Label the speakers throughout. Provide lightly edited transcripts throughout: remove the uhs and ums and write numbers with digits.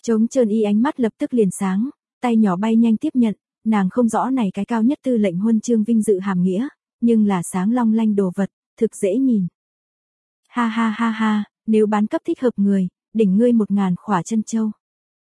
Speaker 1: Trống Trơn Y ánh mắt lập tức liền sáng, tay nhỏ bay nhanh tiếp nhận, nàng không rõ này cái cao nhất tư lệnh huân chương vinh dự hàm nghĩa, nhưng là sáng long lanh đồ vật, thực dễ nhìn. Ha ha ha ha, nếu bán cấp thích hợp người, đỉnh ngươi 1000 khỏa chân châu.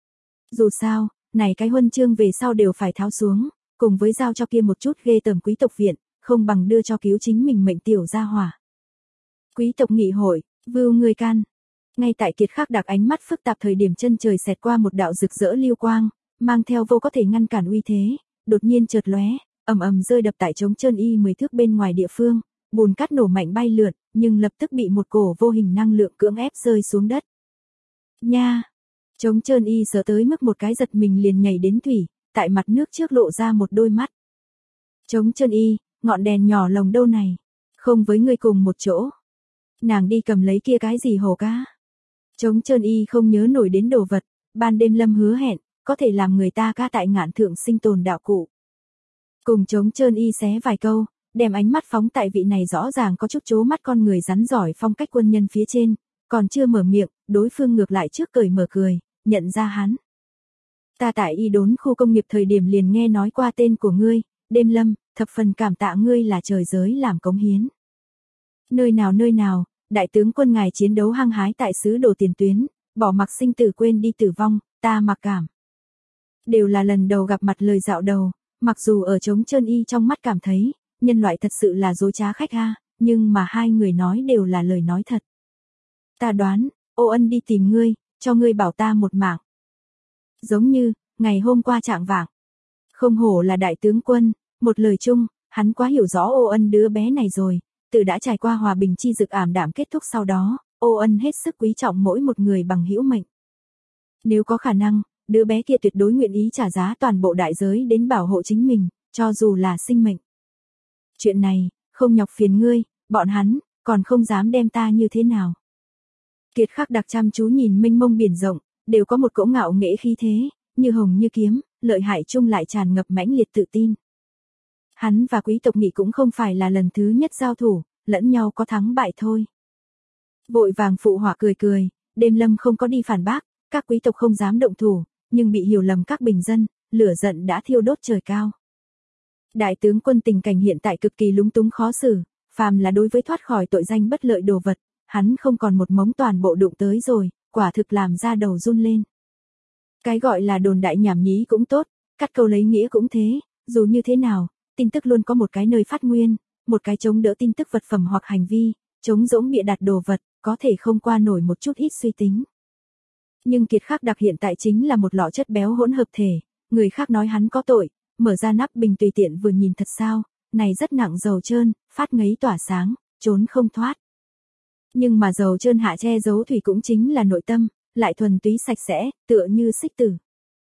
Speaker 1: Dù sao, này cái huân chương về sau đều phải tháo xuống, cùng với giao cho kia một chút ghê tởm quý tộc viện, không bằng đưa cho cứu chính mình mệnh tiểu gia hỏa. Quý tộc nghị hội, vưu người can. Ngay tại Kiệt Khắc Đặc ánh mắt phức tạp thời điểm, chân trời xẹt qua một đạo rực rỡ lưu quang, mang theo vô có thể ngăn cản uy thế, đột nhiên chợt lóe, ầm ầm rơi đập tại Trống Trơn Y 10 thước bên ngoài địa phương, bùn cát nổ mạnh bay lượn, nhưng lập tức bị một cổ vô hình năng lượng cưỡng ép rơi xuống đất. Nha! Trống Trơn Y sợ tới mức một cái giật mình liền nhảy đến thủy, tại mặt nước trước lộ ra một đôi mắt. Trống Trơn Y, ngọn đèn nhỏ lồng đâu này? Không với ngươi cùng một chỗ. Nàng đi cầm lấy kia cái gì hồ cá? Trống Trơn Y không nhớ nổi đến đồ vật, ban đêm Lâm hứa hẹn, có thể làm người ta ca tại ngạn thượng sinh tồn đạo cụ. Cùng Trống Trơn Y xé vài câu, đem ánh mắt phóng tại vị này rõ ràng có chút chố mắt con người rắn giỏi phong cách quân nhân phía trên, còn chưa mở miệng, đối phương ngược lại trước cởi mở cười, nhận ra hắn. Ta tại Y Đốn khu công nghiệp thời điểm liền nghe nói qua tên của ngươi, Đêm Lâm, thập phần cảm tạ ngươi là trời giới làm cống hiến. Nơi nào, đại tướng quân ngài chiến đấu hăng hái tại xứ đồ tiền tuyến, bỏ mặc sinh tử quên đi tử vong, ta mặc cảm. Đều là lần đầu gặp mặt lời dạo đầu, mặc dù ở Trống Trơn Y trong mắt cảm thấy, nhân loại thật sự là dối trá khách ha, nhưng mà hai người nói đều là lời nói thật. Ta đoán, Ô Ân đi tìm ngươi, cho ngươi bảo ta một mạng. Giống như, ngày hôm qua trạng vạng. Không hổ là đại tướng quân, một lời chung, hắn quá hiểu rõ Ô Ân đứa bé này rồi, từ đã trải qua hòa bình chi dực ảm đạm kết thúc sau đó, Ô Ân hết sức quý trọng mỗi một người bằng hữu mệnh. Nếu có khả năng, đứa bé kia tuyệt đối nguyện ý trả giá toàn bộ đại giới đến bảo hộ chính mình, cho dù là sinh mệnh. Chuyện này, không nhọc phiền ngươi, bọn hắn, còn không dám đem ta như thế nào. Kiệt Khắc Đặc chăm chú nhìn mênh mông biển rộng, đều có một cỗ ngạo nghễ khí thế, như hồng như kiếm, lợi hại chung lại tràn ngập mãnh liệt tự tin. Hắn và quý tộc nghị cũng không phải là lần thứ nhất giao thủ, lẫn nhau có thắng bại thôi. Vội vàng phụ họa cười, Đêm Lâm không có đi phản bác, các quý tộc không dám động thủ, nhưng bị hiểu lầm các bình dân, lửa giận đã thiêu đốt trời cao. Đại tướng quân tình cảnh hiện tại cực kỳ lúng túng khó xử, phàm là đối với thoát khỏi tội danh bất lợi đồ vật, hắn không còn một mống toàn bộ đụng tới rồi, quả thực làm ra đầu run lên. Cái gọi là đồn đại nhảm nhí cũng tốt, cắt câu lấy nghĩa cũng thế, dù như thế nào, tin tức luôn có một cái nơi phát nguyên, một cái chống đỡ tin tức vật phẩm hoặc hành vi, chống dỗng bịa đặt đồ vật, có thể không qua nổi một chút ít suy tính. Nhưng Kiệt Khắc Đặc hiện tại chính là một lọ chất béo hỗn hợp thể, người khác nói hắn có tội, mở ra nắp bình tùy tiện vừa nhìn thật sao, này rất nặng dầu trơn, phát ngấy tỏa sáng, trốn không thoát. Nhưng mà dầu trơn hạ che giấu thủy cũng chính là nội tâm, lại thuần túy sạch sẽ, tựa như xích tử.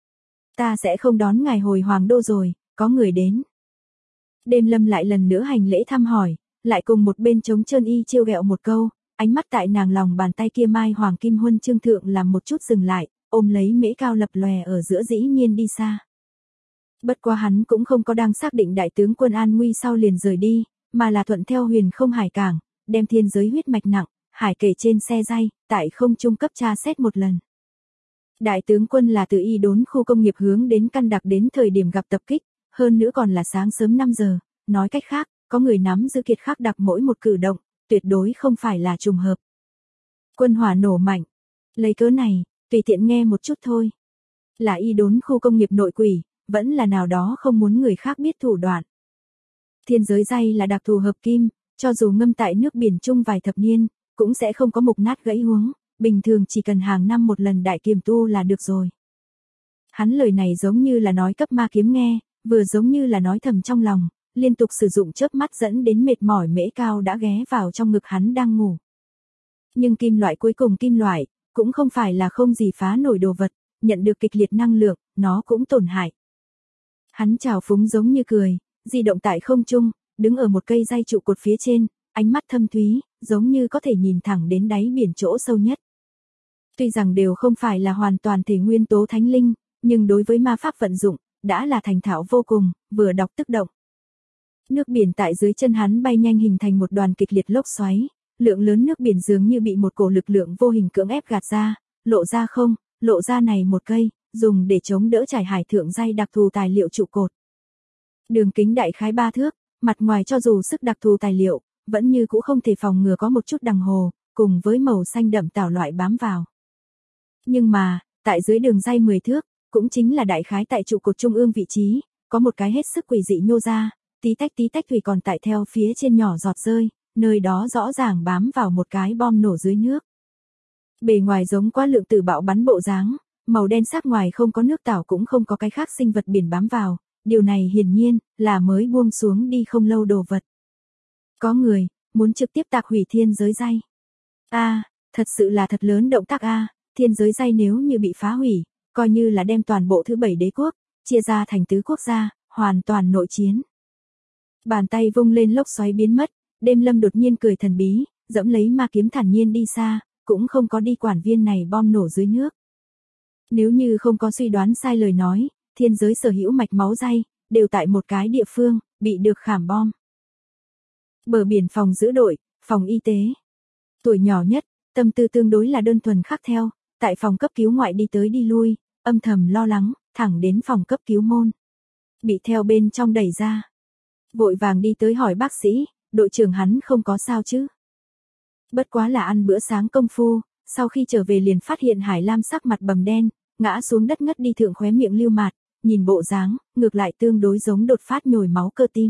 Speaker 1: Ta sẽ không đón ngài hồi hoàng đô rồi, có người đến. Đêm Lâm lại lần nữa hành lễ thăm hỏi, lại cùng một bên Trống Trơn Y trêu ghẹo một câu, ánh mắt tại nàng lòng bàn tay kia mai hoàng kim huân chương thượng làm một chút dừng lại, ôm lấy mễ cao lập lòe ở giữa dĩ nhiên đi xa. Bất quá hắn cũng không có đang xác định đại tướng quân an nguy sau liền rời đi, mà là thuận theo huyền không hải cảng, đem thiên giới huyết mạch nặng, hải kể trên xe day, tại không trung cấp tra xét một lần. Đại tướng quân là từ Y Đốn khu công nghiệp hướng đến Căn Đặc đến thời điểm gặp tập kích, hơn nữa còn là sáng sớm 5 giờ, nói cách khác, có người nắm giữ Kiệt Khắc Đặc mỗi một cử động, tuyệt đối không phải là trùng hợp. Quân hỏa nổ mạnh, lấy cớ này, tùy tiện nghe một chút thôi. Là Y Đốn khu công nghiệp nội quỷ, vẫn là nào đó không muốn người khác biết thủ đoạn. Thiên giới day là đặc thù hợp kim, cho dù ngâm tại nước biển chung vài thập niên, cũng sẽ không có mục nát gãy huống, bình thường chỉ cần hàng năm một lần đại kiềm tu là được rồi. Hắn lời này giống như là nói cấp ma kiếm nghe, vừa giống như là nói thầm trong lòng, liên tục sử dụng chớp mắt dẫn đến mệt mỏi mễ cao đã ghé vào trong ngực hắn đang ngủ. Nhưng kim loại cuối cùng kim loại, cũng không phải là không gì phá nổi đồ vật, nhận được kịch liệt năng lượng, nó cũng tổn hại. Hắn trào phúng giống như cười, di động tại không trung, đứng ở một cây dây trụ cột phía trên, ánh mắt thâm thúy, giống như có thể nhìn thẳng đến đáy biển chỗ sâu nhất. Tuy rằng đều không phải là hoàn toàn thể nguyên tố thánh linh, nhưng đối với ma pháp vận dụng, đã là thành thạo vô cùng, vừa đọc tức động. Nước biển tại dưới chân hắn bay nhanh hình thành một đoàn kịch liệt lốc xoáy, lượng lớn nước biển dường như bị một cổ lực lượng vô hình cưỡng ép gạt ra, lộ ra không, lộ ra này một cây, dùng để chống đỡ trải hải thượng dây đặc thù tài liệu trụ cột. Đường kính đại khái 3 thước, mặt ngoài cho dù sức đặc thù tài liệu, vẫn như cũ không thể phòng ngừa có một chút đằng hồ, cùng với màu xanh đậm tảo loại bám vào. Nhưng mà, tại dưới đường dây 10 thước, cũng chính là đại khái tại trụ cột trung ương vị trí, có một cái hết sức quỷ dị nhô ra, tí tách thủy còn tại theo phía trên nhỏ giọt rơi, nơi đó rõ ràng bám vào một cái bom nổ dưới nước. Bề ngoài giống quá lượng tử bạo bắn bộ dáng, màu đen sắc ngoài không có nước tảo cũng không có cái khác sinh vật biển bám vào, điều này hiển nhiên là mới buông xuống đi không lâu đồ vật. Có người muốn trực tiếp tạc hủy thiên giới dây. Thật sự là thật lớn động tác thiên giới dây nếu như bị phá hủy, coi như là đem toàn bộ thứ 7 đế quốc chia ra thành tứ quốc gia, hoàn toàn nội chiến. Bàn tay vung lên lốc xoáy biến mất, Đêm Lâm đột nhiên cười thần bí, dẫm lấy ma kiếm thản nhiên đi xa, cũng không có đi quản viên này bom nổ dưới nước. Nếu như không có suy đoán sai lời nói, thiên giới sở hữu mạch máu dây, đều tại một cái địa phương, bị được khảm bom. Bờ biển phòng giữ đội, phòng y tế. Tuổi nhỏ nhất, tâm tư tương đối là đơn thuần khác theo, tại phòng cấp cứu ngoại đi tới đi lui, âm thầm lo lắng, thẳng đến phòng cấp cứu môn. Bị theo bên trong đẩy ra. Vội vàng đi tới hỏi bác sĩ, đội trưởng hắn không có sao chứ. Bất quá là ăn bữa sáng công phu, sau khi trở về liền phát hiện Hải Lam sắc mặt bầm đen, ngã xuống đất ngất đi thượng khóe miệng lưu mạt, nhìn bộ dáng, ngược lại tương đối giống đột phát nhồi máu cơ tim.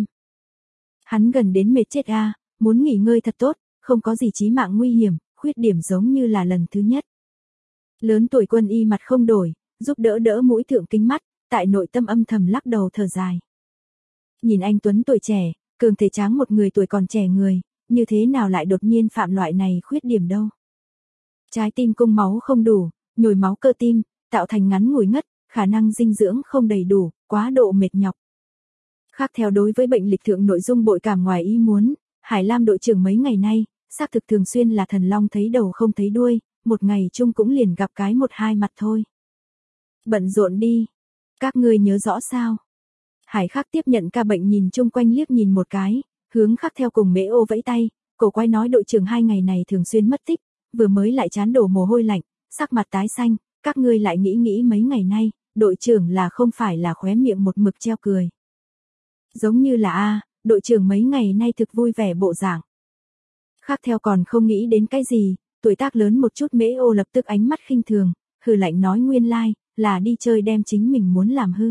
Speaker 1: Hắn gần đến mệt chết muốn nghỉ ngơi thật tốt, không có gì chí mạng nguy hiểm, khuyết điểm giống như là lần thứ nhất. Lớn tuổi quân y mặt không đổi, giúp đỡ đỡ mũi thượng kính mắt, tại nội tâm âm thầm lắc đầu thở dài. Nhìn anh Tuấn tuổi trẻ, cường thể tráng một người tuổi còn trẻ người, như thế nào lại đột nhiên phạm loại này khuyết điểm đâu. Trái tim cung máu không đủ, nhồi máu cơ tim, tạo thành ngắn ngủi ngất, khả năng dinh dưỡng không đầy đủ, quá độ mệt nhọc. Khác theo đối với bệnh lịch thượng nội dung bội cảm ngoài ý muốn, Hải Lam đội trưởng mấy ngày nay, xác thực thường xuyên là thần long thấy đầu không thấy đuôi, một ngày chung cũng liền gặp cái một hai mặt thôi. Bận rộn đi. Các ngươi nhớ rõ sao? Hải Khắc tiếp nhận ca bệnh nhìn chung quanh liếc nhìn một cái, hướng Khắc theo cùng Mễ Ô vẫy tay, cổ quay nói đội trưởng 2 ngày này thường xuyên mất tích, vừa mới lại chán đổ mồ hôi lạnh, sắc mặt tái xanh, các ngươi lại nghĩ mấy ngày nay, đội trưởng là không phải là khóe miệng một mực treo cười. Giống như là đội trưởng mấy ngày nay thực vui vẻ bộ dạng. Khắc theo còn không nghĩ đến cái gì, tuổi tác lớn một chút Mễ Ô lập tức ánh mắt khinh thường, hừ lạnh nói nguyên lai, là đi chơi đem chính mình muốn làm hư.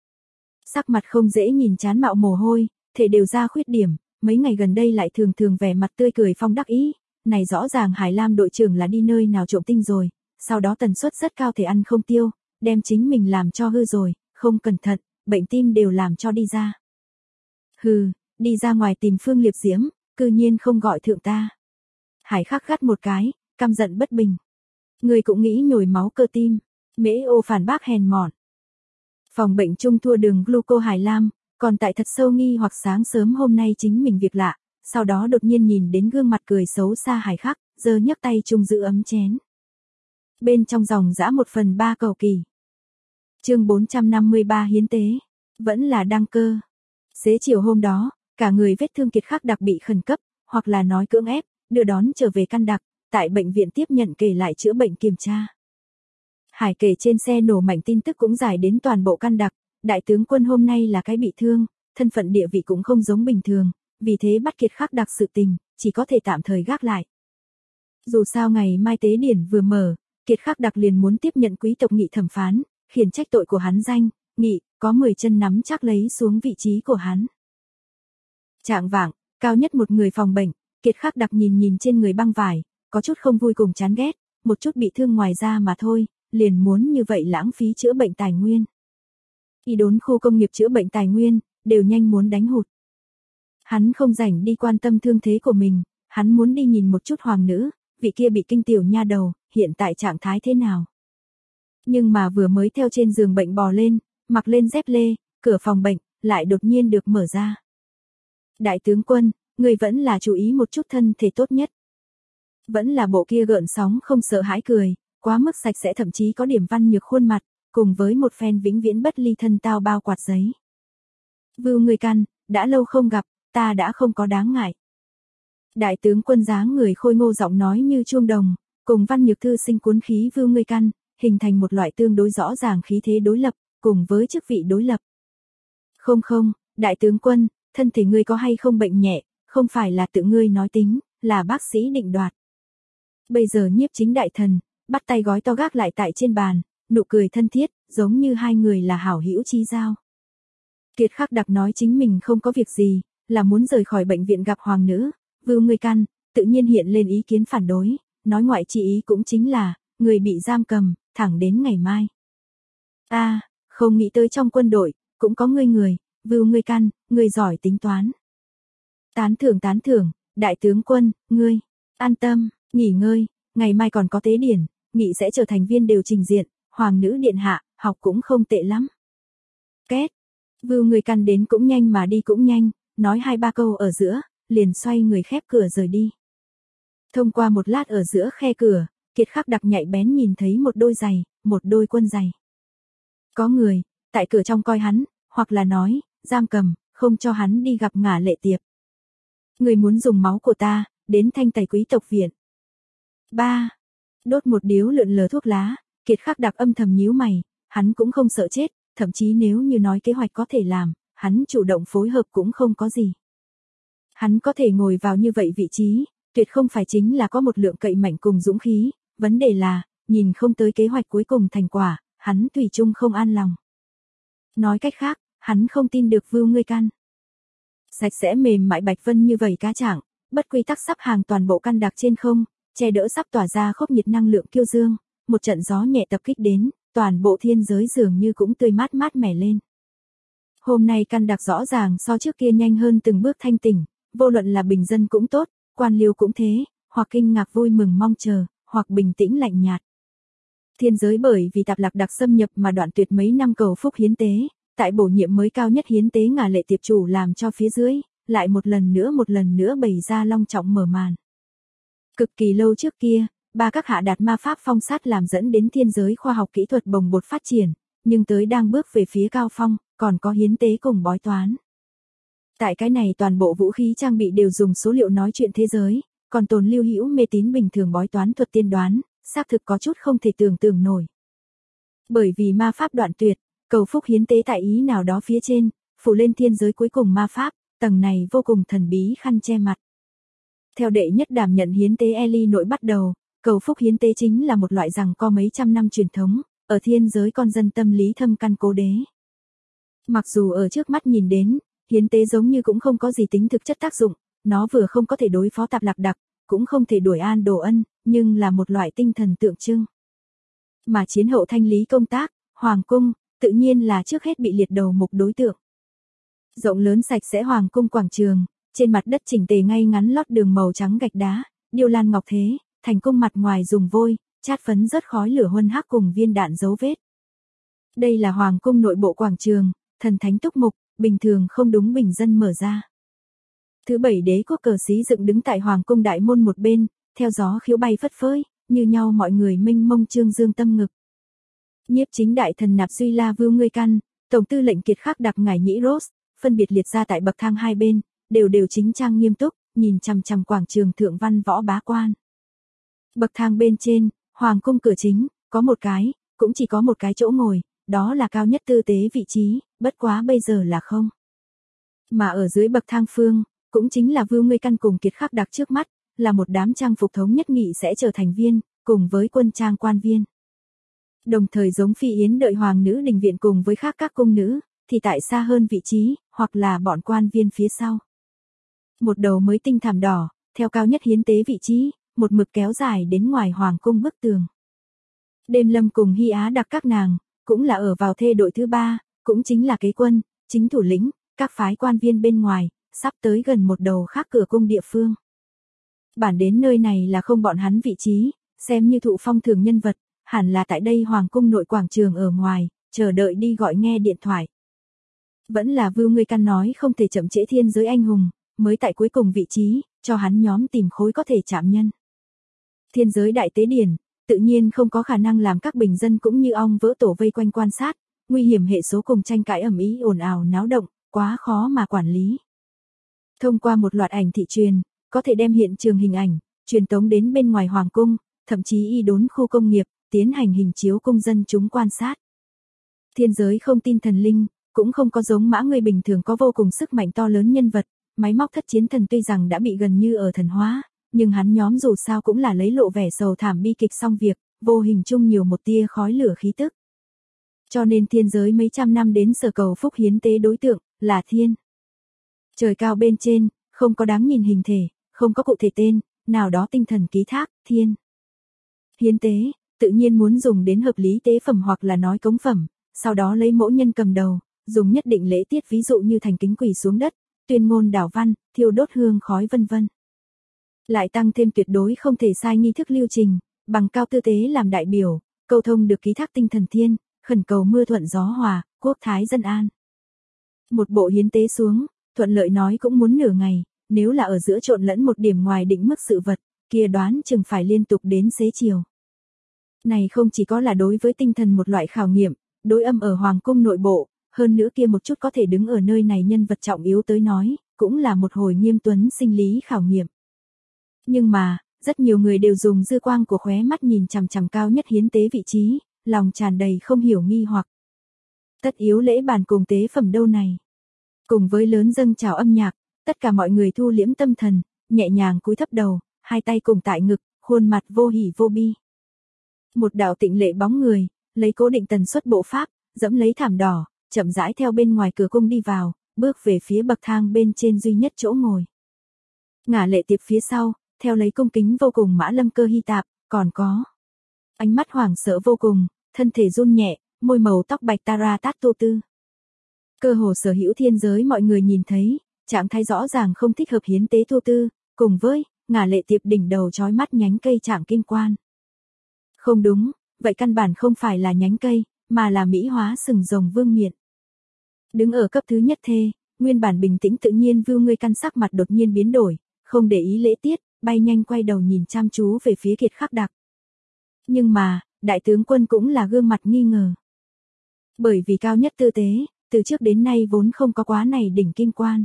Speaker 1: Sắc mặt không dễ nhìn chán mạo mồ hôi, thể đều ra khuyết điểm, mấy ngày gần đây lại thường vẻ mặt tươi cười phong đắc ý, này rõ ràng Hải Lam đội trưởng là đi nơi nào trộm tinh rồi, sau đó tần suất rất cao thể ăn không tiêu, đem chính mình làm cho hư rồi, không cẩn thận, bệnh tim đều làm cho đi ra. Hừ, đi ra ngoài tìm Phương Liệp Diễm, cư nhiên không gọi thượng ta. Hải Khắc gắt một cái, căm giận bất bình. Người cũng nghĩ nhồi máu cơ tim, Mễ Ô phản bác hèn mọn. Phòng bệnh chung thua đường gluco Hải Lam, còn tại thật sâu nghi hoặc sáng sớm hôm nay chính mình việc lạ, sau đó đột nhiên nhìn đến gương mặt cười xấu xa Hải Khắc, giơ nhấc tay chung giữ ấm chén. Bên trong dòng dã 1/3 cầu kỳ. Chương 453 hiến tế, vẫn là đăng cơ. Xế chiều hôm đó, cả người vết thương kiệt khắc đặc bị khẩn cấp, hoặc là nói cưỡng ép, đưa đón trở về căn đặc, tại bệnh viện tiếp nhận kể lại chữa bệnh kiểm tra. Hải kể trên xe nổ mạnh tin tức cũng giải đến toàn bộ căn đặc, đại tướng quân hôm nay là cái bị thương, thân phận địa vị cũng không giống bình thường, vì thế bắt Kiệt Khắc đặc sự tình, chỉ có thể tạm thời gác lại. Dù sao ngày mai tế điển vừa mở, Kiệt Khắc đặc liền muốn tiếp nhận quý tộc nghị thẩm phán, khiển trách tội của hắn danh, nghị, có 10 chân nắm chắc lấy xuống vị trí của hắn. Trạng vạng, cao nhất một người phòng bệnh, Kiệt Khắc đặc nhìn trên người băng vải, có chút không vui cùng chán ghét, một chút bị thương ngoài da mà thôi, liền muốn như vậy lãng phí chữa bệnh tài nguyên. Y đốn khu công nghiệp chữa bệnh tài nguyên, đều nhanh muốn đánh hụt. Hắn không rảnh đi quan tâm thương thế của mình, hắn muốn đi nhìn một chút hoàng nữ, vị kia bị kinh tiểu nha đầu, hiện tại trạng thái thế nào. Nhưng mà vừa mới theo trên giường bệnh bò lên, mặc lên dép lê, cửa phòng bệnh, lại đột nhiên được mở ra. Đại tướng quân, người vẫn là chú ý một chút thân thể tốt nhất. Vẫn là bộ kia gợn sóng không sợ hãi cười, quá mức sạch sẽ thậm chí có điểm văn nhược khuôn mặt, cùng với một phen vĩnh viễn bất ly thân tao bao quạt giấy. Vưu người căn, đã lâu không gặp, ta đã không có đáng ngại. Đại tướng quân dáng người khôi ngô giọng nói như chuông đồng, cùng văn nhược thư sinh cuốn khí Vưu người căn, hình thành một loại tương đối rõ ràng khí thế đối lập, cùng với chức vị đối lập. Không không, đại tướng quân, thân thể ngươi có hay không bệnh nhẹ, không phải là tự ngươi nói tính, là bác sĩ định đoạt. Bây giờ Nhiếp Chính đại thần, bắt tay gói to gác lại tại trên bàn, nụ cười thân thiết, giống như hai người là hảo hữu chí giao. Kiệt Khắc Đặc nói chính mình không có việc gì, là muốn rời khỏi bệnh viện gặp hoàng nữ, Vưu Ngươi Căn, tự nhiên hiện lên ý kiến phản đối, nói ngoại chi ý cũng chính là, người bị giam cầm, thẳng đến ngày mai. Không nghĩ tới trong quân đội, cũng có người, Vưu Ngươi Căn, người giỏi tính toán. Tán thưởng, đại tướng quân, ngươi, an tâm, nghỉ ngơi, ngày mai còn có tế điển, nghị sẽ trở thành viên đều trình diện, hoàng nữ điện hạ, học cũng không tệ lắm. Két, Vưu Ngươi Căn đến cũng nhanh mà đi cũng nhanh, nói 2-3 câu ở giữa, liền xoay người khép cửa rời đi. Thông qua một lát ở giữa khe cửa, Kiệt Khắc Đặc nhạy bén nhìn thấy một đôi giày, một đôi quân giày. Có người, tại cửa trong coi hắn, hoặc là nói, giam cầm, không cho hắn đi gặp Ngả Lệ Tiệp. Người muốn dùng máu của ta, đến thanh tẩy quý tộc viện. 3. Đốt một điếu lượn lờ thuốc lá, Kiệt Khắc Đặc âm thầm nhíu mày, hắn cũng không sợ chết, thậm chí nếu như nói kế hoạch có thể làm, hắn chủ động phối hợp cũng không có gì. Hắn có thể ngồi vào như vậy vị trí, tuyệt không phải chính là có một lượng cậy mạnh cùng dũng khí, vấn đề là, nhìn không tới kế hoạch cuối cùng thành quả, hắn thủy chung không an lòng. Nói cách khác, hắn không tin được Vưu Ngươi Căn. Sạch sẽ mềm mại bạch vân như vậy cá trạng, bất quy tắc sắp hàng toàn bộ căn đặc trên không, che đỡ sắp tỏa ra khốc nhiệt năng lượng kiêu dương, một trận gió nhẹ tập kích đến, toàn bộ thiên giới dường như cũng tươi mát mẻ lên. Hôm nay căn đặc rõ ràng so trước kia nhanh hơn từng bước thanh tỉnh, vô luận là bình dân cũng tốt, quan liêu cũng thế, hoặc kinh ngạc vui mừng mong chờ, hoặc bình tĩnh lạnh nhạt. Thiên giới bởi vì Tạp Lạc Đặc xâm nhập mà đoạn tuyệt mấy năm cầu phúc hiến tế, tại bổ nhiệm mới cao nhất hiến tế Ngả Lệ Tiệp chủ làm cho phía dưới, lại một lần nữa bày ra long trọng mở màn. Cực kỳ lâu trước kia, ba các hạ đạt ma pháp phong sát làm dẫn đến thiên giới khoa học kỹ thuật bồng bột phát triển, nhưng tới đang bước về phía cao phong, còn có hiến tế cùng bói toán. Tại cái này toàn bộ vũ khí trang bị đều dùng số liệu nói chuyện thế giới, còn tồn lưu hữu mê tín bình thường bói toán thuật tiên đoán, xác thực có chút không thể tưởng tượng nổi. Bởi vì ma pháp đoạn tuyệt, cầu phúc hiến tế tại ý nào đó phía trên, phủ lên thiên giới cuối cùng ma pháp, tầng này vô cùng thần bí khăn che mặt. Theo đệ nhất đảm nhận hiến tế Eli nội bắt đầu, cầu phúc hiến tế chính là một loại rằng có mấy trăm năm truyền thống, ở thiên giới con dân tâm lý thâm căn cố đế. Mặc dù ở trước mắt nhìn đến, hiến tế giống như cũng không có gì tính thực chất tác dụng, nó vừa không có thể đối phó Tạp Lạc Đặc, cũng không thể đuổi An Đồ Ân, nhưng là một loại tinh thần tượng trưng. Mà chiến hậu thanh lý công tác, Hoàng cung, tự nhiên là trước hết bị liệt đầu mục đối tượng. Rộng lớn sạch sẽ Hoàng cung quảng trường, trên mặt đất chỉnh tề ngay ngắn lót đường màu trắng gạch đá, điêu lan ngọc thế, thành cung mặt ngoài dùng vôi, chát phấn rớt khói lửa huân hắc cùng viên đạn dấu vết. Đây là Hoàng cung nội bộ quảng trường, thần thánh túc mục, bình thường không đúng bình dân mở ra. Thứ 7 đế quốc cờ xí dựng đứng tại Hoàng cung đại môn một bên, theo gió khiếu bay phất phới, như nhau mọi người mênh mông trương dương tâm ngực. Nhiếp Chính đại thần Nạp Duy La Vưu Ngươi Căn, tổng tư lệnh Kiệt Khắc Đặc Ngải Nhĩ Rose, phân biệt liệt ra tại bậc thang hai bên, đều chính trang nghiêm túc, nhìn chằm chằm quảng trường thượng văn võ bá quan. Bậc thang bên trên, Hoàng cung cửa chính, có một cái, cũng chỉ có một cái chỗ ngồi, đó là cao nhất tư tế vị trí, bất quá bây giờ là không. Mà ở dưới bậc thang phương, cũng chính là Vưu Ngươi Căn cùng Kiệt Khắc Đặc trước mắt, là một đám trang phục thống nhất nghị sẽ trở thành viên, cùng với quân trang quan viên. Đồng thời giống Phi Yến đợi hoàng nữ đình viện cùng với khác các cung nữ, thì tại xa hơn vị trí, hoặc là bọn quan viên phía sau. Một đầu mới tinh thảm đỏ, theo cao nhất hiến tế vị trí, một mực kéo dài đến ngoài hoàng cung bức tường. Đêm Lâm cùng Hy Á Đặc các nàng, cũng là ở vào thê đội thứ 3, cũng chính là kế quân, chính thủ lĩnh, các phái quan viên bên ngoài, sắp tới gần một đầu khác cửa cung địa phương. Bản đến nơi này là không bọn hắn vị trí, xem như thụ phong thường nhân vật, hẳn là tại đây Hoàng cung nội quảng trường ở ngoài, chờ đợi đi gọi nghe điện thoại. Vẫn là Vưu Ngươi Căn nói không thể chậm trễ thiên giới anh hùng, mới tại cuối cùng vị trí, cho hắn nhóm tìm khối có thể chạm nhân. Thiên giới đại tế điển, tự nhiên không có khả năng làm các bình dân cũng như ong vỡ tổ vây quanh quan sát, nguy hiểm hệ số cùng tranh cãi ầm ĩ ồn ào náo động, quá khó mà quản lý. Thông qua một loạt ảnh thị truyền, có thể đem hiện trường hình ảnh, truyền tống đến bên ngoài Hoàng cung, thậm chí y đốn khu công nghiệp, tiến hành hình chiếu cung dân chúng quan sát. Thiên giới không tin thần linh, cũng không có giống Mã người bình thường có vô cùng sức mạnh to lớn nhân vật, máy móc thất chiến thần tuy rằng đã bị gần như ở thần hóa, nhưng hắn nhóm dù sao cũng là lấy lộ vẻ sầu thảm bi kịch xong việc, vô hình chung nhiều một tia khói lửa khí tức. Cho nên thiên giới mấy trăm năm đến sở cầu phúc hiến tế đối tượng, là thiên. Trời cao bên trên, không có đáng nhìn hình thể, không có cụ thể tên, nào đó tinh thần ký thác, thiên. Hiến tế, tự nhiên muốn dùng đến hợp lý tế phẩm hoặc là nói cống phẩm, sau đó lấy mẫu nhân cầm đầu, dùng nhất định lễ tiết ví dụ như thành kính quỳ xuống đất, tuyên ngôn đảo văn, thiêu đốt hương khói vân vân. Lại tăng thêm tuyệt đối không thể sai nghi thức lưu trình, bằng cao tư tế làm đại biểu, cầu thông được ký thác tinh thần thiên, khẩn cầu mưa thuận gió hòa, quốc thái dân an. Một bộ hiến tế xuống, thuận lợi nói cũng muốn nửa ngày, nếu là ở giữa trộn lẫn một điểm ngoài định mức sự vật, kia đoán chừng phải liên tục đến xế chiều. Này không chỉ có là đối với tinh thần một loại khảo nghiệm, đối âm ở hoàng cung nội bộ, hơn nữa kia một chút có thể đứng ở nơi này nhân vật trọng yếu tới nói, cũng là một hồi nghiêm tuấn sinh lý khảo nghiệm. Nhưng mà, rất nhiều người đều dùng dư quang của khóe mắt nhìn chằm chằm cao nhất hiến tế vị trí, lòng tràn đầy không hiểu nghi hoặc. Tất yếu lễ bàn cùng tế phẩm đâu này. Cùng với lớn dâng chào âm nhạc, tất cả mọi người thu liễm tâm thần, nhẹ nhàng cúi thấp đầu, hai tay cùng tại ngực, khuôn mặt vô hỉ vô bi. Một đạo tịnh lệ bóng người, lấy cố định tần suất bộ pháp, dẫm lấy thảm đỏ, chậm rãi theo bên ngoài cửa cung đi vào, bước về phía bậc thang bên trên duy nhất chỗ ngồi. Ngả Lệ Tiệp phía sau, theo lấy cung kính vô cùng Mã Lâm Cơ Hy Tạp, còn có ánh mắt hoảng sợ vô cùng, thân thể run nhẹ, môi màu tóc bạch Tara Tát Tô Tư. Cơ hồ sở hữu thiên giới mọi người nhìn thấy, trạng thái rõ ràng không thích hợp hiến tế Tô Tư, cùng với Ngả Lệ Tiệp đỉnh đầu chói mắt nhánh cây trạng kim quan. Không đúng, vậy căn bản không phải là nhánh cây, mà là mỹ hóa sừng rồng vương miện. Đứng ở cấp thứ nhất thê, nguyên bản bình tĩnh tự nhiên Vưu Ngươi Căn sắc mặt đột nhiên biến đổi, không để ý lễ tiết, bay nhanh quay đầu nhìn chăm chú về phía Kiệt Khắc Đặc. Nhưng mà, đại tướng quân cũng là gương mặt nghi ngờ. Bởi vì cao nhất tư tế, từ trước đến nay vốn không có quá này đỉnh kim quan.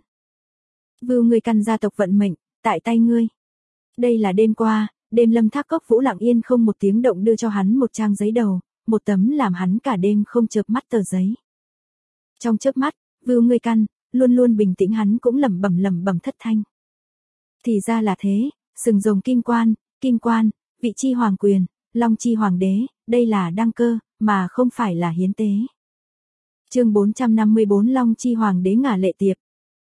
Speaker 1: Vưu Ngươi Căn gia tộc vận mệnh, tại tay ngươi. Đây là đêm qua, đêm Lâm Thác Cốc Vũ lặng yên không một tiếng động đưa cho hắn một trang giấy đầu, một tấm làm hắn cả đêm không chợp mắt tờ giấy. Trong chớp mắt, Vưu Ngươi Căn, luôn luôn bình tĩnh hắn cũng lẩm bẩm thất thanh. Thì ra là thế, sừng rồng kim quan, vị chi hoàng quyền, long chi hoàng đế, đây là đăng cơ, mà không phải là hiến tế. Chương 454 Long chi hoàng đế Ngả Lệ Tiệp.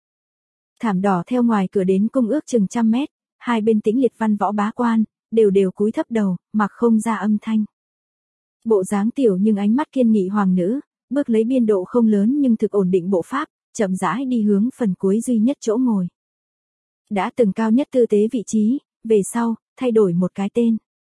Speaker 1: Thảm đỏ theo ngoài cửa đến cung ước chừng 100 mét, hai bên tĩnh liệt văn võ bá quan, đều cúi thấp đầu, mặc không ra âm thanh. Bộ dáng tiểu nhưng ánh mắt kiên nghị hoàng nữ, bước lấy biên độ không lớn nhưng thực ổn định bộ pháp, chậm rãi đi hướng phần cuối duy nhất chỗ ngồi. Đã từng cao nhất tư tế vị trí, về sau, thay đổi một cái tên.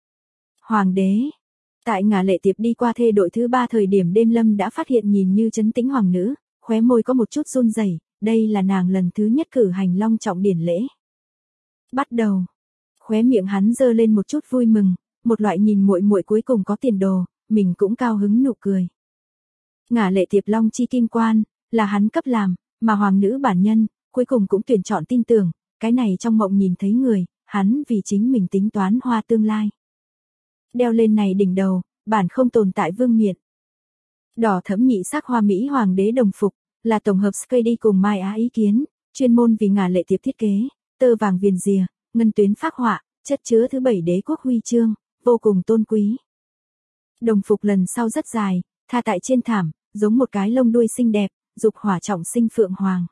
Speaker 1: Hoàng đế. Tại Ngả Lệ Tiệp đi qua thê đội thứ 3 thời điểm đêm lâm đã phát hiện nhìn như trấn tĩnh hoàng nữ, khóe môi có một chút run rẩy, đây là nàng lần thứ nhất cử hành long trọng điển lễ. Bắt đầu. Khóe miệng hắn giơ lên một chút vui mừng, một loại nhìn muội muội cuối cùng có tiền đồ, mình cũng cao hứng nụ cười. Ngả Lệ Tiệp long chi kim quan, là hắn cấp làm, mà hoàng nữ bản nhân, cuối cùng cũng tuyển chọn tin tưởng, cái này trong mộng nhìn thấy người, hắn vì chính mình tính toán hoa tương lai. Đeo lên này đỉnh đầu, bản không tồn tại vương miện. Đỏ thẫm nhị sắc hoa mỹ hoàng đế đồng phục, là tổng hợp Skady cùng Mai Á ý kiến, chuyên môn vì Ngả Lệ Tiệp thiết kế, tơ vàng viền rìa, ngân tuyến phác họa, chất chứa thứ 7 đế quốc huy chương, vô cùng tôn quý. Đồng phục lần sau rất dài, tha tại trên thảm, giống một cái lông đuôi xinh đẹp, dục hỏa trọng sinh phượng hoàng.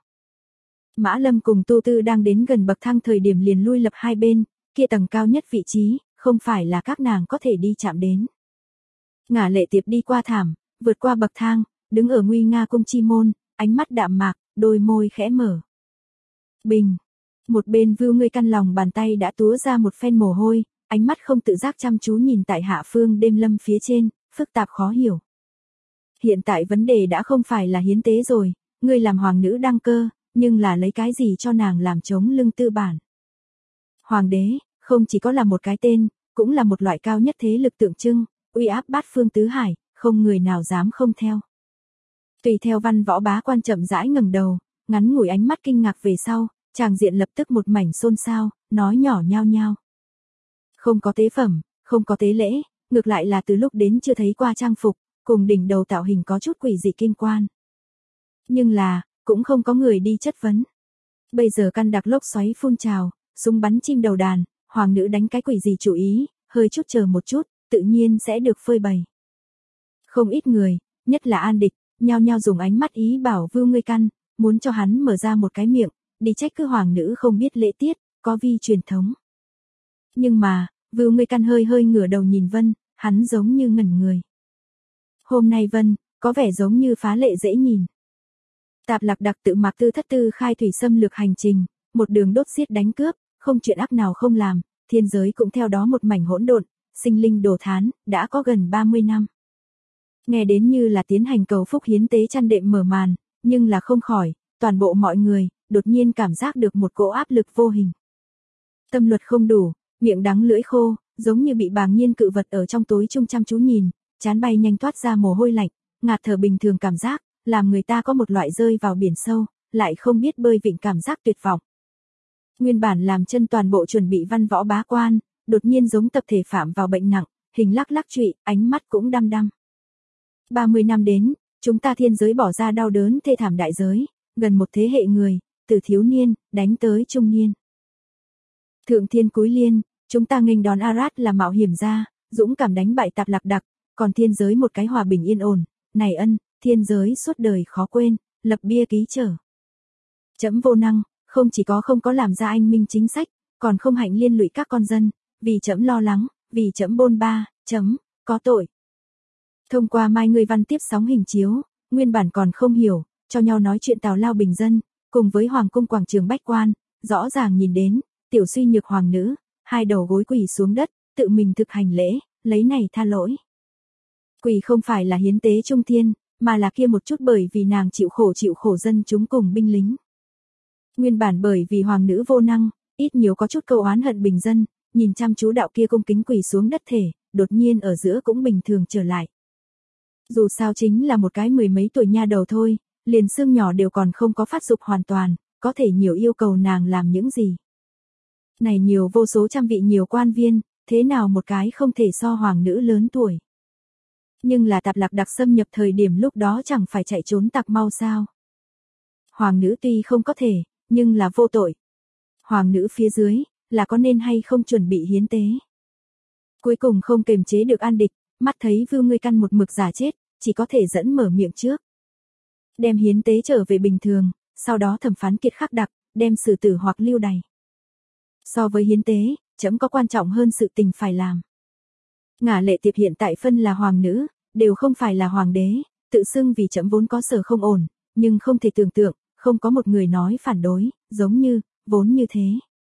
Speaker 1: Mã Lâm cùng Tô Tư đang đến gần bậc thang thời điểm liền lui lập hai bên, kia tầng cao nhất vị trí, không phải là các nàng có thể đi chạm đến. Ngả Lệ Tiệp đi qua thảm, vượt qua bậc thang, đứng ở nguy nga cung chi môn, ánh mắt đạm mạc, đôi môi khẽ mở. Bình. Một bên Vưu Ngươi Căn lòng bàn tay đã túa ra một phen mồ hôi, ánh mắt không tự giác chăm chú nhìn tại hạ phương đêm lâm phía trên, phức tạp khó hiểu. Hiện tại vấn đề đã không phải là hiến tế rồi, ngươi làm hoàng nữ đăng cơ, nhưng là lấy cái gì cho nàng làm chống lưng tư bản. Hoàng đế, không chỉ có là một cái tên, cũng là một loại cao nhất thế lực tượng trưng, uy áp bát phương tứ hải, không người nào dám không theo. Tùy theo văn võ bá quan chậm rãi ngẩng đầu, ngắn ngủi ánh mắt kinh ngạc về sau, tràng diện lập tức một mảnh xôn xao, nói nhỏ nhao nhao. Không có tế phẩm, không có tế lễ, ngược lại là từ lúc đến chưa thấy qua trang phục, cùng đỉnh đầu tạo hình có chút quỷ dị kim quan. Nhưng là, cũng không có người đi chất vấn. Bây giờ căn đặc lốc xoáy phun trào, súng bắn chim đầu đàn, hoàng nữ đánh cái quỷ gì chủ ý, hơi chút chờ một chút, tự nhiên sẽ được phơi bày. Không ít người, nhất là An Địch, nhao nhao dùng ánh mắt ý bảo Vưu Ngươi Căn, muốn cho hắn mở ra một cái miệng, đi trách cứ hoàng nữ không biết lễ tiết, có vi truyền thống. Nhưng mà, Vưu Ngươi Căn hơi hơi ngửa đầu nhìn Vân, hắn giống như ngẩn người. Hôm nay Vân, có vẻ giống như phá lệ dễ nhìn. Tạp Lạc Đặc tự mặc tư thất tư khai thủy xâm lược hành trình, một đường đốt giết đánh cướp, không chuyện ác nào không làm, thiên giới cũng theo đó một mảnh hỗn độn, sinh linh đổ thán, đã có gần 30 năm. Nghe đến như là tiến hành cầu phúc hiến tế chăn đệm mở màn, nhưng là không khỏi, toàn bộ mọi người, đột nhiên cảm giác được một cỗ áp lực vô hình. Tâm luật không đủ, miệng đắng lưỡi khô, giống như bị bàng nhiên cự vật ở trong tối chung chăm chú nhìn, chán bay nhanh toát ra mồ hôi lạnh, ngạt thở bình thường cảm giác, làm người ta có một loại rơi vào biển sâu, lại không biết bơi vịnh cảm giác tuyệt vọng. Nguyên bản làm chân toàn bộ chuẩn bị văn võ bá quan, đột nhiên giống tập thể phạm vào bệnh nặng, hình lắc lắc trụy, ánh mắt cũng đăm đăm. 30 năm đến, chúng ta thiên giới bỏ ra đau đớn thê thảm đại giới, gần một thế hệ người, từ thiếu niên, đánh tới trung niên. Thượng thiên cúi liên, chúng ta nghênh đón Arad là mạo hiểm gia, dũng cảm đánh bại Tạp Lạc Đặc, còn thiên giới một cái hòa bình yên ổn, này ân, thiên giới suốt đời khó quên, lập bia ký trở. Trẫm vô năng, không chỉ có không có làm ra anh minh chính sách, còn không hạnh liên lụy các con dân, vì trẫm lo lắng, vì trẫm bôn ba, chấm, có tội. Thông qua Mai Ngươi Văn tiếp sóng hình chiếu, nguyên bản còn không hiểu, cho nhau nói chuyện tào lao bình dân, cùng với hoàng cung quảng trường bách quan, rõ ràng nhìn đến, tiểu suy nhược hoàng nữ, hai đầu gối quỳ xuống đất, tự mình thực hành lễ, lấy này tha lỗi. Quỳ không phải là hiến tế trung thiên, mà là kia một chút bởi vì nàng chịu khổ dân chúng cùng binh lính. Nguyên bản bởi vì hoàng nữ vô năng, ít nhiều có chút câu oán hận bình dân, nhìn chăm chú đạo kia cung kính quỳ xuống đất thể, đột nhiên ở giữa cũng bình thường trở lại. Dù sao chính là một cái mười mấy tuổi nha đầu thôi, liền xương nhỏ đều còn không có phát dục hoàn toàn, có thể nhiều yêu cầu nàng làm những gì. Này nhiều vô số trăm vị nhiều quan viên, thế nào một cái không thể so hoàng nữ lớn tuổi. Nhưng là Tạp Lạc Đặc xâm nhập thời điểm lúc đó chẳng phải chạy trốn tặc mau sao. Hoàng nữ tuy không có thể, nhưng là vô tội. Hoàng nữ phía dưới, là có nên hay không chuẩn bị hiến tế. Cuối cùng không kềm chế được An Địch, mắt thấy Vưu Ngươi Căn một mực giả chết, chỉ có thể dẫn mở miệng trước. Đem hiến tế trở về bình thường, sau đó thẩm phán kiệt khắc đặc, đem xử tử hoặc lưu đày. So với hiến tế, trẫm có quan trọng hơn sự tình phải làm. Ngả Lệ Tiệp hiện tại phân là hoàng nữ, đều không phải là hoàng đế, tự xưng vì trẫm vốn có sở không ổn, nhưng không thể tưởng tượng, không có một người nói phản đối, giống như, vốn như thế.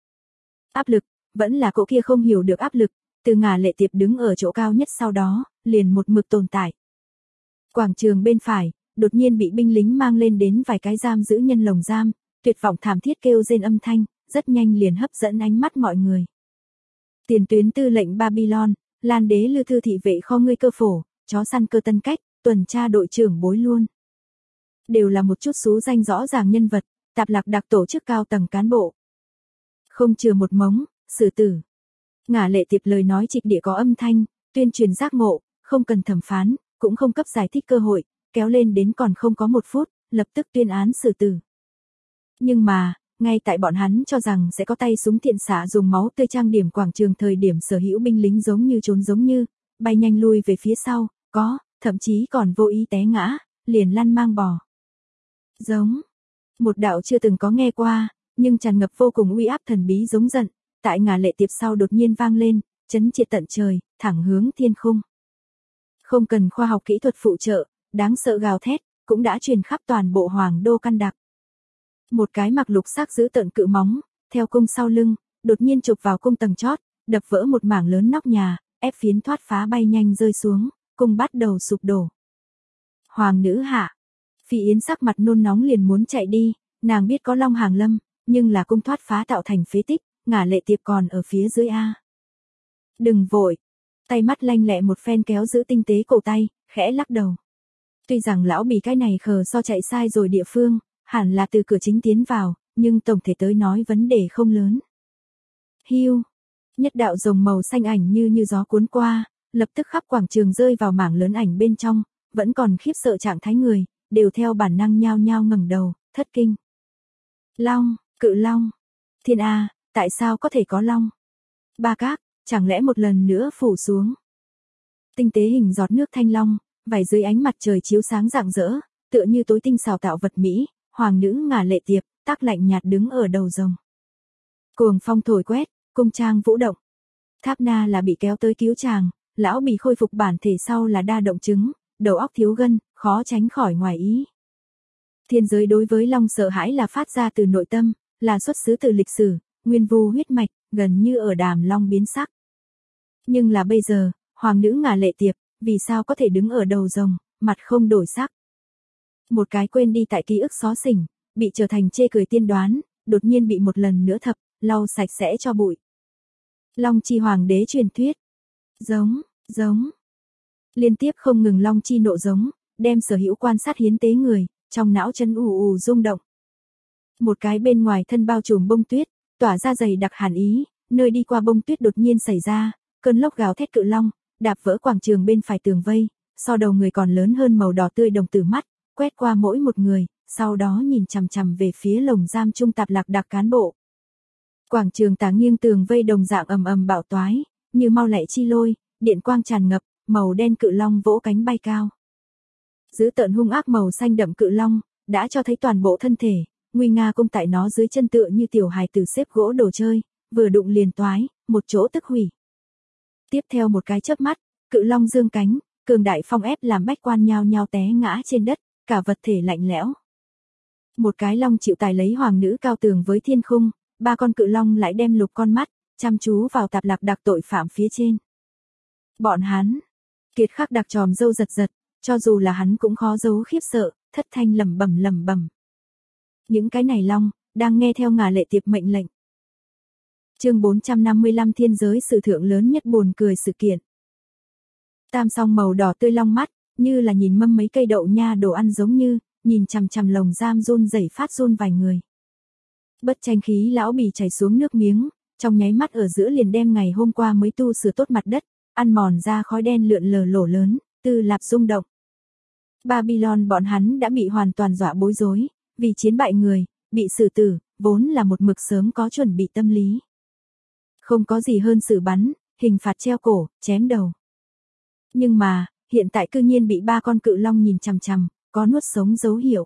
Speaker 1: Áp lực, vẫn là cỗ kia không hiểu được áp lực, từ Ngả Lệ Tiệp đứng ở chỗ cao nhất sau đó, liền một mực tồn tại. Quảng trường bên phải, đột nhiên bị binh lính mang lên đến vài cái giam giữ nhân lồng giam, tuyệt vọng thảm thiết kêu rên âm thanh, rất nhanh liền hấp dẫn ánh mắt mọi người. Tiền tuyến tư lệnh Babylon, Lan đế Lư Thư thị vệ kho ngươi cơ phổ, chó săn cơ tân cách, tuần tra đội trưởng bối luôn. Đều là một chút xú danh rõ ràng nhân vật, Tạp Lạc Đặc tổ chức cao tầng cán bộ. Không chừa một mống, xử tử. Ngả Lệ Tiệp lời nói trịch địa có âm thanh, tuyên truyền giác ngộ, không cần thẩm phán, cũng không cấp giải thích cơ hội, kéo lên đến còn không có một phút, lập tức tuyên án xử tử. Nhưng mà, ngay tại bọn hắn cho rằng sẽ có tay súng thiện xạ dùng máu tươi trang điểm quảng trường thời điểm sở hữu binh lính giống như trốn giống như, bay nhanh lui về phía sau, có, thậm chí còn vô ý té ngã, liền lăn mang bò. Giống, một đạo chưa từng có nghe qua, nhưng tràn ngập vô cùng uy áp thần bí giống giận, tại Ngả Lệ Tiệp sau đột nhiên vang lên, chấn triệt tận trời, thẳng hướng thiên khung. Không cần khoa học kỹ thuật phụ trợ, đáng sợ gào thét, cũng đã truyền khắp toàn bộ hoàng đô Căn Đặc. Một cái mặc lục sắc giữ tợn cự móng, theo cung sau lưng, đột nhiên chụp vào cung tầng chót, đập vỡ một mảng lớn nóc nhà, ép phiến thoát phá bay nhanh rơi xuống, cung bắt đầu sụp đổ. Hoàng nữ hạ, Phi Yến sắc mặt nôn nóng liền muốn chạy đi, nàng biết có Long Hàng Lâm, nhưng là cung thoát phá tạo thành phế tích, Ngả Lệ Tiệp còn ở phía dưới a. Đừng vội, tay mắt lanh lẹ một phen kéo giữ tinh tế cổ tay, khẽ lắc đầu. Tuy rằng lão bì cái này khờ so chạy sai rồi địa phương, hẳn là từ cửa chính tiến vào, nhưng tổng thể tới nói vấn đề không lớn. Hiu, nhất đạo rồng màu xanh ảnh như gió cuốn qua, Lập tức khắp quảng trường rơi vào mảng lớn ảnh bên trong, vẫn còn khiếp sợ trạng thái người, đều theo bản năng nhao nhao ngẩng đầu, thất kinh. Long, cự long. Thiên A, tại sao có thể có long? Ba Các, chẳng lẽ một lần nữa phủ xuống? Tinh tế hình giọt nước thanh long, vảy dưới ánh mặt trời chiếu sáng rạng rỡ, tựa như tối tinh xào tạo vật mỹ, hoàng nữ ngả lệ tiệp, tắc lạnh nhạt đứng ở đầu rồng. Cuồng phong thổi quét, cung trang vũ động. Tháp Na là bị kéo tới cứu chàng, lão bị khôi phục bản thể sau là đa động chứng, đầu óc thiếu gân, khó tránh khỏi ngoài ý. Thiên giới đối với long sợ hãi là phát ra từ nội tâm, là xuất xứ từ lịch sử, nguyên vu huyết mạch, gần như ở đàm long biến sắc. Nhưng là bây giờ, hoàng nữ ngả lệ tiệp, vì sao có thể đứng ở đầu rồng, mặt không đổi sắc. Một cái quên đi tại ký ức xó xỉnh, bị trở thành chê cười tiên đoán, đột nhiên bị một lần nữa thập, lau sạch sẽ cho bụi. Long chi hoàng đế truyền thuyết. Giống. Liên tiếp không ngừng long chi nộ giống, đem sở hữu quan sát hiến tế người, trong não chân ù rung động. Một cái bên ngoài thân bao trùm bông tuyết, tỏa ra dày đặc hàn ý, nơi đi qua bông tuyết đột nhiên xảy ra, cơn lốc gào thét cự long, đạp vỡ quảng trường bên phải tường vây, so đầu người còn lớn hơn màu đỏ tươi đồng tử mắt, quét qua mỗi một người, sau đó nhìn chằm chằm về phía lồng giam trung tạp lạc đặc cán bộ. Quảng trường tả nghiêng tường vây đồng dạng ầm ầm bạo toái, như mau lẹ chi lôi, điện quang tràn ngập, màu đen cự long vỗ cánh bay cao. Dữ tợn hung ác màu xanh đậm cự long, đã cho thấy toàn bộ thân thể, nguy nga cung tại nó dưới chân tựa như tiểu hài tử xếp gỗ đồ chơi, vừa đụng liền toái, một chỗ tức hủy. Tiếp theo một cái chớp mắt, cự long dương cánh, cường đại phong ép làm bách quan nhao nhao té ngã trên đất, cả vật thể lạnh lẽo. Một cái long chịu tài lấy hoàng nữ cao tường với thiên khung, ba con cự long lại đem lục con mắt, chăm chú vào tạp lạc đặc tội phạm phía trên. Bọn hắn, Kiệt Khắc đặc tròm râu giật giật, cho dù là hắn cũng khó giấu khiếp sợ, thất thanh lẩm bẩm. Những cái này long, đang nghe theo ngả lệ tiệp mệnh lệnh. Chương 455 thiên giới sử thượng lớn nhất buồn cười sự kiện. Tam song màu đỏ tươi long mắt, như là nhìn mâm mấy cây đậu nha đồ ăn giống như, nhìn chằm chằm lồng giam run rẩy phát run vài người. Bất tranh khí lão bì chảy xuống nước miếng, trong nháy mắt ở giữa liền đem ngày hôm qua mới tu sửa tốt mặt đất, ăn mòn ra khói đen lượn lờ lỗ lớn, tư lạp rung động. Babylon bọn hắn đã bị hoàn toàn dọa bối rối, vì chiến bại người, bị xử tử, vốn là một mực sớm có chuẩn bị tâm lý. Không có gì hơn xử bắn, hình phạt treo cổ, chém đầu. Nhưng mà, hiện tại cư nhiên bị ba con cự long nhìn chằm chằm, có nuốt sống dấu hiệu.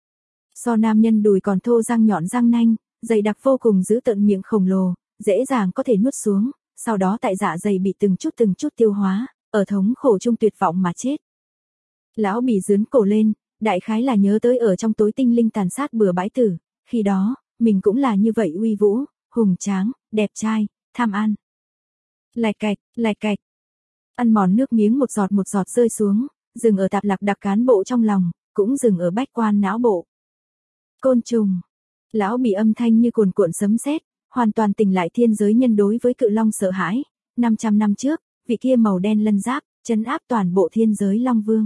Speaker 1: So nam nhân đùi còn thô răng nhọn răng nanh, dày đặc vô cùng giữ tận miệng khổng lồ, dễ dàng có thể nuốt xuống, sau đó tại dạ dày bị từng chút tiêu hóa, ở thống khổ chung tuyệt vọng mà chết. Lão bì dướn cổ lên, đại khái là nhớ tới ở trong tối tinh linh tàn sát bừa bãi tử, khi đó, mình cũng là như vậy uy vũ, hùng tráng, đẹp trai, tham ăn. Lạch cạch. Ăn mòn nước miếng một giọt rơi xuống, dừng ở tạp lạc đặc cán bộ trong lòng, cũng dừng ở bách quan não bộ. Côn trùng. Lão bị âm thanh như cuồn cuộn sấm sét, hoàn toàn tỉnh lại thiên giới nhân đối với cự long sợ hãi. 500 năm trước, vị kia màu đen lân giáp, trấn áp toàn bộ thiên giới long vương.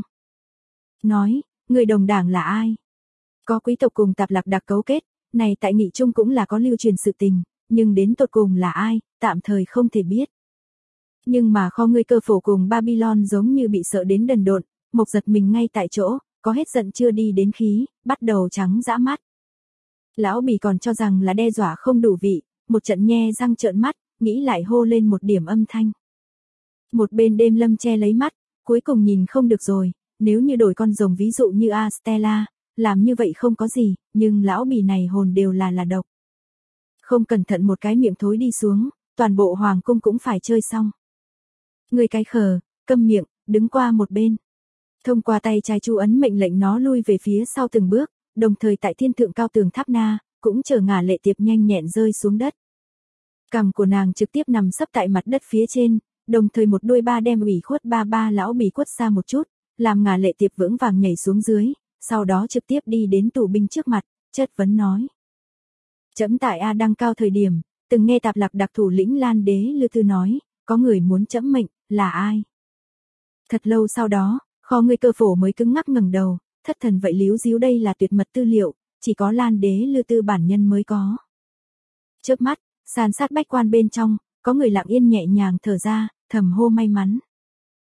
Speaker 1: Nói, người đồng đảng là ai? Có quý tộc cùng tạp lạc đặc cấu kết, này tại nghị trung cũng là có lưu truyền sự tình, nhưng đến tột cùng là ai, tạm thời không thể biết. Nhưng mà kho ngươi cơ phổ cùng Babylon giống như bị sợ đến đần độn, mộc giật mình ngay tại chỗ, có hết giận chưa đi đến khí, bắt đầu trắng dã mắt. Lão bì còn cho rằng là đe dọa không đủ vị, một trận nhe răng trợn mắt, nghĩ lại hô lên một điểm âm thanh. Một bên đêm lâm che lấy mắt, cuối cùng nhìn không được rồi, nếu như đổi con rồng ví dụ như Astella, làm như vậy không có gì, nhưng lão bì này hồn đều là độc. Không cẩn thận một cái miệng thối đi xuống, toàn bộ hoàng cung cũng phải chơi xong. Người cái khờ, câm miệng, đứng qua một bên. Thông qua tay trái chú ấn mệnh lệnh nó lui về phía sau từng bước, đồng thời tại thiên thượng cao tường tháp Na, cũng chờ ngả lệ tiệp nhanh nhẹn rơi xuống đất. Cằm của nàng trực tiếp nằm sấp tại mặt đất phía trên, đồng thời một đôi ba đem ủy khuất ba lão bì quất xa một chút, làm ngả lệ tiệp vững vàng nhảy xuống dưới, sau đó trực tiếp đi đến tù binh trước mặt, chất vấn nói. Trẫm tại A Đăng Cao thời điểm, từng nghe tạp lạc đặc thủ lĩnh Lan Đế Lư Tư nói, có người muốn trẫm mệnh, là ai? Thật lâu sau đó, kho ngươi cơ phổ mới cứng ngắc ngẩng đầu, thất thần vậy líu díu đây là tuyệt mật tư liệu, chỉ có Lan Đế Lư Tư bản nhân mới có. Chớp mắt, san sát bách quan bên trong, có người lặng yên nhẹ nhàng thở ra, thầm hô may mắn.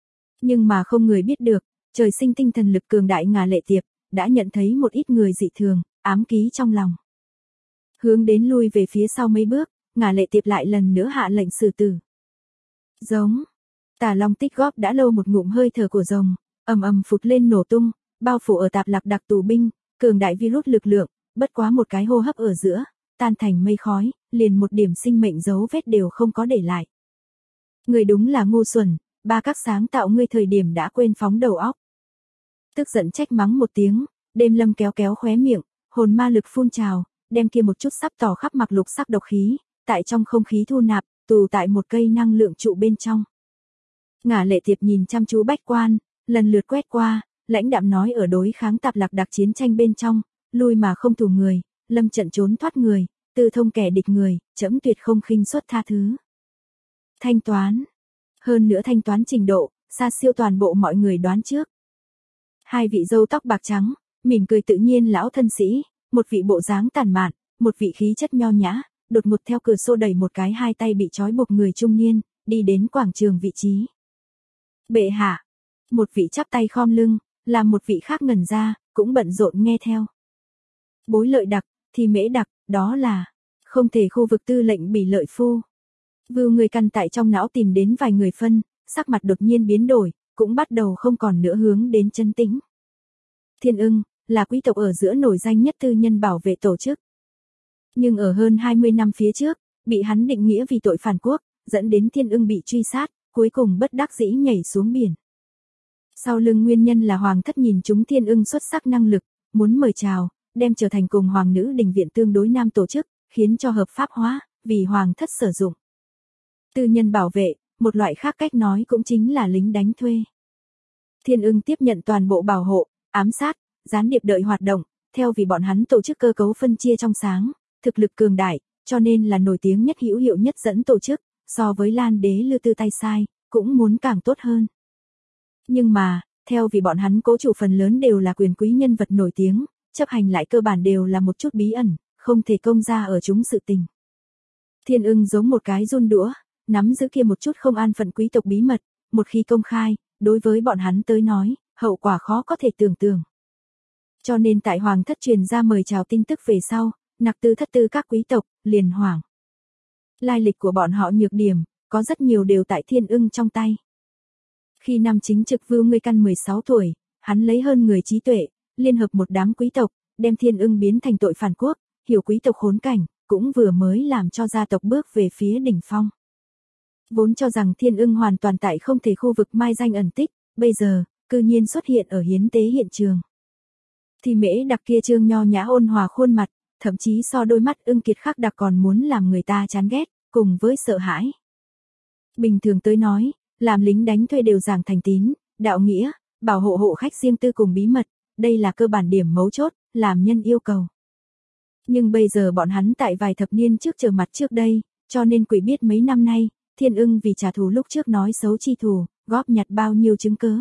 Speaker 1: Nhưng mà không người biết được, trời sinh tinh thần lực cường đại Ngà Lệ Tiệp, đã nhận thấy một ít người dị thường, ám ký trong lòng. Hướng đến lui về phía sau mấy bước, Ngà Lệ Tiệp lại lần nữa hạ lệnh xử tử. Giống. Tà Long tích góp đã lâu một ngụm hơi thở của rồng, ầm ầm phụt lên nổ tung, bao phủ ở Tạp Lạc đặc tù binh, cường đại virus lực lượng, bất quá một cái hô hấp ở giữa, tan thành mây khói, liền một điểm sinh mệnh dấu vết đều không có để lại. Người đúng là ngu xuẩn, ba các sáng tạo ngươi thời điểm đã quên phóng đầu óc. Tức giận trách mắng một tiếng, Đêm Lâm kéo kéo khóe miệng, hồn ma lực phun trào, đem kia một chút sắp tỏ khắp mặc lục sắc độc khí, tại trong không khí thu nạp, tù tại một cây năng lượng trụ bên trong. Ngà Lệ Tiệp nhìn chăm chú bách quan, lần lượt quét qua, lãnh đạm nói ở đối kháng Tạp Lạc đặc chiến tranh bên trong, lui mà không thủ người, lâm trận trốn thoát người, tư thông kẻ địch người, trẫm tuyệt không khinh suất tha thứ. Thanh toán. Hơn nữa thanh toán trình độ, xa siêu toàn bộ mọi người đoán trước. Hai vị râu tóc bạc trắng, mỉm cười tự nhiên lão thân sĩ, một vị bộ dáng tàn mạn, một vị khí chất nho nhã, đột ngột theo cửa xô đẩy một cái hai tay bị trói buộc người trung niên, đi đến quảng trường vị trí. Bệ hạ. Một vị chắp tay khom lưng, làm một vị khác ngẩn ra, cũng bận rộn nghe theo. Bối Lợi Đặc, thì Mễ Đặc, đó là không thể khu vực tư lệnh Bỉ Lợi Phu. Vưu người căn tại trong não tìm đến vài người phân, sắc mặt đột nhiên biến đổi, cũng bắt đầu không còn nữa hướng đến chân tĩnh. Thiên Ưng, là quý tộc ở giữa nổi danh nhất tư nhân bảo vệ tổ chức. Nhưng ở hơn 20 năm phía trước, bị hắn định nghĩa vì tội phản quốc, dẫn đến Thiên Ưng bị truy sát, cuối cùng bất đắc dĩ nhảy xuống biển. Sau lưng nguyên nhân là Hoàng thất nhìn chúng Thiên Ưng xuất sắc năng lực, muốn mời chào, đem trở thành cùng Hoàng nữ đình viện tương đối nam tổ chức, khiến cho hợp pháp hóa, vì Hoàng thất sử dụng. Tư nhân bảo vệ, một loại khác cách nói cũng chính là lính đánh thuê. Thiên Ưng tiếp nhận toàn bộ bảo hộ, ám sát, gián điệp đợi hoạt động, theo vì bọn hắn tổ chức cơ cấu phân chia trong sáng, thực lực cường đại, cho nên là nổi tiếng nhất hữu hiệu nhất dẫn tổ chức, so với Lan Đế Lư Tư tay sai, cũng muốn càng tốt hơn. Nhưng mà, theo vì bọn hắn cố chủ phần lớn đều là quyền quý nhân vật nổi tiếng, chấp hành lại cơ bản đều là một chút bí ẩn, không thể công ra ở chúng sự tình. Thiên Ưng giống một cái run đũa, nắm giữ kia một chút không an phận quý tộc bí mật, một khi công khai, đối với bọn hắn tới nói, hậu quả khó có thể tưởng tượng. Cho nên tại Hoàng thất truyền ra mời chào tin tức về sau, nặc tư thất tư các quý tộc, liền hoảng. Lai lịch của bọn họ nhược điểm, có rất nhiều đều tại Thiên Ưng trong tay. Khi năm chính trực Vưu Ngươi Căn 16 tuổi, hắn lấy hơn người trí tuệ, liên hợp một đám quý tộc, đem Thiên Ưng biến thành tội phản quốc, hiểu quý tộc khốn cảnh, cũng vừa mới làm cho gia tộc bước về phía đỉnh phong. Vốn cho rằng Thiên Ưng hoàn toàn tại không thể khu vực mai danh ẩn tích, bây giờ, cư nhiên xuất hiện ở hiến tế hiện trường. Thì Mễ Đặc kia trương nho nhã ôn hòa khuôn mặt, thậm chí so đôi mắt ưng kiệt khắc đặc còn muốn làm người ta chán ghét, cùng với sợ hãi. Bình thường tới nói, làm lính đánh thuê đều giảng thành tín, đạo nghĩa, bảo hộ hộ khách riêng tư cùng bí mật, đây là cơ bản điểm mấu chốt, làm nhân yêu cầu. Nhưng bây giờ bọn hắn tại vài thập niên trước trở mặt trước đây, cho nên quỷ biết mấy năm nay, Thiên Ưng vì trả thù lúc trước nói xấu chi thù, góp nhặt bao nhiêu chứng cớ.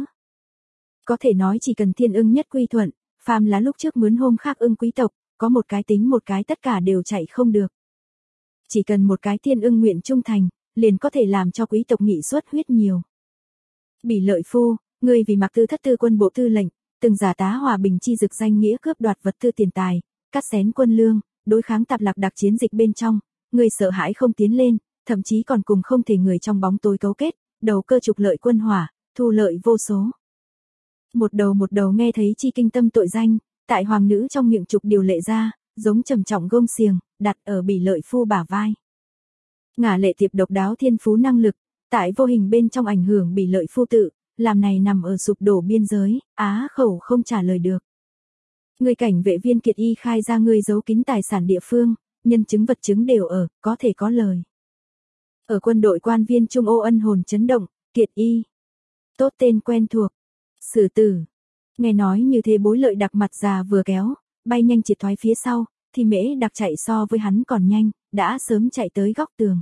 Speaker 1: Có thể nói chỉ cần Thiên Ưng nhất quy thuận, phàm là lúc trước mướn hôm khác ưng quý tộc, có một cái tính một cái tất cả đều chạy không được. Chỉ cần một cái Thiên Ưng nguyện trung thành, liền có thể làm cho quý tộc nghị xuất huyết nhiều. Bỉ Lợi Phu, người vì mặc tư thất tư quân bộ tư lệnh, từng giả tá hòa bình chi dực danh nghĩa cướp đoạt vật tư tiền tài, cắt xén quân lương, đối kháng Tạp Lạc đặc chiến dịch bên trong, người sợ hãi không tiến lên, thậm chí còn cùng không thể người trong bóng tối cấu kết, đầu cơ trục lợi quân hỏa, thu lợi vô số. Một đầu nghe thấy chi kinh tâm tội danh, tại hoàng nữ trong miệng trục điều lệ ra, giống trầm trọng gông xiềng, đặt ở Bỉ Lợi Phu bả vai. Ngà Lệ Tiệp độc đáo thiên phú năng lực, tại vô hình bên trong ảnh hưởng Bỉ Lợi Phu tự, làm này nằm ở sụp đổ biên giới, á khẩu không trả lời được. Người cảnh vệ viên Kiệt Y khai ra người giấu kín tài sản địa phương, nhân chứng vật chứng đều ở, có thể có lời. Ở quân đội quan viên Trung Ô ân hồn chấn động, Kiệt Y. Tốt tên quen thuộc. Sử tử. Nghe nói như thế Bối Lợi Đặc mặt già vừa kéo, bay nhanh triệt thoái phía sau, thì Mễ Đặc chạy so với hắn còn nhanh, đã sớm chạy tới góc tường.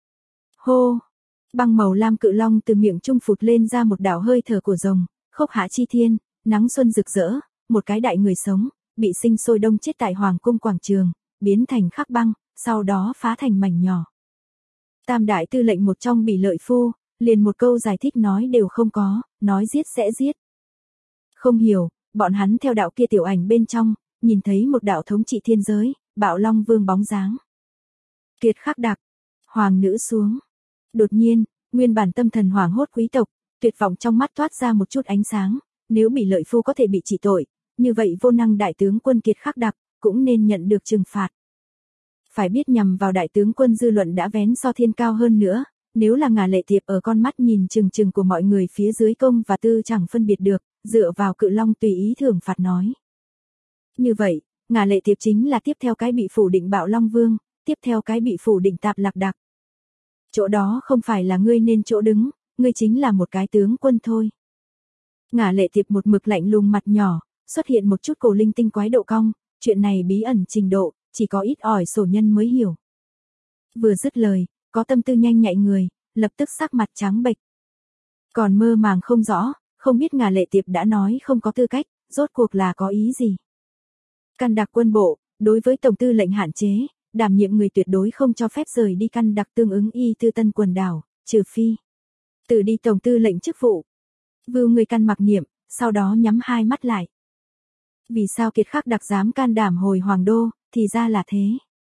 Speaker 1: Hô! Băng màu lam cự long từ miệng trung phụt lên ra một đảo hơi thở của rồng, khốc hạ chi thiên, nắng xuân rực rỡ, một cái đại người sống, bị sinh sôi đông chết tại Hoàng cung quảng trường, biến thành khắc băng, sau đó phá thành mảnh nhỏ. Tam đại tư lệnh một trong Bỉ Lợi Phu, liền một câu giải thích nói đều không có, nói giết sẽ giết. Không hiểu, bọn hắn theo đạo kia tiểu ảnh bên trong, nhìn thấy một đạo thống trị thiên giới, Bạo Long Vương bóng dáng. Kiệt Khắc Đặc, hoàng nữ xuống. Đột nhiên, nguyên bản tâm thần hoảng hốt quý tộc, tuyệt vọng trong mắt toát ra một chút ánh sáng, nếu Bỉ Lợi Phu có thể bị trị tội, như vậy vô năng đại tướng quân Kiệt Khắc Đặc cũng nên nhận được trừng phạt. Phải biết nhằm vào đại tướng quân dư luận đã vén so thiên cao hơn nữa, nếu là Ngà Lệ Thiệp ở con mắt nhìn chừng chừng của mọi người phía dưới công và tư chẳng phân biệt được, dựa vào Cự Long tùy ý thưởng phạt nói. Như vậy, Ngà Lệ Thiệp chính là tiếp theo cái bị phủ định Bạo Long Vương, tiếp theo cái bị phủ định Tạp Lạc Đặc. Chỗ đó không phải là ngươi nên chỗ đứng, ngươi chính là một cái tướng quân thôi. Ngà Lệ Thiệp một mực lạnh lùng mặt nhỏ, xuất hiện một chút cổ linh tinh quái độ cong, chuyện này bí ẩn trình độ, chỉ có ít ỏi sổ nhân mới hiểu. Vừa dứt lời, có tâm tư nhanh nhạy người, lập tức sắc mặt trắng bệch. Còn mơ màng không rõ, không biết Ngà Lệ Thiệp đã nói không có tư cách, rốt cuộc là có ý gì. Căn đặc quân bộ, đối với tổng tư lệnh hạn chế, đảm nhiệm người tuyệt đối không cho phép rời đi căn đặc tương ứng y tư Tân quần đảo, trừ phi từ đi tổng tư lệnh chức vụ. Vưu người căn mặc niệm, sau đó nhắm hai mắt lại. Vì sao Kiệt Khắc Đặc dám can đảm hồi hoàng đô, thì ra là thế.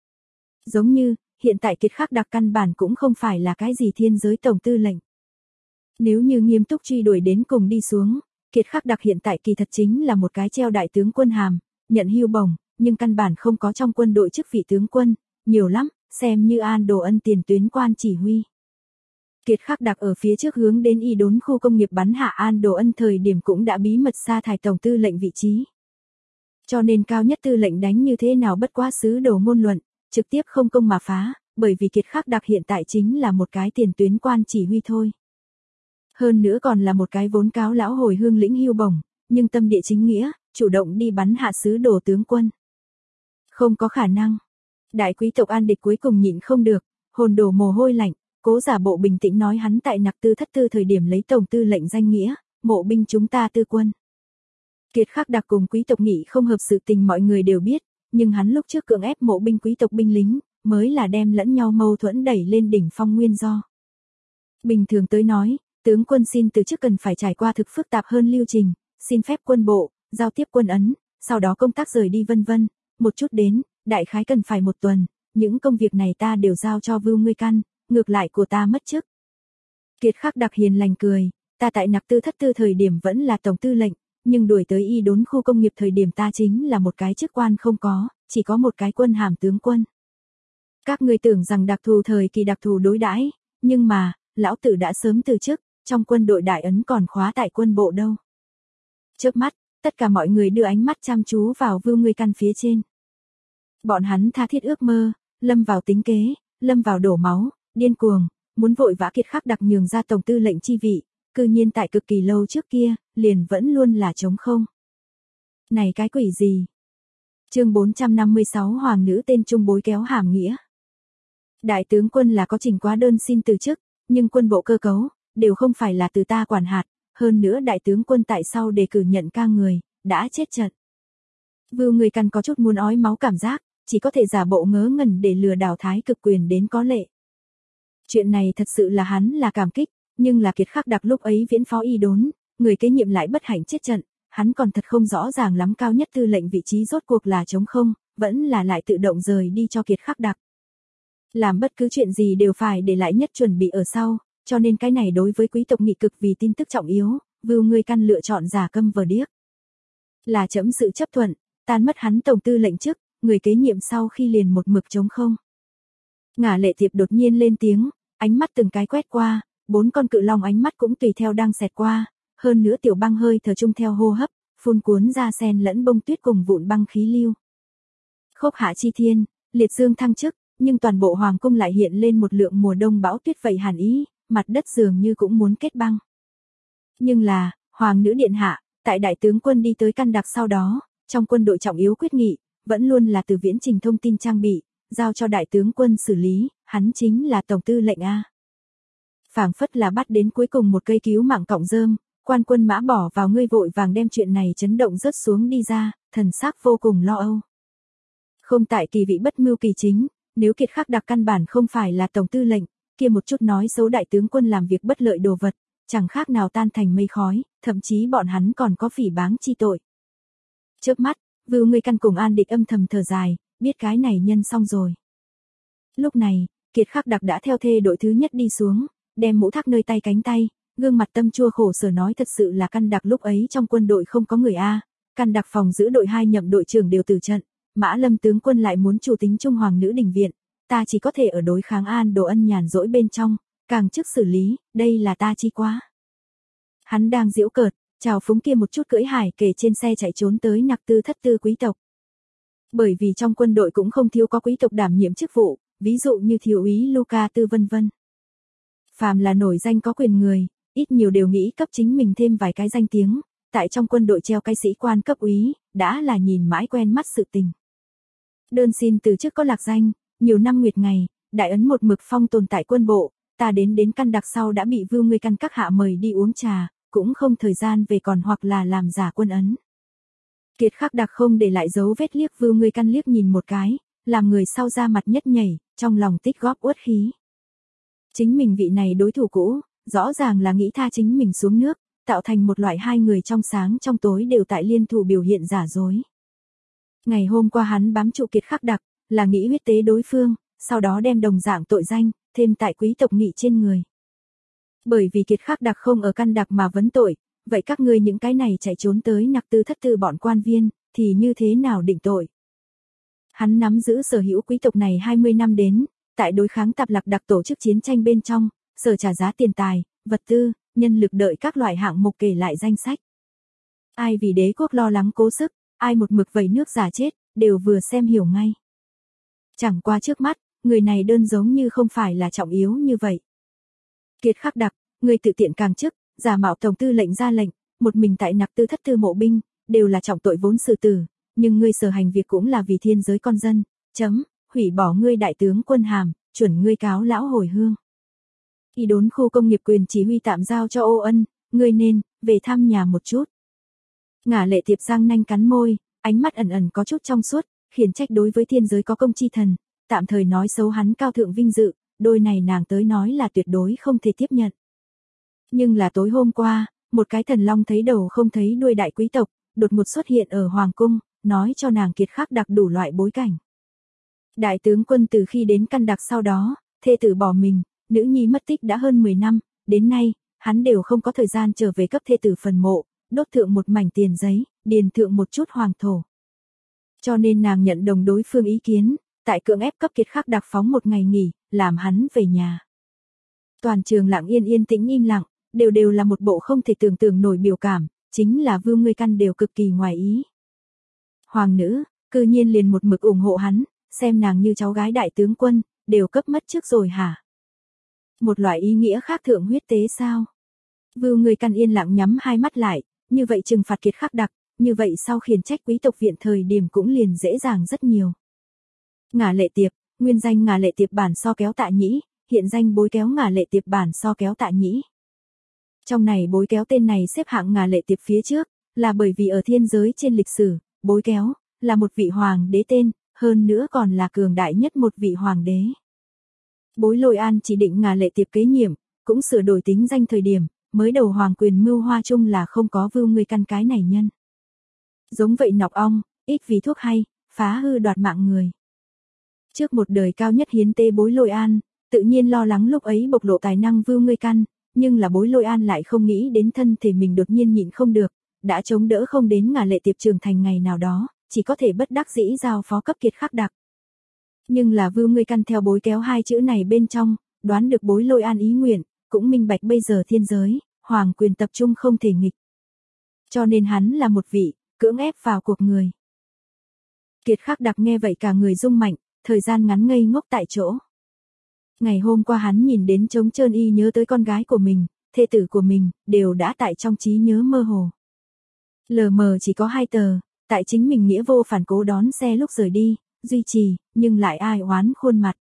Speaker 1: Giống như, hiện tại Kiệt Khắc Đặc căn bản cũng không phải là cái gì thiên giới tổng tư lệnh. Nếu như nghiêm túc truy đuổi đến cùng đi xuống, Kiệt Khắc Đặc hiện tại kỳ thật chính là một cái treo đại tướng quân hàm, nhận hưu bổng, nhưng căn bản không có trong quân đội chức vị tướng quân, nhiều lắm, xem như An Đồ Ân tiền tuyến quan chỉ huy. Kiệt Khắc Đặc ở phía trước hướng đến y đốn khu công nghiệp bắn hạ An Đồ Ân thời điểm cũng đã bí mật sa thải tổng tư lệnh vị trí. Cho nên cao nhất tư lệnh đánh như thế nào bất quá sứ đồ ngôn luận, trực tiếp không công mà phá, bởi vì Kiệt Khắc Đặc hiện tại chính là một cái tiền tuyến quan chỉ huy thôi. Hơn nữa còn là một cái vốn cáo lão hồi hương lĩnh hưu bổng, nhưng tâm địa chính nghĩa, chủ động đi bắn hạ sứ đồ tướng quân. Không có khả năng. Đại quý tộc An Địch cuối cùng nhịn không được, hồn đổ mồ hôi lạnh, cố giả bộ bình tĩnh nói hắn tại nặc tư thất tư thời điểm lấy tổng tư lệnh danh nghĩa, mộ binh chúng ta tư quân. Kiệt Khắc Đặc cùng quý tộc nghị không hợp sự tình mọi người đều biết, nhưng hắn lúc trước cưỡng ép mộ binh quý tộc binh lính, mới là đem lẫn nhau mâu thuẫn đẩy lên đỉnh phong nguyên do. Bình thường tới nói, tướng quân xin từ chức cần phải trải qua thực phức tạp hơn lưu trình, xin phép quân bộ, giao tiếp quân ấn, sau đó công tác rời đi vân vân, một chút đến, đại khái cần phải một tuần, những công việc này ta đều giao cho Vưu ngươi căn, ngược lại của ta mất chức. Kiệt Khắc Đặc hiền lành cười, ta tại nặc tư thất tư thời điểm vẫn là tổng tư lệnh, nhưng đuổi tới y đốn khu công nghiệp thời điểm ta chính là một cái chức quan không có, chỉ có một cái quân hàm tướng quân. Các ngươi tưởng rằng đặc thù thời kỳ đặc thù đối đãi, nhưng mà, lão tử đã sớm từ chức, trong quân đội đại ấn còn khóa tại quân bộ đâu. Chớp mắt, tất cả mọi người đưa ánh mắt chăm chú vào Vưu ngươi căn phía trên. Bọn hắn tha thiết ước mơ, lâm vào tính kế, lâm vào đổ máu, điên cuồng, muốn vội vã Kiệt Khắc Đặc nhường ra tổng tư lệnh chi vị, cư nhiên tại cực kỳ lâu trước kia, liền vẫn luôn là trống không. Này cái quỷ gì? Chương 456 Hoàng nữ tên trung bối kéo hàm nghĩa. Đại tướng quân là có trình quá đơn xin từ chức, nhưng quân bộ cơ cấu, đều không phải là từ ta quản hạt, hơn nữa đại tướng quân tại sau đề cử nhận ca người, đã chết trận. Vưu người căn có chút muốn ói máu cảm giác, chỉ có thể giả bộ ngớ ngẩn để lừa đảo thái cực quyền đến có lệ. Chuyện này thật sự là hắn là cảm kích, nhưng là Kiệt Khắc Đặc lúc ấy viễn phó y đốn, người kế nhiệm lại bất hạnh chết trận, hắn còn thật không rõ ràng lắm cao nhất tư lệnh vị trí rốt cuộc là trống không, vẫn là lại tự động rời đi cho Kiệt Khắc Đặc. Làm bất cứ chuyện gì đều phải để lại nhất chuẩn bị ở sau, cho nên cái này đối với quý tộc nghị cực vì tin tức trọng yếu, Vưu ngươi căn lựa chọn giả câm vờ điếc. Là chấm sự chấp thuận, tan mất hắn tổng tư lệnh chức, người kế nhiệm sau khi liền một mực trống không. Ngà Lệ Thiệp đột nhiên lên tiếng, ánh mắt từng cái quét qua, 4 con cự long ánh mắt cũng tùy theo đang xẹt qua, hơn nữa tiểu băng hơi thở chung theo hô hấp, phun cuốn ra sen lẫn bông tuyết cùng vụn băng khí lưu. Khốc hạ chi thiên, liệt dương thăng chức, nhưng toàn bộ hoàng cung lại hiện lên một lượng mùa đông bão tuyết vậy hàn ý, mặt đất dường như cũng muốn kết băng. Nhưng là, hoàng nữ điện hạ, tại đại tướng quân đi tới căn đặc sau đó, trong quân đội trọng yếu quyết nghị, vẫn luôn là từ viễn trình thông tin trang bị, giao cho đại tướng quân xử lý, hắn chính là tổng tư lệnh A. Phảng phất là bắt đến cuối cùng một cây cứu mạng cọng rơm, quan quân mã bỏ vào ngươi vội vàng đem chuyện này chấn động rớt xuống đi ra, thần sắc vô cùng lo âu. Không tại kỳ vị bất mưu kỳ chính, nếu Kiệt Khắc Đặc căn bản không phải là tổng tư lệnh, kia một chút nói xấu đại tướng quân làm việc bất lợi đồ vật, chẳng khác nào tan thành mây khói, thậm chí bọn hắn còn có phỉ báng chi tội. Chớp mắt, Vưu Ngươi Căn cùng An Địch âm thầm thở dài, biết cái này nhân xong rồi. Lúc này, Kiệt Khắc Đặc đã theo thê đội thứ nhất đi xuống, đem mũ thác nơi tay cánh tay, gương mặt tâm chua khổ sở nói thật sự là Căn Đặc lúc ấy trong quân đội không có người a. Căn Đặc phòng giữ đội 2 nhậm đội trưởng đều từ trận, Mã Lâm tướng quân lại muốn chủ tính Trung Hoàng nữ đình viện, ta chỉ có thể ở đối kháng An Đồ Ân nhàn rỗi bên trong, càng chức xử lý, đây là ta chi quá. Hắn đang giễu cợt, chào phúng kia một chút cưỡi hải kể trên xe chạy trốn tới nặc tư thất tư quý tộc. Bởi vì trong quân đội cũng không thiếu có quý tộc đảm nhiệm chức vụ, ví dụ như thiếu úy Luca Tư vân vân. Phàm là nổi danh có quyền người, ít nhiều đều nghĩ cấp chính mình thêm vài cái danh tiếng, tại trong quân đội treo cái sĩ quan cấp úy, đã là nhìn mãi quen mắt sự tình. Đơn xin từ chức có lạc danh, nhiều năm nguyệt ngày, đại ấn một mực phong tồn tại quân bộ, ta đến Căn Đặc sau đã bị Vưu Ngươi Căn các hạ mời đi uống trà, cũng không thời gian về còn hoặc là làm giả quân ấn. Kiệt Khắc Đặc không để lại dấu vết liếc Vưu Ngươi Căn liếc nhìn một cái, làm người sau ra mặt nhất nhảy, trong lòng tích góp uất khí. Chính mình vị này đối thủ cũ, rõ ràng là nghĩ tha chính mình xuống nước, tạo thành một loại hai người trong sáng trong tối đều tại liên thủ biểu hiện giả dối. Ngày hôm qua hắn bám trụ Kiệt Khắc Đặc, là nghĩ huyết tế đối phương, sau đó đem đồng dạng tội danh, thêm tại quý tộc nghị trên người. Bởi vì Kiệt Khắc Đặc không ở Căn Đặc mà vấn tội, vậy các ngươi những cái này chạy trốn tới nặc tư thất tư bọn quan viên, thì như thế nào định tội? Hắn nắm giữ sở hữu quý tộc này 20 năm đến, tại đối kháng Tạp Lạc Đặc tổ chức chiến tranh bên trong, sở trả giá tiền tài, vật tư, nhân lực đợi các loại hạng mục kể lại danh sách. Ai vì đế quốc lo lắng cố sức, ai một mực vẩy nước giả chết, đều vừa xem hiểu ngay. Chẳng qua trước mắt, người này đơn giống như không phải là trọng yếu như vậy. Kiệt Khắc Đặc, người tự tiện càng chức, giả mạo tổng tư lệnh ra lệnh, một mình tại nặc tư thất tư mộ binh, đều là trọng tội vốn xử tử, nhưng ngươi sở hành việc cũng là vì thiên giới con dân, hủy bỏ ngươi đại tướng quân hàm, chuẩn ngươi cáo lão hồi hương. Y đốn khu công nghiệp quyền chỉ huy tạm giao cho Ô Ân, ngươi nên về thăm nhà một chút. Ngả Lệ Tiệp giang nanh cắn môi, ánh mắt ẩn ẩn có chút trong suốt, khiển trách đối với thiên giới có công chi thần, tạm thời nói xấu hắn cao thượng vinh dự, đôi này nàng tới nói là tuyệt đối không thể tiếp nhận. Nhưng là tối hôm qua, một cái thần long thấy đầu không thấy đuôi đại quý tộc, đột ngột xuất hiện ở hoàng cung, nói cho nàng Kiệt Khắc Đặc đủ loại bối cảnh. Đại tướng quân từ khi đến Căn Đặc sau đó, thê tử bỏ mình, nữ nhi mất tích đã hơn 10 năm, đến nay, hắn đều không có thời gian trở về cấp thê tử phần mộ, đốt thượng một mảnh tiền giấy, điền thượng một chút hoàng thổ. Cho nên nàng nhận đồng đối phương ý kiến, tại cưỡng ép cấp Kiệt Khắc Đặc phóng một ngày nghỉ, làm hắn về nhà. Toàn trường lặng yên tĩnh im lặng, đều là một bộ không thể tưởng tượng nổi biểu cảm, chính là Vưu Ngươi Căn đều cực kỳ ngoài ý. Hoàng nữ, cư nhiên liền một mực ủng hộ hắn, xem nàng như cháu gái đại tướng quân, đều cấp mất trước rồi hả? Một loại ý nghĩa khác thượng huyết tế sao? Vưu Ngươi Căn yên lặng nhắm hai mắt lại, như vậy trừng phạt Kiệt Khắc Đặc, như vậy sau khiển trách quý tộc viện thời điểm cũng liền dễ dàng rất nhiều. Ngả Lệ Tiệp, nguyên danh Ngả Lệ Tiệp bản so kéo Tạ Nhĩ, hiện danh bối kéo Ngả Lệ Tiệp bản so kéo Tạ Nhĩ. Trong này bối kéo tên này xếp hạng Ngả Lệ Tiệp phía trước, là bởi vì ở thiên giới trên lịch sử, bối kéo, là một vị hoàng đế tên, hơn nữa còn là cường đại nhất một vị hoàng đế. Bối Lôi An chỉ định Ngả Lệ Tiệp kế nhiệm, cũng sửa đổi tính danh thời điểm, mới đầu hoàng quyền mưu hoa chung là không có Vưu Ngươi Căn cái này nhân. Giống vậy nọc ong, ít vì thuốc hay, phá hư đoạt mạng người. Trước một đời cao nhất hiến tế Bối Lôi An, tự nhiên lo lắng lúc ấy bộc lộ tài năng Vưu Ngươi Căn, nhưng là Bối Lôi An lại không nghĩ đến thân thể mình đột nhiên nhịn không được, đã chống đỡ không đến Ngả Lệ Tiệp trưởng thành ngày nào đó, chỉ có thể bất đắc dĩ giao phó cấp Kiệt Khắc Đặc. Nhưng là Vưu Ngươi Căn theo bối kéo hai chữ này bên trong, đoán được Bối Lôi An ý nguyện, cũng minh bạch bây giờ thiên giới, hoàng quyền tập trung không thể nghịch. Cho nên hắn là một vị, cưỡng ép vào cuộc người. Kiệt Khắc Đặc nghe vậy cả người rung mạnh, thời gian ngắn ngây ngốc tại chỗ. Ngày hôm qua hắn nhìn đến trống trơn y nhớ tới con gái của mình, thê tử của mình, đều đã tại trong trí nhớ mơ hồ. Lờ mờ chỉ có 2 tờ, tại chính mình nghĩa vô phản cố đón xe lúc rời đi, duy trì, nhưng lại ai oán khuôn mặt.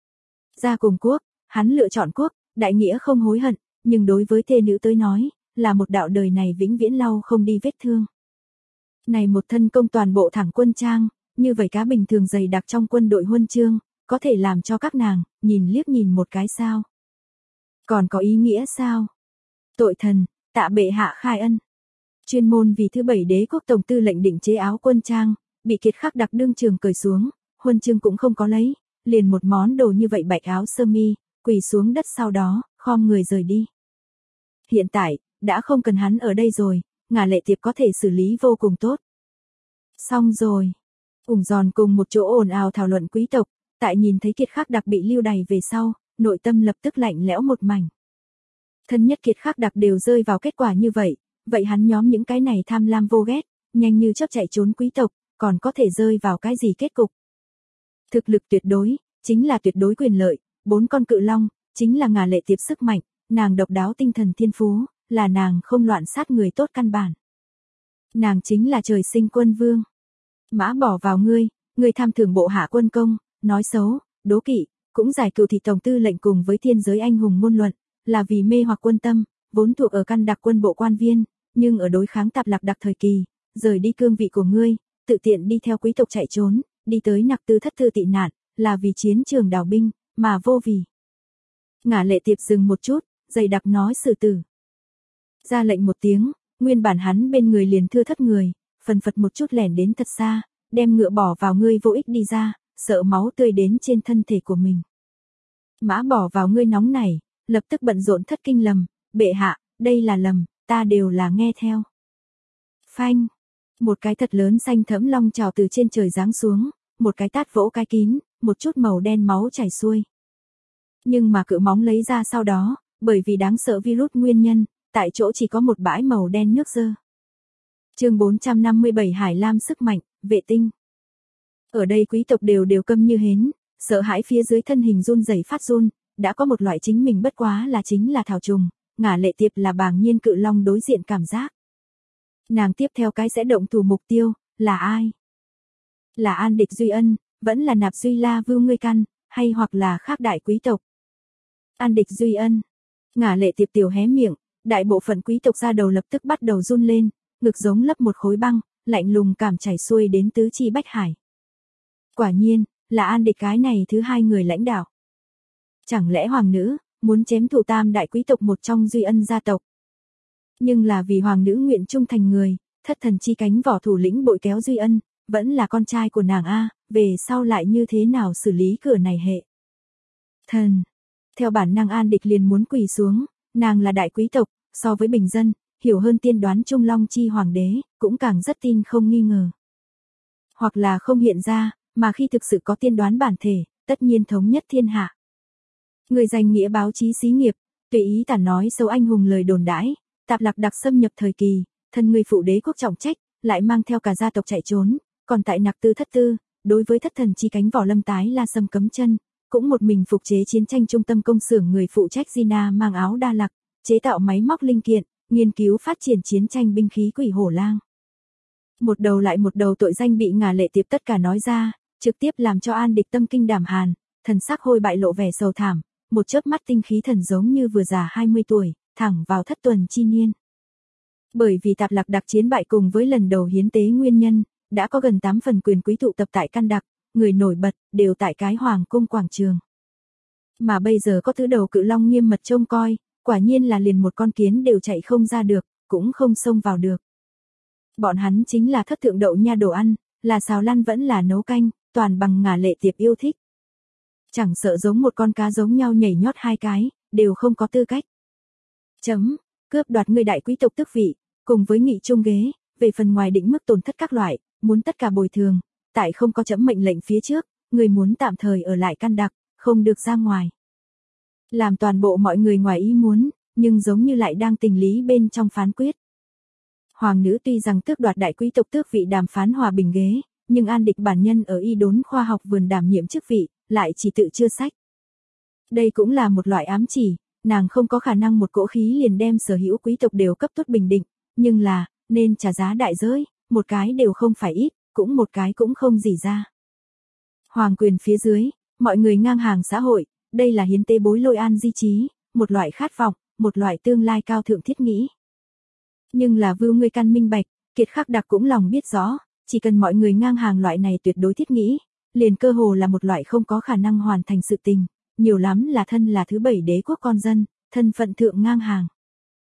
Speaker 1: Ra cùng quốc, hắn lựa chọn quốc, đại nghĩa không hối hận, nhưng đối với thê nữ tới nói, là một đạo đời này vĩnh viễn lau không đi vết thương. Này một thân công toàn bộ thẳng quân trang, như vậy cá bình thường dày đặc trong quân đội huân chương, có thể làm cho các nàng, nhìn liếc nhìn một cái sao? Còn có ý nghĩa sao? Tội thần, tạ bệ hạ khai ân. Chuyên môn vì thứ bảy đế quốc tổng tư lệnh định chế áo quân trang, bị Kiệt Khắc Đặc đương trường cởi xuống, huân chương cũng không có lấy, liền một món đồ như vậy bạch áo sơ mi, quỳ xuống đất sau đó, khom người rời đi. Hiện tại, đã không cần hắn ở đây rồi, Ngả Lệ Tiệp có thể xử lý vô cùng tốt. Xong rồi. Ủng giòn cùng một chỗ ồn ào thảo luận quý tộc, tại nhìn thấy Kiệt Khắc Đặc bị lưu đày về sau, nội tâm lập tức lạnh lẽo một mảnh. Thân nhất Kiệt Khắc Đặc đều rơi vào kết quả như vậy hắn nhóm những cái này tham lam vô ghét, nhanh như chớp chạy trốn quý tộc, còn có thể rơi vào cái gì kết cục? Thực lực tuyệt đối, chính là tuyệt đối quyền lợi, 4 con cự long, chính là Ngả Lệ Tiệp sức mạnh, nàng độc đáo tinh thần thiên phú, là nàng không loạn sát người tốt căn bản. Nàng chính là trời sinh quân vương. Mã bỏ vào ngươi tham thưởng bộ hạ quân công, nói xấu, đố kỵ, cũng giải cựu thị tổng tư lệnh cùng với thiên giới anh hùng ngôn luận, là vì mê hoặc quân tâm, vốn thuộc ở căn đặc quân bộ quan viên, nhưng ở đối kháng Tạp Lạc Đặc thời kỳ, rời đi cương vị của ngươi, tự tiện đi theo quý tộc chạy trốn, đi tới Nặc Tư thất thư tị nạn, là vì chiến trường đào binh, mà vô vì. Ngả Lệ Tiệp dừng một chút, dày đặc nói xử tử. Ra lệnh một tiếng, nguyên bản hắn bên người liền thưa thất người, phần phật một chút lẻn đến thật xa, đem ngựa bỏ vào ngươi vô ích đi ra, sợ máu tươi đến trên thân thể của mình. Mã bỏ vào ngươi nóng này, lập tức bận rộn thất kinh lầm, bệ hạ, đây là lầm, ta đều là nghe theo. Phanh, một cái thật lớn xanh thẫm long trào từ trên trời giáng xuống, một cái tát vỗ cái kín, một chút màu đen máu chảy xuôi. Nhưng mà cự móng lấy ra sau đó, bởi vì đáng sợ virus nguyên nhân, tại chỗ chỉ có một bãi màu đen nước dơ. Chương 457 Hải Lam sức mạnh, vệ tinh. Ở đây quý tộc đều câm như hến, sợ hãi phía dưới thân hình run rẩy phát run, đã có một loại chính mình bất quá là chính là thảo trùng, Ngả Lệ Tiệp là bàng nhiên cự long đối diện cảm giác. Nàng tiếp theo cái sẽ động thủ mục tiêu, là ai? Là An Địch Duy Ân, vẫn là Nạp Duy La Vưu ngươi căn, hay hoặc là khác đại quý tộc? An Địch Duy Ân. Ngả Lệ Tiệp tiểu hé miệng, đại bộ phận quý tộc ra đầu lập tức bắt đầu run lên, ngực giống lấp một khối băng, lạnh lùng cảm chảy xuôi đến tứ chi bách hải. Quả nhiên, là An Địch cái này thứ hai người lãnh đạo. Chẳng lẽ hoàng nữ muốn chém thủ tam đại quý tộc một trong Duy Ân gia tộc? Nhưng là vì hoàng nữ nguyện trung thành người, thất thần chi cánh vỏ thủ lĩnh bội kéo Duy Ân, vẫn là con trai của nàng a, về sau lại như thế nào xử lý cửa này hệ? Thần, theo bản năng An Địch liền muốn quỳ xuống, nàng là đại quý tộc, so với bình dân, hiểu hơn tiên đoán Trung Long chi hoàng đế, cũng càng rất tin không nghi ngờ. Hoặc là không hiện ra, mà khi thực sự có tiên đoán bản thể, tất nhiên thống nhất thiên hạ. Người danh nghĩa báo chí xí nghiệp, tùy ý tản nói xấu anh hùng lời đồn đãi, Tạp Lạc Đặc xâm nhập thời kỳ, thân người phụ đế quốc trọng trách, lại mang theo cả gia tộc chạy trốn, còn tại Nặc Tư thất tư, đối với thất thần chi cánh vỏ Lâm Tái La Sâm cấm chân, cũng một mình phục chế chiến tranh trung tâm công xưởng người phụ trách Gina mang áo Đa Lạc, chế tạo máy móc linh kiện, nghiên cứu phát triển chiến tranh binh khí quỷ hổ lang. Một đầu lại một đầu tội danh bị Ngả Lệ Tiệp tất cả nói ra, trực tiếp làm cho An Địch tâm kinh đảm hàn, thần sắc hôi bại lộ vẻ sầu thảm, một chớp mắt tinh khí thần giống như vừa già 20 tuổi, thẳng vào thất tuần chi niên. Bởi vì Tạp Lạc Đặc chiến bại cùng với lần đầu hiến tế nguyên nhân, đã có gần 8 phần quyền quý tụ tập tại Căn Đặc, người nổi bật đều tại cái hoàng cung quảng trường. Mà bây giờ có thứ đầu cự long nghiêm mật trông coi, quả nhiên là liền một con kiến đều chạy không ra được, cũng không xông vào được. Bọn hắn chính là thất thượng đậu nha đồ ăn, là xào lăn vẫn là nấu canh, toàn bằng Ngả Lệ Tiệp yêu thích. Chẳng sợ giống một con cá giống nhau nhảy nhót hai cái, đều không có tư cách. Cướp đoạt người đại quý tộc tước vị, cùng với nghị trung ghế, về phần ngoài định mức tổn thất các loại, muốn tất cả bồi thường, tại không có chấm mệnh lệnh phía trước, người muốn tạm thời ở lại Căn Đặc, không được ra ngoài. Làm toàn bộ mọi người ngoài ý muốn, nhưng giống như lại đang tình lý bên trong phán quyết. Hoàng nữ tuy rằng tước đoạt đại quý tộc tước vị đàm phán hòa bình ghế, nhưng An Địch bản nhân ở y đốn khoa học vườn đảm nhiệm chức vị, lại chỉ tự chưa sách. Đây cũng là một loại ám chỉ, nàng không có khả năng một cỗ khí liền đem sở hữu quý tộc đều cấp tốt bình định, nhưng là, nên trả giá đại giới, một cái đều không phải ít, cũng một cái cũng không gì ra. Hoàng quyền phía dưới, mọi người ngang hàng xã hội, đây là hiến tế bối lôi an di trí, một loại khát vọng, một loại tương lai cao thượng thiết nghĩ. Nhưng là Vưu ngươi căn minh bạch, Kiệt Khắc Đặc cũng lòng biết rõ, chỉ cần mọi người ngang hàng loại này tuyệt đối thiết nghĩ, liền cơ hồ là một loại không có khả năng hoàn thành sự tình, nhiều lắm là thân là thứ 7 đế quốc con dân, thân phận thượng ngang hàng.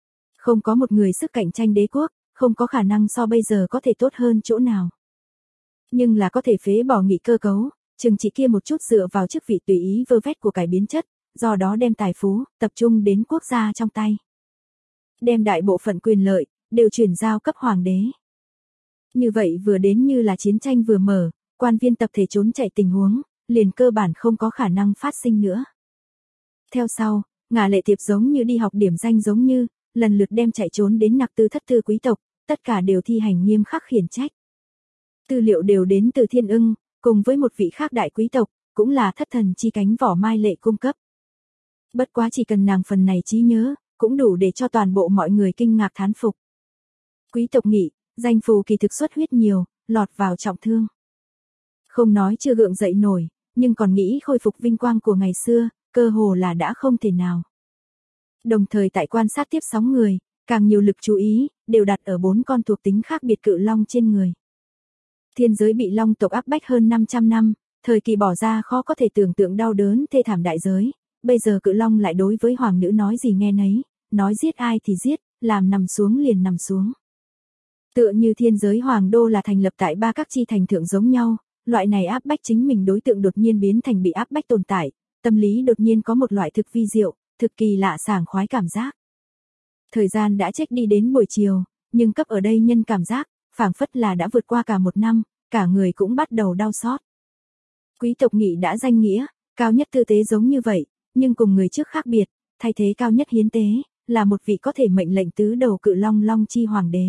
Speaker 1: Không có một người sức cạnh tranh đế quốc, không có khả năng so bây giờ có thể tốt hơn chỗ nào. Nhưng là có thể phế bỏ nghị cơ cấu, chừng chỉ kia một chút dựa vào chức vị tùy ý vơ vét của cải biến chất, do đó đem tài phú, tập trung đến quốc gia trong tay. Đem đại bộ phận quyền lợi, đều chuyển giao cấp hoàng đế. Như vậy vừa đến như là chiến tranh vừa mở, quan viên tập thể trốn chạy tình huống, liền cơ bản không có khả năng phát sinh nữa. Theo sau, Ngả Lệ Tiệp giống như đi học điểm danh giống như, lần lượt đem chạy trốn đến nặc tư thất tư quý tộc, tất cả đều thi hành nghiêm khắc khiển trách. Tư liệu đều đến từ Thiên Ưng, cùng với một vị khác đại quý tộc, cũng là thất thần chi cánh Võ Mai Lệ cung cấp. Bất quá chỉ cần nàng phần này trí nhớ, cũng đủ để cho toàn bộ mọi người kinh ngạc thán phục. Quý tộc Nghị, danh phù kỳ thực xuất huyết nhiều, lọt vào trọng thương. Không nói chưa gượng dậy nổi, nhưng còn nghĩ khôi phục vinh quang của ngày xưa, cơ hồ là đã không thể nào. Đồng thời tại quan sát tiếp sóng người, càng nhiều lực chú ý, đều đặt ở 4 con thuộc tính khác biệt cự long trên người. Thiên giới bị long tộc áp bách hơn 500 năm, thời kỳ bỏ ra khó có thể tưởng tượng đau đớn thê thảm đại giới, bây giờ cự long lại đối với hoàng nữ nói gì nghe nấy, nói giết ai thì giết, làm nằm xuống liền nằm xuống. Tựa như thiên giới hoàng đô là thành lập tại 3 các chi thành thượng giống nhau, loại này áp bách chính mình đối tượng đột nhiên biến thành bị áp bách tồn tại, tâm lý đột nhiên có một loại thực vi diệu, thực kỳ lạ sảng khoái cảm giác. Thời gian đã trách đi đến buổi chiều, nhưng cấp ở đây nhân cảm giác, phảng phất là đã vượt qua cả một năm, cả người cũng bắt đầu đau xót. Quý tộc Nghị đã danh nghĩa, cao nhất tư tế giống như vậy, nhưng cùng người trước khác biệt, thay thế cao nhất hiến tế, là một vị có thể mệnh lệnh tứ đầu cự long long chi hoàng đế.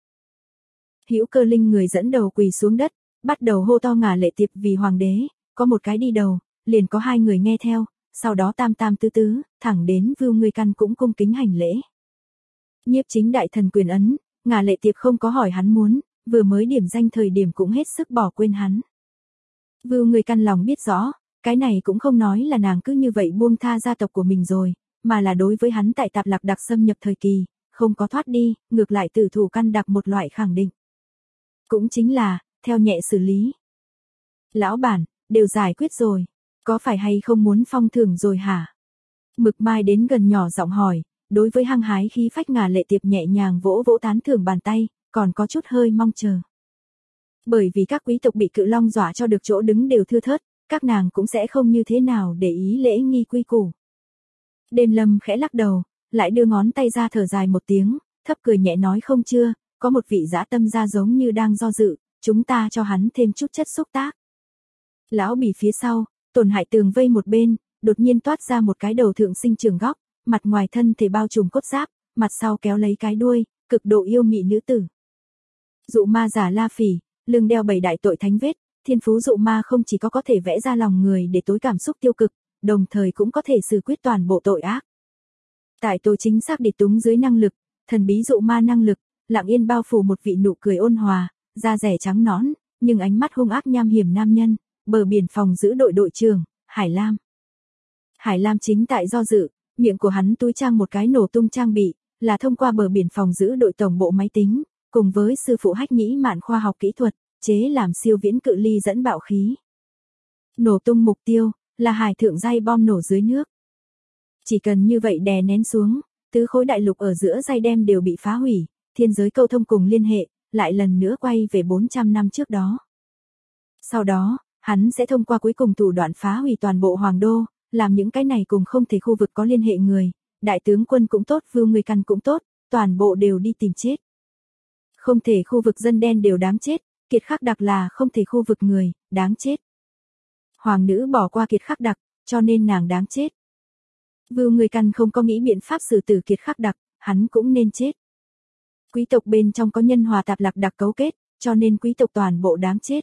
Speaker 1: Hữu Cơ Linh người dẫn đầu quỳ xuống đất, bắt đầu hô to Ngả Lệ Tiệp vì hoàng đế, có một cái đi đầu, liền có 2 người nghe theo, sau đó tam tam tứ tứ, thẳng đến Vưu Ngươi Căn cũng cung kính hành lễ. Nhiếp chính đại thần quyền ấn, Ngả Lệ Tiệp không có hỏi hắn muốn, vừa mới điểm danh thời điểm cũng hết sức bỏ quên hắn. Vưu Ngươi Căn lòng biết rõ, cái này cũng không nói là nàng cứ như vậy buông tha gia tộc của mình rồi, mà là đối với hắn tại Tạp Lạc Đặc xâm nhập thời kỳ, không có thoát đi, ngược lại tử thủ căn đặc một loại khẳng định. Cũng chính là, theo nhẹ xử lý. Lão bản, đều giải quyết rồi, có phải hay không muốn phong thưởng rồi hả? Mực Mai đến gần nhỏ giọng hỏi, đối với hăng hái khí phách Ngả Lệ Tiệp nhẹ nhàng vỗ vỗ tán thưởng bàn tay, còn có chút hơi mong chờ. Bởi vì các quý tộc bị cự long dọa cho được chỗ đứng đều thưa thớt, các nàng cũng sẽ không như thế nào để ý lễ nghi quy củ. Đêm Lâm khẽ lắc đầu, lại đưa ngón tay ra thở dài một tiếng, thấp cười nhẹ nói không chưa, có một vị dã tâm ra giống như đang do dự, chúng ta cho hắn thêm chút chất xúc tác. Lão Bỉ phía sau, Tổn Hại tường vây một bên, đột nhiên toát ra một cái đầu thượng sinh trường góc, mặt ngoài thân thể bao trùm cốt giáp, mặt sau kéo lấy cái đuôi, cực độ yêu mị nữ tử. Dụ ma giả La Phỉ, lưng đeo 7 đại tội thánh vết, thiên phú dụ ma không chỉ có thể vẽ ra lòng người để tối cảm xúc tiêu cực, đồng thời cũng có thể xử quyết toàn bộ tội ác. Tại Tô chính xác địch túng dưới năng lực, thần bí dụ ma năng lực, lặng yên bao phủ một vị nụ cười ôn hòa, da rẻ trắng nõn, nhưng ánh mắt hung ác nham hiểm nam nhân, bờ biển phòng giữ đội đội trưởng, Hải Lam. Hải Lam chính tại do dự, miệng của hắn túi trang một cái nổ tung trang bị, là thông qua bờ biển phòng giữ đội tổng bộ máy tính, cùng với sư phụ Hách Nhĩ Mạn khoa học kỹ thuật, chế làm siêu viễn cự ly dẫn bạo khí. Nổ tung mục tiêu, là hải thượng dây bom nổ dưới nước. Chỉ cần như vậy đè nén xuống, tứ khối đại lục ở giữa dây đem đều bị phá hủy, thiên giới câu thông cùng liên hệ, lại lần nữa quay về 400 năm trước đó. Sau đó, hắn sẽ thông qua cuối cùng thủ đoạn phá hủy toàn bộ hoàng đô, làm những cái này cùng không thể khu vực có liên hệ người, đại tướng quân cũng tốt, Vưu Ngươi Căn cũng tốt, toàn bộ đều đi tìm chết. Không thể khu vực dân đen đều đáng chết, Kiệt Khắc Đặc là không thể khu vực người, đáng chết. Hoàng nữ bỏ qua Kiệt Khắc Đặc, cho nên nàng đáng chết. Vưu Ngươi Căn không có nghĩ biện pháp xử tử Kiệt Khắc Đặc, hắn cũng nên chết. Quý tộc bên trong có nhân hòa Tạp Lạc Đặc cấu kết, cho nên quý tộc toàn bộ đáng chết.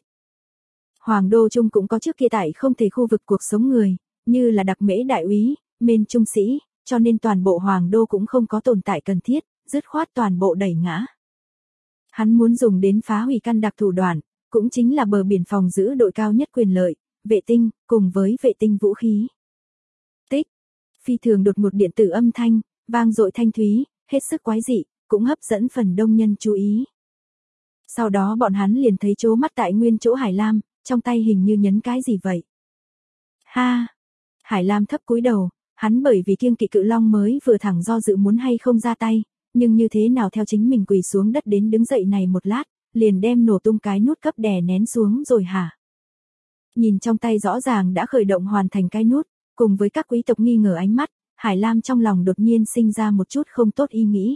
Speaker 1: Hoàng đô trung cũng có trước kia tại không thể khu vực cuộc sống người, như là Đặc Mễ đại úy, Mên trung sĩ, cho nên toàn bộ hoàng đô cũng không có tồn tại cần thiết, dứt khoát toàn bộ đẩy ngã. Hắn muốn dùng đến phá hủy căn đặc thủ đoạn, cũng chính là bờ biển phòng giữ đội cao nhất quyền lợi, vệ tinh, cùng với vệ tinh vũ khí. Tích, phi thường đột ngột điện tử âm thanh, vang dội thanh thúy, hết sức quái dị, cũng hấp dẫn phần đông nhân chú ý. Sau đó bọn hắn liền thấy chố mắt tại nguyên chỗ Hải Lam, trong tay hình như nhấn cái gì vậy. Ha! Hải Lam thấp cúi đầu, hắn bởi vì kiêng kỵ cự long mới vừa thẳng do dự muốn hay không ra tay, nhưng như thế nào theo chính mình quỳ xuống đất đến đứng dậy này một lát, liền đem nổ tung cái nút cấp đè nén xuống rồi hả? Nhìn trong tay rõ ràng đã khởi động hoàn thành cái nút, cùng với các quý tộc nghi ngờ ánh mắt, Hải Lam trong lòng đột nhiên sinh ra một chút không tốt ý nghĩ.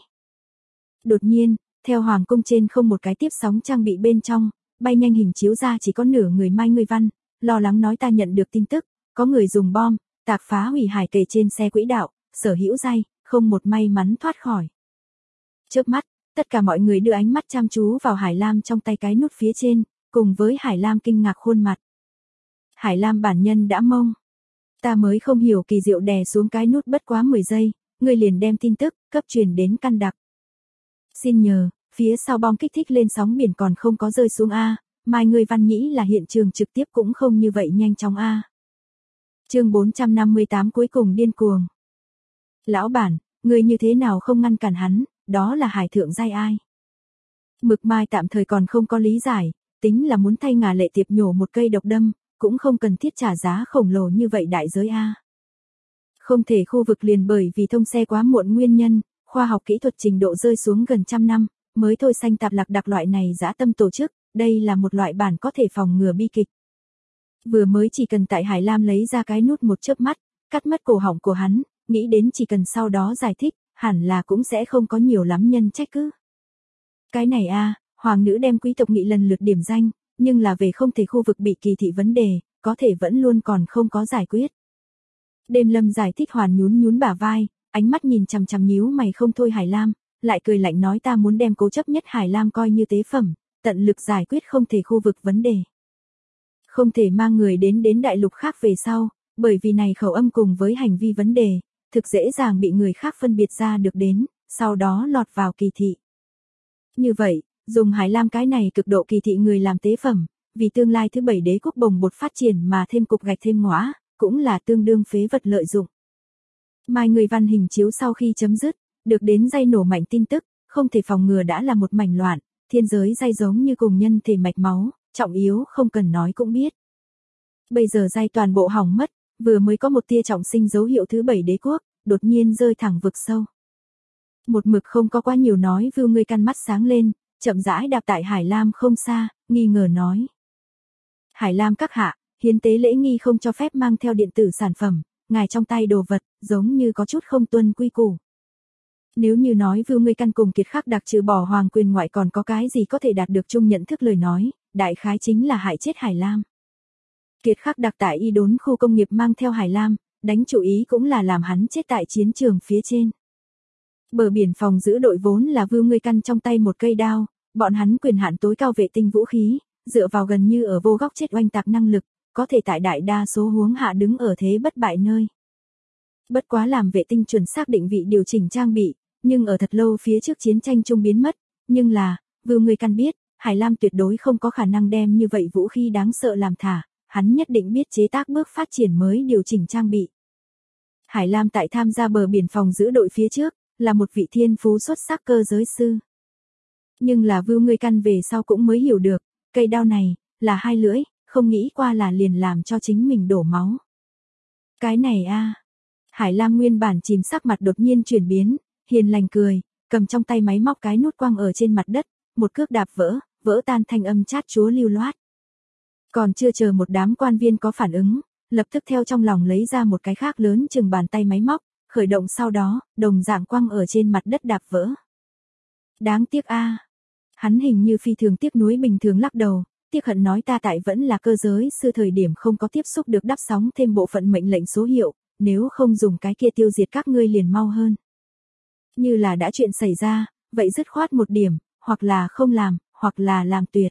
Speaker 1: Đột nhiên, theo hoàng cung trên không một cái tiếp sóng trang bị bên trong, bay nhanh hình chiếu ra chỉ có nửa người Mai Ngươi Văn, lo lắng nói ta nhận được tin tức, có người dùng bom, tạc phá hủy hải kề trên xe quỹ đạo, sở hữu dây, không một may mắn thoát khỏi. Chớp mắt, tất cả mọi người đưa ánh mắt chăm chú vào Hải Lam trong tay cái nút phía trên, cùng với Hải Lam kinh ngạc khuôn mặt. Hải Lam bản nhân đã mông. Ta mới không hiểu kỳ diệu đè xuống cái nút bất quá 10 giây, người liền đem tin tức, cấp truyền đến căn đặc. Xin nhờ, phía sau bom kích thích lên sóng biển còn không có rơi xuống A, Mai Ngươi Văn nghĩ là hiện trường trực tiếp cũng không như vậy nhanh chóng A. Chương 458 cuối cùng điên cuồng. Lão bản, người như thế nào không ngăn cản hắn, đó là hải thượng giai ai. Mực Mai tạm thời còn không có lý giải, tính là muốn thay Ngà Lệ Tiệp nhổ một cây độc đâm, cũng không cần thiết trả giá khổng lồ như vậy đại giới A. Không thể khu vực liền bởi vì thông xe quá muộn nguyên nhân, khoa học kỹ thuật trình độ rơi xuống gần trăm năm, mới thôi xanh tạp lạc đặc loại này dã tâm tổ chức, đây là một loại bản có thể phòng ngừa bi kịch. Vừa mới chỉ cần tại Hải Lam lấy ra cái nút một chớp mắt, cắt mất cổ họng của hắn, nghĩ đến chỉ cần sau đó giải thích, hẳn là cũng sẽ không có nhiều lắm nhân trách cứ. Cái này a, hoàng nữ đem quý tộc nghị lần lượt điểm danh, nhưng là về không thể khu vực bị kỳ thị vấn đề, có thể vẫn luôn còn không có giải quyết. Đêm Lâm giải thích hoàn nhún nhún bả vai, ánh mắt nhìn chằm chằm nhíu mày không thôi Hải Lam, lại cười lạnh nói ta muốn đem cố chấp nhất Hải Lam coi như tế phẩm, tận lực giải quyết không thể khu vực vấn đề. Không thể mang người đến đại lục khác về sau, bởi vì này khẩu âm cùng với hành vi vấn đề, thực dễ dàng bị người khác phân biệt ra được đến, sau đó lọt vào kỳ thị. Như vậy, dùng Hải Lam cái này cực độ kỳ thị người làm tế phẩm, vì tương lai thứ 7 đế quốc bồng bột phát triển mà thêm cục gạch thêm ngõa, cũng là tương đương phế vật lợi dụng. Mai Ngươi Văn hình chiếu sau khi chấm dứt, được đến dây nổ mạnh tin tức, không thể phòng ngừa đã là một mảnh loạn, thiên giới dây giống như cùng nhân thể mạch máu, trọng yếu không cần nói cũng biết. Bây giờ dây toàn bộ hỏng mất, vừa mới có một tia trọng sinh dấu hiệu thứ 7 đế quốc, đột nhiên rơi thẳng vực sâu. Một mực không có quá nhiều nói Vưu Ngươi Căn mắt sáng lên, chậm rãi đạp tại Hải Lam không xa, nghi ngờ nói. Hải Lam các hạ, hiến tế lễ nghi không cho phép mang theo điện tử sản phẩm, ngài trong tay đồ vật, giống như có chút không tuân quy củ. Nếu như nói Vưu Ngươi Căn cùng Kiệt Khắc Đặc trừ bỏ hoàng quyền ngoại còn có cái gì có thể đạt được chung nhận thức lời nói, đại khái chính là hại chết Hải Lam. Kiệt Khắc Đặc tại y đốn khu công nghiệp mang theo Hải Lam, đánh chủ ý cũng là làm hắn chết tại chiến trường phía trên. Bờ biển phòng giữ đội vốn là Vưu Ngươi Căn trong tay một cây đao, bọn hắn quyền hạn tối cao vệ tinh vũ khí, dựa vào gần như ở vô góc chết oanh tạc năng lực, có thể tại đại đa số huống hạ đứng ở thế bất bại nơi. Bất quá làm vệ tinh chuẩn xác định vị điều chỉnh trang bị, nhưng ở thật lâu phía trước chiến tranh chung biến mất, nhưng là, Vưu Ngươi Căn biết, Hải Lam tuyệt đối không có khả năng đem như vậy vũ khí đáng sợ làm thả, hắn nhất định biết chế tác bước phát triển mới điều chỉnh trang bị. Hải Lam tại tham gia bờ biển phòng giữ đội phía trước, là một vị thiên phú xuất sắc cơ giới sư. Nhưng là Vưu Ngươi Căn về sau cũng mới hiểu được, cây đao này, là hai lưỡi, không nghĩ qua là liền làm cho chính mình đổ máu. Cái này a, Hải Lam nguyên bản chìm sắc mặt đột nhiên chuyển biến, hiền lành cười, cầm trong tay máy móc cái nút quăng ở trên mặt đất, một cước đạp vỡ tan thanh âm chát chúa lưu loát. Còn chưa chờ một đám quan viên có phản ứng, lập tức theo trong lòng lấy ra một cái khác lớn chừng bàn tay máy móc, khởi động sau đó, đồng dạng quăng ở trên mặt đất đạp vỡ. Đáng tiếc a. Hắn hình như phi thường tiếc nuối bình thường lắc đầu, tiếc hận nói ta tại vẫn là cơ giới sư thời điểm không có tiếp xúc được đắp sóng thêm bộ phận mệnh lệnh số hiệu, nếu không dùng cái kia tiêu diệt các ngươi liền mau hơn. Như là đã chuyện xảy ra, vậy dứt khoát một điểm, hoặc là không làm, hoặc là làm tuyệt.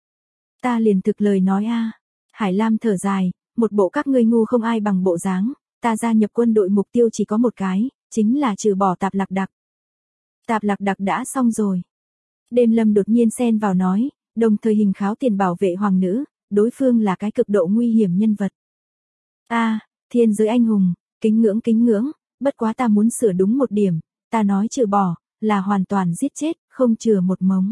Speaker 1: Ta liền thực lời nói a. Hải Lam thở dài, một bộ các ngươi ngu không ai bằng bộ dáng, ta gia nhập quân đội mục tiêu chỉ có một cái, chính là trừ bỏ Tạp Lạc Đặc. Tạp Lạc Đặc đã xong rồi. Đêm Lâm đột nhiên xen vào nói, đồng thời hình kháo tiền bảo vệ hoàng nữ, đối phương là cái cực độ nguy hiểm nhân vật. A, thiên giới anh hùng, kính ngưỡng, bất quá ta muốn sửa đúng một điểm, ta nói trừ bỏ, là hoàn toàn giết chết, không chừa một mống.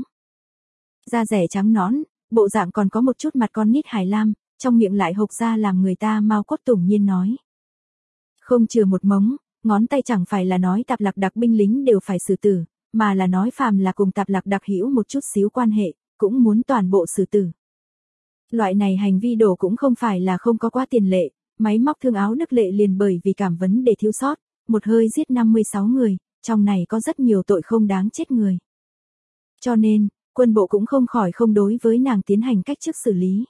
Speaker 1: Da rẻ trắng nõn, bộ dạng còn có một chút mặt con nít Hải Lam, trong miệng lại hộc ra làm người ta mau cốt tủng nhiên nói. Không chừa một mống, ngón tay chẳng phải là nói Tạp Lạc Đặc binh lính đều phải xử tử, mà là nói phàm là cùng Tạp Lạc Đặc hữu một chút xíu quan hệ, cũng muốn toàn bộ xử tử. Loại này hành vi đổ cũng không phải là không có quá tiền lệ, máy móc thương áo Đức Lệ liền bởi vì cảm vấn đề thiếu sót, một hơi giết 56 người, trong này có rất nhiều tội không đáng chết người. Cho nên, quân bộ cũng không khỏi không đối với nàng tiến hành cách chức xử lý.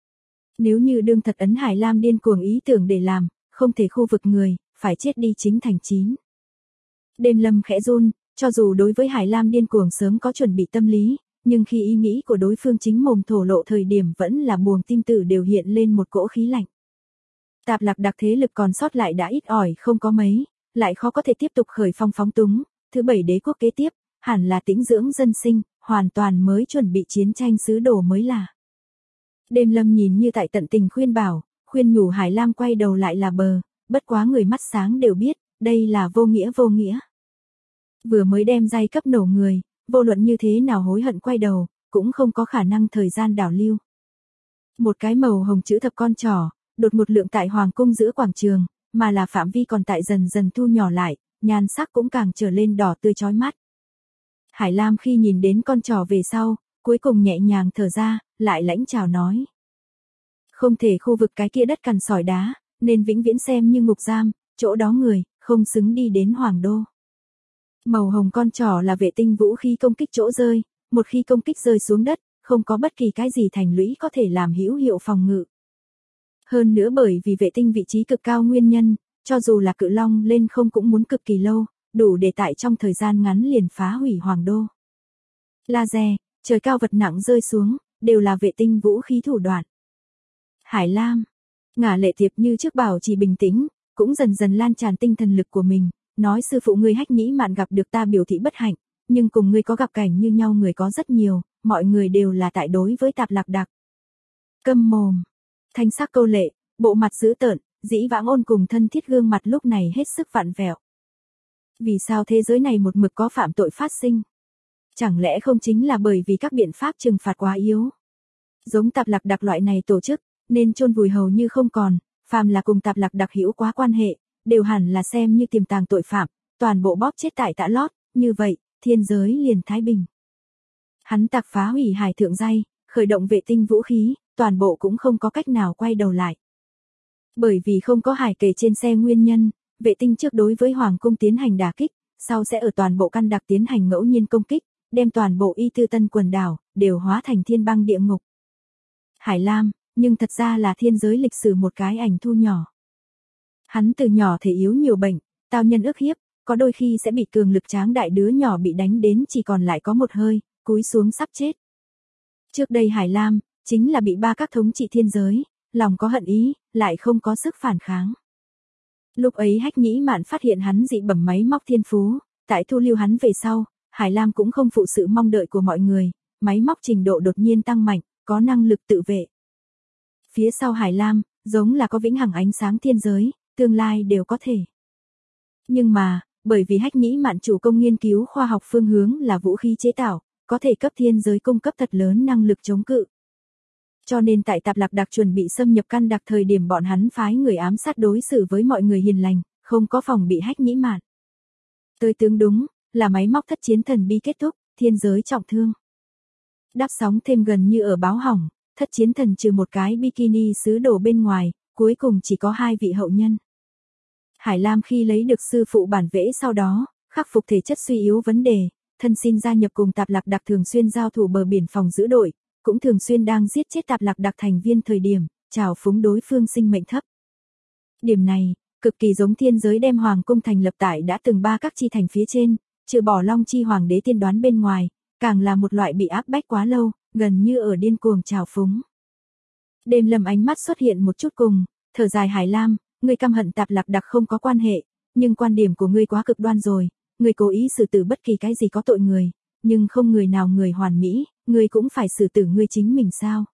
Speaker 1: Nếu như đương thật Ấn Hải Lam điên cuồng ý tưởng để làm, không thể khu vực người, phải chết đi chính thành 9. Đêm Lâm khẽ run, cho dù đối với Hải Lam điên cuồng sớm có chuẩn bị tâm lý, nhưng khi ý nghĩ của đối phương chính mồm thổ lộ thời điểm vẫn là buồng tim tử đều hiện lên một cỗ khí lạnh. Tạp Lạc Đặc thế lực còn sót lại đã ít ỏi không có mấy, lại khó có thể tiếp tục khởi phong phóng túng, thứ 7 đế quốc kế tiếp, hẳn là tĩnh dưỡng dân sinh, hoàn toàn mới chuẩn bị chiến tranh sứ đồ mới là. Đêm Lâm nhìn như tại tận tình khuyên bảo, khuyên nhủ Hải Lam quay đầu lại là bờ, bất quá người mắt sáng đều biết, đây là vô nghĩa vô nghĩa. Vừa mới đem giai cấp nổ người, vô luận như thế nào hối hận quay đầu, cũng không có khả năng thời gian đảo lưu. Một cái màu hồng chữ thập con trỏ, đột một lượng tại hoàng cung giữa quảng trường, mà là phạm vi còn tại dần dần thu nhỏ lại, nhan sắc cũng càng trở lên đỏ tươi chói mắt. Hải Lam khi nhìn đến con trỏ về sau, cuối cùng nhẹ nhàng thở ra, lại lãnh chào nói. Không thể khu vực cái kia đất cằn sỏi đá, nên vĩnh viễn xem như ngục giam, chỗ đó người, không xứng đi đến hoàng đô. Màu hồng con trỏ là vệ tinh vũ khí công kích chỗ rơi, một khi công kích rơi xuống đất, không có bất kỳ cái gì thành lũy có thể làm hữu hiệu phòng ngự. Hơn nữa bởi vì vệ tinh vị trí cực cao nguyên nhân, cho dù là cự long lên không cũng muốn cực kỳ lâu, đủ để tại trong thời gian ngắn liền phá hủy hoàng đô. Laser, trời cao vật nặng rơi xuống, đều là vệ tinh vũ khí thủ đoạn. Hải Lam, Ngả Lệ Tiệp như trước bảo trì bình tĩnh, cũng dần dần lan tràn tinh thần lực của mình, nói sư phụ ngươi Hách Nhĩ Mạn gặp được ta biểu thị bất hạnh, nhưng cùng ngươi có gặp cảnh như nhau người có rất nhiều, mọi người đều là tại đối với Tạp Lạc Đặc. Câm mồm. Thanh sắc câu lệ, bộ mặt dữ tợn, dĩ vãng ôn cùng thân thiết gương mặt lúc này hết sức vặn vẹo. Vì sao thế giới này một mực có phạm tội phát sinh? Chẳng lẽ không chính là bởi vì các biện pháp trừng phạt quá yếu? Giống Tạp Lạc Đặc loại này tổ chức, nên chôn vùi hầu như không còn, phàm là cùng Tạp Lạc Đặc hữu quá quan hệ, đều hẳn là xem như tiềm tàng tội phạm, toàn bộ bóp chết tại Tạ Lót, như vậy, thiên giới liền thái bình. Hắn tạc phá hủy hải thượng giai, khởi động vệ tinh vũ khí, toàn bộ cũng không có cách nào quay đầu lại. Bởi vì không có hải kề trên xe nguyên nhân, vệ tinh trước đối với Hoàng cung tiến hành đả kích, sau sẽ ở toàn bộ căn đặc tiến hành ngẫu nhiên công kích, đem toàn bộ Y Tư Tân quần đảo, đều hóa thành thiên băng địa ngục. Hải Lam, nhưng thật ra là thiên giới lịch sử một cái ảnh thu nhỏ. Hắn từ nhỏ thể yếu nhiều bệnh, tao nhân ức hiếp, có đôi khi sẽ bị cường lực tráng đại đứa nhỏ bị đánh đến chỉ còn lại có một hơi, cúi xuống sắp chết. Trước đây Hải Lam, chính là bị ba các thống trị thiên giới, lòng có hận ý, lại không có sức phản kháng. Lúc ấy Hách Nhĩ Mạn phát hiện hắn dị bẩm máy móc thiên phú, tại thu lưu hắn về sau, Hải Lam cũng không phụ sự mong đợi của mọi người, máy móc trình độ đột nhiên tăng mạnh, có năng lực tự vệ. Phía sau Hải Lam, giống là có vĩnh hằng ánh sáng thiên giới, tương lai đều có thể. Nhưng mà, bởi vì Hách Nhĩ Mạn chủ công nghiên cứu khoa học phương hướng là vũ khí chế tạo, có thể cấp thiên giới cung cấp thật lớn năng lực chống cự. Cho nên tại Tạp Lạc Đặc chuẩn bị xâm nhập căn đặc thời điểm bọn hắn phái người ám sát đối xử với mọi người hiền lành, không có phòng bị Hách Nhĩ Mạn. Tới tướng đúng, là máy móc thất chiến thần bi kết thúc, thiên giới trọng thương. Đáp sóng thêm gần như ở báo hỏng, thất chiến thần trừ một cái bikini sứ đồ bên ngoài, cuối cùng chỉ có 2 vị hậu nhân. Hải Lam khi lấy được sư phụ bản vẽ sau đó, khắc phục thể chất suy yếu vấn đề, thân xin gia nhập cùng Tạp Lạc Đặc thường xuyên giao thủ bờ biển phòng giữ đội, cũng thường xuyên đang giết chết Tạp Lạc Đặc thành viên thời điểm, trào phúng đối phương sinh mệnh thấp. Điểm này, cực kỳ giống thiên giới đem hoàng cung thành lập tại đã từng 3 các chi thành phía trên, trừ bỏ Long Chi hoàng đế tiên đoán bên ngoài, càng là một loại bị áp bách quá lâu, gần như ở điên cuồng trào phúng. Đêm Lâm ánh mắt xuất hiện một chút cùng, thở dài Hải Lam, ngươi căm hận Tạp Lạc Đặc không có quan hệ, nhưng quan điểm của ngươi quá cực đoan rồi, ngươi cố ý xử tử bất kỳ cái gì có tội người, nhưng không người nào người hoàn mỹ, ngươi cũng phải xử tử ngươi chính mình sao?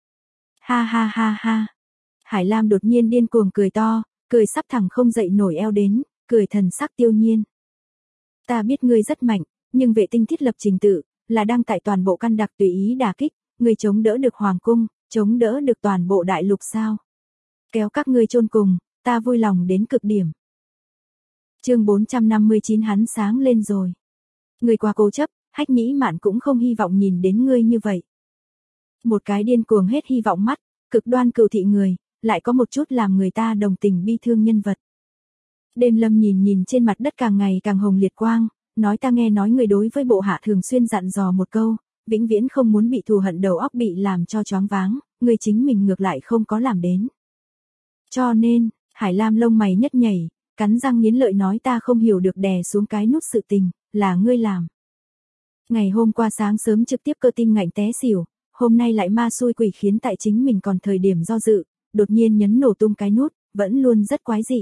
Speaker 1: Ha ha ha ha. Hải Lam đột nhiên điên cuồng cười to, cười sắp thẳng không dậy nổi eo đến, cười thần sắc tiêu nhiên. Ta biết ngươi rất mạnh, nhưng vệ tinh thiết lập trình tự, là đang tại toàn bộ căn đặc tùy ý đả kích, ngươi chống đỡ được hoàng cung, chống đỡ được toàn bộ đại lục sao? Kéo các ngươi chôn cùng, ta vui lòng đến cực điểm. Chương 459 hắn sáng lên rồi. Ngươi quá cố chấp, Hách Nhĩ Mạn cũng không hy vọng nhìn đến ngươi như vậy. Một cái điên cuồng hết hy vọng mắt, cực đoan cừu thị người, lại có một chút làm người ta đồng tình bi thương nhân vật. Đêm Lâm nhìn trên mặt đất càng ngày càng hồng liệt quang, nói ta nghe nói người đối với bộ hạ thường xuyên dặn dò một câu, vĩnh viễn không muốn bị thù hận đầu óc bị làm cho choáng váng, người chính mình ngược lại không có làm đến. Cho nên, Hải Lam lông mày nhất nhảy, cắn răng nghiến lợi nói ta không hiểu được đè xuống cái nút sự tình, là ngươi làm. Ngày hôm qua sáng sớm trực tiếp cơ tim ngạnh té xỉu, hôm nay lại ma xui quỷ khiến tại chính mình còn thời điểm do dự, đột nhiên nhấn nổ tung cái nút, vẫn luôn rất quái dị.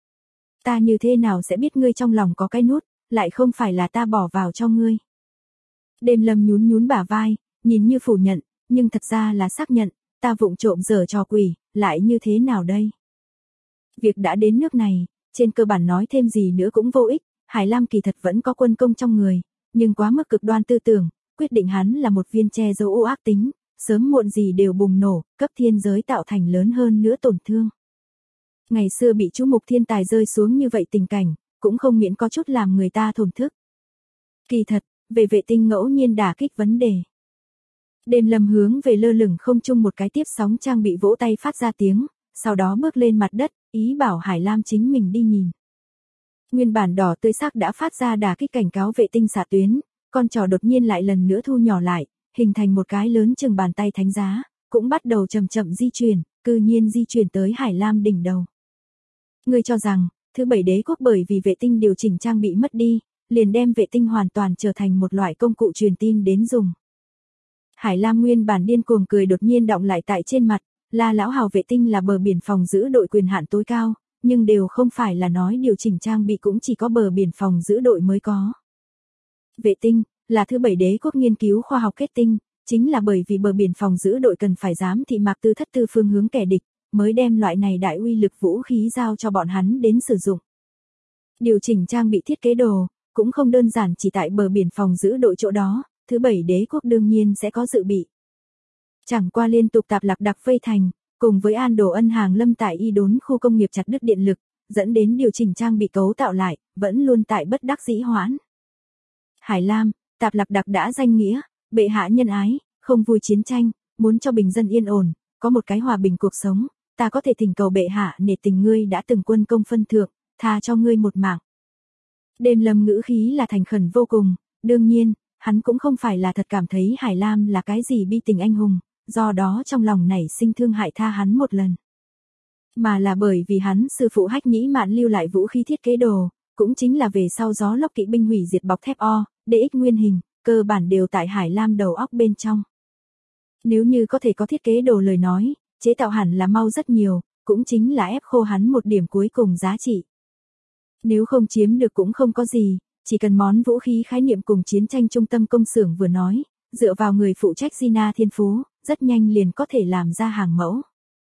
Speaker 1: Ta như thế nào sẽ biết ngươi trong lòng có cái nút, lại không phải là ta bỏ vào cho ngươi. Đêm Lâm nhún bả vai, nhìn như phủ nhận, nhưng thật ra là xác nhận, ta vụng trộm giở trò quỷ, lại như thế nào đây? Việc đã đến nước này, trên cơ bản nói thêm gì nữa cũng vô ích, Hải Lam kỳ thật vẫn có quân công trong người, nhưng quá mức cực đoan tư tưởng, quyết định hắn là một viên che giấu u ác tính, sớm muộn gì đều bùng nổ, cấp thiên giới tạo thành lớn hơn nữa tổn thương. Ngày xưa bị chú mục thiên tài rơi xuống như vậy tình cảnh, cũng không miễn có chút làm người ta thổn thức. Kỳ thật, về vệ tinh ngẫu nhiên đả kích vấn đề. Đêm Lâm hướng về lơ lửng không trung một cái tiếp sóng trang bị vỗ tay phát ra tiếng, sau đó bước lên mặt đất, ý bảo Hải Lam chính mình đi nhìn. Nguyên bản đỏ tươi sắc đã phát ra đả kích cảnh cáo vệ tinh xạ tuyến, con trò đột nhiên lại lần nữa thu nhỏ lại, hình thành một cái lớn chừng bàn tay thánh giá, cũng bắt đầu chậm chậm di chuyển, cư nhiên di chuyển tới Hải Lam đỉnh đầu. Ngươi cho rằng, thứ bảy đế quốc bởi vì vệ tinh điều chỉnh trang bị mất đi, liền đem vệ tinh hoàn toàn trở thành một loại công cụ truyền tin đến dùng. Hải Lam nguyên bản điên cuồng cười đột nhiên đọng lại tại trên mặt, La lão hào vệ tinh là bờ biển phòng giữ đội quyền hạn tối cao, nhưng đều không phải là nói điều chỉnh trang bị cũng chỉ có bờ biển phòng giữ đội mới có. Vệ tinh, là thứ bảy đế quốc nghiên cứu khoa học kết tinh, chính là bởi vì bờ biển phòng giữ đội cần phải giám thị mạc tư thất tư phương hướng kẻ địch, mới đem loại này đại uy lực vũ khí giao cho bọn hắn đến sử dụng. Điều chỉnh trang bị thiết kế đồ, cũng không đơn giản chỉ tại bờ biển phòng giữ đội chỗ đó, thứ bảy đế quốc đương nhiên sẽ có dự bị. Chẳng qua liên tục tạp lạc đặc vây thành, cùng với An Đồ Ân hàng lâm tại y đốn khu công nghiệp chặt đứt điện lực, dẫn đến điều chỉnh trang bị cấu tạo lại, vẫn luôn tại bất đắc dĩ hoãn. Hải Lam, tạp lạc đặc đã danh nghĩa, bệ hạ nhân ái, không vui chiến tranh, muốn cho bình dân yên ổn, có một cái hòa bình cuộc sống, ta có thể thỉnh cầu bệ hạ nể tình ngươi đã từng quân công phân thượng, tha cho ngươi một mạng. Đêm Lâm ngữ khí là thành khẩn vô cùng, đương nhiên, hắn cũng không phải là thật cảm thấy Hải Lam là cái gì bi tình anh hùng, do đó trong lòng nảy sinh thương hại tha hắn một lần. Mà là bởi vì hắn sư phụ Hách Nhĩ Mạn lưu lại vũ khí thiết kế đồ, cũng chính là về sau gió lốc kỵ binh hủy diệt bọc thép O, DX nguyên hình, cơ bản đều tại Hải Lam đầu óc bên trong. Nếu như có thể có thiết kế đồ lời nói, chế tạo hẳn là mau rất nhiều, cũng chính là ép khô hắn một điểm cuối cùng giá trị. Nếu không chiếm được cũng không có gì, chỉ cần món vũ khí khái niệm cùng chiến tranh trung tâm công xưởng vừa nói, dựa vào người phụ trách Gina thiên phú, rất nhanh liền có thể làm ra hàng mẫu.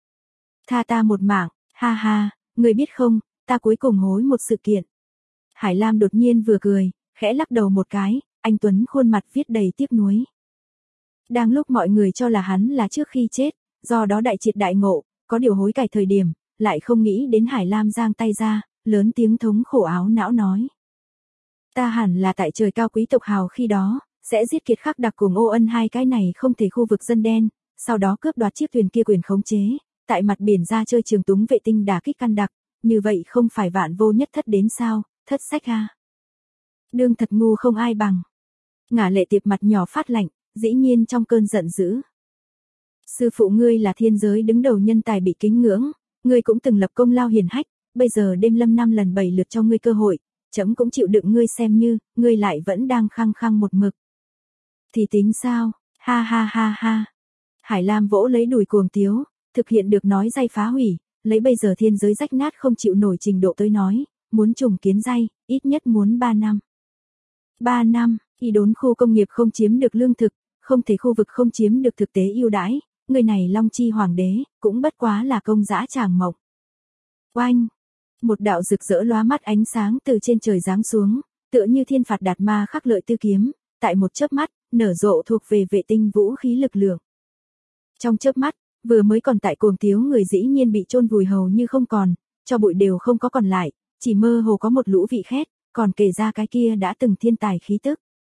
Speaker 1: Tha ta một mạng, ha ha, người biết không, ta cuối cùng hối một sự kiện. Hải Lam đột nhiên vừa cười, khẽ lắc đầu một cái, anh Tuấn khuôn mặt viết đầy tiếc nuối. Đang lúc mọi người cho là hắn là trước khi chết, do đó đại triệt đại ngộ, có điều hối cải thời điểm, lại không nghĩ đến Hải Lam giang tay ra, lớn tiếng thống khổ áo não nói. Ta hẳn là tại trời cao quý tộc hào khi đó, sẽ giết Kiệt Khắc Đặc cùng Ô Ân hai cái này không thể khu vực dân đen, sau đó cướp đoạt chiếc thuyền kia quyền khống chế, tại mặt biển ra chơi trường túng vệ tinh đả kích căn đặc, như vậy không phải vạn vô nhất thất đến sao, thất sách ha. Đương thật ngu không ai bằng. Ngả Lệ Tiệp mặt nhỏ phát lạnh, dĩ nhiên trong cơn giận dữ. Sư phụ ngươi là thiên giới đứng đầu nhân tài bị kính ngưỡng, ngươi cũng từng lập công lao hiển hách, bây giờ Đêm Lâm 5 lần 7 lượt cho ngươi cơ hội, chấm cũng chịu đựng ngươi xem như, ngươi lại vẫn đang khăng khăng một mực. Thì tính sao, ha ha ha ha. Hải Lam vỗ lấy đùi cuồng tiếu, thực hiện được nói dây phá hủy, lấy bây giờ thiên giới rách nát không chịu nổi trình độ tới nói, muốn trùng kiến dây, ít nhất muốn 3 năm. 3 năm, y đốn khu công nghiệp không chiếm được lương thực, không thể khu vực không chiếm được thực tế ưu đãi, người này Long Chi Hoàng đế, cũng bất quá là công dã tràng mộng. Oanh! Một đạo rực rỡ lóa mắt ánh sáng từ trên trời giáng xuống, tựa như thiên phạt đạt ma khắc lợi tư kiếm, tại một chớp mắt, nở rộ thuộc về vệ tinh vũ khí lực lượng. Trong chớp mắt, vừa mới còn tại cuồng tiếu người dĩ nhiên bị chôn vùi hầu như không còn, cho bụi đều không có còn lại, chỉ mơ hồ có một lũ vị khét, còn kể ra cái kia đã từng thiên tài khí tức.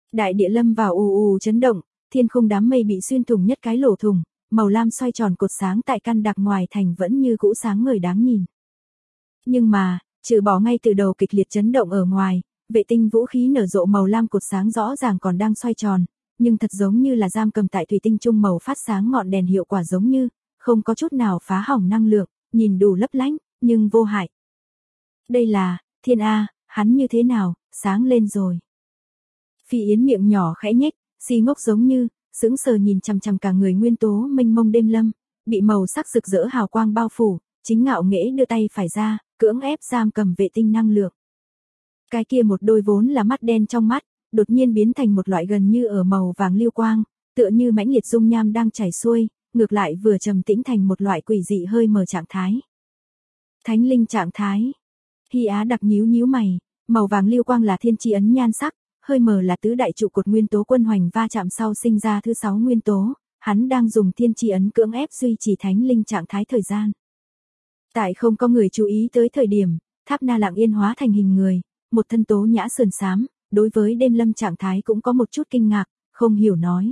Speaker 1: Đại địa lâm vào ù ù chấn động, thiên không đám mây bị xuyên thủng nhất cái lỗ thủng, màu lam xoay tròn cột sáng tại căn đặc ngoài thành vẫn như cũ sáng ngời đáng nhìn. Nhưng mà, trừ bỏ ngay từ đầu kịch liệt chấn động ở ngoài, vệ tinh vũ khí nở rộ màu lam cột sáng rõ ràng còn đang xoay tròn, nhưng thật giống như là giam cầm tại thủy tinh trung màu phát sáng ngọn đèn hiệu quả giống như, không có chút nào phá hỏng năng lượng, nhìn đủ lấp lánh, nhưng vô hại. Đây là, thiên A, hắn như thế nào, sáng lên rồi. Phi Yến miệng nhỏ khẽ nhếch, si ngốc giống như, sững sờ nhìn chằm chằm cả người nguyên tố mênh mông đêm lâm, bị màu sắc rực rỡ hào quang bao phủ, chính ngạo nghễ đưa tay phải ra, cưỡng ép giam cầm vệ tinh năng lượng. Cái kia một đôi vốn là mắt đen trong mắt, đột nhiên biến thành một loại gần như ở màu vàng lưu quang, tựa như mãnh liệt dung nham đang chảy xuôi, ngược lại vừa trầm tĩnh thành một loại quỷ dị hơi mờ trạng thái. Thánh linh trạng thái. Hy Á đặc nhíu nhíu mày, màu vàng lưu quang là thiên chi ấn nhan sắc, hơi mờ là tứ đại trụ cột nguyên tố quân hoành va chạm sau sinh ra thứ 6 nguyên tố, hắn đang dùng thiên chi ấn cưỡng ép duy trì thánh linh trạng thái thời gian. Tại không có người chú ý tới thời điểm, Tháp Na lặng yên hóa thành hình người, một thân tố nhã sườn xám, đối với đêm lâm trạng thái cũng có một chút kinh ngạc, không hiểu nói.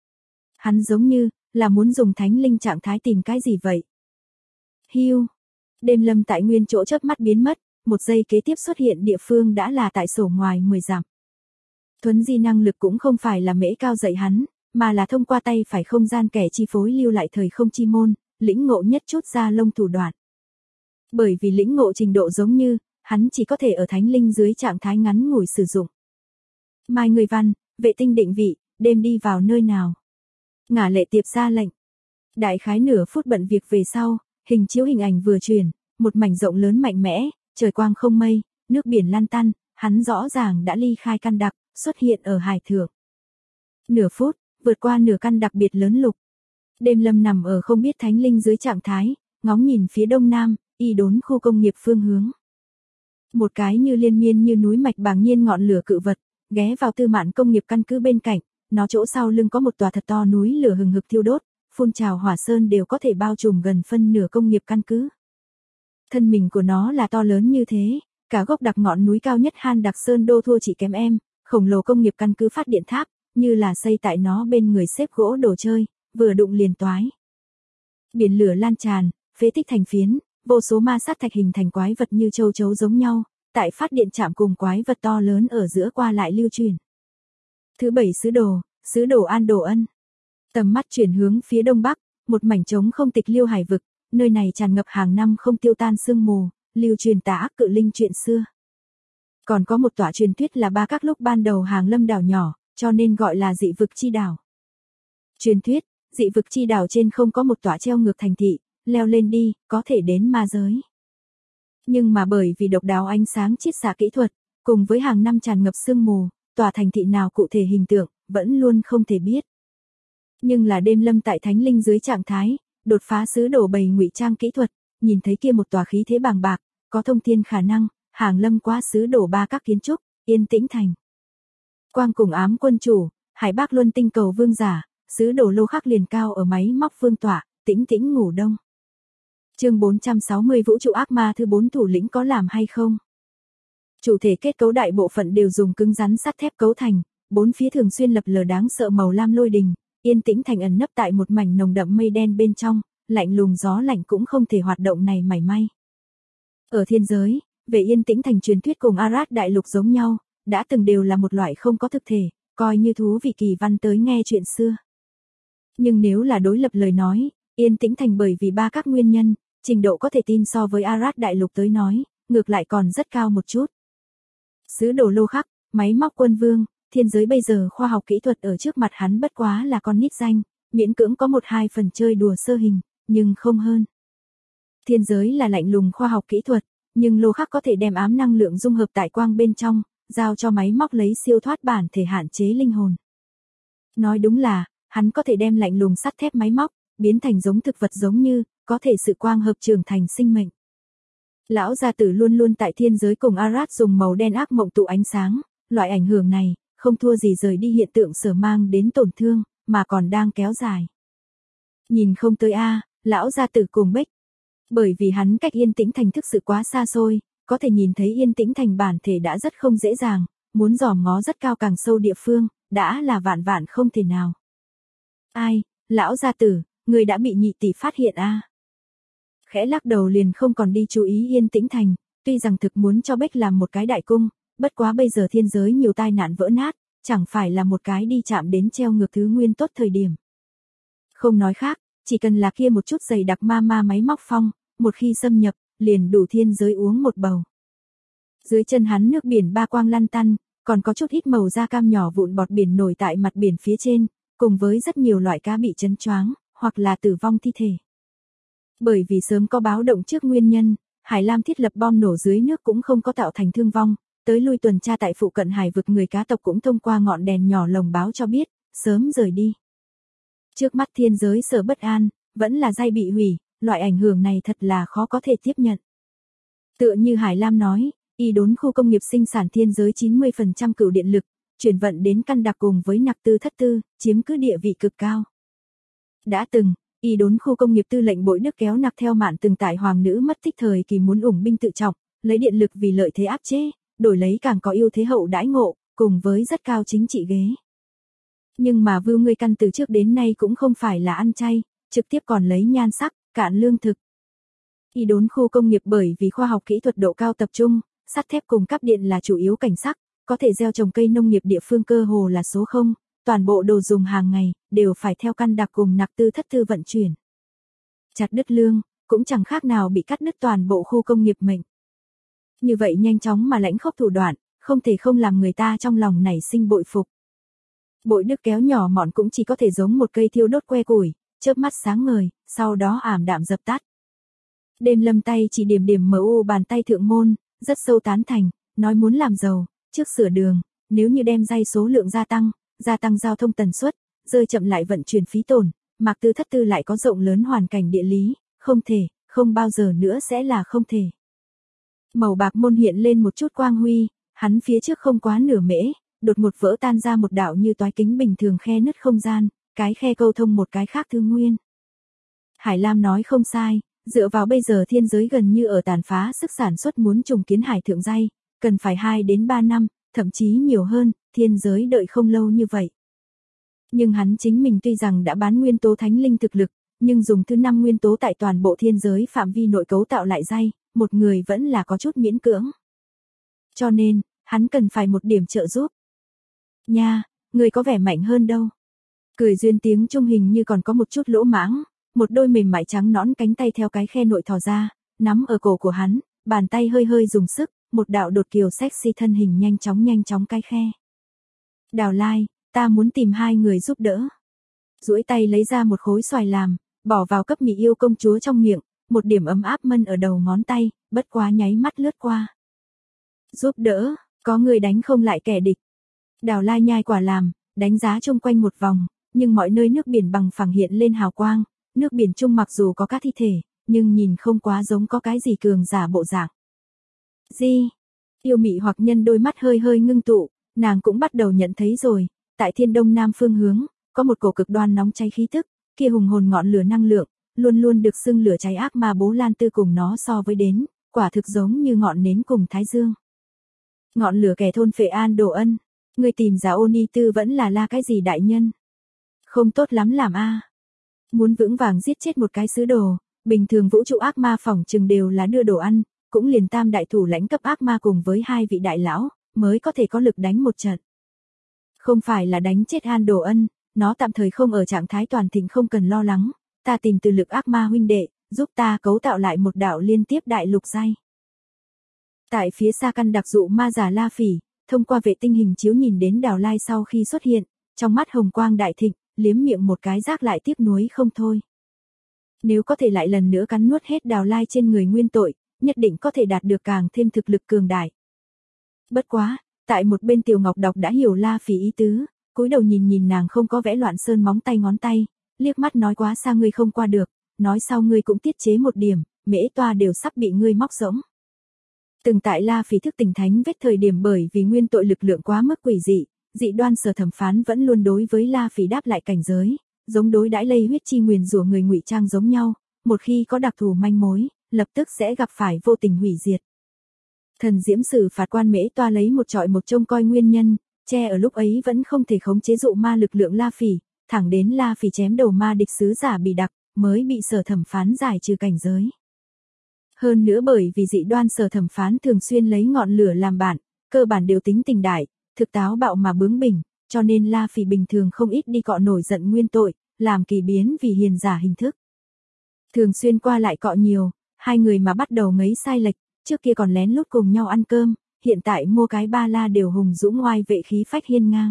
Speaker 1: Hắn giống như, là muốn dùng thánh linh trạng thái tìm cái gì vậy? Hiu. Đêm lâm tại nguyên chỗ chớp mắt biến mất, một giây kế tiếp xuất hiện địa phương đã là tại sổ ngoài 10 dặm. Thuấn di năng lực cũng không phải là mễ cao dạy hắn, mà là thông qua tay phải không gian kẻ chi phối lưu lại thời không chi môn, lĩnh ngộ nhất chút ra lông thủ đoạn. Bởi vì lĩnh ngộ trình độ giống như, hắn chỉ có thể ở thánh linh dưới trạng thái ngắn ngủi sử dụng. Mai người văn, vệ tinh định vị, đêm đi vào nơi nào? Ngả Lệ Tiệp ra lệnh. Đại khái nửa phút bận việc về sau, hình chiếu hình ảnh vừa truyền, một mảnh rộng lớn mạnh mẽ, trời quang không mây, nước biển lan tăn, hắn rõ ràng đã ly khai căn đặc, xuất hiện ở hải thượng. Nửa phút, vượt qua nửa căn đặc biệt lớn lục. Đêm lâm nằm ở không biết thánh linh dưới trạng thái, ngóng nhìn phía đông nam, y đốn khu công nghiệp phương hướng. Một cái như liên miên như núi mạch bàng nhiên ngọn lửa cự vật, ghé vào Tư Mạn công nghiệp căn cứ bên cạnh, nó chỗ sau lưng có một tòa thật to núi lửa hừng hực thiêu đốt, phun trào hỏa sơn đều có thể bao trùm gần phân nửa công nghiệp căn cứ. Thân mình của nó là to lớn như thế, cả gốc đặc ngọn núi cao nhất Han Đặc Sơn đô thua chỉ kém em, khổng lồ công nghiệp căn cứ phát điện tháp, như là xây tại nó bên người xếp gỗ đồ chơi, vừa đụng liền toái. Biển lửa lan tràn, phế tích thành phiến, vô số ma sát thạch hình thành quái vật như châu chấu giống nhau, tại phát điện trạm cùng quái vật to lớn ở giữa qua lại lưu truyền. Thứ 7 sứ đồ An Đồ Ân. Tầm mắt chuyển hướng phía đông bắc, một mảnh trống không tịch liêu hải vực, nơi này tràn ngập hàng năm không tiêu tan sương mù, lưu truyền tà ác cự linh chuyện xưa. Còn có một tọa truyền thuyết là Ba Các lúc ban đầu hàng lâm đảo nhỏ, cho nên gọi là dị vực chi đảo. Truyền thuyết, dị vực chi đảo trên không có một tọa treo ngược thành thị, leo lên đi, có thể đến ma giới. Nhưng mà bởi vì độc đáo ánh sáng chiết xạ kỹ thuật, cùng với hàng năm tràn ngập sương mù, tòa thành thị nào cụ thể hình tượng, vẫn luôn không thể biết. Nhưng là đêm lâm tại thánh linh dưới trạng thái, đột phá sứ đồ bầy ngụy trang kỹ thuật, nhìn thấy kia một tòa khí thế bàng bạc, có thông thiên khả năng, hàng lâm qua sứ đồ Ba Các kiến trúc, Yên Tĩnh Thành. Quang cùng ám quân chủ, Hải Bác Luân tinh cầu vương giả, sứ đồ Lô Khắc liền cao ở máy móc vương tọa, tĩnh tĩnh ngủ đông. Chương 460 Vũ trụ ác ma thứ 4 thủ lĩnh có làm hay không? Chủ thể kết cấu đại bộ phận đều dùng cứng rắn sắt thép cấu thành, bốn phía thường xuyên lập lờ đáng sợ màu lam lôi đình, Yên Tĩnh Thành ẩn nấp tại một mảnh nồng đậm mây đen bên trong, lạnh lùng gió lạnh cũng không thể hoạt động này mảy may. Ở thiên giới, về Yên Tĩnh Thành truyền thuyết cùng Arad đại lục giống nhau, đã từng đều là một loại không có thực thể, coi như thú vị kỳ văn tới nghe chuyện xưa. Nhưng nếu là đối lập lời nói, Yên Tĩnh Thành bởi vì Ba Các nguyên nhân, trình độ có thể tin so với Arad đại lục tới nói, ngược lại còn rất cao một chút. Sứ đồ Lô Khắc, máy móc quân vương, thiên giới bây giờ khoa học kỹ thuật ở trước mặt hắn bất quá là con nít danh, miễn cưỡng có 1-2 phần chơi đùa sơ hình, nhưng không hơn. Thiên giới là lạnh lùng khoa học kỹ thuật, nhưng Lô Khắc có thể đem ám năng lượng dung hợp tại quang bên trong, giao cho máy móc lấy siêu thoát bản thể hạn chế linh hồn. Nói đúng là, hắn có thể đem lạnh lùng sắt thép máy móc, biến thành giống thực vật giống như, có thể sự quang hợp trưởng thành sinh mệnh. Lão gia tử luôn luôn tại thiên giới cùng Arad dùng màu đen ác mộng tụ ánh sáng, loại ảnh hưởng này, không thua gì rời đi hiện tượng sở mang đến tổn thương, mà còn đang kéo dài. Nhìn không tới lão gia tử cùng Bích. Bởi vì hắn cách Yên Tĩnh Thành thực sự quá xa xôi, có thể nhìn thấy Yên Tĩnh Thành bản thể đã rất không dễ dàng, muốn dòm ngó rất cao càng sâu địa phương, đã là vạn vạn không thể nào. Ai, lão gia tử, người đã bị nhị tỷ phát hiện a. Khẽ lắc đầu liền không còn đi chú ý Yên Tĩnh Thành, tuy rằng thực muốn cho Bách làm một cái đại cung, bất quá bây giờ thiên giới nhiều tai nạn vỡ nát, chẳng phải là một cái đi chạm đến treo ngược thứ nguyên tốt thời điểm. Không nói khác, chỉ cần là kia một chút dày đặc ma máy móc phong, một khi xâm nhập, liền đủ thiên giới uống một bầu. Dưới chân hắn nước biển ba quang lăn tăn, còn có chút ít màu da cam nhỏ vụn bọt biển nổi tại mặt biển phía trên, cùng với rất nhiều loại cá bị chấn choáng, hoặc là tử vong thi thể. Bởi vì sớm có báo động trước nguyên nhân, Hải Lam thiết lập bom nổ dưới nước cũng không có tạo thành thương vong, tới lui tuần tra tại phụ cận hải vực người cá tộc cũng thông qua ngọn đèn nhỏ lồng báo cho biết, sớm rời đi. Trước mắt thiên giới sở bất an, vẫn là dây bị hủy, loại ảnh hưởng này thật là khó có thể tiếp nhận. Tựa như Hải Lam nói, y đốn khu công nghiệp sinh sản thiên giới 90% cửu điện lực, chuyển vận đến căn đặc cùng với nặc tư thất tư, chiếm cứ địa vị cực cao. Đã từng, y đốn khu công nghiệp tư lệnh bội nước kéo nặc theo mạn từng tại hoàng nữ mất tích thời kỳ muốn ủng binh tự trọng, lấy điện lực vì lợi thế áp chế, đổi lấy càng có ưu thế hậu đãi ngộ, cùng với rất cao chính trị ghế. Nhưng mà Vưu Ngươi Căn từ trước đến nay cũng không phải là ăn chay, trực tiếp còn lấy nhan sắc, cạn lương thực. Y đốn khu công nghiệp bởi vì khoa học kỹ thuật độ cao tập trung, sắt thép cùng cáp điện là chủ yếu cảnh sắc, có thể gieo trồng cây nông nghiệp địa phương cơ hồ là số 0, toàn bộ đồ dùng hàng ngày, đều phải theo căn đặc cùng nặc tư thất tư vận chuyển. Chặt đứt lương, cũng chẳng khác nào bị cắt đứt toàn bộ khu công nghiệp mệnh. Như vậy nhanh chóng mà lãnh khốc thủ đoạn, không thể không làm người ta trong lòng nảy sinh bội phục. Bội đức kéo nhỏ mọn cũng chỉ có thể giống một cây thiêu đốt que củi, chớp mắt sáng ngời, sau đó ảm đạm dập tắt. Đêm Lâm tay chỉ điểm điểm MU bàn tay thượng môn, rất sâu tán thành, nói muốn làm giàu, trước sửa đường, nếu như đem dây số lượng gia tăng giao thông tần suất, rơi chậm lại vận chuyển phí tổn, Mạc Tư Thất Tư lại có rộng lớn hoàn cảnh địa lý, không thể, không bao giờ nữa sẽ là không thể. Màu bạc môn hiện lên một chút quang huy, hắn phía trước không quá nửa mễ, đột ngột vỡ tan ra một đạo như toái kính bình thường khe nứt không gian, cái khe câu thông một cái khác thương nguyên. Hải Lam nói không sai, dựa vào bây giờ thiên giới gần như ở tàn phá sức sản xuất muốn trùng kiến hải thượng dây, cần phải 2 đến 3 năm, thậm chí nhiều hơn, thiên giới đợi không lâu như vậy. Nhưng hắn chính mình tuy rằng đã bán nguyên tố thánh linh thực lực, nhưng dùng thứ 5 nguyên tố tại toàn bộ thiên giới phạm vi nội cấu tạo lại dây, một người vẫn là có chút miễn cưỡng. Cho nên, hắn cần phải một điểm trợ giúp. Nha, người có vẻ mạnh hơn đâu. Cười duyên tiếng trung hình như còn có một chút lỗ mãng, một đôi mềm mại trắng nõn cánh tay theo cái khe nội thò ra, nắm ở cổ của hắn, bàn tay hơi hơi dùng sức, một đạo đột kiều sexy thân hình nhanh chóng cái khe. Đào Lai, ta muốn tìm 2 người giúp đỡ. Duỗi tay lấy ra một khối xoài làm, bỏ vào cấp mỹ yêu công chúa trong miệng, một điểm ấm áp mân ở đầu ngón tay, bất quá nháy mắt lướt qua. Giúp đỡ, có người đánh không lại kẻ địch. Đào Lai nhai quả làm, đánh giá chung quanh một vòng, nhưng mọi nơi nước biển bằng phẳng hiện lên hào quang, nước biển chung mặc dù có các thi thể, nhưng nhìn không quá giống có cái gì cường giả bộ dạng. Gì? Yêu mị hoặc nhân đôi mắt hơi hơi ngưng tụ, nàng cũng bắt đầu nhận thấy rồi, tại thiên đông nam phương hướng, có một cổ cực đoan nóng cháy khí tức, kia hùng hồn ngọn lửa năng lượng, luôn luôn được xưng lửa cháy ác mà Bố Lan Tư cùng nó so với đến, quả thực giống như ngọn nến cùng Thái Dương. Ngọn lửa kẻ thôn phệ An Đồ Ân, người tìm giả Ô Ni Tư vẫn là la cái gì đại nhân? Không tốt lắm làm a. Muốn vững vàng giết chết một cái sứ đồ, bình thường vũ trụ ác ma phỏng chừng đều là đưa đồ ăn, cũng liền tam đại thủ lãnh cấp ác ma cùng với 2 vị đại lão, mới có thể có lực đánh một trận. Không phải là đánh chết An Đồ Ân, nó tạm thời không ở trạng thái toàn thịnh không cần lo lắng, ta tìm từ lực ác ma huynh đệ, giúp ta cấu tạo lại một đạo liên tiếp đại lục giai. Tại phía xa căn đặc dụ ma giả La Phỉ, thông qua vệ tinh hình chiếu nhìn đến Đào Lai sau khi xuất hiện, trong mắt hồng quang đại thịnh, liếm miệng một cái rác lại tiếc nuối không thôi. Nếu có thể lại lần nữa cắn nuốt hết Đào Lai trên người nguyên tội, nhất định có thể đạt được càng thêm thực lực cường đại. Bất quá, tại một bên Tiểu Ngọc Đọc đã hiểu La Phỉ ý tứ, cúi đầu nhìn nàng không có vẽ loạn sơn móng tay ngón tay, liếc mắt nói quá xa ngươi không qua được, nói sau ngươi cũng tiết chế một điểm, mễ toa đều sắp bị ngươi móc rỗng. Từng tại La Phỉ thức tỉnh thánh vết thời điểm bởi vì nguyên tội lực lượng quá mức quỷ dị, dị đoan sở thẩm phán vẫn luôn đối với La Phỉ đáp lại cảnh giới, giống đối đãi lây huyết chi nguyền rủa người ngụy trang giống nhau, một khi có đặc thù manh mối, lập tức sẽ gặp phải vô tình hủy diệt. Thần diễm sử phạt quan mễ toa lấy một trọi một trông coi nguyên nhân, che ở lúc ấy vẫn không thể khống chế dụ ma lực lượng La Phỉ, thẳng đến La Phỉ chém đầu ma địch sứ giả Bỉ Đặc, mới bị Sở Thẩm Phán giải trừ cảnh giới. Hơn nữa bởi vì dị đoan Sở Thẩm Phán thường xuyên lấy ngọn lửa làm bạn, cơ bản đều tính tình đại, thực táo bạo mà bướng bỉnh, cho nên La Phỉ bình thường không ít đi cọ nổi giận nguyên tội, làm kỳ biến vì hiền giả hình thức. Thường xuyên qua lại cọ nhiều, hai người mà bắt đầu ngấy sai lệch, trước kia còn lén lút cùng nhau ăn cơm, hiện tại mua cái ba la đều hùng dũng ngoai vệ khí phách hiên ngang.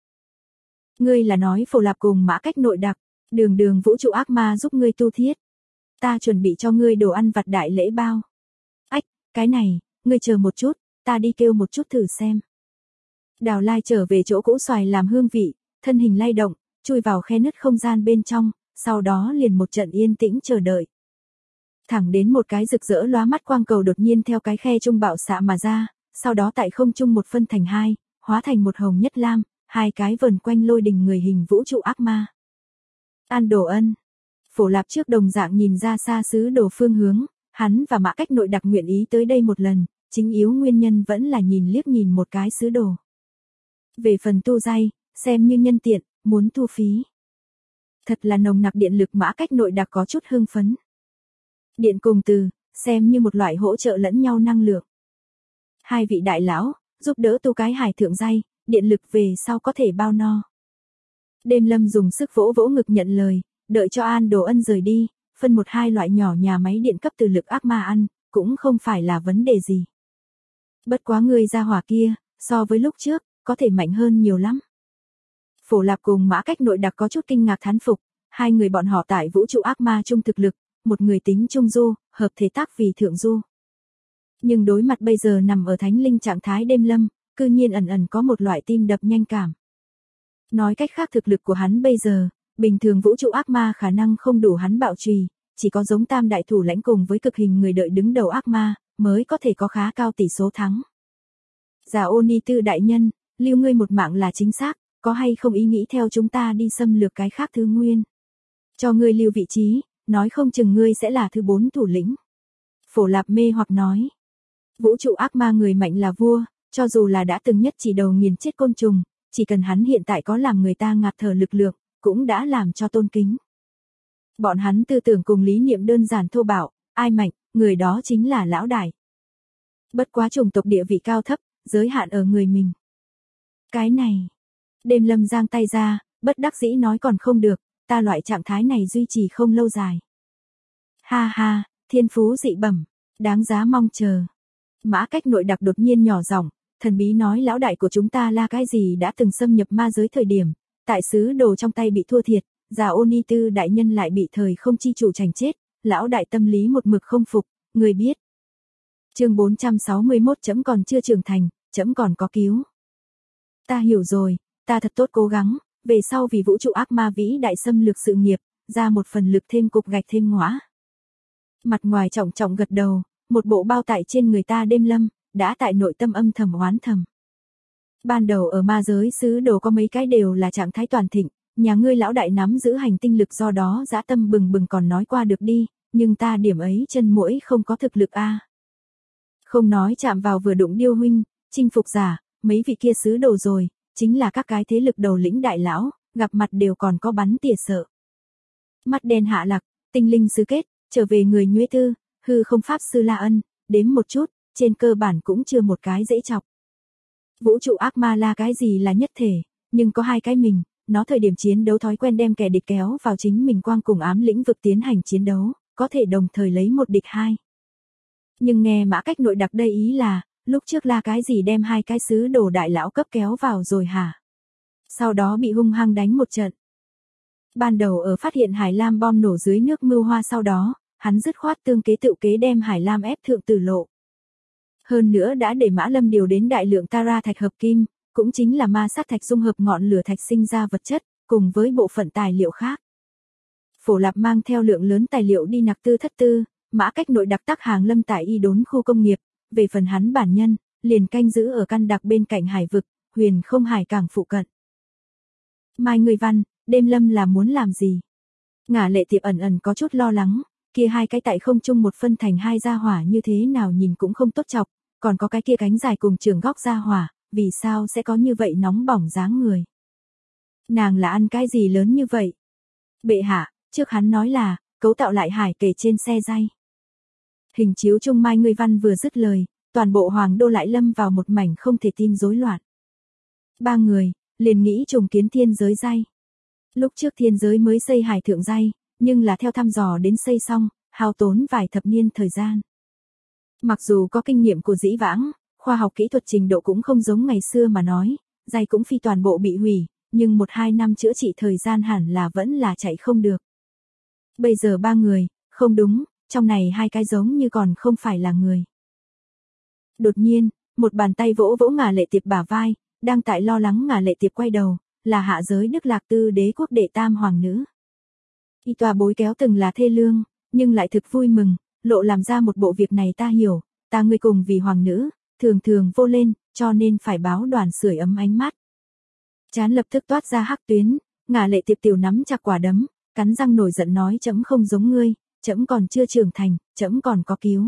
Speaker 1: Ngươi là nói Phổ Lạp cùng Mã Cách nội đặc, đường vũ trụ ác ma giúp ngươi tu thiết. Ta chuẩn bị cho ngươi đồ ăn vặt đại lễ bao. Ách, cái này, ngươi chờ một chút, ta đi kêu một chút thử xem. Đào Lai trở về chỗ cũ xoài làm hương vị, thân hình lay động, chui vào khe nứt không gian bên trong, sau đó liền một trận yên tĩnh chờ đợi. Thẳng đến một cái rực rỡ lóa mắt quang cầu đột nhiên theo cái khe trung bạo xạ mà ra, sau đó tại không trung một phân thành hai, hóa thành một hồng nhất lam, hai cái vần quanh lôi đình người hình vũ trụ ác ma. An Đồ Ân. Phổ Lạp trước đồng dạng nhìn ra xa xứ đồ phương hướng, hắn và Mã Cách nội đặc nguyện ý tới đây một lần, chính yếu nguyên nhân vẫn là nhìn liếc nhìn một cái xứ đồ. Về phần tu dây, xem như nhân tiện, muốn thu phí. Thật là nồng nặc điện lực Mã Cách nội đặc có chút hưng phấn. Điện cùng từ, xem như một loại hỗ trợ lẫn nhau năng lượng. Hai vị đại lão, giúp đỡ tu cái hải thượng dây, điện lực về sau có thể bao no. Đêm Lâm dùng sức vỗ vỗ ngực nhận lời, đợi cho An Đồ Ân rời đi, phân một hai loại nhỏ nhà máy điện cấp từ lực ác ma ăn, cũng không phải là vấn đề gì. Bất quá người ra hỏa kia, so với lúc trước, có thể mạnh hơn nhiều lắm. Phổ Lạp cùng Mã Cách nội đặc có chút kinh ngạc thán phục, hai người bọn họ tại vũ trụ ác ma chung thực lực, một người tính trung du, hợp thể tác vì thượng du. Nhưng đối mặt bây giờ nằm ở thánh linh trạng thái Đêm Lâm, cư nhiên ẩn ẩn có một loại tim đập nhanh cảm. Nói cách khác thực lực của hắn bây giờ, bình thường vũ trụ ác ma khả năng không đủ hắn bạo trì, chỉ có giống tam đại thủ lãnh cùng với cực hình người đợi đứng đầu ác ma, mới có thể có khá cao tỷ số thắng. Già Ô Ni Tư đại nhân, lưu ngươi một mạng là chính xác, có hay không ý nghĩ theo chúng ta đi xâm lược cái khác thứ nguyên. Cho ngươi lưu vị trí, nói không chừng ngươi sẽ là thứ 4 thủ lĩnh. Phổ Lạp mê hoặc nói. Vũ trụ ác ma người mạnh là vua, cho dù là đã từng nhất chỉ đầu nghiền chết côn trùng, chỉ cần hắn hiện tại có làm người ta ngạt thở lực lượng, cũng đã làm cho tôn kính. Bọn hắn tư tưởng cùng lý niệm đơn giản thô bạo, ai mạnh, người đó chính là lão đại. Bất quá chủng tộc địa vị cao thấp, giới hạn ở người mình. Cái này, Đêm Lâm giang tay ra, bất đắc dĩ nói còn không được, ta loại trạng thái này duy trì không lâu dài. Ha ha, thiên phú dị bẩm, đáng giá mong chờ. Mã Cách nội đặc đột nhiên nhỏ giọng, thần bí nói lão đại của chúng ta là cái gì đã từng xâm nhập ma giới thời điểm, tại sứ đồ trong tay bị thua thiệt, già Ô Ni Tư đại nhân lại bị thời không chi chủ chành chết, lão đại tâm lý một mực không phục, người biết. Chương 461 chấm còn chưa trưởng thành, chấm còn có cứu. Ta hiểu rồi, ta thật tốt cố gắng, về sau vì vũ trụ ác ma vĩ đại xâm lược sự nghiệp, ra một phần lực thêm cục gạch thêm ngõa. Mặt ngoài trọng trọng gật đầu, một bộ bao tải trên người ta Đêm Lâm, đã tại nội tâm âm thầm oán thầm. Ban đầu ở ma giới sứ đồ có mấy cái đều là trạng thái toàn thịnh, nhà ngươi lão đại nắm giữ hành tinh lực do đó dã tâm bừng bừng còn nói qua được đi, nhưng ta điểm ấy chân muỗi không có thực lực a. Không nói chạm vào vừa đụng điêu huynh, chinh phục giả, mấy vị kia sứ đồ rồi, chính là các cái thế lực đầu lĩnh đại lão, gặp mặt đều còn có bắn tỉa sợ. Mắt đen Hạ Lạc, tinh linh sứ kết, trở về người Nhuế Tư, hư không pháp sư La Ân, đếm một chút, trên cơ bản cũng chưa một cái dễ chọc. Vũ trụ ác ma là cái gì là nhất thể, nhưng có hai cái mình, nó thời điểm chiến đấu thói quen đem kẻ địch kéo vào chính mình quang cùng ám lĩnh vực tiến hành chiến đấu, có thể đồng thời lấy một địch hai. Nhưng nghe Mã Cách nội đặc đây ý là, lúc trước là cái gì đem hai cái sứ đồ đại lão cấp kéo vào rồi hả? Sau đó bị hung hăng đánh một trận. Ban đầu ở phát hiện Hải Lam bom nổ dưới nước mưu hoa sau đó, hắn dứt khoát tương kế tự kế đem Hải Lam ép thượng tử lộ. Hơn nữa đã để Mã Lâm điều đến đại lượng Tara thạch hợp kim, cũng chính là ma sát thạch dung hợp ngọn lửa thạch sinh ra vật chất, cùng với bộ phận tài liệu khác. Phổ Lạp mang theo lượng lớn tài liệu đi nặc tư thất tư, Mã Cách nội đặc tác hàng lâm tại y đốn khu công nghiệp, về phần hắn bản nhân, liền canh giữ ở căn đặc bên cạnh hải vực, huyền không hải cảng phụ cận. Mai người văn, Đêm Lâm là muốn làm gì? Ngả Lệ Tiệp ẩn ẩn có chút lo lắng, kia hai cái tại không chung một phân thành hai gia hỏa như thế nào nhìn cũng không tốt chọc, còn có cái kia cánh dài cùng trường góc gia hỏa, vì sao sẽ có như vậy nóng bỏng dáng người. Nàng là ăn cái gì lớn như vậy? Bệ hạ, trước hắn nói là, cấu tạo lại hải kể trên xe dây. Hình chiếu Trung Mai Ngươi Văn vừa dứt lời, toàn bộ hoàng đô lại lâm vào một mảnh không thể tin rối loạn. Ba người, liền nghĩ trùng kiến thiên giới dây. Lúc trước thiên giới mới xây hải thượng dây, nhưng là theo thăm dò đến xây xong, hao tốn vài thập niên thời gian. Mặc dù có kinh nghiệm của dĩ vãng, khoa học kỹ thuật trình độ cũng không giống ngày xưa mà nói, dây cũng phi toàn bộ bị hủy, nhưng 1-2 năm chữa trị thời gian hẳn là vẫn là chạy không được. Bây giờ ba người, không đúng, trong này hai cái giống như còn không phải là người. Đột nhiên, một bàn tay vỗ vỗ Ngả Lệ Tiệp bả vai, đang tại lo lắng Ngả Lệ Tiệp quay đầu, là hạ giới Đức Lạc Tư đế quốc đệ tam hoàng nữ. Y tòa bối kéo từng là thê lương, nhưng lại thực vui mừng, lộ làm ra một bộ việc này ta hiểu, ta ngươi cùng vì hoàng nữ, thường thường vô lên, cho nên phải báo đoàn sưởi ấm ánh mắt. Chán lập tức toát ra hắc tuyến, Ngả Lệ Tiệp tiểu nắm chặt quả đấm, cắn răng nổi giận nói trẫm không giống ngươi, trẫm còn chưa trưởng thành, trẫm còn có cứu.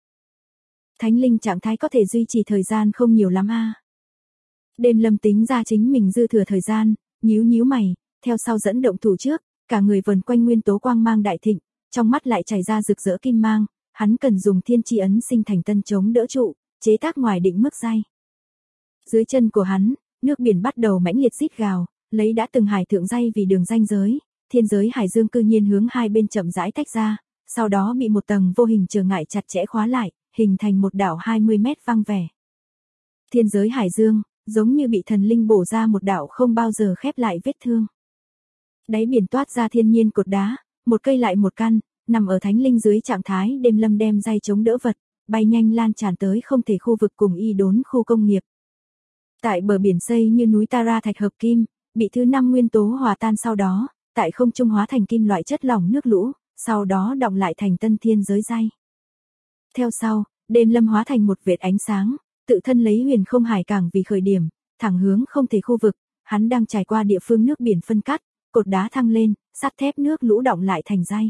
Speaker 1: Thánh linh trạng thái có thể duy trì thời gian không nhiều lắm a. Đêm Lâm tính ra chính mình dư thừa thời gian, nhíu mày, theo sau dẫn động thủ trước, cả người vần quanh nguyên tố quang mang đại thịnh, trong mắt lại chảy ra rực rỡ kim mang, hắn cần dùng thiên chi ấn sinh thành tân chống đỡ trụ, chế tác ngoài định mức dây. Dưới chân của hắn, nước biển bắt đầu mãnh liệt rít gào, lấy đã từng hải thượng dây vì đường ranh giới, thiên giới hải dương cư nhiên hướng hai bên chậm rãi tách ra, sau đó bị một tầng vô hình trở ngại chặt chẽ khóa lại, hình thành một đảo 20 mét vang vẻ. Thiên giới hải dương, giống như bị thần linh bổ ra một đảo không bao giờ khép lại vết thương. Đáy biển toát ra thiên nhiên cột đá, một cây lại một căn, nằm ở thánh linh dưới trạng thái Đêm Lâm đem dây chống đỡ vật, bay nhanh lan tràn tới không thể khu vực cùng y đốn khu công nghiệp. Tại bờ biển xây như núi Tara thạch hợp kim, bị thứ 5 nguyên tố hòa tan sau đó, tại không trung hóa thành kim loại chất lỏng nước lũ, sau đó đọng lại thành tân thiên giới dây. Theo sau, Đêm Lâm hóa thành một vệt ánh sáng, tự thân lấy huyền không hải cảng vì khởi điểm, thẳng hướng không thể khu vực, hắn đang trải qua địa phương nước biển phân cắt, cột đá thăng lên, sắt thép nước lũ đọng lại thành dây.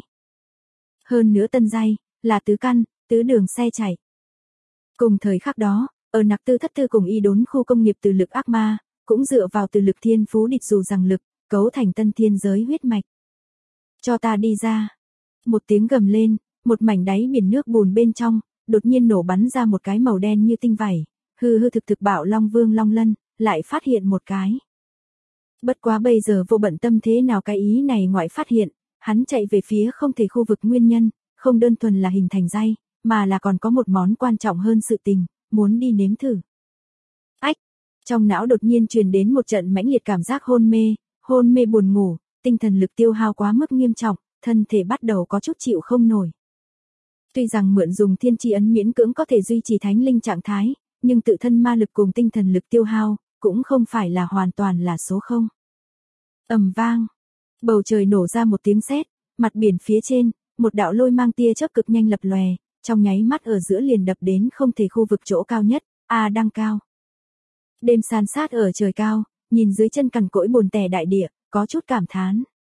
Speaker 1: Hơn nữa tân dây, là tứ căn, tứ đường xe chạy. Cùng thời khắc đó, ở Nặc Tư Thất Tư cùng y đốn khu công nghiệp từ lực ác ma, cũng dựa vào từ lực thiên phú địch dù rằng lực, cấu thành tân thiên giới huyết mạch. Cho ta đi ra. Một tiếng gầm lên, một mảnh đáy biển nước bùn bên trong, đột nhiên nổ bắn ra một cái màu đen như tinh vảy, hư thực bạo long vương long lân, lại phát hiện một cái. Bất quá bây giờ vô bận tâm thế nào cái ý này ngoại phát hiện, hắn chạy về phía không thể khu vực nguyên nhân, không đơn thuần là hình thành dây, mà là còn có một món quan trọng hơn sự tình, muốn đi nếm thử. Ách! Trong não đột nhiên truyền đến một trận mãnh liệt cảm giác hôn mê buồn ngủ, tinh thần lực tiêu hao quá mức nghiêm trọng, thân thể bắt đầu có chút chịu không nổi. Tuy rằng mượn dùng thiên chi ấn miễn cưỡng có thể duy trì thánh linh trạng thái, nhưng tự thân ma lực cùng tinh thần lực tiêu hao, cũng không phải là hoàn toàn là số không. Ầm vang, bầu trời nổ ra một tiếng sét, mặt biển phía trên, một đạo lôi mang tia chớp cực nhanh lập lòe, trong nháy mắt ở giữa liền đập đến không thể khu vực chỗ cao nhất, đăng cao. Đêm san sát ở trời cao, nhìn dưới chân cằn cỗi bùn tẻ đại địa, có chút cảm thán.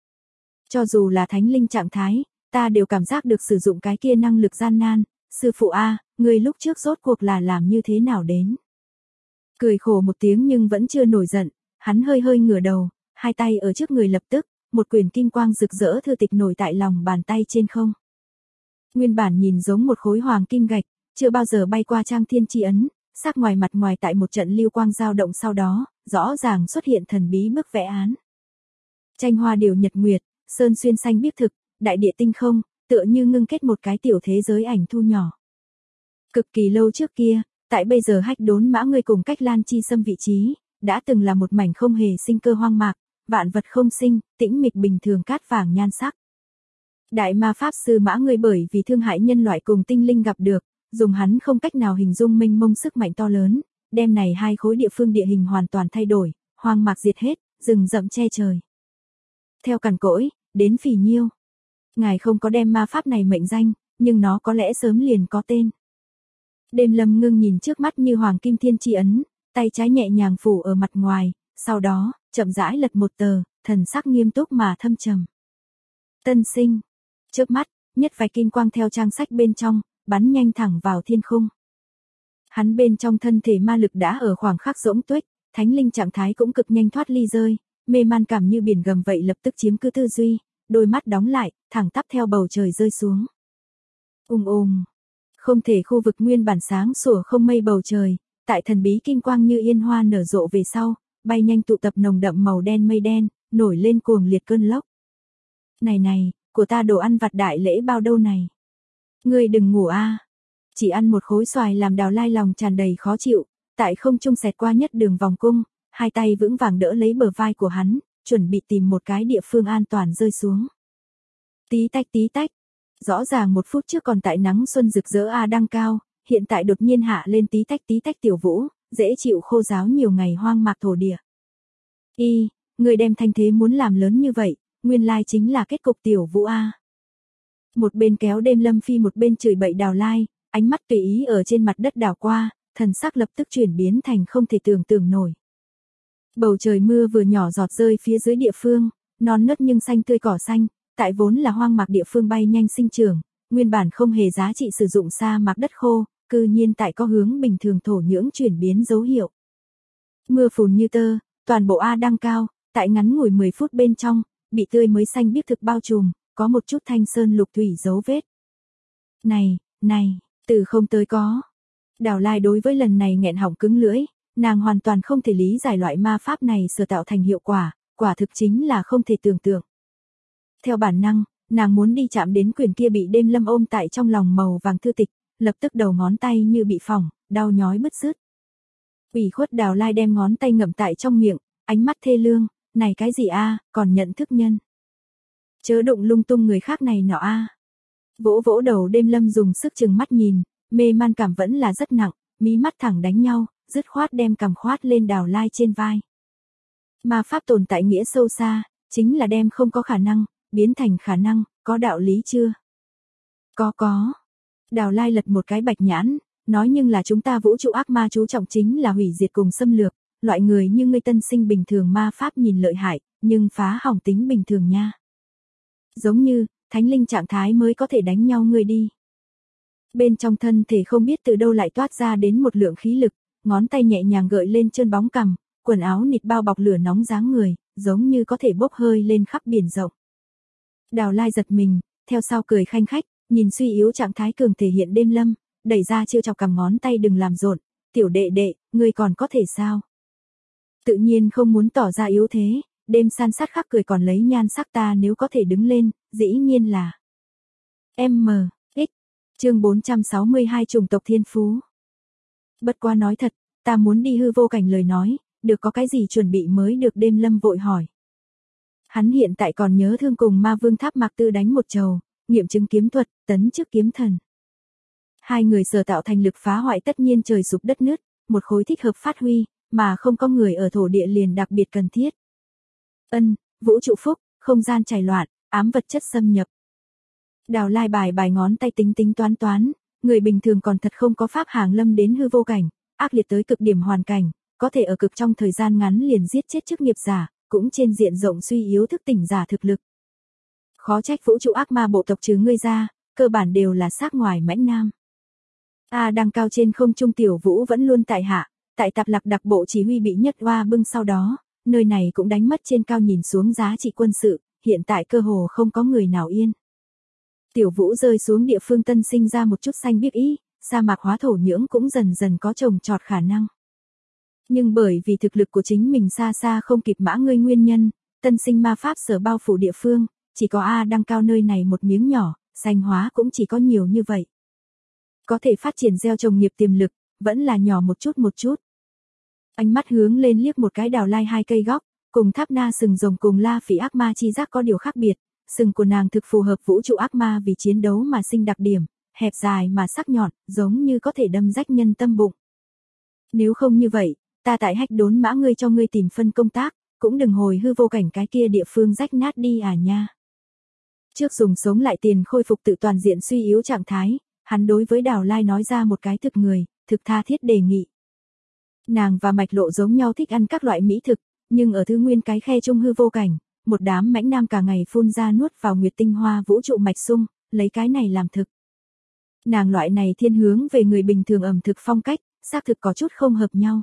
Speaker 1: Cho dù là thánh linh trạng thái, ta đều cảm giác được sử dụng cái kia năng lực gian nan, sư phụ người lúc trước rốt cuộc là làm như thế nào đến. Cười khổ một tiếng nhưng vẫn chưa nổi giận, hắn hơi ngửa đầu, hai tay ở trước người lập tức, một quyển kim quang rực rỡ thư tịch nổi tại lòng bàn tay trên không. Nguyên bản nhìn giống một khối hoàng kim gạch, chưa bao giờ bay qua trang thiên chi ấn, sắc ngoài mặt ngoài tại một trận lưu quang dao động sau đó, rõ ràng xuất hiện thần bí bức vẽ án. Tranh hoa điều nhật nguyệt, sơn xuyên xanh biếc thực, đại địa tinh không, tựa như ngưng kết một cái tiểu thế giới ảnh thu nhỏ. Cực kỳ lâu trước kia, tại bây giờ hách đốn mã ngươi cùng cách Lan Chi Sâm vị trí, đã từng là một mảnh không hề sinh cơ hoang mạc, vạn vật không sinh, tĩnh mịch bình thường cát vàng nhan sắc. Đại ma pháp sư mã ngươi bởi vì thương hại nhân loại cùng tinh linh gặp được, dùng hắn không cách nào hình dung mênh mông sức mạnh to lớn, đem này hai khối địa phương địa hình hoàn toàn thay đổi, hoang mạc diệt hết, rừng rậm che trời. Theo cằn cỗi, đến phỉ nhiêu. Ngài không có đem ma pháp này mệnh danh, nhưng nó có lẽ sớm liền có tên. Đêm Lâm ngưng nhìn trước mắt như hoàng kim thiên chi ấn, tay trái nhẹ nhàng phủ ở mặt ngoài, sau đó, chậm rãi lật một tờ, thần sắc nghiêm túc mà thâm trầm. Tân sinh. Trước mắt, nhất vài kim quang theo trang sách bên trong, bắn nhanh thẳng vào thiên khung. Hắn bên trong thân thể ma lực đã ở khoảng khắc rỗng tuếch, thánh linh trạng thái cũng cực nhanh thoát ly rơi, mê man cảm như biển gầm vậy lập tức chiếm cứ tư duy, đôi mắt đóng lại, thẳng tắp theo bầu trời rơi xuống. Không thể khu vực nguyên bản sáng sủa không mây bầu trời, tại thần bí kim quang như yên hoa nở rộ về sau, bay nhanh tụ tập nồng đậm màu đen mây đen, nổi lên cuồng liệt cơn lốc. Này, của ta đồ ăn vặt đại lễ bao đâu này? Ngươi đừng ngủ a. Chỉ ăn một khối xoài làm Đào Lai lòng tràn đầy khó chịu, tại không trung xẹt qua nhất đường vòng cung, hai tay vững vàng đỡ lấy bờ vai của hắn, chuẩn bị tìm một cái địa phương an toàn rơi xuống. Tí tách, rõ ràng 1 phút trước còn tại nắng xuân rực rỡ đang cao, hiện tại đột nhiên hạ lên tí tách Tiểu Vũ, dễ chịu khô ráo nhiều ngày hoang mạc thổ địa. Người đem thanh thế muốn làm lớn như vậy, nguyên lai chính là kết cục Tiểu Vũ a. Một bên kéo đêm Lâm Phi một bên chửi bậy Đào Lai, ánh mắt tùy ý ở trên mặt đất đảo qua, thần sắc lập tức chuyển biến thành không thể tưởng tượng nổi. Bầu trời mưa vừa nhỏ giọt rơi phía dưới địa phương, non nớt nhưng xanh tươi cỏ xanh, tại vốn là hoang mạc địa phương bay nhanh sinh trưởng, nguyên bản không hề giá trị sử dụng sa mạc đất khô, cư nhiên tại có hướng bình thường thổ nhưỡng chuyển biến dấu hiệu. Mưa phùn như tơ, toàn bộ đang cao, tại ngắn ngủi 10 phút bên trong, bị tươi mới xanh biếc thực bao trùm, có một chút thanh sơn lục thủy dấu vết. Này, từ không tới có. Đào Lai đối với lần này nghẹn họng cứng lưỡi, nàng hoàn toàn không thể lý giải loại ma pháp này sở tạo thành hiệu quả, quả thực chính là không thể tưởng tượng. Theo bản năng, nàng muốn đi chạm đến quyển kia bị đêm Lâm ôm tại trong lòng màu vàng thư tịch, lập tức đầu ngón tay như bị phỏng, đau nhói bứt rứt. Ủy khuất Đào Lai đem ngón tay ngậm tại trong miệng, ánh mắt thê lương, này cái gì còn nhận thức nhân. Chớ đụng lung tung người khác này nọ Vỗ đầu đêm Lâm dùng sức chừng mắt nhìn, mê man cảm vẫn là rất nặng, mí mắt thẳng đánh nhau, dứt khoát đem cằm khoát lên Đào Lai trên vai. Ma pháp tồn tại nghĩa sâu xa, chính là đem không có khả năng, biến thành khả năng, có đạo lý chưa? Có. Đào Lai lật một cái bạch nhãn, nói nhưng là chúng ta vũ trụ ác ma chú trọng chính là hủy diệt cùng xâm lược, loại người như ngươi tân sinh bình thường ma pháp nhìn lợi hại, nhưng phá hỏng tính bình thường nha. Giống như, thánh linh trạng thái mới có thể đánh nhau ngươi đi. Bên trong thân thể không biết từ đâu lại toát ra đến một lượng khí lực, ngón tay nhẹ nhàng gợi lên chân bóng cằm, quần áo nịt bao bọc lửa nóng dáng người, giống như có thể bốc hơi lên khắp biển rộng. Đào Lai giật mình, theo sau cười khanh khách, nhìn suy yếu trạng thái cường thể hiện đêm Lâm, đẩy ra chiêu chọc cằm ngón tay đừng làm rộn, tiểu đệ đệ, ngươi còn có thể sao? Tự nhiên không muốn tỏ ra yếu thế, đêm san sát khắc cười còn lấy nhan sắc ta nếu có thể đứng lên, dĩ nhiên là chương 462 chủng tộc thiên phú. Bất quá nói thật, ta muốn đi hư vô cảnh lời nói, được có cái gì chuẩn bị mới được đêm Lâm vội hỏi. Hắn hiện tại còn nhớ thương cùng ma vương Tháp Mạc Tư đánh một trầu, nghiệm chứng kiếm thuật, tấn chức kiếm thần. Hai người sở tạo thành lực phá hoại tất nhiên trời sụp đất nứt, một khối thích hợp phát huy, mà không có người ở thổ địa liền đặc biệt cần thiết. Vũ trụ phúc, không gian chảy loạn, ám vật chất xâm nhập. Đào Lai bài ngón tay tính toán, người bình thường còn thật không có pháp hàng lâm đến hư vô cảnh, ác liệt tới cực điểm hoàn cảnh, có thể ở cực trong thời gian ngắn liền giết chết chức nghiệp giả, cũng trên diện rộng suy yếu thức tỉnh giả thực lực. Khó trách vũ trụ ác ma bộ tộc trừ ngươi ra, cơ bản đều là xác ngoài mãnh nam. Đang cao trên không trung Tiểu Vũ vẫn luôn tại hạ, tại tạp lạc đặc bộ chỉ huy bị nhất oa bưng sau đó, nơi này cũng đánh mất trên cao nhìn xuống giá trị quân sự, hiện tại cơ hồ không có người nào yên. Tiểu Vũ rơi xuống địa phương tân sinh ra một chút xanh biếc ý, sa mạc hóa thổ nhưỡng cũng dần dần có trồng trọt khả năng. Nhưng bởi vì thực lực của chính mình xa xa không kịp mã ngươi nguyên nhân, tân sinh ma pháp sở bao phủ địa phương, chỉ có đang cao nơi này một miếng nhỏ, xanh hóa cũng chỉ có nhiều như vậy. Có thể phát triển gieo trồng nghiệp tiềm lực, vẫn là nhỏ một chút. Ánh mắt hướng lên liếc một cái Đào Lai hai cây góc, cùng Tháp Na sừng rồng cùng La Phỉ ác ma chi giác có điều khác biệt, sừng của nàng thực phù hợp vũ trụ ác ma vì chiến đấu mà sinh đặc điểm, hẹp dài mà sắc nhọn, giống như có thể đâm rách nhân tâm bụng. Nếu không như vậy, ta tại Hách Đốn Mã ngươi cho ngươi tìm phân công tác, cũng đừng hồi hư vô cảnh cái kia địa phương rách nát đi nha. Trước dùng sống lại tiền khôi phục tự toàn diện suy yếu trạng thái, hắn đối với Đào Lai nói ra một cái thực người, thực tha thiết đề nghị. Nàng và Mạch Lộ giống nhau thích ăn các loại mỹ thực, nhưng ở thứ nguyên cái khe trung hư vô cảnh, một đám mãnh nam cả ngày phun ra nuốt vào nguyệt tinh hoa vũ trụ mạch sung, lấy cái này làm thực. Nàng loại này thiên hướng về người bình thường ẩm thực phong cách, xác thực có chút không hợp nhau.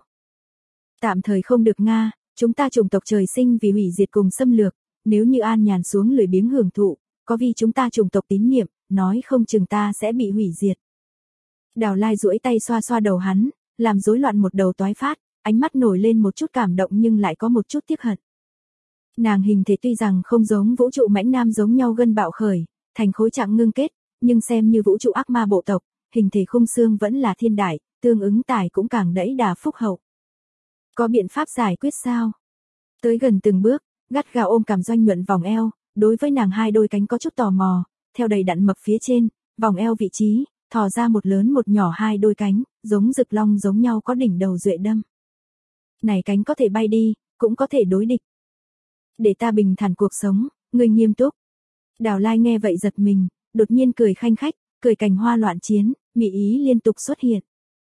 Speaker 1: Tạm thời không được Nga, chúng ta chủng tộc trời sinh vì hủy diệt cùng xâm lược, nếu như an nhàn xuống lười biếng hưởng thụ, có vì chúng ta chủng tộc tín niệm, nói không chừng ta sẽ bị hủy diệt. Đào Lai duỗi tay xoa xoa đầu hắn, làm rối loạn một đầu toái phát, ánh mắt nổi lên một chút cảm động nhưng lại có một chút tiếc hận. Nàng hình thể tuy rằng không giống vũ trụ mãnh nam giống nhau gân bạo khởi, thành khối trạng ngưng kết, nhưng xem như vũ trụ ác ma bộ tộc, hình thể khung xương vẫn là thiên đại, tương ứng tài cũng càng đẫy đà phúc hậu. Có biện pháp giải quyết sao? Tới gần từng bước, gắt gao ôm cằm Doanh Nhuận vòng eo, đối với nàng hai đôi cánh có chút tò mò, theo đầy đặn mập phía trên, vòng eo vị trí, thò ra một lớn một nhỏ hai đôi cánh, giống rực long giống nhau có đỉnh đầu duệ đâm. Này cánh có thể bay đi, cũng có thể đối địch. Để ta bình thản cuộc sống, ngươi nghiêm túc. Đào Lai nghe vậy giật mình, đột nhiên cười khanh khách, cười cành hoa loạn chiến, mị ý liên tục xuất hiện.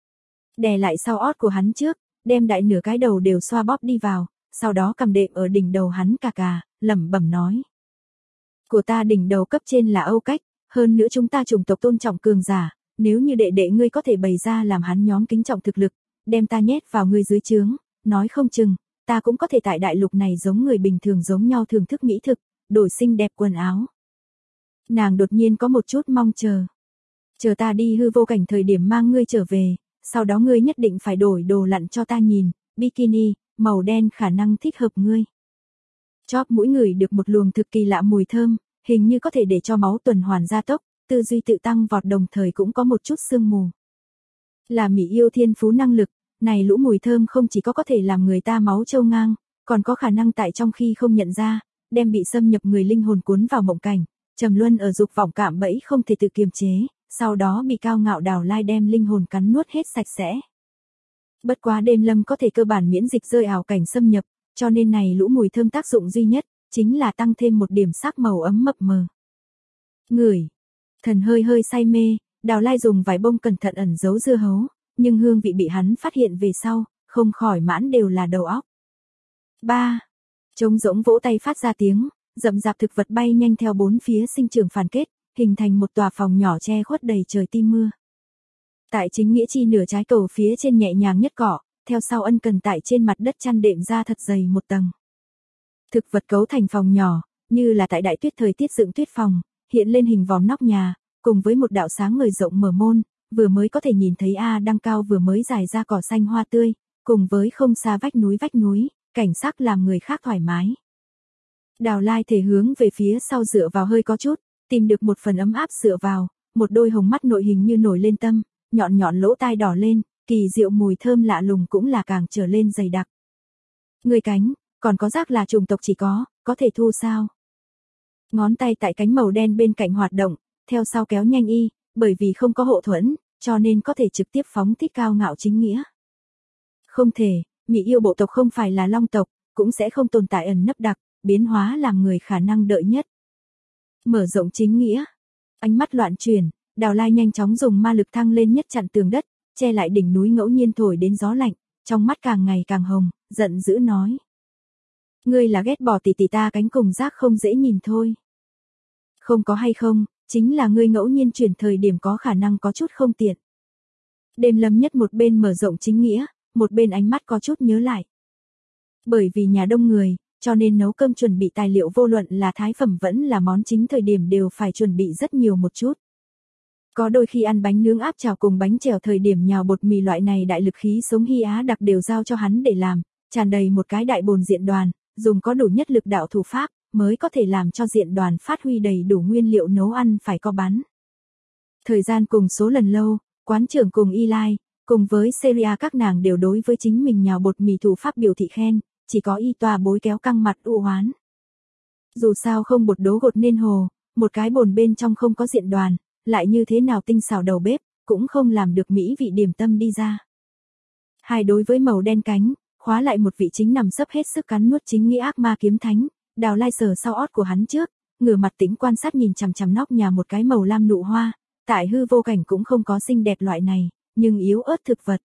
Speaker 1: Đè lại sau ót của hắn trước, đem đại nửa cái đầu đều xoa bóp đi vào, sau đó cầm đệm ở đỉnh đầu hắn cà, lẩm bẩm nói. Của ta đỉnh đầu cấp trên là Âu Cách, hơn nữa chúng ta chủng tộc tôn trọng cường giả, nếu như đệ đệ ngươi có thể bày ra làm hắn nhóm kính trọng thực lực, đem ta nhét vào ngươi dưới trướng, nói không chừng, ta cũng có thể tại đại lục này giống người bình thường giống nhau thưởng thức mỹ thực, đổi xinh đẹp quần áo. Nàng đột nhiên có một chút mong chờ. Chờ ta đi hư vô cảnh thời điểm mang ngươi trở về, sau đó ngươi nhất định phải đổi đồ lặn cho ta nhìn, bikini, màu đen khả năng thích hợp ngươi. Chóp mũi ngửi được một luồng thực kỳ lạ mùi thơm, hình như có thể để cho máu tuần hoàn gia tốc, tư duy tự tăng vọt đồng thời cũng có một chút sương mù. Là mỹ yêu thiên phú năng lực, này lũ mùi thơm không chỉ có thể làm người ta máu trâu ngang, còn có khả năng tại trong khi không nhận ra, đem bị xâm nhập người linh hồn cuốn vào mộng cảnh, trầm luân ở dục vọng cạm bẫy không thể tự kiềm chế, sau đó bị cao ngạo Đào Lai đem linh hồn cắn nuốt hết sạch sẽ. Bất quá đêm lâm có thể cơ bản miễn dịch rơi ảo cảnh xâm nhập, cho nên này lũ mùi thơm tác dụng duy nhất, chính là tăng thêm một điểm sắc màu ấm mập mờ. Ngửi, thần hơi say mê, Đào Lai dùng vài bông cẩn thận ẩn giấu dưa hấu, nhưng hương vị bị hắn phát hiện về sau, không khỏi mãn đều là đầu óc. 3. Trống rỗng vỗ tay phát ra tiếng, rậm rạp thực vật bay nhanh theo bốn phía sinh trưởng phản kết, hình thành một tòa phòng nhỏ che khuất đầy trời tim mưa. Tại chính nghĩa chi nửa trái cầu phía trên nhẹ nhàng nhất cỏ, theo sau ân cần tại trên mặt đất chăn đệm ra thật dày một tầng. Thực vật cấu thành phòng nhỏ, như là tại đại tuyết thời tiết dựng tuyết phòng, hiện lên hình vòm nóc nhà, cùng với một đạo sáng ngời rộng mở môn, vừa mới có thể nhìn thấy đăng cao vừa mới dài ra cỏ xanh hoa tươi, cùng với không xa vách núi, cảnh sắc làm người khác thoải mái. Đào Lai thể hướng về phía sau dựa vào hơi có chút, tìm được một phần ấm áp dựa vào, một đôi hồng mắt nội hình như nổi lên tâm, nhọn lỗ tai đỏ lên, kỳ diệu mùi thơm lạ lùng cũng là càng trở lên dày đặc. Người cánh, còn có rác là chủng tộc chỉ có thể thu sao? Ngón tay tại cánh màu đen bên cạnh hoạt động, theo sau kéo nhanh bởi vì không có hộ thuẫn, cho nên có thể trực tiếp phóng thích cao ngạo chính nghĩa. Không thể, mỹ yêu bộ tộc không phải là long tộc, cũng sẽ không tồn tại ẩn nấp đặc, biến hóa làm người khả năng đợi nhất. Mở rộng chính nghĩa. Ánh mắt loạn chuyển, Đào Lai nhanh chóng dùng ma lực thăng lên nhất chặn tường đất, che lại đỉnh núi ngẫu nhiên thổi đến gió lạnh, trong mắt càng ngày càng hồng, giận dữ nói. Ngươi là ghét bỏ tỷ ta cánh cùng rác không dễ nhìn thôi. Không có hay không, chính là ngươi ngẫu nhiên chuyển thời điểm có khả năng có chút không tiện. Đêm lâm nhất một bên mở rộng chính nghĩa, một bên ánh mắt có chút nhớ lại. Bởi vì nhà đông người, cho nên nấu cơm chuẩn bị tài liệu vô luận là thái phẩm vẫn là món chính thời điểm đều phải chuẩn bị rất nhiều một chút. Có đôi khi ăn bánh nướng áp chảo cùng bánh chèo thời điểm nhào bột mì loại này đại lực khí sống hy á đặc đều giao cho hắn để làm, tràn đầy một cái đại bồn diện đoàn, dùng có đủ nhất lực đạo thủ pháp, mới có thể làm cho diện đoàn phát huy đầy đủ nguyên liệu nấu ăn phải có bắn. Thời gian cùng số lần lâu, quán trưởng cùng Eli, cùng với Seria các nàng đều đối với chính mình nhào bột mì thủ pháp biểu thị khen, chỉ có y tòa bối kéo căng mặt u hoán. Dù sao không bột đố gột nên hồ, một cái bồn bên trong không có diện đoàn, lại như thế nào tinh xảo đầu bếp, cũng không làm được mỹ vị điểm tâm đi ra. Hai đối với màu đen cánh, khóa lại một vị chính nằm sấp hết sức cắn nuốt chính nghĩa ác ma kiếm thánh, Đào Lai sờ sau ót của hắn trước, ngửa mặt tĩnh quan sát nhìn chằm nóc nhà một cái màu lam nụ hoa, tại hư vô cảnh cũng không có xinh đẹp loại này, nhưng yếu ớt thực vật.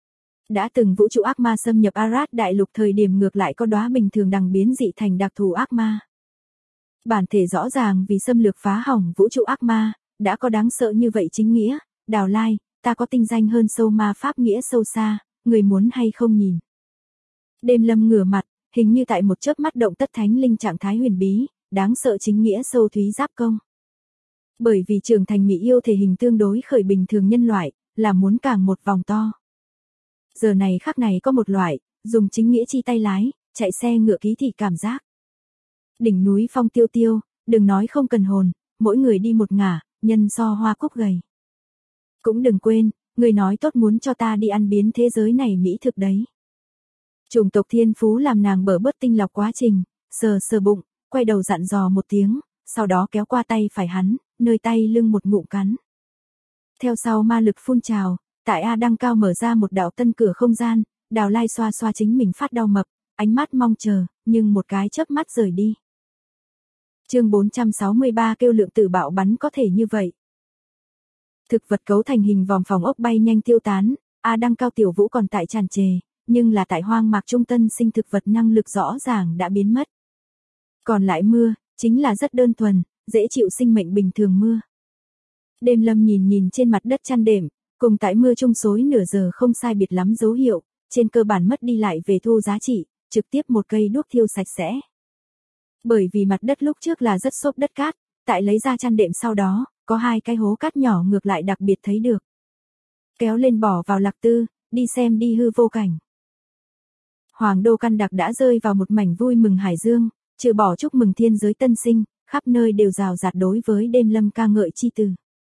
Speaker 1: Đã từng vũ trụ ác ma xâm nhập Arad đại lục thời điểm ngược lại có đóa bình thường đằng biến dị thành đặc thù ác ma. Bản thể rõ ràng vì xâm lược phá hỏng vũ trụ ác ma, đã có đáng sợ như vậy chính nghĩa, Đào Lai, ta có tinh danh hơn sâu ma pháp nghĩa sâu xa, người muốn hay không nhìn. Đêm Lâm ngửa mặt, hình như tại một chớp mắt động tất thánh linh trạng thái huyền bí, đáng sợ chính nghĩa sâu thúy giáp công. Bởi vì trưởng thành mỹ yêu thể hình tương đối khởi bình thường nhân loại, là muốn càng một vòng to. Giờ này khắc này có một loại, dùng chính nghĩa chi tay lái, chạy xe ngựa ký thị cảm giác. Đỉnh núi phong tiêu tiêu, đừng nói không cần hồn, mỗi người đi một ngả, nhân so hoa cúc gầy. Cũng đừng quên, người nói tốt muốn cho ta đi ăn biến thế giới này mỹ thực đấy. Chủng tộc thiên phú làm nàng bở bớt tinh lọc quá trình, sờ sờ bụng, quay đầu dặn dò một tiếng, sau đó kéo qua tay phải hắn, nơi tay lưng một ngụm cắn. Theo sau ma lực phun trào, tại A Đăng Cao mở ra một đạo tân cửa không gian, Đào Lai xoa xoa chính mình phát đau mập, ánh mắt mong chờ, nhưng một cái chớp mắt rời đi. Chương 463 kêu lượng tử bạo bắn có thể như vậy. Thực vật cấu thành hình vòm phòng ốc bay nhanh tiêu tán, A Đăng Cao tiểu vũ còn tại tràn trề, nhưng là tại hoang mạc trung tân sinh thực vật năng lực rõ ràng đã biến mất. Còn lại mưa, chính là rất đơn thuần, dễ chịu sinh mệnh bình thường mưa. Đêm Lâm nhìn trên mặt đất chăn đệm, cùng tại mưa trung xối nửa giờ không sai biệt lắm dấu hiệu, trên cơ bản mất đi lại về thu giá trị, trực tiếp một cây đuốc thiêu sạch sẽ. Bởi vì mặt đất lúc trước là rất xốp đất cát, tại lấy ra chăn đệm sau đó, có hai cái hố cát nhỏ ngược lại đặc biệt thấy được. Kéo lên bỏ vào lạc tư, đi xem đi hư vô cảnh. Hoàng đô căn đặc đã rơi vào một mảnh vui mừng hải dương, trừ bỏ chúc mừng thiên giới tân sinh, khắp nơi đều rào rạt đối với Đêm Lâm ca ngợi chi từ.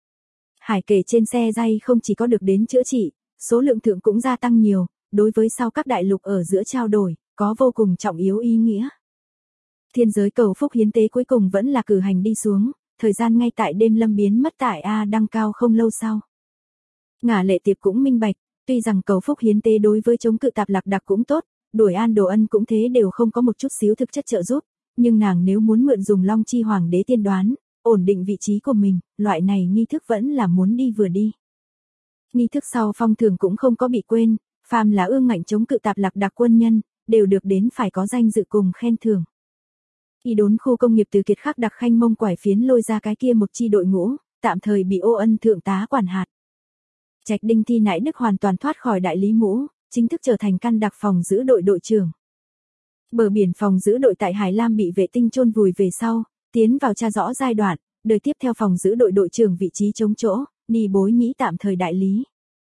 Speaker 1: Hải kể trên xe dây không chỉ có được đến chữa trị, số lượng thượng cũng gia tăng nhiều, đối với sau các đại lục ở giữa trao đổi, có vô cùng trọng yếu ý nghĩa. Thiên giới cầu phúc hiến tế cuối cùng vẫn là cử hành đi xuống, thời gian ngay tại Đêm Lâm biến mất tại A Đăng Cao không lâu sau. Ngả Lệ Tiệp cũng minh bạch, tuy rằng cầu phúc hiến tế đối với chống cự tạp lạc đặc cũng tốt, đuổi an đồ ân cũng thế đều không có một chút xíu thực chất trợ giúp, nhưng nàng nếu muốn mượn dùng Long Chi Hoàng đế tiên đoán, ổn định vị trí của mình, loại này nghi thức vẫn là muốn đi vừa đi. Nghi thức sau phong thường cũng không có bị quên, phàm là ương ngạnh chống cự tạp lạc đặc quân nhân, đều được đến phải có danh dự cùng khen thưởng. Y đốn khu công nghiệp từ kiệt khắc đặc khanh mông quải phiến lôi ra cái kia một chi đội ngũ, tạm thời bị Ô Ân thượng tá quản hạt. Trạch Đinh Thi Nãi Đức hoàn toàn thoát khỏi đại lý mũ, chính thức trở thành căn đặc phòng giữ đội đội trưởng. Bờ biển phòng giữ đội tại Hải Lam bị vệ tinh chôn vùi về sau, tiến vào tra rõ giai đoạn, đời tiếp theo phòng giữ đội đội trưởng vị trí trống chỗ, Ni Bối Nhĩ tạm thời đại lý.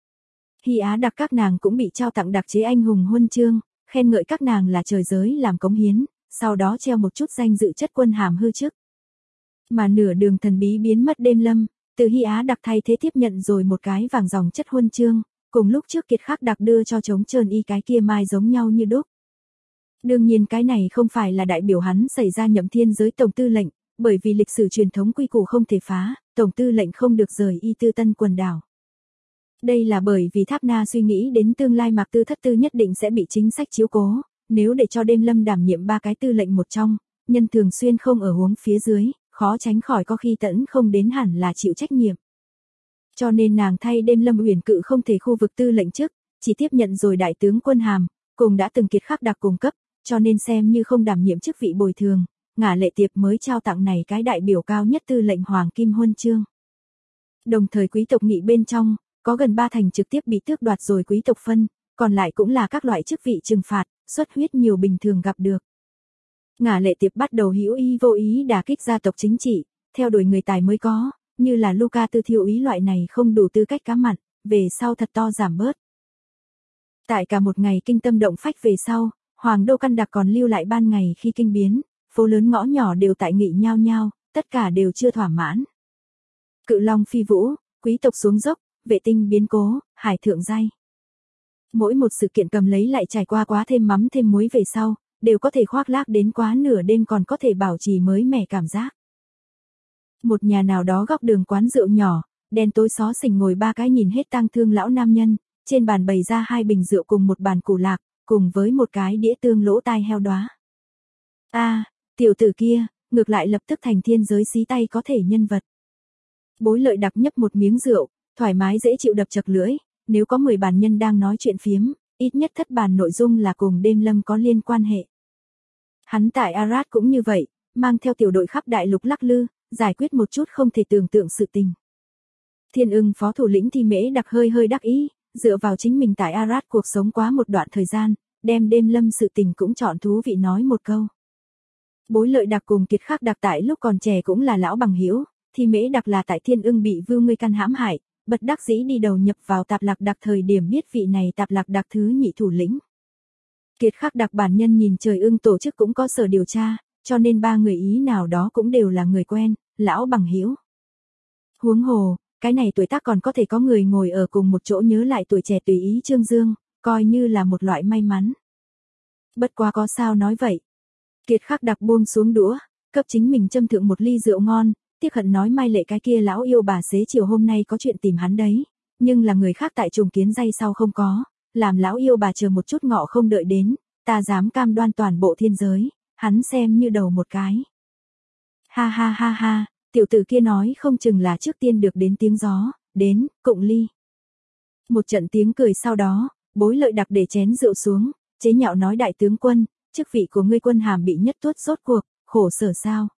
Speaker 1: Hy Á đặc các nàng cũng bị trao tặng đặc chế anh hùng huân chương, khen ngợi các nàng là trời giới làm cống hiến, sau đó treo một chút danh dự chất quân hàm hư chức. Mà nửa đường thần bí biến mất Đêm Lâm, từ Hy Á đặc thay thế tiếp nhận rồi một cái vàng dòng chất huân chương, cùng lúc trước kiệt khắc đặc đưa cho trống trơn y cái kia mai giống nhau như đúc. Đương nhiên cái này không phải là đại biểu hắn xảy ra nhậm thiên giới tổng tư lệnh, bởi vì lịch sử truyền thống quy củ không thể phá, tổng tư lệnh không được rời y tư tân quần đảo. Đây là bởi vì Tháp Na suy nghĩ đến tương lai Mạc Tư Thất Tư nhất định sẽ bị chính sách chiếu cố, nếu để cho Đêm Lâm đảm nhiệm ba cái tư lệnh một trong, nhân thường xuyên không ở huống phía dưới, khó tránh khỏi có khi tẫn không đến hẳn là chịu trách nhiệm. Cho nên nàng thay Đêm Lâm uyển cự không thể khu vực tư lệnh chức, chỉ tiếp nhận rồi đại tướng quân hàm, cùng đã từng kiệt khắc đặc cùng cấp, cho nên xem như không đảm nhiệm chức vị bồi thường, Ngả Lệ Tiệp mới trao tặng này cái đại biểu cao nhất tư lệnh Hoàng Kim Huân chương. Đồng thời quý tộc nghị bên trong, có gần 3 thành trực tiếp bị tước đoạt rồi quý tộc phân, còn lại cũng là các loại chức vị trừng phạt, xuất huyết nhiều bình thường gặp được. Ngả Lệ Tiệp bắt đầu hữu ý vô ý đả kích gia tộc chính trị, theo đuổi người tài mới có, như là Luca Tư Thiệu ý loại này không đủ tư cách cá mặn, về sau thật to giảm bớt. Tại cả một ngày kinh tâm động phách về sau, Hoàng đô căn đặc còn lưu lại ban ngày khi kinh biến, phố lớn ngõ nhỏ đều tại nghị nhao nhao, tất cả đều chưa thỏa mãn. Cự long phi vũ, quý tộc xuống dốc, vệ tinh biến cố, hải thượng giai. Mỗi một sự kiện cầm lấy lại trải qua quá thêm mắm thêm muối về sau, đều có thể khoác lác đến quá nửa đêm còn có thể bảo trì mới mẻ cảm giác. Một nhà nào đó góc đường quán rượu nhỏ, đen tối xó xỉnh ngồi 3 cái nhìn hết tang thương lão nam nhân, trên bàn bày ra 2 bình rượu cùng một bàn củ lạc, cùng với một cái đĩa tương lỗ tai heo đóa. Tiểu tử kia, ngược lại lập tức thành thiên giới xí tay có thể nhân vật. Bối Lợi đặc nhấp một miếng rượu, thoải mái dễ chịu đập chật lưỡi, nếu có 10 bàn nhân đang nói chuyện phiếm, ít nhất thất bàn nội dung là cùng Đêm Lâm có liên quan hệ. Hắn tại Arad cũng như vậy, mang theo tiểu đội khắp đại lục lắc lư, giải quyết một chút không thể tưởng tượng sự tình. Thiên Ưng phó thủ lĩnh Thi Mễ Đặc hơi hơi đắc ý, dựa vào chính mình tại Arad cuộc sống quá một đoạn thời gian, đem đêm lâm sự tình cũng chọn thú vị nói một câu. Bối Lợi Đặc cùng Kiệt Khắc Đặc tại lúc còn trẻ cũng là lão bằng hữu, Thi Mễ Đặc là tại Thiên Ưng bị Vưu Ngươi Căn hãm hại, bất đắc dĩ đi đầu nhập vào Tạp Lạc Đặc thời điểm biết vị này Tạp Lạc Đặc thứ nhị thủ lĩnh. Kiệt Khắc Đặc bản nhân nhìn Trời Ưng tổ chức cũng có sở điều tra, cho nên ba người Ý nào đó cũng đều là người quen, lão bằng hữu. Huống hồ, cái này tuổi tác còn có thể có người ngồi ở cùng một chỗ nhớ lại tuổi trẻ tùy ý Trương Dương, coi như là một loại may mắn. Bất quá có sao nói vậy. Kiệt Khắc Đặc buông xuống đũa, cấp chính mình châm thượng một ly rượu ngon, tiếc hận nói Mai Lệ cái kia lão yêu bà xế chiều hôm nay có chuyện tìm hắn đấy, nhưng là người khác tại trùng kiến dây sau không có, làm lão yêu bà chờ một chút ngọ không đợi đến, ta dám cam đoan toàn bộ thiên giới, hắn xem như đầu một cái. Ha ha ha ha, tiểu tử kia nói không chừng là trước tiên được đến tiếng gió, đến, cụng ly. Một trận tiếng cười sau đó, Bối Lợi Đặc để chén rượu xuống, chế nhạo nói đại tướng quân, chức vị của ngươi quân hàm bị nhất tuốt rốt cuộc, khổ sở sao?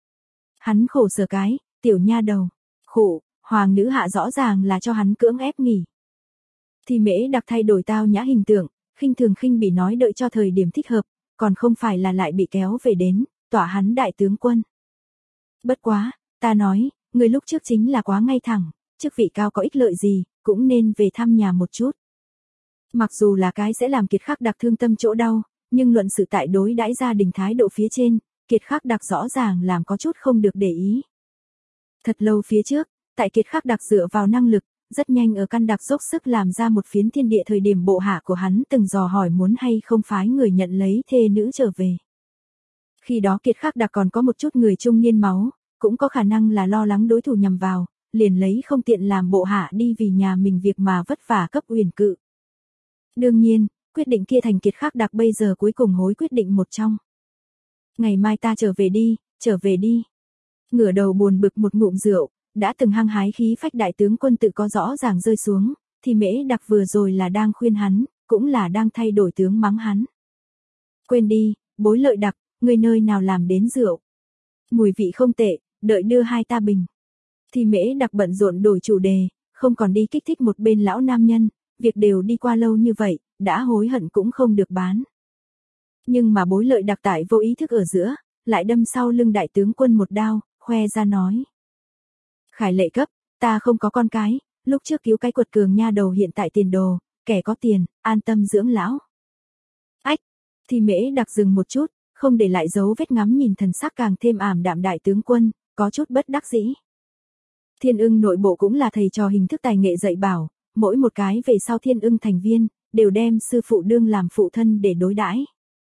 Speaker 1: Hắn khổ sở cái, tiểu nha đầu, khổ, hoàng nữ hạ rõ ràng là cho hắn cưỡng ép nghỉ. Thì Mễ Đặc thay đổi tao nhã hình tượng, khinh thường khinh bỉ nói đợi cho thời điểm thích hợp, còn không phải là lại bị kéo về đến, tỏa hắn đại tướng quân. Bất quá, ta nói, người lúc trước chính là quá ngay thẳng, chức vị cao có ích lợi gì, cũng nên về thăm nhà một chút. Mặc dù là cái sẽ làm Kiệt Khắc Đặc thương tâm chỗ đau, nhưng luận sự tại đối đãi gia đình thái độ phía trên, Kiệt Khắc Đặc rõ ràng làm có chút không được để ý. Thật lâu phía trước, tại Kiệt Khắc Đặc dựa vào năng lực, rất nhanh ở căn đặc dốc sức làm ra một phiến thiên địa thời điểm bộ hạ của hắn từng dò hỏi muốn hay không phái người nhận lấy thê nữ trở về. Khi đó Kiệt Khắc Đặc còn có một chút người trung niên máu, cũng có khả năng là lo lắng đối thủ nhằm vào, liền lấy không tiện làm bộ hạ đi vì nhà mình việc mà vất vả cấp Uyển Cự. Đương nhiên, quyết định kia thành Kiệt Khắc Đặc bây giờ cuối cùng hối quyết định một trong. Ngày mai ta trở về đi. Ngửa đầu buồn bực một ngụm rượu, đã từng hăng hái khí phách đại tướng quân tự có rõ ràng rơi xuống, thì Mễ Đặc vừa rồi là đang khuyên hắn, cũng là đang thay đổi tướng mắng hắn. Quên đi, Bối Lợi Đặc, người nơi nào làm đến rượu. Mùi vị không tệ, đợi đưa hai ta bình. Thì Mễ Đặc bận rộn đổi chủ đề, không còn đi kích thích một bên lão nam nhân, việc đều đi qua lâu như vậy, đã hối hận cũng không được bán. Nhưng mà Bối Lợi Đặc tại vô ý thức ở giữa, lại đâm sau lưng đại tướng quân một đao, khoe ra nói. Khải lệ cấp, ta không có con cái, lúc trước cứu cái quật cường nha đầu hiện tại tiền đồ, kẻ có tiền, an tâm dưỡng lão. Ách, thì Mễ Đặc dừng một chút, không để lại dấu vết ngắm nhìn thần sắc càng thêm ảm đạm đại tướng quân, có chút bất đắc dĩ. Thiên Ưng nội bộ cũng là thầy trò hình thức tài nghệ dạy bảo, mỗi một cái về sau Thiên Ưng thành viên, đều đem sư phụ đương làm phụ thân để đối đãi.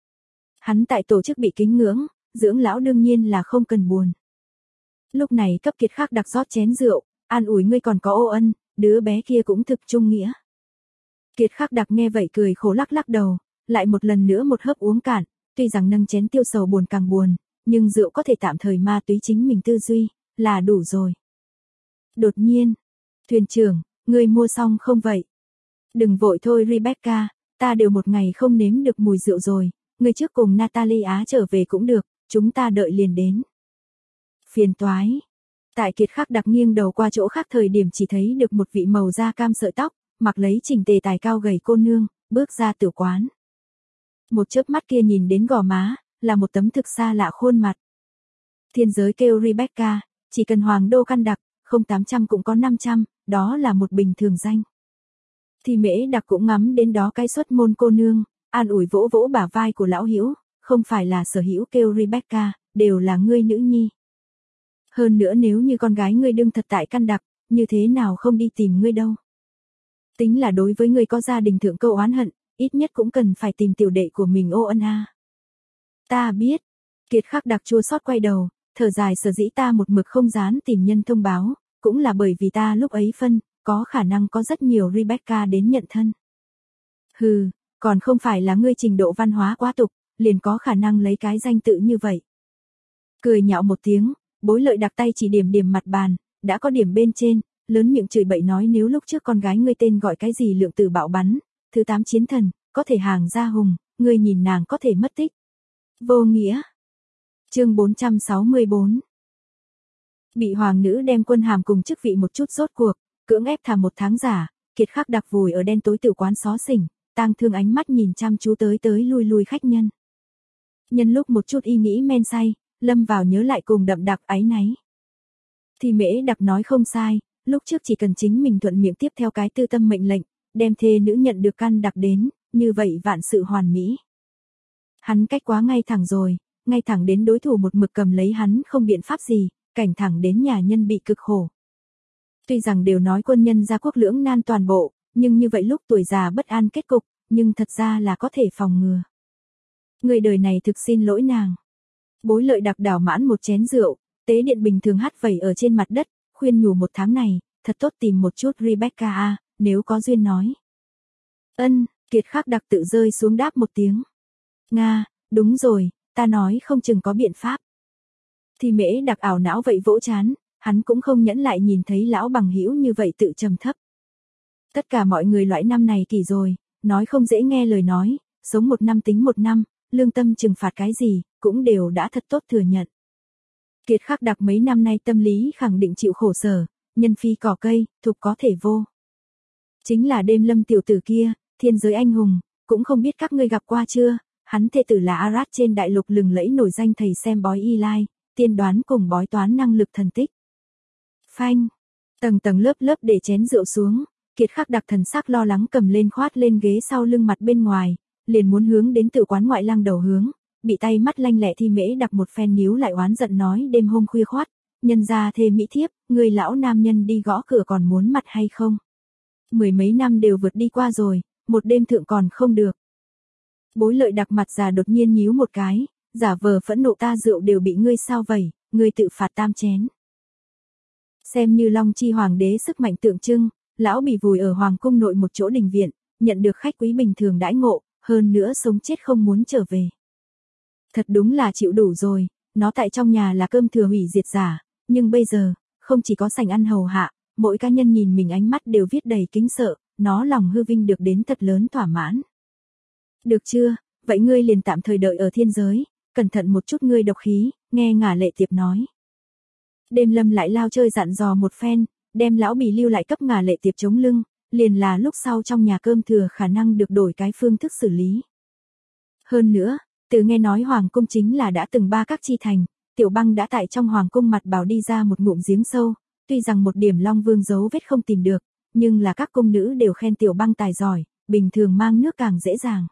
Speaker 1: Hắn tại tổ chức bị kính ngưỡng, dưỡng lão đương nhiên là không cần buồn. Lúc này cấp Kiệt Khắc Đặc rót chén rượu, an ủi ngươi còn có ô ân, đứa bé kia cũng thực trung nghĩa. Kiệt Khắc Đặc nghe vậy cười khổ lắc lắc đầu, lại một lần nữa một hớp uống cạn, tuy rằng nâng chén tiêu sầu buồn càng buồn, nhưng rượu có thể tạm thời ma túy chính mình tư duy, là đủ rồi. Đột nhiên, thuyền trưởng, ngươi mua xong không vậy? Đừng vội thôi Rebecca, ta đều một ngày không nếm được mùi rượu rồi, ngươi trước cùng Natalie Á trở về cũng được, chúng ta đợi liền đến. Phiền toái. Tại Kiệt Khắc Đặc nghiêng đầu qua chỗ khác thời điểm chỉ thấy được một vị màu da cam sợi tóc, mặc lấy chỉnh tề tài cao gầy cô nương, bước ra tiểu quán. Một chớp mắt kia nhìn đến gò má, là một tấm thực xa lạ khuôn mặt. Thiên giới kêu Rebecca, chỉ cần hoàng đô căn đặc, không 800 cũng có 500, đó là một bình thường danh. Thì Mễ Đặc cũng ngắm đến đó cái xuất môn cô nương, an ủi vỗ vỗ bả vai của lão hữu, không phải là Sở Hữu kêu Rebecca, đều là ngươi nữ nhi. Hơn nữa nếu như con gái ngươi đương thật tại căn đặc, như thế nào không đi tìm ngươi đâu. Tính là đối với ngươi có gia đình thượng câu oán hận, ít nhất cũng cần phải tìm tiểu đệ của mình ô ân a. Ta biết. Kiệt Khắc Đặc chua xót quay đầu, thở dài sở dĩ ta một mực không dám tìm nhân thông báo, cũng là bởi vì ta lúc ấy phân, có khả năng có rất nhiều Rebecca đến nhận thân. Hừ, còn không phải là ngươi trình độ văn hóa quá tục, liền có khả năng lấy cái danh tự như vậy. Cười nhạo một tiếng, Bối Lợi Đặc tay chỉ điểm điểm mặt bàn, đã có điểm bên trên, lớn miệng chửi bậy nói nếu lúc trước con gái ngươi tên gọi cái gì lượng tử bạo bắn, thứ 8 chiến thần, có thể hàng ra hùng, ngươi nhìn nàng có thể mất tích. Vô nghĩa. Chương 464. Bị hoàng nữ đem quân hàm cùng chức vị một chút rốt cuộc, cưỡng ép thả 1 tháng giả, Kiệt Khắc Đặc vùi ở đen tối tiểu quán xó xỉnh, tang thương ánh mắt nhìn chăm chú tới lui khách nhân. Nhân lúc một chút ý nghĩ men say, lâm vào nhớ lại cùng đậm đặc áy náy. Thì Mễ Đặc nói không sai, lúc trước chỉ cần chính mình thuận miệng tiếp theo cái tư tâm mệnh lệnh, đem thê nữ nhận được căn đặc đến, như vậy vạn sự hoàn mỹ. Hắn cách quá ngay thẳng rồi, ngay thẳng đến đối thủ một mực cầm lấy hắn không biện pháp gì, cảnh thẳng đến nhà nhân bị cực khổ. Tuy rằng đều nói quân nhân gia quốc lưỡng nan toàn bộ, nhưng như vậy lúc tuổi già bất an kết cục, nhưng thật ra là có thể phòng ngừa. Người đời này thực xin lỗi nàng. Bối Lợi Đặc đảo mãn một chén rượu, tế điện bình thường hát vẩy ở trên mặt đất, khuyên nhủ 1 tháng này, thật tốt tìm một chút Rebecca a, nếu có duyên nói. Ân, Kiệt Khắc Đặc tự rơi xuống đáp một tiếng. Nga, đúng rồi, ta nói không chừng có biện pháp. Thì Mễ Đặc ảo não vậy vỗ chán, hắn cũng không nhẫn lại nhìn thấy lão bằng hữu như vậy tự trầm thấp. Tất cả mọi người loại năm này kỳ rồi, nói không dễ nghe lời nói, sống 1 năm tính 1 năm, lương tâm trừng phạt cái gì, cũng đều đã thật tốt thừa nhận. Kiệt Khắc Đặc mấy năm nay tâm lý khẳng định chịu khổ sở, nhân phi cỏ cây, thục có thể vô. Chính là đêm lâm tiểu tử kia, thiên giới anh hùng, cũng không biết các ngươi gặp qua chưa, hắn thê tử là Arad trên đại lục lừng lẫy nổi danh thầy xem bói y lai, tiên đoán cùng bói toán năng lực thần tích. Phanh, tầng tầng lớp lớp để chén rượu xuống, Kiệt Khắc Đặc thần sắc lo lắng cầm lên khoát lên ghế sau lưng mặt bên ngoài, liền muốn hướng đến tự quán ngoại lăng đầu hướng, bị tay mắt lanh lẹ Thi Mễ Đặc một phen níu lại oán giận nói đêm hôm khuya khoắt, nhân gia thê mỹ thiếp, người lão nam nhân đi gõ cửa còn muốn mặt hay không? 10 mấy năm đều vượt đi qua rồi, một đêm thượng còn không được. Bối Lợi Đặc mặt già đột nhiên nhíu một cái, giả vờ phẫn nộ ta rượu đều bị ngươi sao vẩy, ngươi tự phạt tam chén. Xem như Long Chi Hoàng đế sức mạnh tượng trưng, lão bị vùi ở Hoàng cung nội một chỗ đình viện, nhận được khách quý bình thường đãi ngộ, hơn nữa sống chết không muốn trở về. Thật đúng là chịu đủ rồi, nó tại trong nhà là cơm thừa hủy diệt giả, nhưng bây giờ, không chỉ có sành ăn hầu hạ, mỗi cá nhân nhìn mình ánh mắt đều viết đầy kính sợ, nó lòng hư vinh được đến thật lớn thỏa mãn. Được chưa, vậy ngươi liền tạm thời đợi ở thiên giới, cẩn thận một chút ngươi độc khí, nghe Ngả Lệ Tiệp nói. Đêm lâm lại lao chơi dặn dò một phen, đem lão bì lưu lại cấp Ngả Lệ Tiệp chống lưng, liền là lúc sau trong nhà cơm thừa khả năng được đổi cái phương thức xử lý. Hơn nữa, từ nghe nói Hoàng cung chính là đã từng 3 các chi thành, Tiểu Băng đã tại trong Hoàng cung mặt bảo đi ra một ngụm giếng sâu, tuy rằng một điểm Long Vương dấu vết không tìm được, nhưng là các cung nữ đều khen Tiểu Băng tài giỏi, bình thường mang nước càng dễ dàng.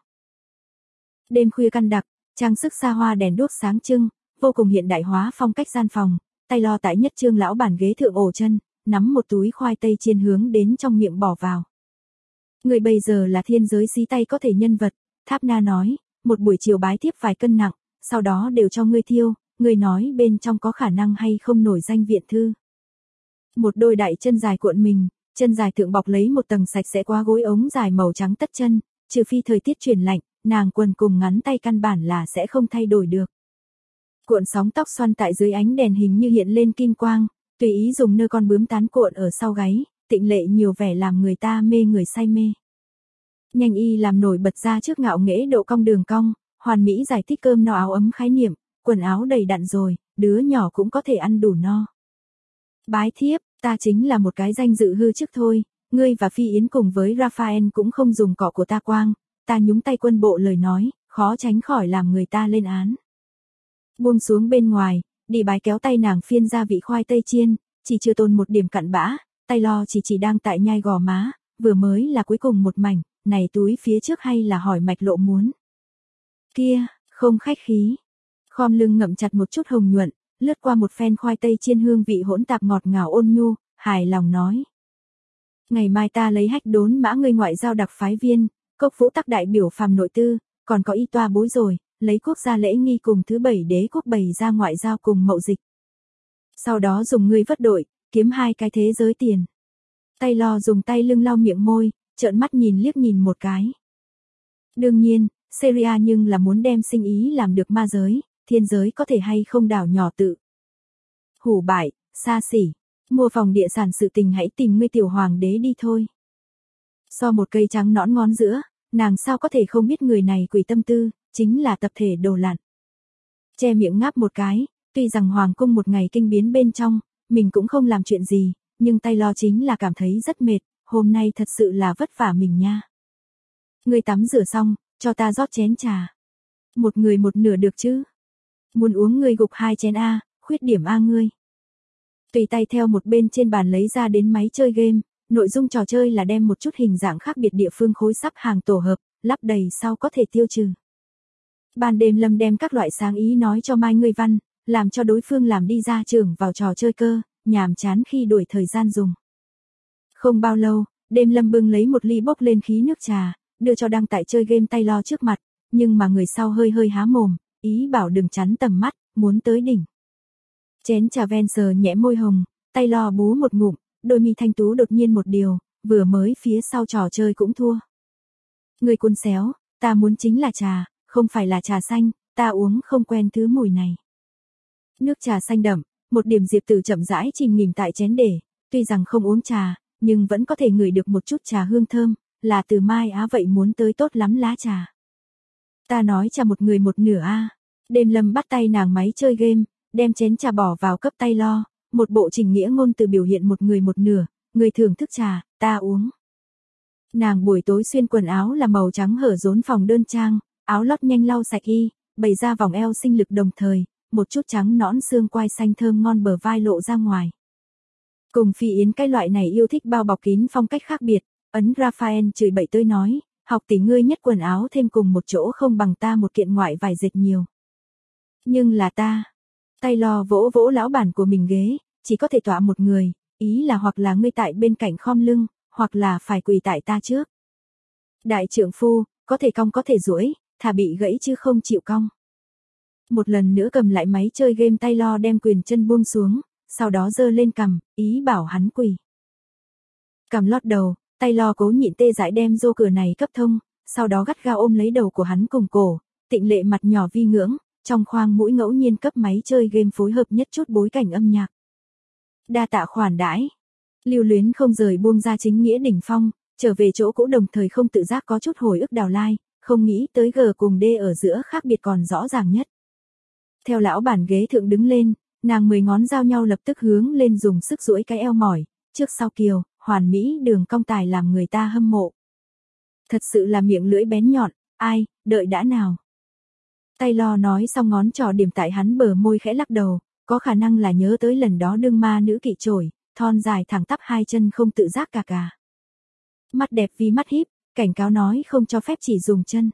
Speaker 1: Đêm khuya căn đặc, trang sức xa hoa đèn đuốc sáng trưng, vô cùng hiện đại hóa phong cách gian phòng, tay lo tại nhất trương lão bản ghế thượng ổ chân, nắm một túi khoai tây chiên hướng đến trong miệng bỏ vào. Người bây giờ là thiên giới xí tay có thể nhân vật, Tháp Na nói, một buổi chiều bái tiếp vài cân nặng, sau đó đều cho ngươi thiêu, ngươi nói bên trong có khả năng hay không nổi danh viện thư. Một đôi đại chân dài cuộn mình, chân dài thượng bọc lấy một tầng sạch sẽ qua gối ống dài màu trắng tất chân, trừ phi thời tiết chuyển lạnh, nàng quần cùng ngắn tay căn bản là sẽ không thay đổi được. Cuộn sóng tóc xoăn tại dưới ánh đèn hình như hiện lên kim quang, tùy ý dùng nơ con bướm tán cuộn ở sau gáy, tịnh lệ nhiều vẻ làm người ta mê người say mê. Nhanh y làm nổi bật ra trước ngạo nghễ độ cong đường cong, hoàn mỹ giải thích cơm no áo ấm khái niệm, quần áo đầy đặn rồi, đứa nhỏ cũng có thể ăn đủ no. Bái thiếp, ta chính là một cái danh dự hư chức thôi, ngươi và Phi Yến cùng với Raphael cũng không dùng cọ của ta quang, ta nhúng tay quân bộ lời nói, khó tránh khỏi làm người ta lên án. Buông xuống bên ngoài, đi bái kéo tay nàng phiên ra vị khoai tây chiên, chỉ chưa tồn một điểm cặn bã, tay lo chỉ đang tại nhai gò má, vừa mới là cuối cùng một mảnh, này túi phía trước hay là hỏi mạch lộ muốn. Kia, không khách khí. Khom lưng ngậm chặt một chút hồng nhuận, lướt qua một phen khoai tây chiên hương vị hỗn tạp ngọt ngào ôn nhu, hài lòng nói. Ngày mai ta lấy hách đốn mã ngươi ngoại giao đặc phái viên, cốc vũ tắc đại biểu phàm nội tư, còn có y toa bối rồi, lấy quốc gia lễ nghi cùng thứ 7 đế quốc bày ra ngoại giao cùng mậu dịch. Sau đó dùng ngươi vất đội, kiếm 2 cái thế giới tiền. Tay lo dùng tay lưng lau miệng môi, trợn mắt nhìn liếc nhìn một cái. Đương nhiên, Syria nhưng là muốn đem sinh ý làm được ma giới, thiên giới có thể hay không đảo nhỏ tự. Hủ bại, xa xỉ, mua phòng địa sản sự tình hãy tìm ngươi tiểu hoàng đế đi thôi. So một cây trắng nõn ngón giữa, nàng sao có thể không biết người này quỷ tâm tư, chính là tập thể đồ lặn. Che miệng ngáp một cái, tuy rằng hoàng cung một ngày kinh biến bên trong, mình cũng không làm chuyện gì, nhưng tay lo chính là cảm thấy rất mệt, hôm nay thật sự là vất vả mình nha. Ngươi tắm rửa xong, cho ta rót chén trà. Một người một nửa được chứ? Muốn uống ngươi gục 2 chén a, khuyết điểm a ngươi. Tùy tay theo một bên trên bàn lấy ra đến máy chơi game, nội dung trò chơi là đem một chút hình dạng khác biệt địa phương khối sắp hàng tổ hợp, lắp đầy sau có thể tiêu trừ. Ban đêm Lâm đem các loại sáng ý nói cho Mai Ngươi Văn, làm cho đối phương làm đi ra trường vào trò chơi cơ, nhàm chán khi đuổi thời gian dùng. Không bao lâu, đêm Lâm bưng lấy một ly bốc lên khí nước trà, đưa cho đang tại chơi game tay lo trước mặt, nhưng mà người sau hơi hơi há mồm, ý bảo đừng chắn tầm mắt, muốn tới đỉnh. Chén trà ven sờ nhẹ môi hồng, tay lo bú một ngụm, đôi mi thanh tú đột nhiên một điều, vừa mới phía sau trò chơi cũng thua. Người cuốn xéo, ta muốn chính là trà, không phải là trà xanh, ta uống không quen thứ mùi này. Nước trà xanh đậm, một điểm Diệp Tử chậm rãi chìm nghỉm tại chén để, tuy rằng không uống trà, nhưng vẫn có thể ngửi được một chút trà hương thơm, là từ Mai Á vậy muốn tới tốt lắm lá trà. Ta nói trà một người một nửa a. Đêm Lâm bắt tay nàng máy chơi game, đem chén trà bỏ vào cấp tay lo, một bộ trình nghĩa ngôn từ biểu hiện một người một nửa, người thưởng thức trà, ta uống. Nàng buổi tối xuyên quần áo là màu trắng hở rốn phòng đơn trang, áo lót nhanh lau sạch y, bày ra vòng eo sinh lực đồng thời, một chút trắng nõn xương quai xanh thơm ngon bờ vai lộ ra ngoài. Cùng Phi Yến cái loại này yêu thích bao bọc kín phong cách khác biệt, ấn Raphael chửi bậy tươi nói, học tỷ ngươi nhất quần áo thêm cùng một chỗ không bằng ta một kiện ngoại vải dệt nhiều. Nhưng là ta, tay lo vỗ vỗ lão bản của mình ghế, chỉ có thể tọa một người, ý là hoặc là ngươi tại bên cạnh khom lưng, hoặc là phải quỳ tại ta trước. Đại trượng phu, có thể cong có thể duỗi, thà bị gãy chứ không chịu cong. Một lần nữa cầm lại máy chơi game tay lo đem quyền chân buông xuống, sau đó giơ lên cằm, ý bảo hắn quỳ. Cằm lót đầu, tay lo cố nhịn tê dại đem rô cửa này cấp thông, sau đó gắt gao ôm lấy đầu của hắn cùng cổ, Tịnh Lệ mặt nhỏ vi ngưỡng, trong khoang mũi ngẫu nhiên cấp máy chơi game phối hợp nhất chút bối cảnh âm nhạc. Đa tạ khoản đãi. Lưu Luyến không rời buông ra chính nghĩa đỉnh phong, trở về chỗ cũ đồng thời không tự giác có chút hồi ức Đào Lai, không nghĩ tới G cùng D ở giữa khác biệt còn rõ ràng nhất. Theo lão bản ghế thượng đứng lên, nàng 10 ngón giao nhau lập tức hướng lên dùng sức duỗi cái eo mỏi, trước sau kiều, hoàn mỹ đường cong tài làm người ta hâm mộ. Thật sự là miệng lưỡi bén nhọn, ai, đợi đã nào. Tay lo nói xong ngón trỏ điểm tại hắn bờ môi khẽ lắc đầu, có khả năng là nhớ tới lần đó đương ma nữ kỵ trổi, thon dài thẳng tắp hai chân không tự giác cà. Mắt đẹp vì mắt híp, cảnh cáo nói không cho phép chỉ dùng chân.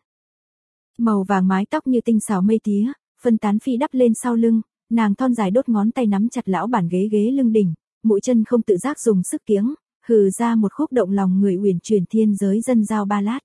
Speaker 1: Màu vàng mái tóc như tinh xảo mây tía, phân tán phi đắp lên sau lưng, nàng thon dài đốt ngón tay nắm chặt lão bản ghế lưng đỉnh, mũi chân không tự giác dùng sức kiếng, hừ ra một khúc động lòng người uyển chuyển thiên giới dân giao ballad.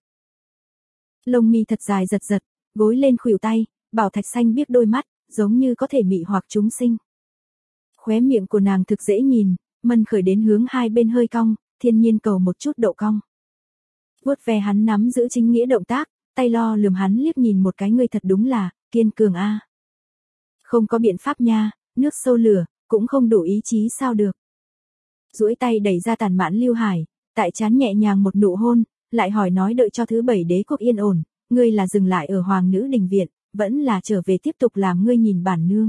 Speaker 1: Lông mi thật dài giật giật, gối lên khuỷu tay, bảo thạch xanh biếc đôi mắt, giống như có thể mị hoặc chúng sinh. Khóe miệng của nàng thực dễ nhìn, mân khởi đến hướng hai bên hơi cong, thiên nhiên cầu một chút độ cong. Vuốt ve hắn nắm giữ chính nghĩa động tác, tay lo lườm hắn liếc nhìn một cái người thật đúng là, kiên cường a. Không có biện pháp nha, nước sâu lửa, cũng không đủ ý chí sao được. Duỗi tay đẩy ra Tàn Mãn Lưu Hải, tại trán nhẹ nhàng một nụ hôn, lại hỏi nói đợi cho thứ 7 đế quốc yên ổn, ngươi là dừng lại ở Hoàng nữ đình viện, vẫn là trở về tiếp tục làm ngươi nhìn bản nương.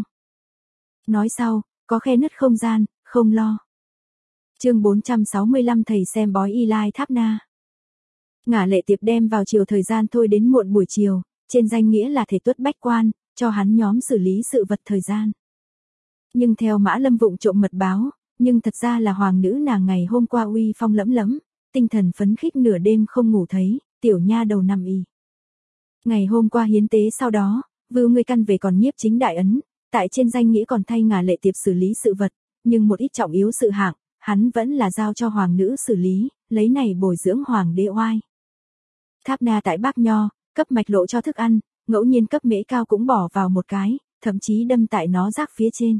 Speaker 1: Nói sau, có khe nứt không gian, không lo. Chương 465 thầy xem bói Y Lai Tháp Na. Ngả Lệ Tiệp đem vào chiều thời gian thôi đến muộn buổi chiều, trên danh nghĩa là thể tuất bách quan, cho hắn nhóm xử lý sự vật thời gian. Nhưng theo Mã Lâm vụng trộm mật báo, nhưng thật ra là hoàng nữ nàng ngày hôm qua uy phong lẫm lẫm, tinh thần phấn khích nửa đêm không ngủ thấy, tiểu nha đầu nằm y. Ngày hôm qua hiến tế sau đó, vưu người căn về còn nhiếp chính đại ấn, tại trên danh nghĩa còn thay Ngả Lệ Tiệp xử lý sự vật, nhưng một ít trọng yếu sự hạng, hắn vẫn là giao cho hoàng nữ xử lý, lấy này bồi dưỡng hoàng đế oai. Tháp Na tại Bác Nho, cấp mạch lộ cho thức ăn, ngẫu nhiên cấp mễ cao cũng bỏ vào một cái, thậm chí đâm tại nó rác phía trên.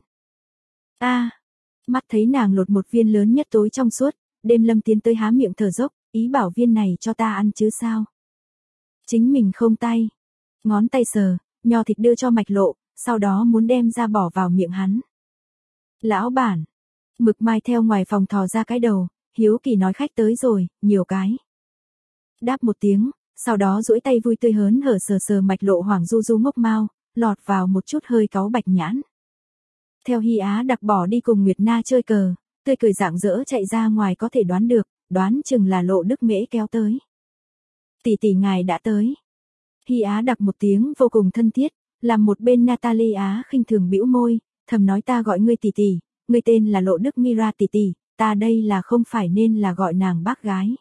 Speaker 1: Mắt thấy nàng lột một viên lớn nhất tối trong suốt, Đêm Lâm tiến tới há miệng thở dốc, ý bảo viên này cho ta ăn chứ sao. Chính mình không tay. Ngón tay sờ, nho thịt đưa cho mạch lộ, sau đó muốn đem ra bỏ vào miệng hắn. Lão bản. Mực Mai theo ngoài phòng thò ra cái đầu, hiếu kỳ nói khách tới rồi, nhiều cái. Đáp một tiếng, sau đó duỗi tay vui tươi hớn hở sờ sờ mạch lộ Hoàng du du ngốc mau, lọt vào một chút hơi cáu bạch nhãn. Theo Hy Á đặc bỏ đi cùng Nguyệt Na chơi cờ, tươi cười rạng rỡ chạy ra ngoài, có thể đoán được, đoán chừng là Lộ Đức Mễ kéo tới. Tỷ tỷ ngài đã tới. Hy Á đặc một tiếng vô cùng thân thiết, làm một bên Natalie Á khinh thường bĩu môi, thầm nói ta gọi ngươi tỷ tỷ, ngươi tên là Lộ Đức Mira tỷ tỷ, ta đây là không phải nên là gọi nàng bác gái.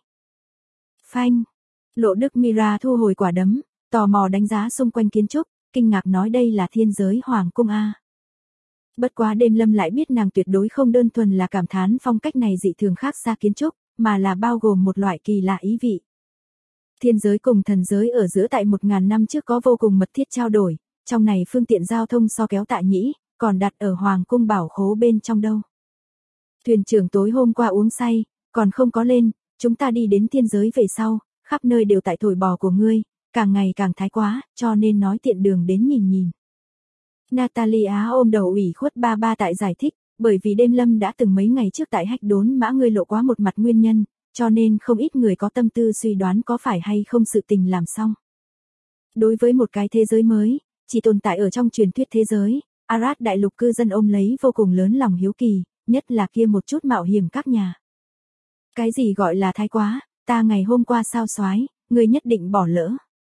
Speaker 1: Phanh. Lộ Đức Mira thu hồi quả đấm, tò mò đánh giá xung quanh kiến trúc, kinh ngạc nói đây là thiên giới hoàng cung a. Bất quá Đêm Lâm lại biết nàng tuyệt đối không đơn thuần là cảm thán phong cách này dị thường khác xa kiến trúc, mà là bao gồm một loại kỳ lạ ý vị. Thiên giới cùng thần giới ở giữa tại 1000 năm trước có vô cùng mật thiết trao đổi, trong này phương tiện giao thông so kéo Tạ Nhĩ, còn đặt ở hoàng cung bảo khố bên trong đâu. Thuyền trưởng tối hôm qua uống say, còn không có lên, chúng ta đi đến thiên giới về sau, khắp nơi đều tại thổi bò của ngươi, càng ngày càng thái quá, cho nên nói tiện đường đến nhìn nhìn. Natalie Á ôm đầu ủy khuất ba ba tại giải thích, bởi vì Đêm Lâm đã từng mấy ngày trước tại Hách Đốn Mã ngươi lộ quá một mặt nguyên nhân, cho nên không ít người có tâm tư suy đoán có phải hay không sự tình làm xong. Đối với một cái thế giới mới, chỉ tồn tại ở trong truyền thuyết thế giới, Arad đại lục cư dân ôm lấy vô cùng lớn lòng hiếu kỳ, nhất là kia một chút mạo hiểm các nhà. Cái gì gọi là thái quá, ta ngày hôm qua sao soái, ngươi nhất định bỏ lỡ.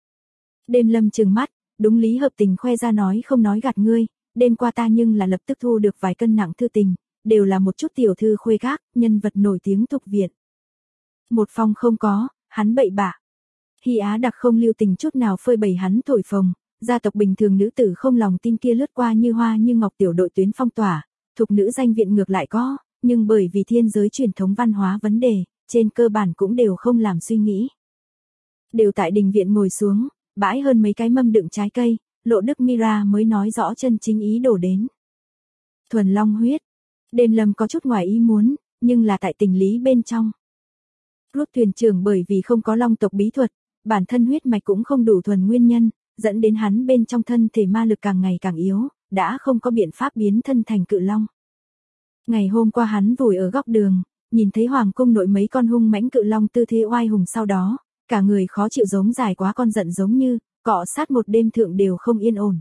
Speaker 1: Đêm Lâm trừng mắt, đúng lý hợp tình khoe ra nói không nói gạt ngươi, đêm qua ta nhưng là lập tức thu được vài cân nặng thư tình, đều là một chút tiểu thư khuê các, nhân vật nổi tiếng tục viện. Một phong không có, hắn bậy bạ. Hy Á đặc không lưu tình chút nào phơi bày hắn thổi phồng, gia tộc bình thường nữ tử không lòng tin kia lướt qua như hoa như ngọc tiểu đội tuyến phong tỏa, thục nữ danh viện ngược lại có, nhưng bởi vì thiên giới truyền thống văn hóa vấn đề, trên cơ bản cũng đều không làm suy nghĩ. Đều tại đình viện ngồi xuống, bãi hơn mấy cái mâm đựng trái cây, Lộ Đức Mira mới nói rõ chân chính ý đồ đến. Thuần long huyết. Đêm Lâm có chút ngoài ý muốn, nhưng là tại tình lý bên trong. Rút thuyền trưởng bởi vì không có long tộc bí thuật, bản thân huyết mạch cũng không đủ thuần nguyên nhân, dẫn đến hắn bên trong thân thể ma lực càng ngày càng yếu, đã không có biện pháp biến thân thành cự long. Ngày hôm qua hắn vùi ở góc đường, nhìn thấy hoàng cung nội mấy con hung mãnh cự long tư thế oai hùng, sau đó, cả người khó chịu giống dài quá con giận giống như, cọ sát một đêm thượng đều không yên ổn.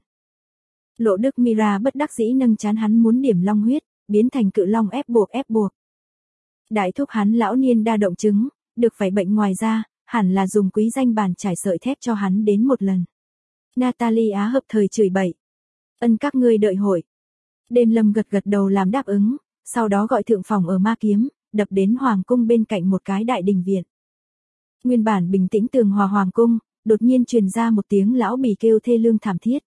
Speaker 1: Lộ Đức Mira bất đắc dĩ nâng chán hắn muốn điểm long huyết, biến thành cự long ép buộc. Đại thúc hắn lão niên đa động chứng, được phải bệnh ngoài ra, hẳn là dùng quý danh bàn trải sợi thép cho hắn đến một lần. Natalie Á hợp thời chửi bậy. Ân các ngươi đợi hội. Đêm Lâm gật đầu làm đáp ứng, sau đó gọi thượng phòng ở Ma Kiếm, đập đến hoàng cung bên cạnh một cái đại đình viện. Nguyên bản bình tĩnh tường hòa hoàng cung, đột nhiên truyền ra một tiếng lão bì kêu thê lương thảm thiết.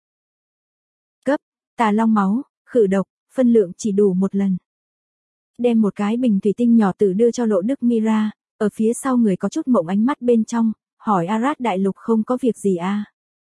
Speaker 1: Cấp, tà long máu, khử độc, phân lượng chỉ đủ một lần. Đem một cái bình thủy tinh nhỏ tử đưa cho Lộ Đức Mira, ở phía sau người có chút mộng ánh mắt bên trong, hỏi Arad đại lục không có việc gì à?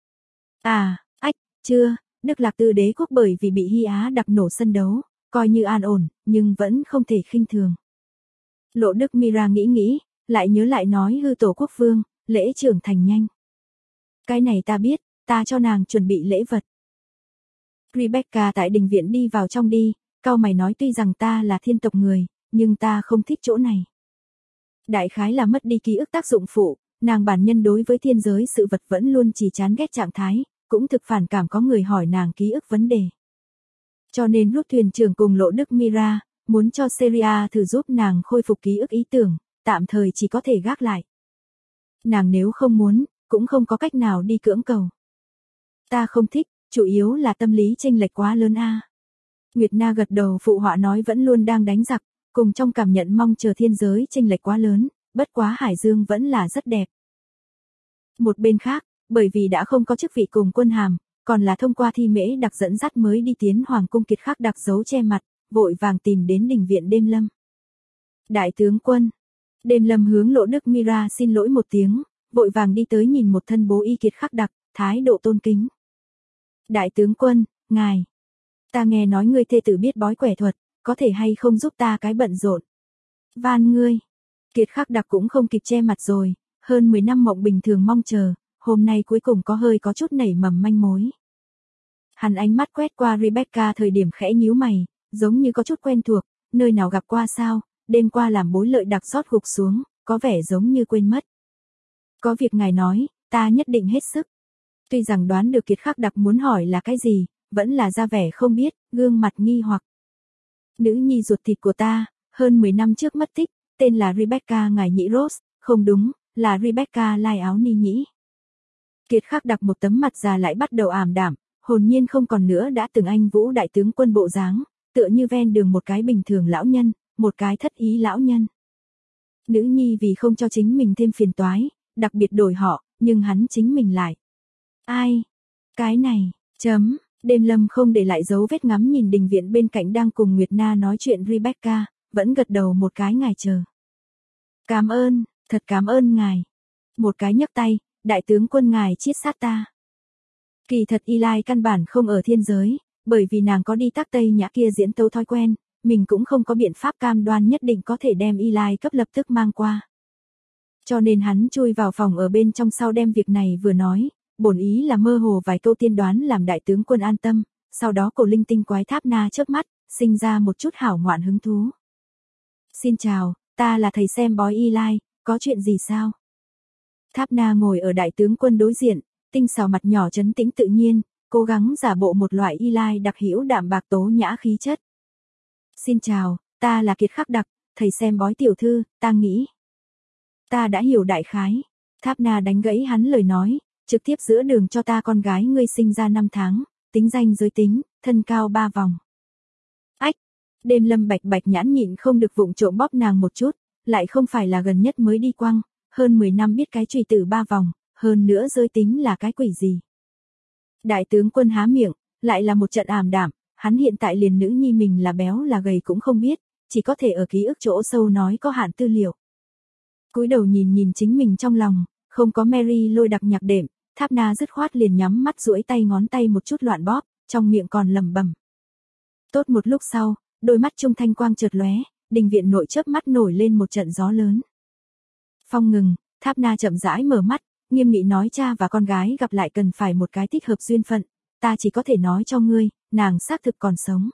Speaker 1: Chưa, Đức Lạc Tư đế quốc bởi vì bị Hy Á đặc nổ sân đấu, coi như an ổn, nhưng vẫn không thể khinh thường. Lộ Đức Mira nghĩ, lại nhớ lại nói hư tổ quốc vương, lễ trưởng thành nhanh. Cái này ta biết, ta cho nàng chuẩn bị lễ vật. Rebecca tại đình viện đi vào trong đi, cau mày nói tuy rằng ta là thiên tộc người, nhưng ta không thích chỗ này. Đại khái là mất đi ký ức tác dụng phụ, nàng bản nhân đối với thiên giới sự vật vẫn luôn chỉ chán ghét trạng thái, cũng thực phản cảm có người hỏi nàng ký ức vấn đề. Cho nên rút thuyền trưởng cùng Lộ Đức Mira, muốn cho Seria thử giúp nàng khôi phục ký ức ý tưởng, tạm thời chỉ có thể gác lại. Nàng nếu không muốn, cũng không có cách nào đi cưỡng cầu. Ta không thích, chủ yếu là tâm lý chênh lệch quá lớn a. Nguyệt Na gật đầu phụ họa nói vẫn luôn đang đánh giặc, cùng trong cảm nhận mong chờ thiên giới chênh lệch quá lớn, bất quá Hải Dương vẫn là rất đẹp. Một bên khác, bởi vì đã không có chức vị cùng quân hàm, còn là thông qua thi mễ đặc dẫn dắt mới đi tiến hoàng cung Kiệt Khắc đặc giấu che mặt, vội vàng tìm đến đình viện Đêm Lâm. Đại tướng quân. Đêm Lâm hướng Lộ Đức Mira xin lỗi một tiếng, vội vàng đi tới nhìn một thân bố y Kiệt Khắc đặc, thái độ tôn kính. Đại tướng quân, ngài. Ta nghe nói ngươi thê tử biết bói quẻ thuật, có thể hay không giúp ta cái bận rộn. Van ngươi. Kiệt Khắc đặc cũng không kịp che mặt rồi, hơn 10 năm mộng bình thường mong chờ, hôm nay cuối cùng có chút nảy mầm manh mối. Hắn ánh mắt quét qua Rebecca thời điểm khẽ nhíu mày, giống như có chút quen thuộc, nơi nào gặp qua sao, đêm qua làm bối lợi đặc rót gục xuống, có vẻ giống như quên mất. Có việc ngài nói, ta nhất định hết sức. Tuy rằng đoán được Kiệt Khắc đặc muốn hỏi là cái gì, vẫn là ra vẻ không biết, gương mặt nghi hoặc. Nữ nhi ruột thịt của ta, hơn 10 năm trước mất tích, tên là Rebecca ngài nhĩ Rose, không đúng, là Rebecca lai áo ni nhĩ. Kiệt Khắc Đặc một tấm mặt già lại bắt đầu ảm đạm, hồn nhiên không còn nữa đã từng anh vũ đại tướng quân bộ dáng, tựa như ven đường một cái bình thường lão nhân, một cái thất ý lão nhân. Nữ nhi vì không cho chính mình thêm phiền toái, đặc biệt đổi họ, nhưng hắn chính mình lại. Ai? Cái này, chấm, Đêm Lâm không để lại dấu vết ngắm nhìn đình viện bên cạnh đang cùng Nguyệt Na nói chuyện Rebecca, vẫn gật đầu một cái ngài chờ. Cảm ơn, thật cảm ơn ngài. Một cái nhấc tay, đại tướng quân ngài chiết sát ta. Kỳ thật Eli căn bản không ở thiên giới, bởi vì nàng có đi tác Tây Nhã kia diễn tấu thói quen, mình cũng không có biện pháp cam đoan nhất định có thể đem Eli cấp lập tức mang qua. Cho nên hắn chui vào phòng ở bên trong sau đem việc này vừa nói, bổn ý là mơ hồ vài câu tiên đoán làm đại tướng quân an tâm, sau đó cổ linh tinh quái Tháp Na chớp mắt, sinh ra một chút hảo ngoạn hứng thú. Xin chào, ta là thầy xem bói Eli, có chuyện gì sao? Tháp Na ngồi ở đại tướng quân đối diện, tinh xảo mặt nhỏ trấn tĩnh tự nhiên, cố gắng giả bộ một loại Eli đặc hữu đạm bạc tố nhã khí chất. Xin chào, ta là Kiệt Khắc Đặc, thầy xem bói tiểu thư, ta nghĩ. Ta đã hiểu đại khái. Tháp Na đánh gãy hắn lời nói, trực tiếp giữa đường cho ta con gái ngươi sinh ra 5 tháng, tính danh giới tính, thân cao 3 vòng. Ách, Đêm Lâm bạch bạch nhãn nhịn không được vụng trộm bóp nàng một chút, lại không phải là gần nhất mới đi quăng, hơn 10 năm biết cái chùy tử 3 vòng, hơn nữa giới tính là cái quỷ gì. Đại tướng quân há miệng, lại là một trận ảm đạm, hắn hiện tại liền nữ nhi mình là béo là gầy cũng không biết, chỉ có thể ở ký ức chỗ sâu nói có hạn tư liệu. Cúi đầu nhìn nhìn chính mình trong lòng, không có Mary lôi đặc nhạc đệm, Tháp Na dứt khoát liền nhắm mắt duỗi tay ngón tay một chút loạn bóp, trong miệng còn lẩm bẩm. Tốt một lúc sau, đôi mắt trung thanh quang chợt lóe, đình viện nội chớp mắt nổi lên một trận gió lớn. Phong ngừng, Tháp Na chậm rãi mở mắt, nghiêm nghị nói cha và con gái gặp lại cần phải một cái thích hợp duyên phận, ta chỉ có thể nói cho ngươi, nàng xác thực còn sống.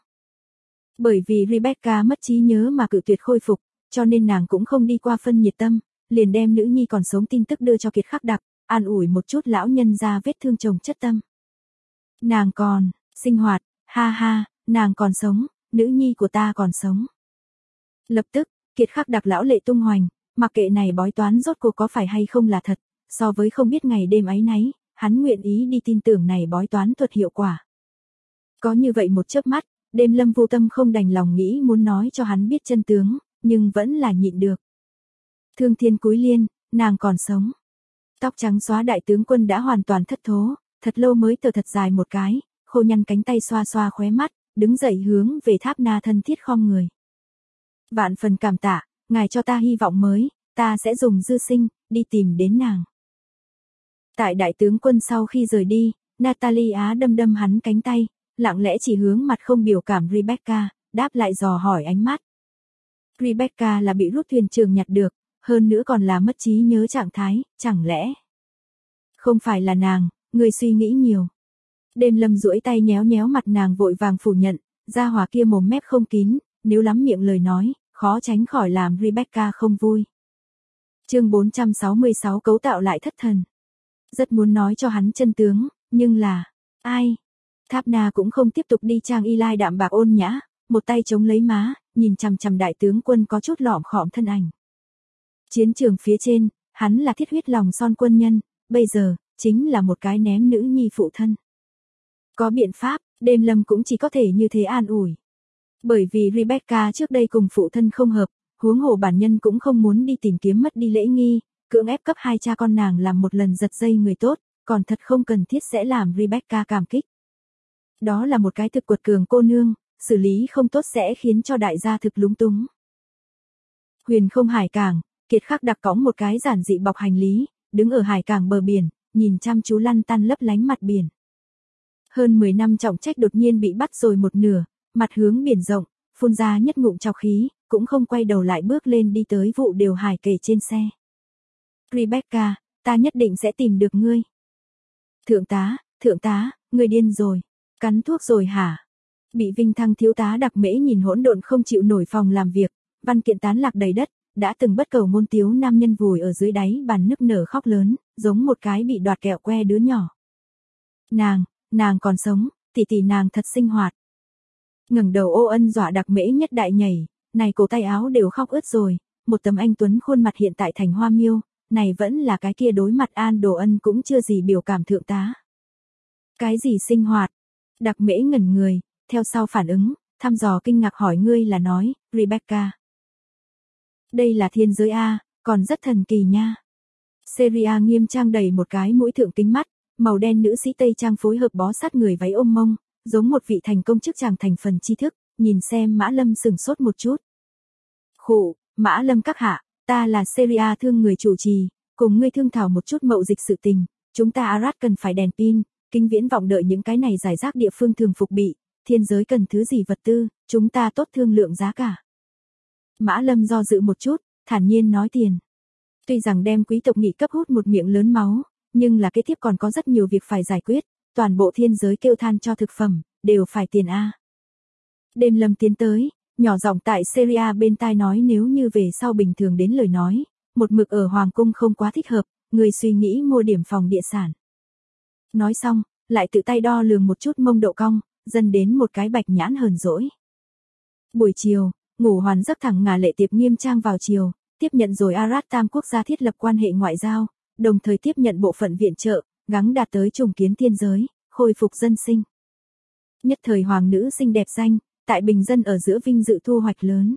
Speaker 1: Bởi vì Rebecca mất trí nhớ mà cự tuyệt khôi phục, cho nên nàng cũng không đi qua phân nhiệt tâm, liền đem nữ nhi còn sống tin tức đưa cho Kiệt Khắc Đặc, an ủi một chút lão nhân ra vết thương chồng chất tâm. Nàng còn, sinh hoạt, ha ha, nàng còn sống, nữ nhi của ta còn sống. Lập tức, Kiệt Khắc Đặc lão lệ tung hoành, mặc kệ này bói toán rốt cuộc có phải hay không là thật, so với không biết ngày đêm ấy nấy, hắn nguyện ý đi tin tưởng này bói toán thuật hiệu quả. Có như vậy một chớp mắt, Đêm Lâm vô tâm không đành lòng nghĩ muốn nói cho hắn biết chân tướng, nhưng vẫn là nhịn được. Thương Thiên Cúi Liên, nàng còn sống. Tóc trắng xóa đại tướng quân đã hoàn toàn thất thố, thật lâu mới thở thật dài một cái, khô nhăn cánh tay xoa xoa khóe mắt, đứng dậy hướng về Tháp Na thân thiết khom người. Vạn phần cảm tạ, ngài cho ta hy vọng mới, ta sẽ dùng dư sinh, đi tìm đến nàng. Tại đại tướng quân sau khi rời đi, Natalie Á đâm đâm hắn cánh tay, lặng lẽ chỉ hướng mặt không biểu cảm Rebecca, đáp lại dò hỏi ánh mắt. Rebecca là bị rút thuyền trường nhặt được, hơn nữa còn là mất trí nhớ trạng thái, chẳng lẽ? Không phải là nàng, người suy nghĩ nhiều. Đêm Lâm duỗi tay nhéo nhéo mặt nàng vội vàng phủ nhận, gia hỏa kia mồm mép không kín, nếu lắm miệng lời nói, khó tránh khỏi làm Rebecca không vui. Chương 466 cấu tạo lại thất thần. Rất muốn nói cho hắn chân tướng, nhưng là, ai? Tháp Na cũng không tiếp tục đi trang Eli đạm bạc ôn nhã, một tay chống lấy má, nhìn chằm chằm đại tướng quân có chút lỏm khỏm thân ảnh. Chiến trường phía trên, hắn là thiết huyết lòng son quân nhân, bây giờ, chính là một cái ném nữ nhi phụ thân. Có biện pháp, Đêm Lâm cũng chỉ có thể như thế an ủi. Bởi vì Rebecca trước đây cùng phụ thân không hợp, huống hồ bản nhân cũng không muốn đi tìm kiếm mất đi lễ nghi, cưỡng ép cấp hai cha con nàng làm một lần giật dây người tốt, còn thật không cần thiết sẽ làm Rebecca cảm kích. Đó là một cái thực quật cường cô nương, xử lý không tốt sẽ khiến cho đại gia thực lúng túng. Huyền không hải cảng, Kiệt Khắc Đặc cõng một cái giản dị bọc hành lý, đứng ở hải cảng bờ biển, nhìn chăm chú lăn tăn lấp lánh mặt biển. Hơn 10 năm trọng trách đột nhiên bị bắt rồi một nửa, mặt hướng biển rộng, phun ra nhất ngụm trọc khí, cũng không quay đầu lại bước lên đi tới vụ điều hải kể trên xe. Rebecca, ta nhất định sẽ tìm được ngươi. Thượng tá, ngươi điên rồi, cắn thuốc rồi hả? Bị vinh thăng thiếu tá Đặc Mễ nhìn hỗn độn không chịu nổi phòng làm việc, văn kiện tán lạc đầy đất, đã từng bất cầu môn tiếu nam nhân vùi ở dưới đáy bàn nức nở khóc lớn, giống một cái bị đoạt kẹo que đứa nhỏ. Nàng còn sống, tỷ tỷ nàng thật sinh hoạt. Ngẩng đầu ô ân dọa Đặc Mễ nhất đại nhảy, này cổ tay áo đều khóc ướt rồi, một tấm anh tuấn khuôn mặt hiện tại thành hoa miêu, này vẫn là cái kia đối mặt An Đồ Ân cũng chưa gì biểu cảm thượng tá. Cái gì sinh hoạt? Đặc Mễ ngẩn người, theo sau phản ứng, thăm dò kinh ngạc hỏi ngươi là nói, Rebecca. Đây là thiên giới A, còn rất thần kỳ nha. Seria nghiêm trang đầy một cái mũi thượng kính mắt, màu đen nữ sĩ Tây trang phối hợp bó sát người váy ôm mông, giống một vị thành công chức chàng thành phần tri thức, nhìn xem Mã Lâm sừng sốt một chút. Khụ, Mã Lâm các hạ, ta là Seria thương người chủ trì, cùng ngươi thương thảo một chút mậu dịch sự tình, chúng ta Arad cần phải đèn pin, kinh viễn vọng đợi những cái này giải rác địa phương thường phục bị, thiên giới cần thứ gì vật tư, chúng ta tốt thương lượng giá cả. Mã Lâm do dự một chút, thản nhiên nói tiền. Tuy rằng đem quý tộc nghị cấp hút một miệng lớn máu, nhưng là kế tiếp còn có rất nhiều việc phải giải quyết, toàn bộ thiên giới kêu than cho thực phẩm, đều phải tiền A. Đêm Lâm tiến tới, nhỏ giọng tại Seria bên tai nói nếu như về sau bình thường đến lời nói, một mực ở Hoàng cung không quá thích hợp, người suy nghĩ mua điểm phòng địa sản. Nói xong, lại tự tay đo lường một chút mông độ cong, dần đến một cái bạch nhãn hờn dỗi. Buổi chiều, ngủ hoàn giấc thẳng Ngà Lệ Tiệp nghiêm trang vào chiều, tiếp nhận rồi Arad Tam quốc gia thiết lập quan hệ ngoại giao, đồng thời tiếp nhận bộ phận viện trợ, gắng đạt tới trùng kiến thiên giới, khôi phục dân sinh. Nhất thời hoàng nữ xinh đẹp danh, tại bình dân ở giữa vinh dự thu hoạch lớn.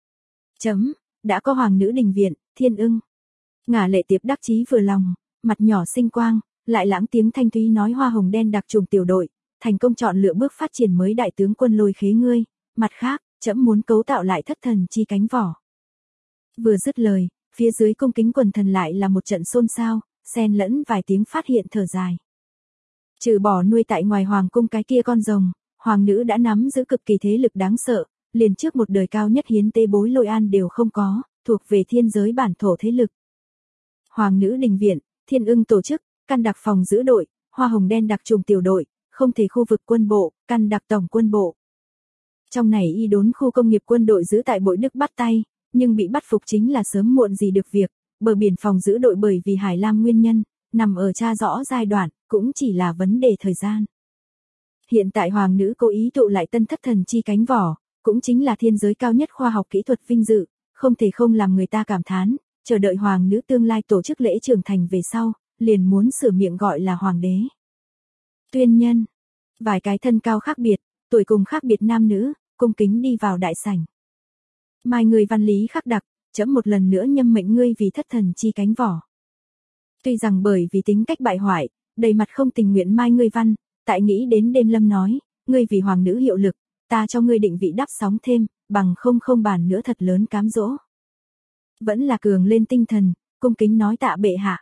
Speaker 1: Đã có hoàng nữ đình viện, thiên ưng. Ngà Lệ Tiệp đắc chí vừa lòng, mặt nhỏ xinh quang, lại lãng tiếng thanh thúy nói hoa hồng đen đặc trùng tiểu đội, thành công chọn lựa bước phát triển mới đại tướng quân Lôi Khế ngươi, mặt khác, trẫm muốn cấu tạo lại thất thần chi cánh vỏ. Vừa dứt lời, phía dưới cung kính quần thần lại là một trận xôn xao, xen lẫn vài tiếng phát hiện thở dài. Trừ bỏ nuôi tại ngoài hoàng cung cái kia con rồng, hoàng nữ đã nắm giữ cực kỳ thế lực đáng sợ, liền trước một đời cao nhất hiến tế bối Lôi An đều không có, thuộc về thiên giới bản thổ thế lực. Hoàng nữ đình viện, thiên ưng tổ chức, căn đặc phòng giữ đội, hoa hồng đen đặc trùng tiểu đội, không thể khu vực quân bộ, căn đặc tổng quân bộ. Trong này y đốn khu công nghiệp quân đội giữ tại Bội Đức bắt tay, nhưng bị bắt phục chính là sớm muộn gì được việc, bờ biển phòng giữ đội bởi vì Hải Lam nguyên nhân, nằm ở tra rõ giai đoạn, cũng chỉ là vấn đề thời gian. Hiện tại hoàng nữ cố ý tụ lại tân thất thần chi cánh vỏ, cũng chính là thiên giới cao nhất khoa học kỹ thuật vinh dự, không thể không làm người ta cảm thán, chờ đợi hoàng nữ tương lai tổ chức lễ trưởng thành về sau, liền muốn sửa miệng gọi là hoàng đế. Tuyên nhân, vài cái thân cao khác biệt, tuổi cùng khác biệt nam nữ, cung kính đi vào đại sảnh. Mai người văn lý khắc đặc, trẫm một lần nữa nhâm mệnh ngươi vì thất thần chi cánh vỏ. Tuy rằng bởi vì tính cách bại hoại, đầy mặt không tình nguyện mai ngươi văn, tại nghĩ đến Đêm Lâm nói, ngươi vì hoàng nữ hiệu lực, ta cho ngươi định vị đắp sóng thêm, bằng không bàn nữa thật lớn cám dỗ. Vẫn là cường lên tinh thần, cung kính nói tạ bệ hạ.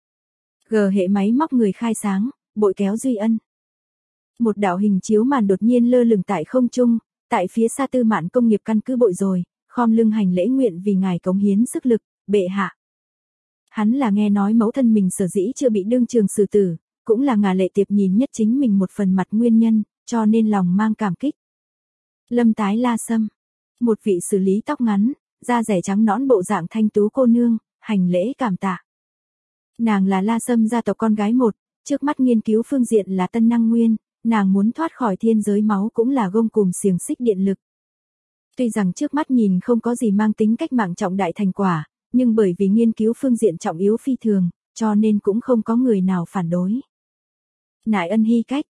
Speaker 1: Gờ hệ máy móc người khai sáng, bội kéo duy ân. Một đạo hình chiếu màn đột nhiên lơ lửng tại không trung, tại phía xa Tư Mạn công nghiệp căn cứ bội rồi, khom lưng hành lễ nguyện vì ngài cống hiến sức lực, bệ hạ. Hắn là nghe nói mẫu thân mình sở dĩ chưa bị đương trường xử tử, cũng là Ngà Lệ Tiệp nhìn nhất chính mình một phần mặt nguyên nhân, cho nên lòng mang cảm kích. Lâm Tái La Sâm, một vị xử lý tóc ngắn, da rẻ trắng nõn bộ dạng thanh tú cô nương, hành lễ cảm tạ. Nàng là La Sâm gia tộc con gái một, trước mắt nghiên cứu phương diện là tân năng nguyên, nàng muốn thoát khỏi thiên giới máu cũng là gông cùm xiềng xích điện lực. Tuy rằng trước mắt nhìn không có gì mang tính cách mạng trọng đại thành quả, nhưng bởi vì nghiên cứu phương diện trọng yếu phi thường, cho nên cũng không có người nào phản đối. Nại ân hy cách,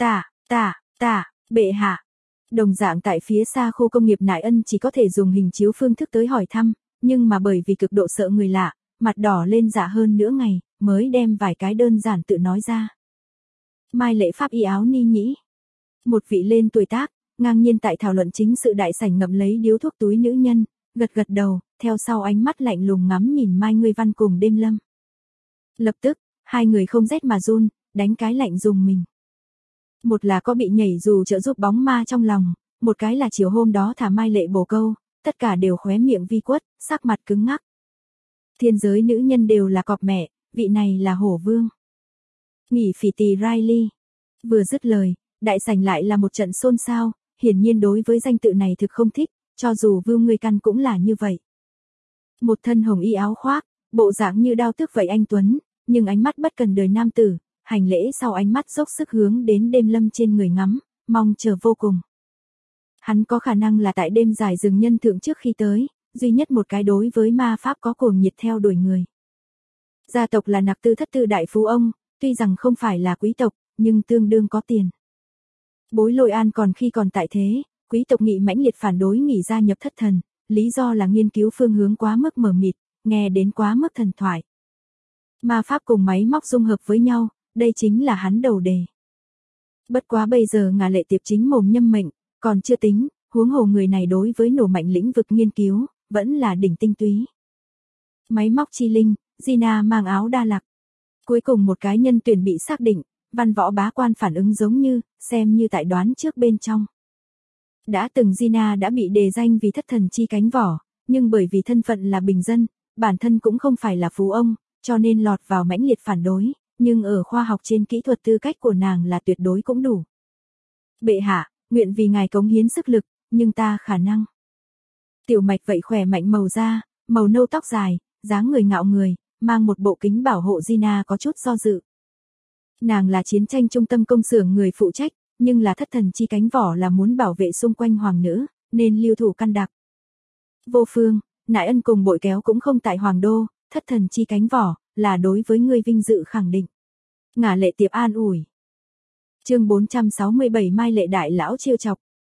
Speaker 1: bệ hạ. Đồng dạng tại phía xa khu công nghiệp Nại ân chỉ có thể dùng hình chiếu phương thức tới hỏi thăm, nhưng mà bởi vì cực độ sợ người lạ, mặt đỏ lên dạ hơn nửa ngày, mới đem vài cái đơn giản tự nói ra. Mai lễ pháp y áo ni nhĩ. Một vị lên tuổi tác, ngang nhiên tại thảo luận chính sự đại sảnh ngậm lấy điếu thuốc túi nữ nhân, gật đầu, theo sau ánh mắt lạnh lùng ngắm nhìn Mai Ngươi Văn cùng Đêm Lâm. Lập tức, hai người không rét mà run, đánh cái lạnh dùng mình. Một là có bị nhảy dù trợ giúp bóng ma trong lòng, một cái là chiều hôm đó thả Mai Lệ bổ câu, tất cả đều khóe miệng vi quất, sắc mặt cứng ngắc. Thiên giới nữ nhân đều là cọp mẹ, vị này là hổ vương. Nghỉ phỉ tỳ Riley. Vừa dứt lời, đại sảnh lại là một trận xôn xao, hiển nhiên đối với danh tự này thực không thích, cho dù Vưu Ngươi Căn cũng là như vậy. Một thân hồng y áo khoác, bộ dạng như đao tước vậy anh tuấn, nhưng ánh mắt bất cần đời nam tử, hành lễ sau ánh mắt dốc sức hướng đến Đêm Lâm trên người ngắm, mong chờ vô cùng. Hắn có khả năng là tại đêm giải rừng nhân thượng trước khi tới, duy nhất một cái đối với ma pháp có cuồng nhiệt theo đuổi người. Gia tộc là Nặc Tư Thất Tư đại phú ông, tuy rằng không phải là quý tộc, nhưng tương đương có tiền. Bối Lôi An còn khi còn tại thế, quý tộc nghị mãnh liệt phản đối nghỉ gia nhập thất thần, lý do là nghiên cứu phương hướng quá mức mờ mịt, nghe đến quá mức thần thoại. Ma pháp cùng máy móc dung hợp với nhau, đây chính là hắn đầu đề. Bất quá bây giờ Ngà Lệ Tiệp chính mồm nhâm mệnh, còn chưa tính, huống hồ người này đối với nổ mạnh lĩnh vực nghiên cứu, vẫn là đỉnh tinh túy. Máy móc chi linh, Gina mang áo đa lạc. Cuối cùng một cái nhân tuyển bị xác định, văn võ bá quan phản ứng giống như, xem như tại đoán trước bên trong. Đã từng Gina đã bị đề danh vì thất thần chi cánh vỏ, nhưng bởi vì thân phận là bình dân, bản thân cũng không phải là phú ông, cho nên lọt vào mãnh liệt phản đối, nhưng ở khoa học trên kỹ thuật tư cách của nàng là tuyệt đối cũng đủ. Bệ hạ, nguyện vì ngài cống hiến sức lực, nhưng ta khả năng. Tiểu Mạch vậy khỏe mạnh màu da, màu nâu tóc dài, dáng người ngạo người, mang một bộ kính bảo hộ Gina có chút do dự. Nàng là chiến tranh trung tâm công xưởng người phụ trách, nhưng là thất thần chi cánh vỏ là muốn bảo vệ xung quanh hoàng nữ, nên lưu thủ căn đặc. Vô phương, nại ân cùng bội kéo cũng không tại hoàng đô, thất thần chi cánh vỏ, là đối với ngươi vinh dự khẳng định. Ngà Lệ Tiệp an ủi. Chương 467 Mai Lệ đại lão trêu chọc.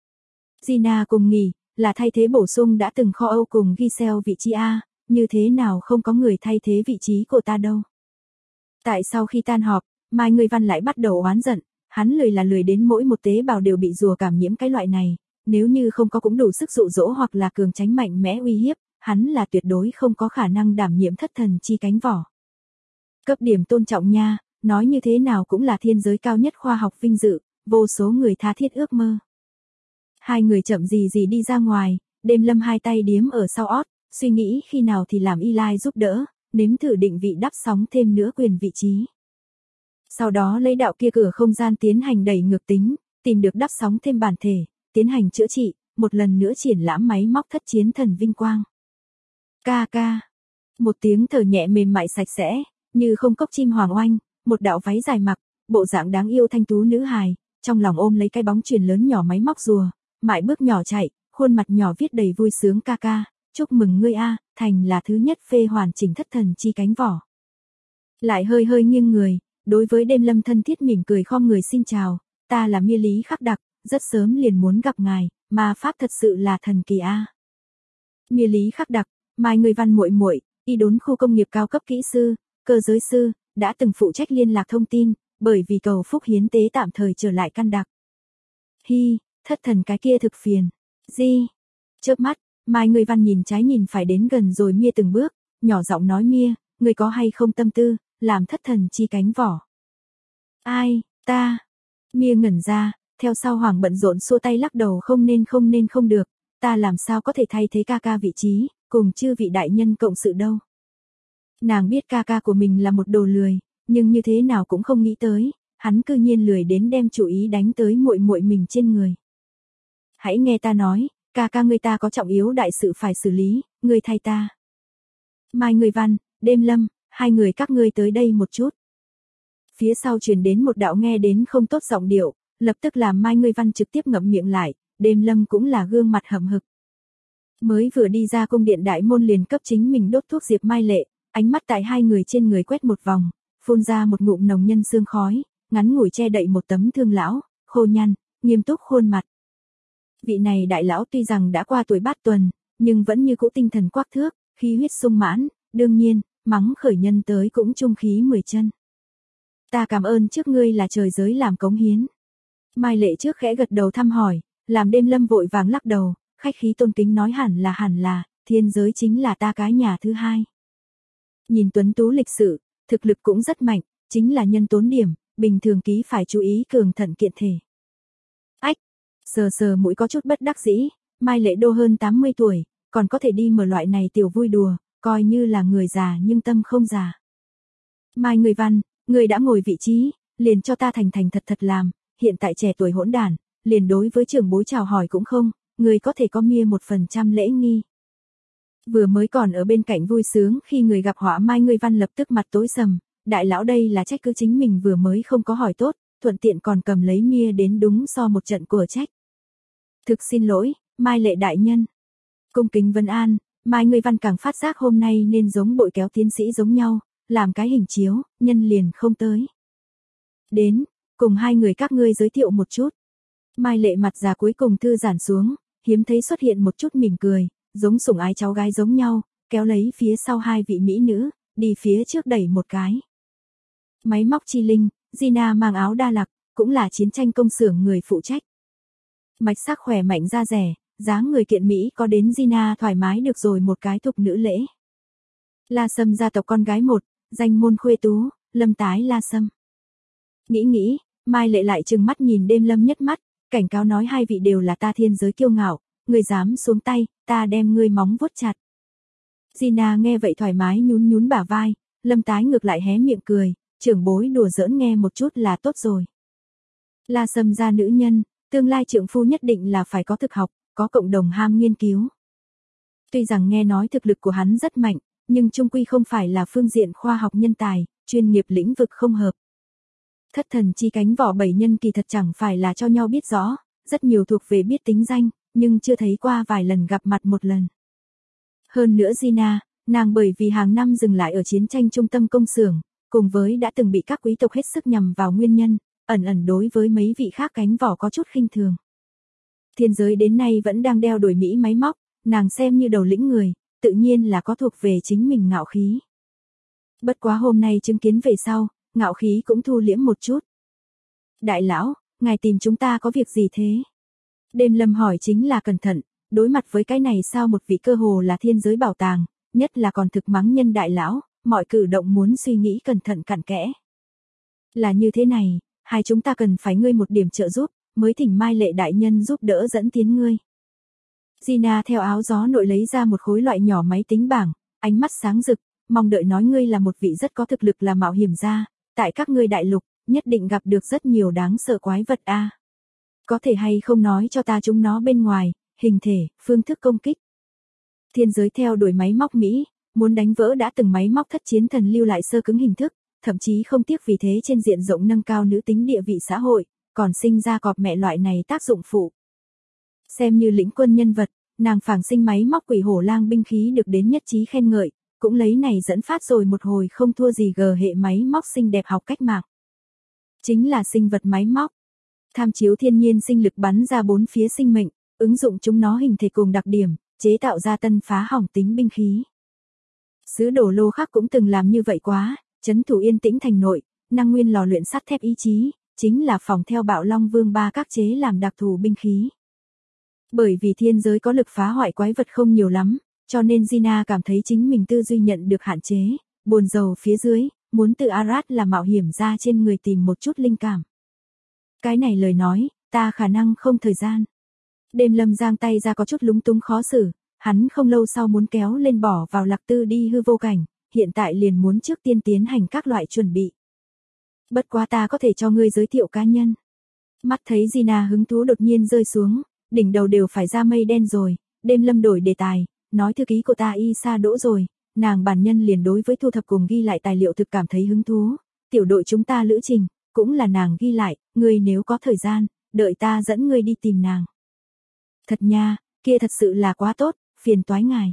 Speaker 1: Gina cùng nghỉ, là thay thế bổ sung đã từng kho Âu cùng Giselle vị trí A, như thế nào không có người thay thế vị trí của ta đâu. Tại sau khi tan họp, Mai Người Văn lại bắt đầu oán giận, hắn lười đến mỗi một tế bào đều bị rùa cảm nhiễm cái loại này, nếu như không có cũng đủ sức dụ dỗ hoặc là cường tránh mạnh mẽ uy hiếp, hắn là tuyệt đối không có khả năng đảm nhiệm thất thần chi cánh vỏ. Cấp điểm tôn trọng nha, nói như thế nào cũng là thiên giới cao nhất khoa học vinh dự, vô số người tha thiết ước mơ. Hai người chậm gì đi ra ngoài, Đêm Lâm hai tay điếm ở sau ót, suy nghĩ khi nào thì làm Eli giúp đỡ, nếm thử định vị đắp sóng thêm nữa quyền vị trí. Sau đó lấy đạo kia cửa không gian tiến hành đẩy ngược tính, tìm được đắp sóng thêm bản thể, tiến hành chữa trị, một lần nữa triển lãm máy móc thất chiến thần vinh quang. Ca ca. Một tiếng thở nhẹ mềm mại sạch sẽ, như không cốc chim hoàng oanh, một đạo váy dài mặc, bộ dạng đáng yêu thanh tú nữ hài, trong lòng ôm lấy cái bóng chuyền lớn nhỏ máy móc rùa, mại bước nhỏ chạy, khuôn mặt nhỏ viết đầy vui sướng ca ca, chúc mừng ngươi a, thành là thứ nhất phê hoàn chỉnh thất thần chi cánh vỏ. Lại hơi nghiêng người, đối với Đêm Lâm thân thiết mỉm cười khom người xin chào, ta là Mia Lý Khắc Đặc, rất sớm liền muốn gặp ngài, ma pháp thật sự là thần kỳ a. Mia Lý Khắc Đặc, Mai Người Văn muội muội, y đốn khu công nghiệp cao cấp kỹ sư, cơ giới sư, đã từng phụ trách liên lạc thông tin, bởi vì cầu phúc hiến tế tạm thời trở lại căn đặc. Hi, thất thần cái kia thực phiền. Di. Chớp mắt, Mai Người Văn nhìn trái nhìn phải đến gần rồi Mia từng bước, nhỏ giọng nói Mia, người có hay không tâm tư, làm thất thần chi cánh vỏ. Ai, ta. Mia ngẩn ra, theo sau Hoàng bận rộn xua tay lắc đầu không nên không được, ta làm sao có thể thay thế ca ca vị trí, cùng chư vị đại nhân cộng sự đâu. Nàng biết ca ca của mình là một đồ lười, nhưng như thế nào cũng không nghĩ tới, hắn cư nhiên lười đến đem chủ ý đánh tới muội muội mình trên người. Hãy nghe ta nói, ca ca ngươi ta có trọng yếu đại sự phải xử lý, ngươi thay ta. Mai Người Văn, Đêm Lâm, hai người các ngươi tới đây một chút. Phía sau truyền đến một đạo nghe đến không tốt giọng điệu, lập tức làm Mai Người Văn trực tiếp ngậm miệng lại, Đêm Lâm cũng là gương mặt hậm hực. Mới vừa đi ra cung điện đại môn liền cấp chính mình đốt thuốc diệp Mai Lệ, ánh mắt tại hai người trên người quét một vòng, phun ra một ngụm nồng nhân sương khói, ngắn ngủi che đậy một tấm thương lão, khô nhăn, nghiêm túc khuôn mặt. Vị này đại lão tuy rằng đã qua tuổi bát tuần, nhưng vẫn như cũ tinh thần quắc thước, khí huyết sung mãn, đương nhiên, mắng khởi nhân tới cũng trung khí 10 chân. Ta cảm ơn trước ngươi là trời giới làm cống hiến. Mai Lệ trước khẽ gật đầu thăm hỏi, làm Đêm Lâm vội vàng lắc đầu, khách khí tôn kính nói hẳn là, thiên giới chính là ta cái nhà thứ hai. Nhìn tuấn tú lịch sự, thực lực cũng rất mạnh, chính là nhân tốn điểm, bình thường ký phải chú ý cường thận kiện thể. Ách, sờ mũi có chút bất đắc dĩ, Mai Lệ đô hơn 80 tuổi, còn có thể đi mở loại này tiểu vui đùa, coi như là người già nhưng tâm không già. Mai Người Văn, người đã ngồi vị trí, liền cho ta thành thật làm, hiện tại trẻ tuổi hỗn đản, liền đối với trưởng bối chào hỏi cũng không, người có thể có Mia 1% lễ nghi. Vừa mới còn ở bên cạnh vui sướng khi người gặp họa Mai Người Văn lập tức mặt tối sầm, đại lão đây là trách cứ chính mình vừa mới không có hỏi tốt, thuận tiện còn cầm lấy Mia đến đúng so một trận của trách. Thực xin lỗi, Mai Lệ đại nhân. Cung kính vấn an, Mai người văn càng phát giác hôm nay nên giống bội kéo tiến sĩ giống nhau, làm cái hình chiếu, nhân liền không tới. Đến, cùng hai người các ngươi giới thiệu một chút. Mai Lệ mặt già cuối cùng thư giãn xuống, hiếm thấy xuất hiện một chút mỉm cười, giống sủng ái cháu gái giống nhau, kéo lấy phía sau hai vị mỹ nữ, đi phía trước đẩy một cái. Máy móc chi linh, Gina mang áo đa lạc, cũng là chiến tranh công xưởng người phụ trách. Mạch sắc khỏe mạnh da rẻ, dáng người kiện Mỹ có đến Gina thoải mái được rồi một cái thục nữ lễ. La Sâm gia tộc con gái một, danh môn khuê tú, Lâm Tái La Sâm. Nghĩ, Mai Lệ lại trừng mắt nhìn đêm Lâm nhất mắt, cảnh cáo nói hai vị đều là ta thiên giới kiêu ngạo, người dám xuống tay, ta đem ngươi móng vuốt chặt. Gina nghe vậy thoải mái nhún nhún bả vai, Lâm Tái ngược lại hé miệng cười, trưởng bối đùa giỡn nghe một chút là tốt rồi. La Sâm gia nữ nhân, tương lai trượng phu nhất định là phải có thực học, có cộng đồng ham nghiên cứu. Tuy rằng nghe nói thực lực của hắn rất mạnh, nhưng chung quy không phải là phương diện khoa học nhân tài, chuyên nghiệp lĩnh vực không hợp. Thất thần chi cánh vỏ bảy nhân kỳ thật chẳng phải là cho nhau biết rõ, rất nhiều thuộc về biết tính danh, nhưng chưa thấy qua vài lần gặp mặt một lần. Hơn nữa Gina, nàng bởi vì hàng năm dừng lại ở chiến tranh trung tâm công xưởng, cùng với đã từng bị các quý tộc hết sức nhằm vào nguyên nhân, ẩn đối với mấy vị khác cánh vỏ có chút khinh thường. Thiên giới đến nay vẫn đang đeo đuổi Mỹ máy móc, nàng xem như đầu lĩnh người, tự nhiên là có thuộc về chính mình ngạo khí. Bất quá hôm nay chứng kiến về sau, ngạo khí cũng thu liễm một chút. Đại lão, ngài tìm chúng ta có việc gì thế? Đêm Lâm hỏi chính là cẩn thận, đối mặt với cái này sao một vị cơ hồ là thiên giới bảo tàng, nhất là còn thực mắng nhân đại lão, mọi cử động muốn suy nghĩ cẩn thận cặn kẽ. Là như thế này, hai chúng ta cần phải ngươi một điểm trợ giúp, mới thỉnh Mai Lệ đại nhân giúp đỡ dẫn tiến ngươi. Gina theo áo gió nội lấy ra một khối loại nhỏ máy tính bảng, ánh mắt sáng rực, mong đợi nói ngươi là một vị rất có thực lực là mạo hiểm gia, tại các ngươi đại lục, nhất định gặp được rất nhiều đáng sợ quái vật a. Có thể hay không nói cho ta chúng nó bên ngoài, hình thể, phương thức công kích. Thiên giới theo đuổi máy móc Mỹ, muốn đánh vỡ đã từng máy móc thất chiến thần lưu lại sơ cứng hình thức, thậm chí không tiếc vì thế trên diện rộng nâng cao nữ tính địa vị xã hội, còn sinh ra cọp mẹ loại này tác dụng phụ. Xem như lĩnh quân nhân vật, nàng phảng sinh máy móc quỷ hổ lang binh khí được đến nhất trí khen ngợi, cũng lấy này dẫn phát rồi một hồi không thua gì G hệ máy móc xinh đẹp học cách mạng. Chính là sinh vật máy móc. Tham chiếu thiên nhiên sinh lực bắn ra bốn phía sinh mệnh, ứng dụng chúng nó hình thể cùng đặc điểm, chế tạo ra tân phá hỏng tính binh khí. Sứ đồ Lô Khắc cũng từng làm như vậy quá, trấn thủ Yên Tĩnh thành nội, năng nguyên lò luyện sắt thép ý chí, chính là phòng theo Bạo Long Vương ba các chế làm đặc thù binh khí. Bởi vì thiên giới có lực phá hoại quái vật không nhiều lắm, cho nên Gina cảm thấy chính mình tư duy nhận được hạn chế, buồn rầu phía dưới, muốn từ Arad là mạo hiểm ra trên người tìm một chút linh cảm. Cái này lời nói, ta khả năng không thời gian. Đêm Lâm giang tay ra có chút lúng túng khó xử, hắn không lâu sau muốn kéo lên bỏ vào Lạc Tư đi hư vô cảnh, hiện tại liền muốn trước tiên tiến hành các loại chuẩn bị. Bất quá ta có thể cho ngươi giới thiệu cá nhân. Mắt thấy Gina hứng thú đột nhiên rơi xuống, đỉnh đầu đều phải ra mây đen rồi, Đêm Lâm đổi đề tài, nói thư ký của ta y sa đỗ rồi, nàng bản nhân liền đối với thu thập cùng ghi lại tài liệu thực cảm thấy hứng thú, tiểu đội chúng ta lữ trình, cũng là nàng ghi lại, ngươi nếu có thời gian, đợi ta dẫn ngươi đi tìm nàng. Thật nha, kia thật sự là quá tốt, phiền toái ngài.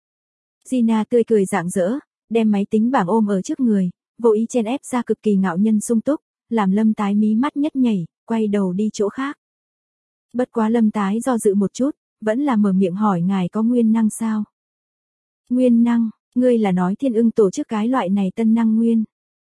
Speaker 1: Gina tươi cười rạng rỡ, đem máy tính bảng ôm ở trước người, vô ý chen ép ra cực kỳ ngạo nhân sung túc, làm Lâm Tái mí mắt nhất nhảy, quay đầu đi chỗ khác. Bất quá Lâm Tái do dự một chút, vẫn là mở miệng hỏi ngài có nguyên năng sao? Nguyên năng, ngươi là nói Thiên Ưng tổ chức cái loại này tân năng nguyên?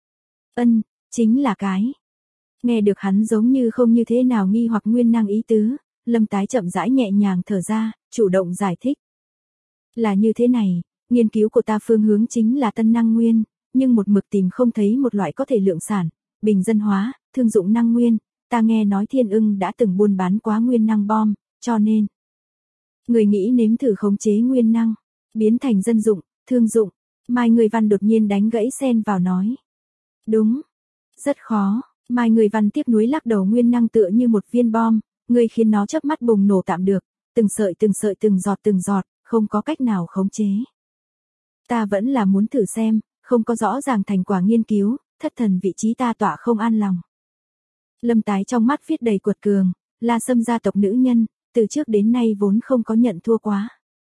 Speaker 1: Chính là cái. Nghe được hắn giống như không như thế nào nghi hoặc nguyên năng ý tứ, Lâm Tái chậm rãi nhẹ nhàng thở ra, chủ động giải thích. Là như thế này, nghiên cứu của ta phương hướng chính là tân năng nguyên, nhưng một mực tìm không thấy một loại có thể lượng sản, bình dân hóa, thương dụng năng nguyên, ta nghe nói Thiên Ưng đã từng buôn bán quá nguyên năng bom, cho nên người nghĩ nếm thử khống chế nguyên năng, biến thành dân dụng, thương dụng. Mai Người Văn đột nhiên đánh gãy xen vào nói. Đúng, rất khó. Mai Người Văn tiếc nuối lắc đầu, nguyên năng tựa như một viên bom, người khiến nó chớp mắt bùng nổ tạm được, từng sợi từng giọt, không có cách nào khống chế. Ta vẫn là muốn thử xem, không có rõ ràng thành quả nghiên cứu, thất thần vị trí ta tỏa không an lòng. Lâm Tái trong mắt viết đầy cuột cường, La Sâm gia tộc nữ nhân, từ trước đến nay vốn không có nhận thua quá.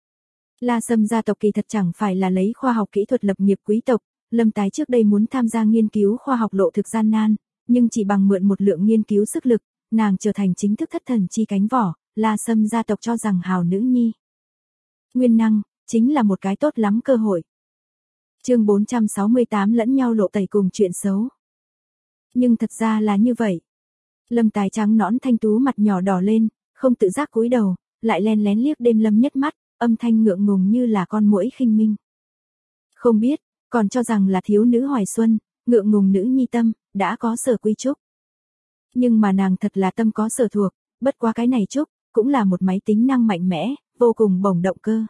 Speaker 1: La Sâm gia tộc kỳ thật chẳng phải là lấy khoa học kỹ thuật lập nghiệp quý tộc, Lâm Tái trước đây muốn tham gia nghiên cứu khoa học lộ thực gian nan, nhưng chỉ bằng mượn một lượng nghiên cứu sức lực, nàng trở thành chính thức thất thần chi cánh vỏ, La Sâm gia tộc cho rằng hào nữ nhi. Nguyên năng, chính là một cái tốt lắm cơ hội. Chương 468 lẫn nhau lộ tẩy cùng chuyện xấu. Nhưng thật ra là như vậy. Lâm Tái trắng nõn thanh tú mặt nhỏ đỏ lên, không tự giác cúi đầu, lại len lén liếc Đêm Lâm nhất mắt, âm thanh ngượng ngùng như là con muỗi khinh minh. Không biết, còn cho rằng là thiếu nữ hoài xuân, ngượng ngùng nữ nhi tâm, đã có sở quy trúc. Nhưng mà nàng thật là tâm có sở thuộc, bất quá cái này trúc, cũng là một máy tính năng mạnh mẽ, vô cùng bổng động cơ.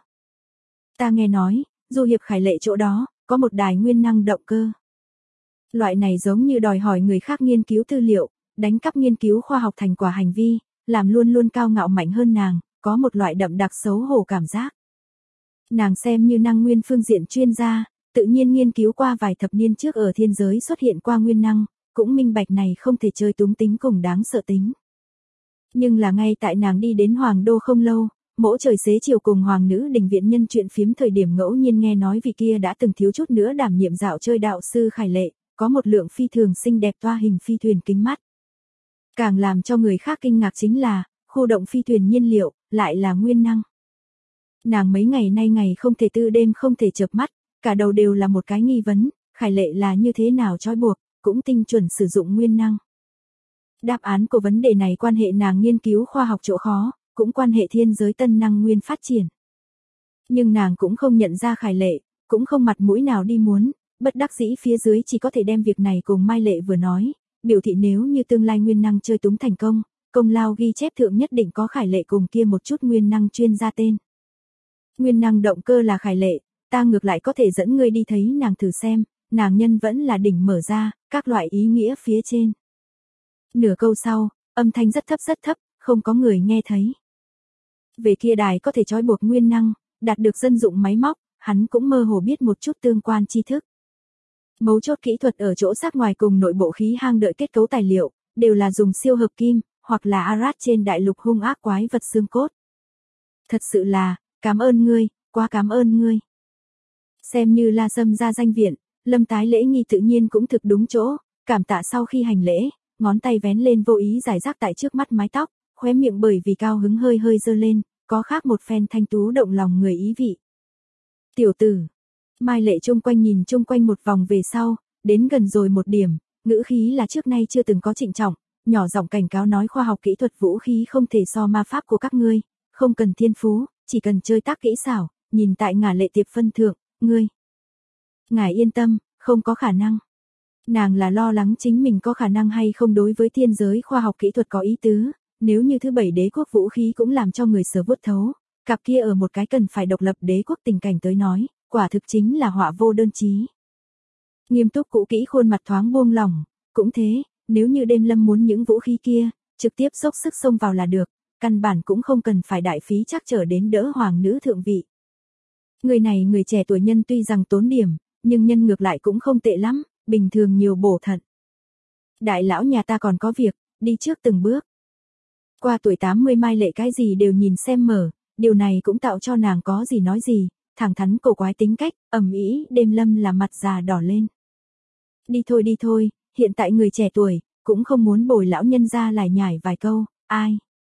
Speaker 1: Ta nghe nói, Du Hiệp Khải Lệ chỗ đó, có một đài nguyên năng động cơ. Loại này giống như đòi hỏi người khác nghiên cứu tư liệu, đánh cắp nghiên cứu khoa học thành quả hành vi, làm luôn luôn cao ngạo mạnh hơn nàng, có một loại đậm đặc xấu hổ cảm giác. Nàng xem như năng nguyên phương diện chuyên gia, tự nhiên nghiên cứu qua vài thập niên trước ở thiên giới xuất hiện qua nguyên năng, cũng minh bạch này không thể chơi túng tính cùng đáng sợ tính. Nhưng là ngay tại nàng đi đến Hoàng Đô không lâu, mỗi trời xế chiều cùng Hoàng nữ đình viện nhân chuyện phiếm thời điểm ngẫu nhiên nghe nói vị kia đã từng thiếu chút nữa đảm nhiệm dạo chơi đạo sư Khải Lệ, có một lượng phi thường xinh đẹp toa hình phi thuyền kính mắt. Càng làm cho người khác kinh ngạc chính là, khu động phi thuyền nhiên liệu, lại là nguyên năng. Nàng mấy ngày nay ngày không thể tư đêm không thể chợp mắt, cả đầu đều là một cái nghi vấn, Khải Lệ là như thế nào trói buộc, cũng tinh chuẩn sử dụng nguyên năng. Đáp án của vấn đề này quan hệ nàng nghiên cứu khoa học chỗ khó, cũng quan hệ thiên giới tân năng nguyên phát triển. Nhưng nàng cũng không nhận ra Khải Lệ, cũng không mặt mũi nào đi muốn, bất đắc dĩ phía dưới chỉ có thể đem việc này cùng Mai Lệ vừa nói, biểu thị nếu như tương lai nguyên năng chơi túng thành công, công lao ghi chép thượng nhất định có Khải Lệ cùng kia một chút nguyên năng chuyên gia tên. Nguyên năng động cơ là Khải Lệ, ta ngược lại có thể dẫn ngươi đi thấy nàng thử xem, nàng nhân vẫn là đỉnh mở ra, các loại ý nghĩa phía trên. Nửa câu sau, âm thanh rất thấp, không có người nghe thấy. Về kia đài có thể trói buộc nguyên năng, đạt được dân dụng máy móc, hắn cũng mơ hồ biết một chút tương quan tri thức. Mấu chốt kỹ thuật ở chỗ sát ngoài cùng nội bộ khí hang đợi kết cấu tài liệu, đều là dùng siêu hợp kim, hoặc là Arad trên đại lục hung ác quái vật xương cốt. Thật sự là, cảm ơn ngươi, quá cảm ơn ngươi. Xem như La Sâm ra danh viện, Lâm Tái lễ nghi tự nhiên cũng thực đúng chỗ, cảm tạ sau khi hành lễ, ngón tay vén lên vô ý giải rác tại trước mắt mái tóc, khóe miệng bởi vì cao hứng hơi giơ lên, có khác một phen thanh tú động lòng người ý vị. Tiểu tử, Mai Lệ chung quanh nhìn chung quanh một vòng về sau, đến gần rồi một điểm, ngữ khí là trước nay chưa từng có trịnh trọng, nhỏ giọng cảnh cáo nói khoa học kỹ thuật vũ khí không thể so ma pháp của các ngươi, không cần thiên phú, chỉ cần chơi tác kỹ xảo, nhìn tại ngả Lệ Tiệp phân thượng, ngươi. Ngài yên tâm, không có khả năng. Nàng là lo lắng chính mình có khả năng hay không đối với thiên giới khoa học kỹ thuật có ý tứ, nếu như thứ bảy đế quốc vũ khí cũng làm cho người sở vuốt thấu, cặp kia ở một cái cần phải độc lập đế quốc tình cảnh tới nói, quả thực chính là họa vô đơn chí. Nghiêm túc cũ kỹ khuôn mặt thoáng buông lỏng, cũng thế, nếu như Đêm Lâm muốn những vũ khí kia, trực tiếp dốc sức xông vào là được, căn bản cũng không cần phải đại phí chắc trở đến đỡ hoàng nữ thượng vị. Người này người trẻ tuổi nhân tuy rằng tốn điểm, nhưng nhân ngược lại cũng không tệ lắm, bình thường nhiều bổ thận. Đại lão nhà ta còn có việc, đi trước từng bước. Qua tuổi 80 Mai Lệ cái gì đều nhìn xem mở, điều này cũng tạo cho nàng có gì nói gì, thẳng thắn cổ quái tính cách, ầm ĩ. Đêm Lâm là mặt già đỏ lên. Đi thôi, hiện tại người trẻ tuổi, cũng không muốn bồi lão nhân ra lải nhải vài câu, ai.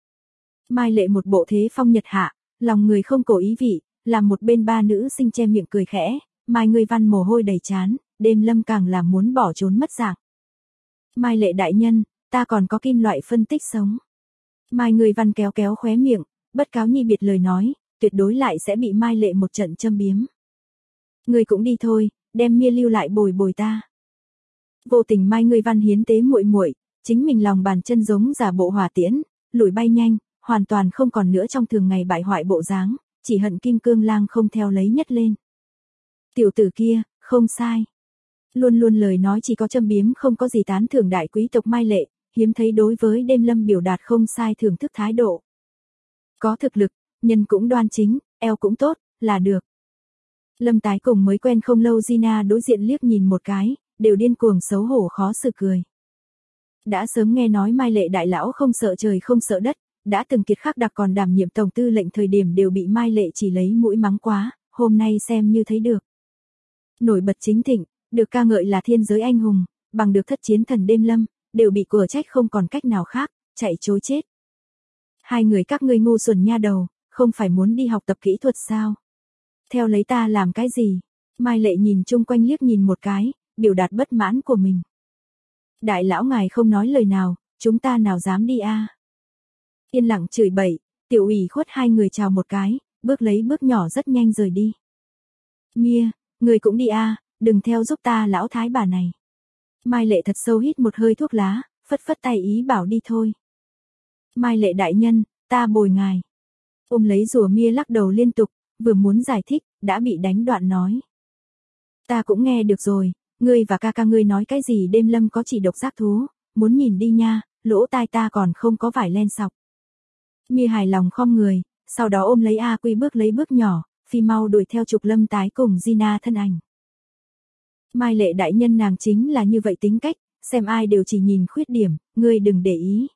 Speaker 1: Mai Lệ một bộ thế phong nhật hạ, lòng người không cổ ý vị, làm một bên ba nữ sinh che miệng cười khẽ, Mai người văn mồ hôi đầy trán, Đêm Lâm càng là muốn bỏ trốn mất dạng. Mai Lệ đại nhân, ta còn có kim loại phân tích sống. Mai người văn kéo khóe miệng, bất cáo nhi biệt lời nói, tuyệt đối lại sẽ bị Mai Lệ một trận châm biếm. Người cũng đi thôi, đem Mia lưu lại bồi ta. Vô tình Mai người văn hiến tế muội, chính mình lòng bàn chân giống giả bộ hỏa tiễn, lùi bay nhanh, hoàn toàn không còn nữa trong thường ngày bại hoại bộ dáng, chỉ hận Kim Cương Lang không theo lấy nhất lên. Tiểu tử kia, không sai. Luôn luôn lời nói chỉ có châm biếm không có gì tán thưởng đại quý tộc Mai Lệ, hiếm thấy đối với Đêm Lâm biểu đạt không sai thưởng thức thái độ. Có thực lực, nhân cũng đoan chính, eo cũng tốt, là được. Lâm Tái cùng mới quen không lâu Gina đối diện liếc nhìn một cái, đều điên cuồng xấu hổ khó xử cười. Đã sớm nghe nói Mai Lệ đại lão không sợ trời không sợ đất, đã từng Kiệt Khắc Đặc còn đảm nhiệm tổng tư lệnh thời điểm đều bị Mai Lệ chỉ lấy mũi mắng quá, hôm nay xem như thấy được. Nổi bật chính thịnh, được ca ngợi là thiên giới anh hùng, bằng được thất chiến thần đêm lâm, đều bị cửa trách không còn cách nào khác, chạy trối chết. Hai người các ngươi ngu xuẩn nha đầu, không phải muốn đi học tập kỹ thuật sao? Theo lấy ta làm cái gì? Mai Lệ nhìn chung quanh liếc nhìn một cái, biểu đạt bất mãn của mình. Đại lão ngài không nói lời nào, chúng ta nào dám đi a? Yên lặng chửi bậy, tiểu ủy khuất hai người chào một cái, bước lấy bước nhỏ rất nhanh rời đi. Mia, người cũng đi a, đừng theo giúp ta lão thái bà này. Mai Lệ thật sâu hít một hơi thuốc lá, phất phất tay ý bảo đi thôi. Mai Lệ đại nhân, ta bồi ngài. Ôm lấy rùa Mia lắc đầu liên tục, vừa muốn giải thích, đã bị đánh đoạn nói. Ta cũng nghe được rồi, ngươi và ca ca ngươi nói cái gì đêm lâm có chỉ độc giác thú, muốn nhìn đi nha, lỗ tai ta còn không có vải len sọc. Mia hài lòng khom người, sau đó ôm lấy A Quy bước lấy bước nhỏ, phi mau đuổi theo trục lâm tái cùng Gina thân ảnh. Mai Lệ đại nhân nàng chính là như vậy tính cách, xem ai đều chỉ nhìn khuyết điểm, ngươi đừng để ý.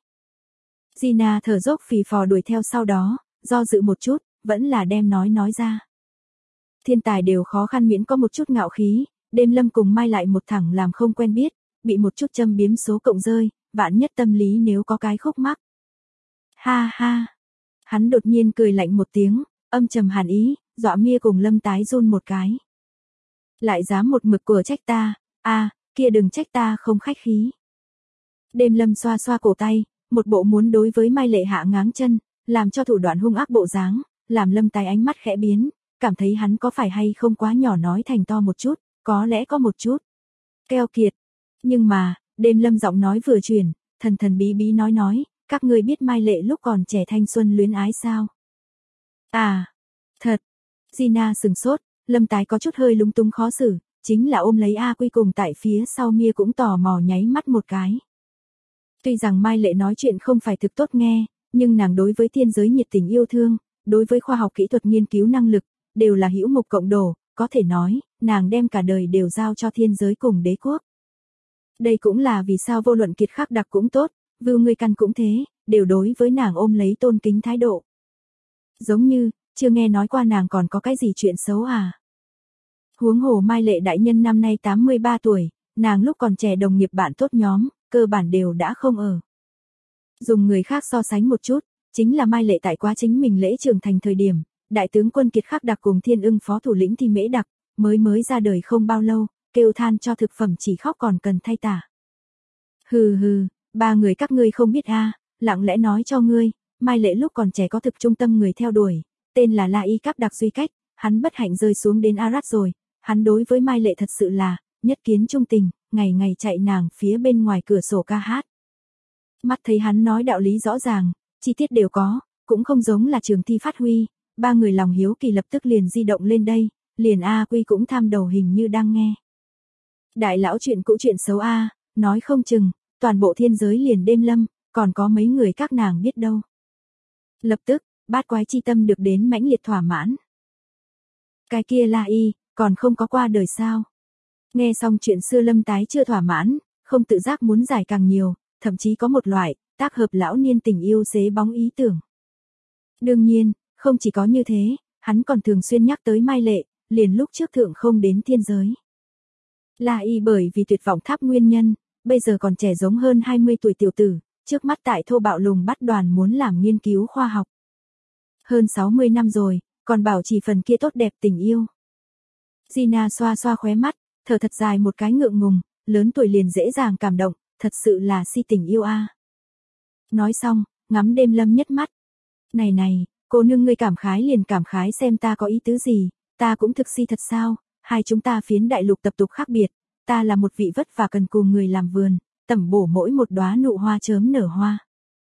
Speaker 1: Gina thở dốc phì phò đuổi theo sau đó, do dự một chút, vẫn là đem nói ra. Thiên tài đều khó khăn miễn có một chút ngạo khí, đêm lâm cùng Mai lại một thẳng làm không quen biết, bị một chút châm biếm số cộng rơi, vạn nhất tâm lý nếu có cái khúc mắc. Ha ha. Hắn đột nhiên cười lạnh một tiếng, âm trầm hàn ý, dọa Mia cùng Lâm tái run một cái. Lại dám một mực cửa trách ta, kia đừng trách ta không khách khí. Đêm Lâm xoa xoa cổ tay, một bộ muốn đối với Mai Lệ hạ ngáng chân, làm cho thủ đoạn hung ác bộ dáng, làm Lâm tái ánh mắt khẽ biến, cảm thấy hắn có phải hay không quá nhỏ nói thành to một chút, có lẽ có một chút. Keo kiệt. Nhưng mà, đêm Lâm giọng nói vừa chuyển, thần thần bí bí nói, các ngươi biết Mai Lệ lúc còn trẻ thanh xuân luyến ái sao? À, thật. Gina sừng sốt, Lâm tái có chút hơi lúng túng khó xử, chính là ôm lấy A Quy cùng tại phía sau Mia cũng tò mò nháy mắt một cái. Tuy rằng Mai Lệ nói chuyện không phải thực tốt nghe, nhưng nàng đối với thiên giới nhiệt tình yêu thương, đối với khoa học kỹ thuật nghiên cứu năng lực, đều là hữu mục cộng đồ, có thể nói, nàng đem cả đời đều giao cho thiên giới cùng đế quốc. Đây cũng là vì sao vô luận Kiệt Khắc Đặc cũng tốt, Vưu Ngươi Căn cũng thế, đều đối với nàng ôm lấy tôn kính thái độ. Giống như, chưa nghe nói qua nàng còn có cái gì chuyện xấu à. Huống hồ Mai Lệ đại nhân năm nay 83 tuổi, nàng lúc còn trẻ đồng nghiệp bạn tốt nhóm, cơ bản đều đã không ở. Dùng người khác so sánh một chút, chính là Mai Lệ tại quá chính mình lễ trưởng thành thời điểm, đại tướng quân Kiệt Khắc Đặc cùng Thiên Ưng phó thủ lĩnh Thi Mễ Đặc, mới ra đời không bao lâu, kêu than cho thực phẩm chỉ khóc còn cần thay tả. Hừ hừ, ba người các ngươi không biết a, lặng lẽ nói cho ngươi, Mai Lệ lúc còn trẻ có thực trung tâm người theo đuổi, tên là La Y Cáp Đặc Duy Cách, hắn bất hạnh rơi xuống đến Arad rồi, hắn đối với Mai Lệ thật sự là, nhất kiến trung tình, ngày ngày chạy nàng phía bên ngoài cửa sổ ca hát. Mắt thấy hắn nói đạo lý rõ ràng, chi tiết đều có, cũng không giống là trường thi phát huy, ba người lòng hiếu kỳ lập tức liền di động lên đây, liền A Quy cũng tham đầu hình như đang nghe. Đại lão chuyện cũ chuyện xấu a, nói không chừng, toàn bộ thiên giới liền đêm lâm, còn có mấy người các nàng biết đâu. Lập tức, bát quái chi tâm được đến mãnh liệt thỏa mãn. Cái kia La Y, còn không có qua đời sao? Nghe xong chuyện xưa Lâm tái chưa thỏa mãn, không tự giác muốn giải càng nhiều, thậm chí có một loại, tác hợp lão niên tình yêu xế bóng ý tưởng. Đương nhiên, không chỉ có như thế, hắn còn thường xuyên nhắc tới Mai Lệ, liền lúc trước thượng không đến thiên giới. La Y bởi vì tuyệt vọng tháp nguyên nhân, bây giờ còn trẻ giống hơn 20 tuổi tiểu tử, trước mắt tại thô bạo lùng bắt đoàn muốn làm nghiên cứu khoa học. Hơn 60 năm rồi, còn bảo trì phần kia tốt đẹp tình yêu. Gina xoa xoa khóe mắt, thở thật dài một cái ngượng ngùng, lớn tuổi liền dễ dàng cảm động, thật sự là si tình yêu a. Nói xong, ngắm đêm lâm nhất mắt. Này, cô nương ngươi cảm khái liền cảm khái xem ta có ý tứ gì, ta cũng thực si thật sao, hai chúng ta phiến đại lục tập tục khác biệt, ta là một vị vất vả cần cù người làm vườn, tẩm bổ mỗi một đóa nụ hoa chớm nở hoa.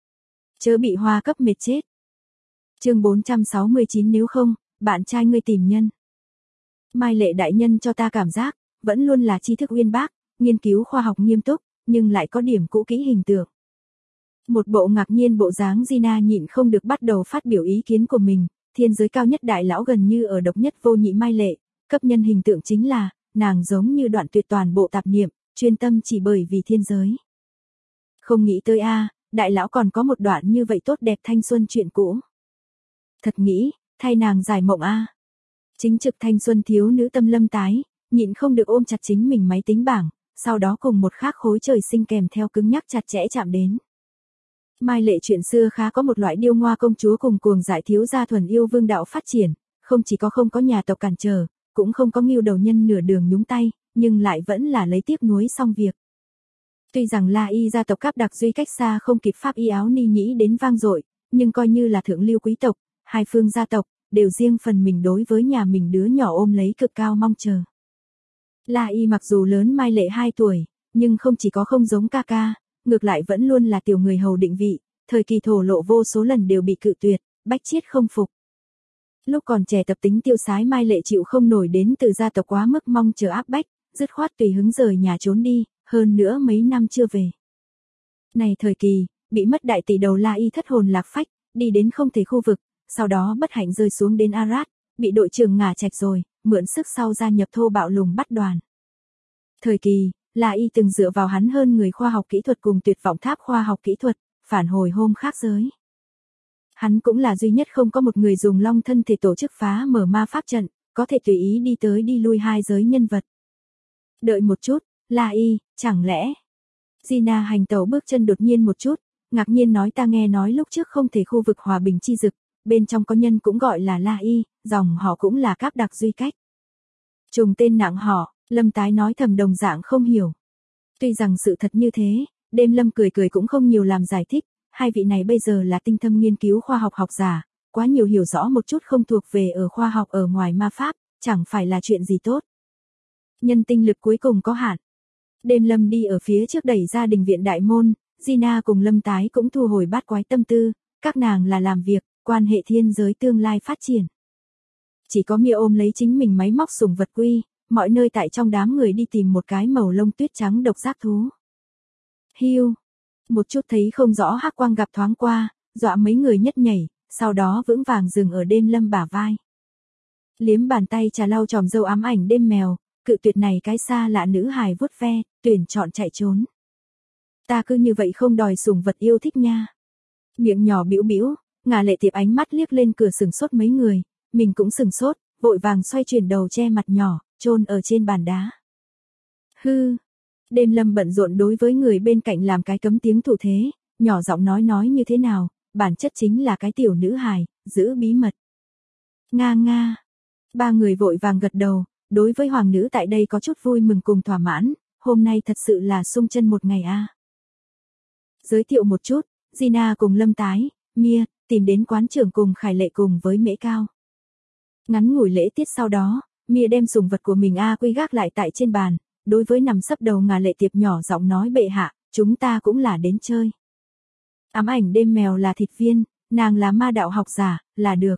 Speaker 1: Chớ bị hoa cấp mệt chết. Chương 469 nếu không, bạn trai ngươi tìm nhân. Mai Lệ đại nhân cho ta cảm giác, vẫn luôn là tri thức uyên bác, nghiên cứu khoa học nghiêm túc, nhưng lại có điểm cũ kỹ hình tượng. Một bộ ngạc nhiên bộ dáng Gina nhịn không được bắt đầu phát biểu ý kiến của mình, thiên giới cao nhất đại lão gần như ở độc nhất vô nhị Mai Lệ, cấp nhân hình tượng chính là, nàng giống như đoạn tuyệt toàn bộ tạp niệm, chuyên tâm chỉ bởi vì thiên giới. Không nghĩ tới đại lão còn có một đoạn như vậy tốt đẹp thanh xuân chuyện cũ. Thật nghĩ, thay nàng giải mộng a. Chính trực thanh xuân thiếu nữ tâm Lâm Tái, nhịn không được ôm chặt chính mình máy tính bảng, sau đó cùng một khác khối trời sinh kèm theo cứng nhắc chặt chẽ chạm đến. Mai Lệ chuyện xưa khá có một loại điêu ngoa công chúa cùng cuồng dại thiếu gia thuần yêu vương đạo phát triển, không chỉ có không có nhà tộc cản trở, cũng không có Ngưu đầu nhân nửa đường nhúng tay, nhưng lại vẫn là lấy tiếc nuối xong việc. Tuy rằng La Y gia tộc Cáp Đặc Duy cách xa không kịp Pháp Y Áo Ni Nhĩ đến vang dội, nhưng coi như là thượng lưu quý tộc, hai phương gia tộc đều riêng phần mình đối với nhà mình đứa nhỏ ôm lấy cực cao mong chờ. La Y mặc dù lớn Mai Lệ 2 tuổi, nhưng không chỉ có không giống ca ca, ngược lại vẫn luôn là tiểu người hầu định vị, thời kỳ thổ lộ vô số lần đều bị cự tuyệt, bách chiết không phục. Lúc còn trẻ tập tính tiêu sái Mai Lệ chịu không nổi đến từ gia tộc quá mức mong chờ áp bách, dứt khoát tùy hứng rời nhà trốn đi, hơn nữa mấy năm chưa về. Này thời kỳ, bị mất đại tỷ đầu La Y thất hồn lạc phách, đi đến không thể khu vực, sau đó bất hạnh rơi xuống đến Arad, bị đội trưởng ngả chạch rồi, mượn sức sau gia nhập thô bạo lùng bắt đoàn. Thời kỳ, La Y từng dựa vào hắn hơn người khoa học kỹ thuật cùng tuyệt vọng tháp khoa học kỹ thuật, phản hồi hôm khác giới. Hắn cũng là duy nhất không có một người dùng long thân thể tổ chức phá mở ma pháp trận, có thể tùy ý đi tới đi lui hai giới nhân vật. Đợi một chút, La Y, chẳng lẽ... Gina hành tẩu bước chân đột nhiên một chút, ngạc nhiên nói ta nghe nói lúc trước không thể khu vực hòa bình chi dực, bên trong có nhân cũng gọi là La Y, dòng họ cũng là Cáp Đặc Duy cách. Trùng tên nặng họ, Lâm Tái nói thầm đồng dạng không hiểu. Tuy rằng sự thật như thế, đêm Lâm cười cười cũng không nhiều làm giải thích, hai vị này bây giờ là tinh thâm nghiên cứu khoa học học giả, quá nhiều hiểu rõ một chút không thuộc về ở khoa học ở ngoài ma pháp, chẳng phải là chuyện gì tốt. Nhân tinh lực cuối cùng có hạn. Đêm Lâm đi ở phía trước đẩy ra đình viện đại môn, Gina cùng Lâm Tái cũng thu hồi bát quái tâm tư, các nàng là làm việc, quan hệ thiên giới tương lai phát triển. Chỉ có Mia ôm lấy chính mình máy móc sủng vật quy, mọi nơi tại trong đám người đi tìm một cái màu lông tuyết trắng độc giác thú. Hiu, một chút thấy không rõ hắc quang gặp thoáng qua, dọa mấy người nhất nhảy, sau đó vững vàng dừng ở đêm Lâm bả vai. Liếm bàn tay trà lau tròm râu ám ảnh đêm mèo, cự tuyệt này cái xa lạ nữ hài vuốt ve, tuyển chọn chạy trốn. Ta cứ như vậy không đòi sủng vật yêu thích nha. Miệng nhỏ bĩu bĩu, Ngà Lệ Tiệp ánh mắt liếc lên cửa sừng sốt mấy người, mình cũng sừng sốt, vội vàng xoay chuyển đầu che mặt nhỏ, chôn ở trên bàn đá. Hư, đêm Lâm bận rộn đối với người bên cạnh làm cái cấm tiếng thủ thế, nhỏ giọng nói như thế nào, bản chất chính là cái tiểu nữ hài, giữ bí mật. Nga nga, ba người vội vàng gật đầu, đối với hoàng nữ tại đây có chút vui mừng cùng thỏa mãn, hôm nay thật sự là sung chân một ngày a. Giới thiệu một chút, Gina cùng Lâm Tái, Mia, tìm đến quán trưởng cùng Khải Lệ cùng với Mễ Cao. Ngắn ngủi lễ tiết sau đó, Mia đem sủng vật của mình quy gác lại tại trên bàn, đối với nằm sấp đầu Ngà Lệ Tiệp nhỏ giọng nói bệ hạ, chúng ta cũng là đến chơi. Ám ảnh đêm mèo là thịt viên, nàng là ma đạo học giả, là được.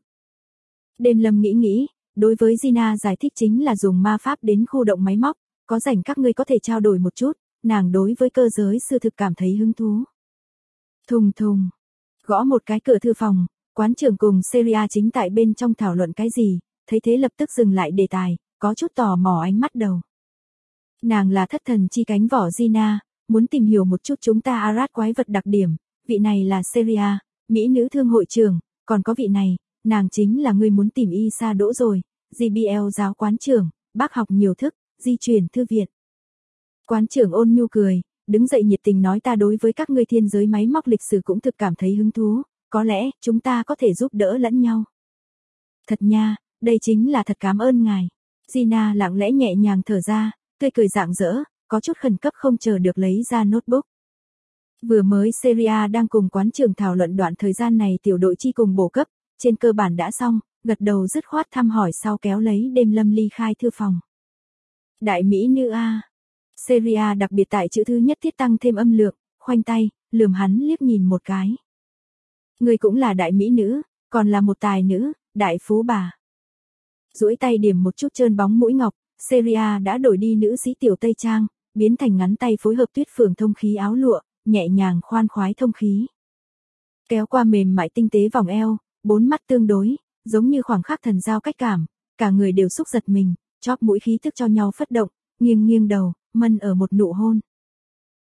Speaker 1: Đêm Lâm nghĩ, đối với Gina giải thích chính là dùng ma pháp đến khu động máy móc, có rảnh các ngươi có thể trao đổi một chút, nàng đối với cơ giới sư thực cảm thấy hứng thú. Thùng thùng, gõ một cái cửa thư phòng, quán trưởng cùng Seria chính tại bên trong thảo luận cái gì, thấy thế lập tức dừng lại đề tài, có chút tò mò ánh mắt đầu. Nàng là thất thần chi cánh vỏ Gina, muốn tìm hiểu một chút chúng ta Arad quái vật đặc điểm, vị này là Seria, mỹ nữ thương hội trưởng, còn có vị này, nàng chính là người muốn tìm Isa Đỗ rồi, GBL giáo quán trưởng, bác học nhiều thức, di truyền thư viện. Quán trưởng ôn nhu cười, đứng dậy nhiệt tình nói ta đối với các ngươi thiên giới máy móc lịch sử cũng thực cảm thấy hứng thú, có lẽ chúng ta có thể giúp đỡ lẫn nhau. Thật nha, đây chính là thật cảm ơn ngài. Gina lặng lẽ nhẹ nhàng thở ra, tươi cười rạng rỡ, có chút khẩn cấp không chờ được lấy ra notebook. Vừa mới Seria đang cùng quán trưởng thảo luận đoạn thời gian này tiểu đội chi cùng bổ cấp, trên cơ bản đã xong, gật đầu dứt khoát thăm hỏi sau kéo lấy đêm Lâm ly khai thư phòng. Đại mỹ nữ a. Seria đặc biệt tại chữ thứ nhất thiết tăng thêm âm lượng, khoanh tay, lườm hắn liếc nhìn một cái. Người cũng là đại mỹ nữ, còn là một tài nữ, đại phú bà. Duỗi tay điểm một chút trơn bóng mũi ngọc, Seria đã đổi đi nữ sĩ tiểu tây trang, biến thành ngắn tay phối hợp tuyết phường thông khí áo lụa, nhẹ nhàng khoan khoái thông khí. Kéo qua mềm mại tinh tế vòng eo, bốn mắt tương đối, giống như khoảng khắc thần giao cách cảm, cả người đều xúc giật mình, chóp mũi khí tức cho nhau phất động, nghiêng nghiêng đầu, mân ở một nụ hôn.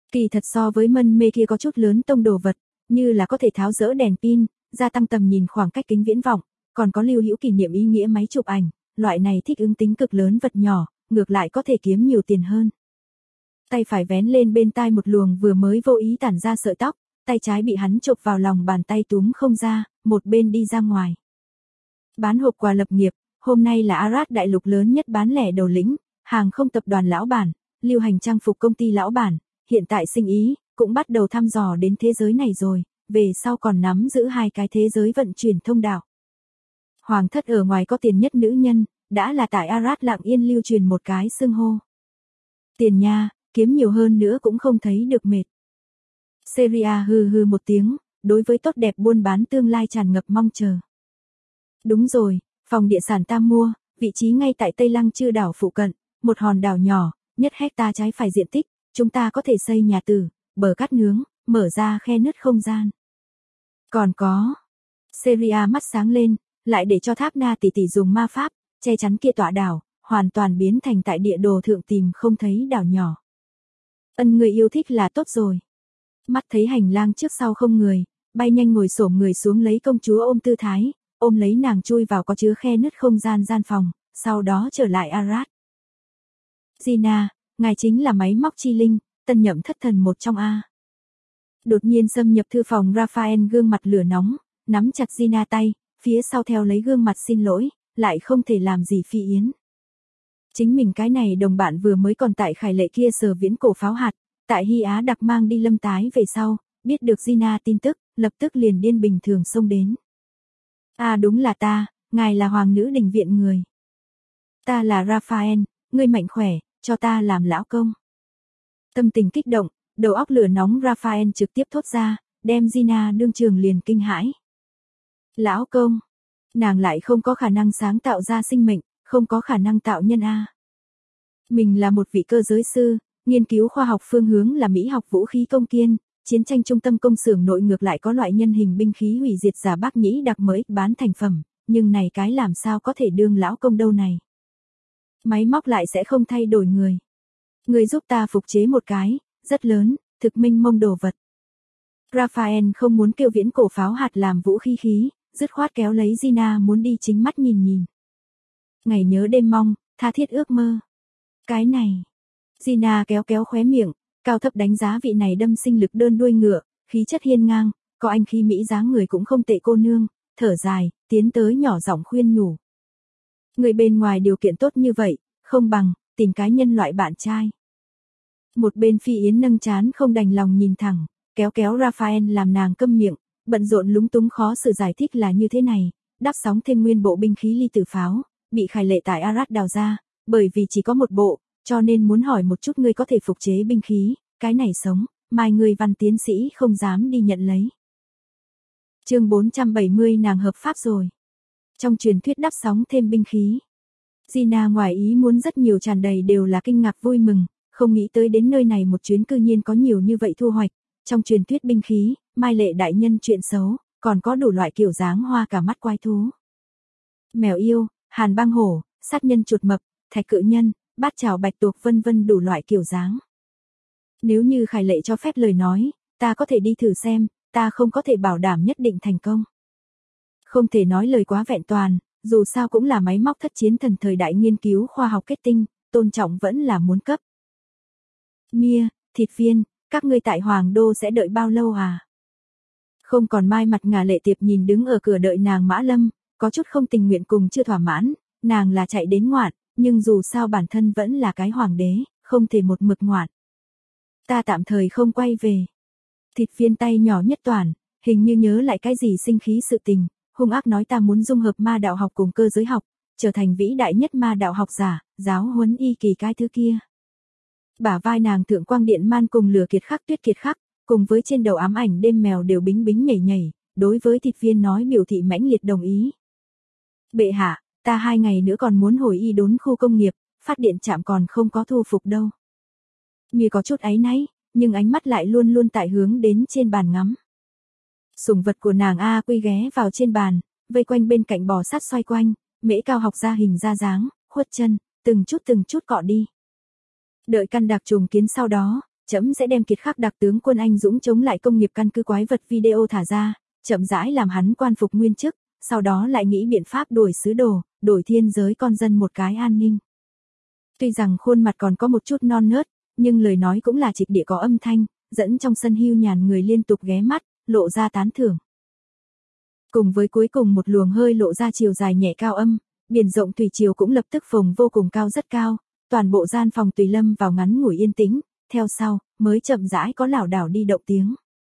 Speaker 1: Kỳ thật so với mân mê kia có chút lớn tông đồ vật, như là có thể tháo dỡ đèn pin, gia tăng tầm nhìn khoảng cách kính viễn vọng, còn có lưu hữu kỷ niệm ý nghĩa máy chụp ảnh, loại này thích ứng tính cực lớn vật nhỏ, ngược lại có thể kiếm nhiều tiền hơn. Tay phải vén lên bên tai một luồng vừa mới vô ý tản ra sợi tóc, tay trái bị hắn chộp vào lòng bàn tay túm không ra, một bên đi ra ngoài. Bán hộp quà lập nghiệp, hôm nay là Arad đại lục lớn nhất bán lẻ đầu lĩnh, hàng không tập đoàn lão bản, lưu hành trang phục công ty lão bản, hiện tại sinh ý, cũng bắt đầu thăm dò đến thế giới này rồi, về sau còn nắm giữ hai cái thế giới vận chuyển thông đạo. Hoàng thất ở ngoài có tiền nhất nữ nhân, đã là tại Arad lặng yên lưu truyền một cái xưng hô. Tiền nha, kiếm nhiều hơn nữa cũng không thấy được mệt. Seria hừ hừ một tiếng, đối với tốt đẹp buôn bán tương lai tràn ngập mong chờ. Đúng rồi, phòng địa sản ta mua, vị trí ngay tại Tây Lăng Chư đảo phụ cận, một hòn đảo nhỏ, nhất hecta trái phải diện tích, chúng ta có thể xây nhà tử, bờ cát nướng, mở ra khe nứt không gian. Còn có, Seria mắt sáng lên, lại để cho Tháp Na tỷ tỷ dùng ma pháp, che chắn kia tọa đảo, hoàn toàn biến thành tại địa đồ thượng tìm không thấy đảo nhỏ. Người yêu thích là tốt rồi. Mắt thấy hành lang trước sau không người, bay nhanh ngồi xổm người xuống lấy công chúa ôm tư thái, ôm lấy nàng chui vào có chứa khe nứt không gian gian phòng, sau đó trở lại Arad. Gina, ngài chính là máy móc chi linh, tân nhậm thất thần một trong A. Đột nhiên xâm nhập thư phòng Raphael gương mặt lửa nóng, nắm chặt Gina tay, phía sau theo lấy gương mặt xin lỗi, lại không thể làm gì Phi Yến. Chính mình cái này đồng bạn vừa mới còn tại Khải Lệ kia sờ viễn cổ pháo hạt, tại Hy Á đặc mang đi Lâm Tái về sau, biết được Gina tin tức, lập tức liền điên bình thường xông đến. À đúng là ta, ngài là hoàng nữ đình viện người. Ta là Raphael, ngươi mạnh khỏe, cho ta làm lão công. Tâm tình kích động, đầu óc lửa nóng Raphael trực tiếp thốt ra, đem Gina đương trường liền kinh hãi. Lão công, nàng lại không có khả năng sáng tạo ra sinh mệnh, không có khả năng tạo nhân A. Mình là một vị cơ giới sư, nghiên cứu khoa học phương hướng là Mỹ học vũ khí công kiên, chiến tranh trung tâm công xưởng nội ngược lại có loại nhân hình binh khí hủy diệt giả bác nhĩ đặc mới bán thành phẩm, nhưng này cái làm sao có thể đương lão công đâu này. Máy móc lại sẽ không thay đổi người. Người giúp ta phục chế một cái, rất lớn, thực minh mông đồ vật. Raphael không muốn kêu viễn cổ pháo hạt làm vũ khí khí, dứt khoát kéo lấy Gina muốn đi chính mắt nhìn nhìn. Ngày nhớ đêm mong, tha thiết ước mơ. Cái này. Gina kéo kéo khóe miệng, cao thấp đánh giá vị này đâm sinh lực đơn đuôi ngựa, khí chất hiên ngang, có anh khí mỹ dáng người cũng không tệ cô nương, thở dài, tiến tới nhỏ giọng khuyên nhủ. Người bên ngoài điều kiện tốt như vậy, không bằng, tìm cái nhân loại bạn trai. Một bên Phi Yến nâng chán không đành lòng nhìn thẳng, kéo kéo Raphael làm nàng câm miệng, bận rộn lúng túng khó xử giải thích là như thế này, đắp sóng thêm nguyên bộ binh khí ly tử pháo, bị Khải Lệ tại Arad đào ra, bởi vì chỉ có một bộ, cho nên muốn hỏi một chút ngươi có thể phục chế binh khí, cái này sống, mai người văn tiến sĩ không dám đi nhận lấy. Chương 470 nàng hợp pháp rồi. Trong truyền thuyết đắp sóng thêm binh khí. Gina ngoài ý muốn rất nhiều tràn đầy đều là kinh ngạc vui mừng, không nghĩ tới đến nơi này một chuyến cư nhiên có nhiều như vậy thu hoạch. Trong truyền thuyết binh khí, Mai Lệ đại nhân chuyện xấu, còn có đủ loại kiểu dáng hoa cả mắt quái thú. Mèo yêu, hàn băng hổ, sát nhân chuột mập, thạch cự nhân, bát chảo bạch tuộc vân vân đủ loại kiểu dáng. Nếu như Khải Lệ cho phép lời nói, ta có thể đi thử xem, ta không có thể bảo đảm nhất định thành công. Không thể nói lời quá vẹn toàn, dù sao cũng là máy móc thất chiến thần thời đại nghiên cứu khoa học kết tinh, tôn trọng vẫn là muốn cấp. Mia, thịt viên, các ngươi tại Hoàng Đô sẽ đợi bao lâu à? Không còn mai mặt ngả Lệ Tiệp nhìn đứng ở cửa đợi nàng Mã Lâm, có chút không tình nguyện cùng chưa thỏa mãn, nàng là chạy đến ngoạn, nhưng dù sao bản thân vẫn là cái hoàng đế, không thể một mực ngoạn. Ta tạm thời không quay về. Thịt viên tay nhỏ nhất toàn, hình như nhớ lại cái gì sinh khí sự tình, hung ác nói ta muốn dung hợp ma đạo học cùng cơ giới học, trở thành vĩ đại nhất ma đạo học giả, giáo huấn y kỳ cái thứ kia. Bả vai nàng thượng quang điện man cùng lửa kiệt khắc tuyết kiệt khắc, cùng với trên đầu ám ảnh đêm mèo đều bính bính nhảy nhảy, đối với thịt viên nói biểu thị mãnh liệt đồng ý. Bệ hạ, ta 2 ngày nữa còn muốn hồi y đốn khu công nghiệp, phát điện trạm còn không có thu phục đâu. Mia có chút áy náy, nhưng ánh mắt lại luôn luôn tại hướng đến trên bàn ngắm. Sủng vật của nàng A Quy ghé vào trên bàn, vây quanh bên cạnh bò sát xoay quanh, mễ cao học ra hình ra dáng, khuất chân, từng chút cọ đi. Đợi căn đặc trùng kiến sau đó, trẫm sẽ đem Kiệt Khắc đặc tướng quân anh dũng chống lại công nghiệp căn cứ quái vật video thả ra, chậm rãi làm hắn quan phục nguyên chức, sau đó lại nghĩ biện pháp đổi sứ đồ, đổi thiên giới con dân một cái an ninh. Tuy rằng khuôn mặt còn có một chút non nớt, nhưng lời nói cũng là trịch địa có âm thanh, dẫn trong sân hưu nhàn người liên tục ghé mắt, lộ ra tán thưởng. Cùng với cuối cùng một luồng hơi lộ ra chiều dài nhẹ cao âm, biển rộng thủy triều cũng lập tức phồng vô cùng cao rất cao, toàn bộ gian phòng tùy lâm vào ngắn ngủi yên tĩnh, theo sau, mới chậm rãi có lảo đảo đi động tiếng.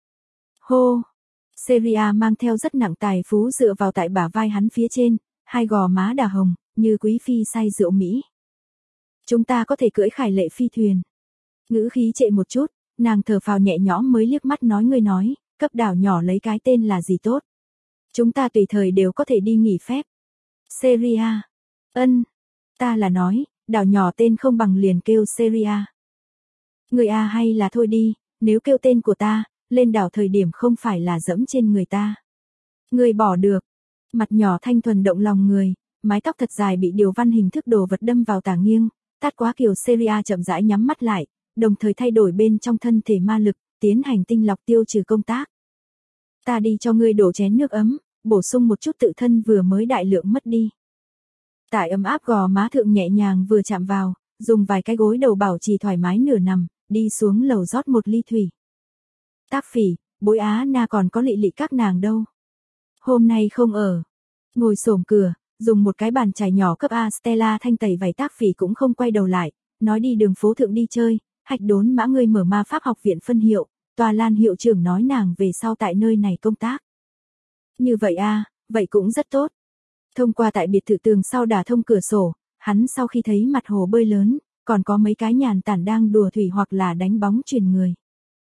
Speaker 1: Hô! Seria mang theo rất nặng tài phú dựa vào tại bả vai hắn phía trên, hai gò má đà hồng, như quý phi say rượu Mỹ. Chúng ta có thể cưỡi khải lệ phi thuyền. Ngữ khí trệ một chút, nàng thở phào nhẹ nhõm mới liếc mắt nói ngươi nói, cấp đảo nhỏ lấy cái tên là gì tốt. Chúng ta tùy thời đều có thể đi nghỉ phép. Seria. Ân. Ta là nói, đảo nhỏ tên không bằng liền kêu Seria. Người a hay là thôi đi, nếu kêu tên của ta, lên đảo thời điểm không phải là dẫm trên người ta. Người bỏ được. Mặt nhỏ thanh thuần động lòng người, mái tóc thật dài bị điều văn hình thức đồ vật đâm vào tả nghiêng, tát quá kiều Seria chậm rãi nhắm mắt lại, đồng thời thay đổi bên trong thân thể ma lực, tiến hành tinh lọc tiêu trừ công tác. Ta đi cho ngươi đổ chén nước ấm, bổ sung một chút tự thân vừa mới đại lượng mất đi. Tại ấm áp gò má thượng nhẹ nhàng vừa chạm vào, dùng vài cái gối đầu bảo trì thoải mái nửa nằm, đi xuống lầu rót một ly thủy. Tác Phỉ, Bối Á Na còn có Lị Lị các nàng đâu. Hôm nay không ở. Ngồi xổm cửa, dùng một cái bàn chải nhỏ cấp A Stella thanh tẩy vải Tác Phỉ cũng không quay đầu lại, nói đi đường phố thượng đi chơi, Hạch Đốn Mã ngươi mở ma pháp học viện phân hiệu, Tòa Lan hiệu trưởng nói nàng về sau tại nơi này công tác. Như vậy a, vậy cũng rất tốt. Thông qua tại biệt thự tường sau đả thông cửa sổ, hắn sau khi thấy mặt hồ bơi lớn, còn có mấy cái nhàn tản đang đùa thủy hoặc là đánh bóng chuyền người.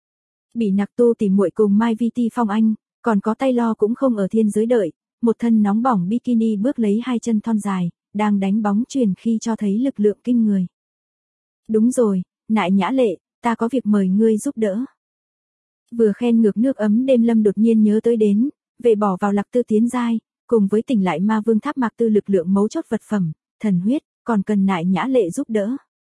Speaker 1: Bị Nặc Tu tỉ muội cùng Mai Vi Ti Phong Anh, còn có tay lo cũng không ở thiên giới đợi, một thân nóng bỏng bikini bước lấy hai chân thon dài, đang đánh bóng chuyền khi cho thấy lực lượng kinh người. Đúng rồi, Nại Nhã Lệ, ta có việc mời ngươi giúp đỡ. Vừa khen ngược nước ấm đêm lâm đột nhiên nhớ tới đến, về bỏ vào Lạc Tư tiến giai, cùng với tỉnh lại ma vương tháp Mạc Tư lực lượng mấu chốt vật phẩm, thần huyết, còn cần Nại Nhã Lệ giúp đỡ.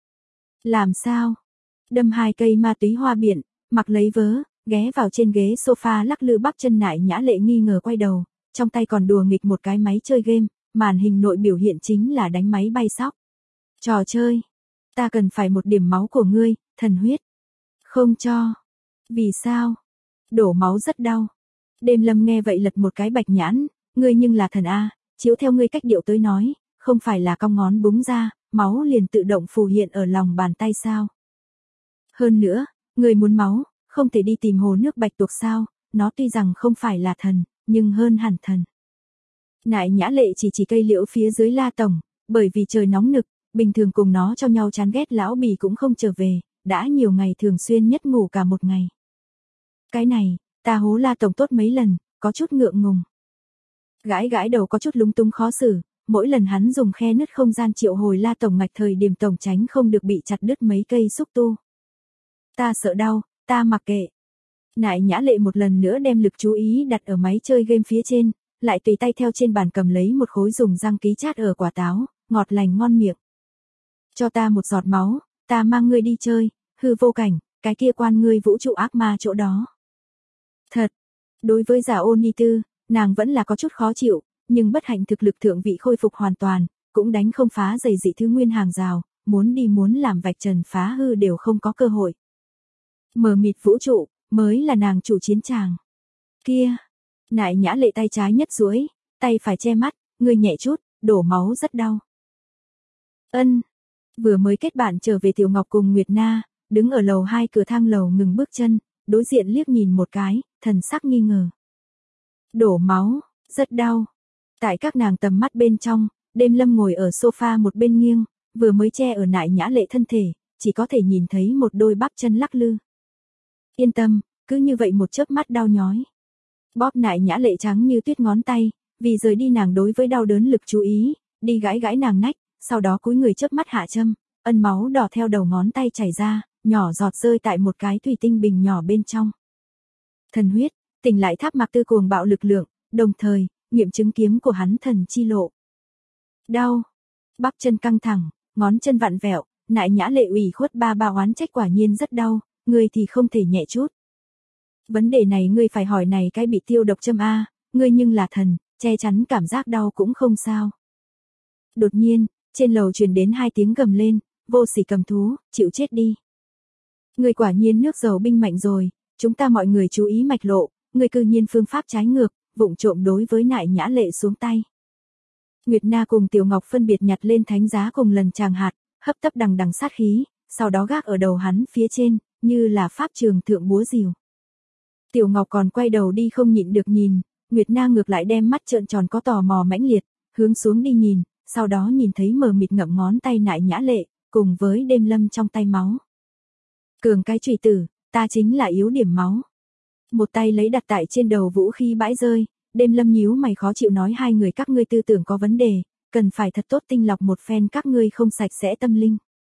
Speaker 1: Làm sao? Đâm hai cây ma túy hoa biển, mặc lấy vớ, ghé vào trên ghế sofa lắc lư bắp chân Nại Nhã Lệ nghi ngờ quay đầu, trong tay còn đùa nghịch một cái máy chơi game, màn hình nội biểu hiện chính là đánh máy bay sóc. Trò chơi. Ta cần phải một điểm máu của ngươi, thần huyết. Không cho. Vì sao? Đổ máu rất đau. Đêm lâm nghe vậy lật một cái bạch nhãn, ngươi nhưng là thần A, chiếu theo ngươi cách điệu tới nói, không phải là cong ngón búng ra, máu liền tự động phù hiện ở lòng bàn tay sao? Hơn nữa, ngươi muốn máu, không thể đi tìm hồ nước bạch tuộc sao, nó tuy rằng không phải là thần, nhưng hơn hẳn thần. Nại Nhã Lệ chỉ cây liễu phía dưới La Tổng, bởi vì trời nóng nực, bình thường cùng nó cho nhau chán ghét lão bì cũng không trở về, đã nhiều ngày thường xuyên nhất ngủ cả một ngày. Cái này, ta hố La Tổng tốt mấy lần, có chút ngượng ngùng. Gãi gãi đầu có chút lúng túng khó xử, mỗi lần hắn dùng khe nứt không gian triệu hồi La Tổng ngạch thời điểm tổng tránh không được bị chặt đứt mấy cây xúc tu. Ta sợ đau, ta mặc kệ. Nại Nhã Lệ một lần nữa đem lực chú ý đặt ở máy chơi game phía trên, lại tùy tay theo trên bàn cầm lấy một khối dùng răng ký chát ở quả táo, ngọt lành ngon miệng. Cho ta một giọt máu, ta mang ngươi đi chơi, hư vô cảnh, cái kia quan ngươi vũ trụ ác ma chỗ đó. Thật, đối với giả ôn ni tư, nàng vẫn là có chút khó chịu, nhưng bất hạnh thực lực thượng vị khôi phục hoàn toàn, cũng đánh không phá dày dị thứ nguyên hàng rào, muốn đi muốn làm vạch trần phá hư đều không có cơ hội. Mờ mịt vũ trụ, mới là nàng chủ chiến tràng. Kia, Nại Nhã Lệ tay trái nhất duỗi, tay phải che mắt, ngươi nhẹ chút, đổ máu rất đau. Ân, vừa mới kết bạn trở về Tiểu Ngọc cùng Nguyệt Na, đứng ở lầu 2 cửa thang lầu ngừng bước chân, đối diện liếc nhìn một cái, thần sắc nghi ngờ. Đổ máu, rất đau. Tại các nàng tầm mắt bên trong, Đêm Lâm ngồi ở sofa một bên nghiêng, vừa mới che ở Nại Nhã Lệ thân thể, chỉ có thể nhìn thấy một đôi bắp chân lắc lư. Yên tâm, cứ như vậy một chớp mắt đau nhói. Bóp Nại Nhã Lệ trắng như tuyết ngón tay, vì rời đi nàng đối với đau đớn lực chú ý, đi gãi gãi nàng nách, sau đó cúi người chớp mắt hạ châm, ân máu đỏ theo đầu ngón tay chảy ra, nhỏ giọt rơi tại một cái thủy tinh bình nhỏ bên trong. Thần huyết, tỉnh lại tháp Mạc Tư cuồng bạo lực lượng, đồng thời, nghiệm chứng kiếm của hắn thần chi lộ. Đau, bắp chân căng thẳng, ngón chân vặn vẹo, Nại Nhã Lệ ủy khuất ba oán trách quả nhiên rất đau, ngươi thì không thể nhẹ chút. Vấn đề này ngươi phải hỏi này cái bị tiêu độc châm a, ngươi nhưng là thần, che chắn cảm giác đau cũng không sao. Đột nhiên, trên lầu truyền đến 2 tiếng gầm lên, vô sỉ cầm thú, chịu chết đi. Ngươi quả nhiên nước dầu binh mạnh rồi, chúng ta mọi người chú ý mạch lộ, ngươi cư nhiên phương pháp trái ngược, vụng trộm đối với Nại Nhã Lệ xuống tay. Nguyệt Na cùng Tiểu Ngọc phân biệt nhặt lên thánh giá cùng lần tràng hạt, hấp tấp đằng đằng sát khí, sau đó gác ở đầu hắn phía trên, như là pháp trường thượng búa rìu. Tiểu Ngọc còn quay đầu đi không nhịn được nhìn, Nguyệt Na ngược lại đem mắt trợn tròn có tò mò mãnh liệt, hướng xuống đi nhìn, sau đó nhìn thấy mờ mịt ngậm ngón tay Nại Nhã Lệ, cùng với Đêm Lâm trong tay máu. Cường cái chùy tử, ta chính là yếu điểm máu. Một tay lấy đặt tại trên đầu vũ khí bãi rơi, Đêm Lâm nhíu mày khó chịu nói hai người các ngươi tư tưởng có vấn đề, cần phải thật tốt tinh lọc một phen các ngươi không sạch sẽ tâm linh.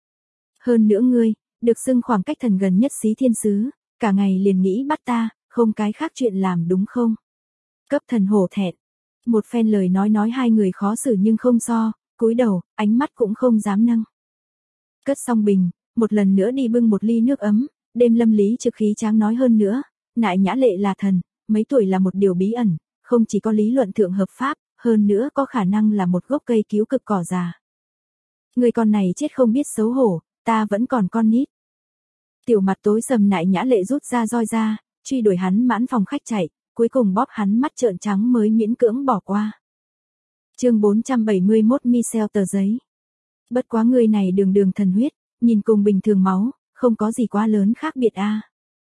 Speaker 1: Hơn nữa ngươi, được xưng khoảng cách thần gần nhất Xí Thiên Sứ, cả ngày liền nghĩ bắt ta, không cái khác chuyện làm đúng không? Cấp thần hổ thẹn. Một phen lời nói hai người khó xử nhưng không so, cúi đầu, ánh mắt cũng không dám nâng. Cất xong bình, một lần nữa đi bưng một ly nước ấm, Đêm Lâm lý trực khí tráng nói hơn nữa, Nại Nhã Lệ là thần, mấy tuổi là một điều bí ẩn, không chỉ có lý luận thượng hợp pháp, hơn nữa có khả năng là một gốc cây cứu cực cỏ già. Người con này chết không biết xấu hổ, ta vẫn còn con nít. Tiểu mặt tối sầm Nại Nhã Lệ rút ra roi ra, truy đuổi hắn mãn phòng khách chạy, cuối cùng bóp hắn mắt trợn trắng mới miễn cưỡng bỏ qua. Chương 471 Michel tờ giấy. Bất quá người này đường thần huyết, nhìn cùng bình thường máu, không có gì quá lớn khác biệt a.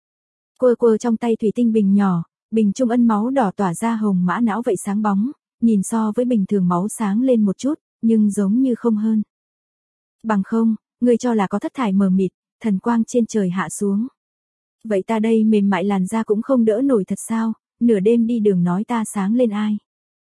Speaker 1: Quơ trong tay thủy tinh bình nhỏ, bình trung ân máu đỏ tỏa ra hồng mã não vậy sáng bóng, nhìn so với bình thường máu sáng lên một chút, nhưng giống như không hơn. Bằng không, người cho là có thất thải mờ mịt, thần quang trên trời hạ xuống. Vậy ta đây mềm mại làn da cũng không đỡ nổi thật sao, nửa đêm đi đường nói ta sáng lên ai.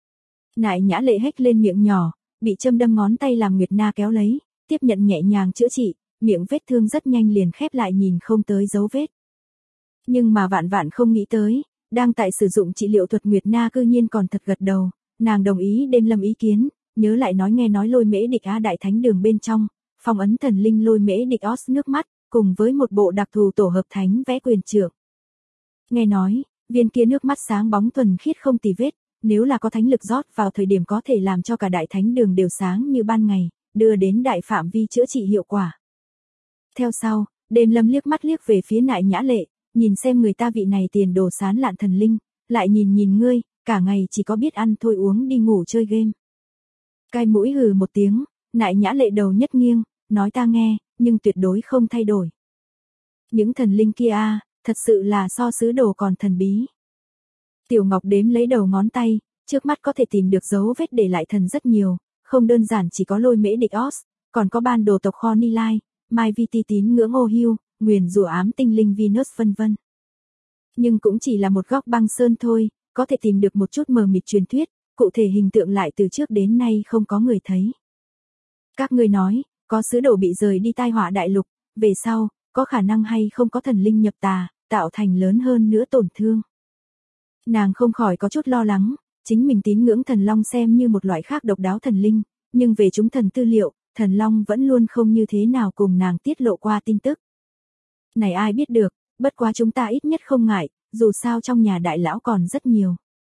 Speaker 1: Nại Nhã Lệ hét lên miệng nhỏ, bị châm đâm ngón tay làm Nguyệt Na kéo lấy, tiếp nhận nhẹ nhàng chữa trị, miệng vết thương rất nhanh liền khép lại nhìn không tới dấu vết. Nhưng mà vạn không nghĩ tới, đang tại sử dụng trị liệu thuật Nguyệt Na cư nhiên còn thật gật đầu, nàng đồng ý Đêm Lâm ý kiến, nhớ lại nghe nói Lôi Mễ Địch Á Đại Thánh Đường bên trong, phong ấn thần linh Lôi Mễ Địch Os nước mắt, cùng với một bộ đặc thù tổ hợp thánh vẽ quyền trượng. Nghe nói, viên kia nước mắt sáng bóng thuần khiết không tì vết, nếu là có thánh lực rót vào thời điểm có thể làm cho cả Đại Thánh Đường đều sáng như ban ngày, đưa đến đại phạm vi chữa trị hiệu quả. Theo sau, Đêm Lâm liếc mắt liếc về phía Nại Nhã Lệ, nhìn xem người ta vị này tiền đồ sán lạn thần linh, lại nhìn ngươi, cả ngày chỉ có biết ăn thôi uống đi ngủ chơi game. Cai mũi hừ một tiếng, Nại Nhã Lệ đầu nhất nghiêng, nói ta nghe, nhưng tuyệt đối không thay đổi. Những thần linh kia thật sự là so sứ đồ còn thần bí. Tiểu Ngọc đếm lấy đầu ngón tay, trước mắt có thể tìm được dấu vết để lại thần rất nhiều, không đơn giản chỉ có Lôi Mễ Địch Os, còn có ban đồ tộc Kho Ni Lai, Mai Vi Ti tín ngưỡng Ô Hưu, nguyền rủa ám tinh linh Venus vân vân. Nhưng cũng chỉ là một góc băng sơn thôi, có thể tìm được một chút mờ mịt truyền thuyết, cụ thể hình tượng lại từ trước đến nay không có người thấy. Các ngươi nói, có sứ đồ bị rời đi tai họa đại lục, về sau, có khả năng hay không có thần linh nhập tà, tạo thành lớn hơn nữa tổn thương. Nàng không khỏi có chút lo lắng, chính mình tín ngưỡng thần long xem như một loại khác độc đáo thần linh, nhưng về chúng thần tư liệu, thần long vẫn luôn không như thế nào cùng nàng tiết lộ qua tin tức. Này ai biết được, bất quá chúng ta ít nhất không ngại, dù sao trong nhà đại lão còn rất nhiều.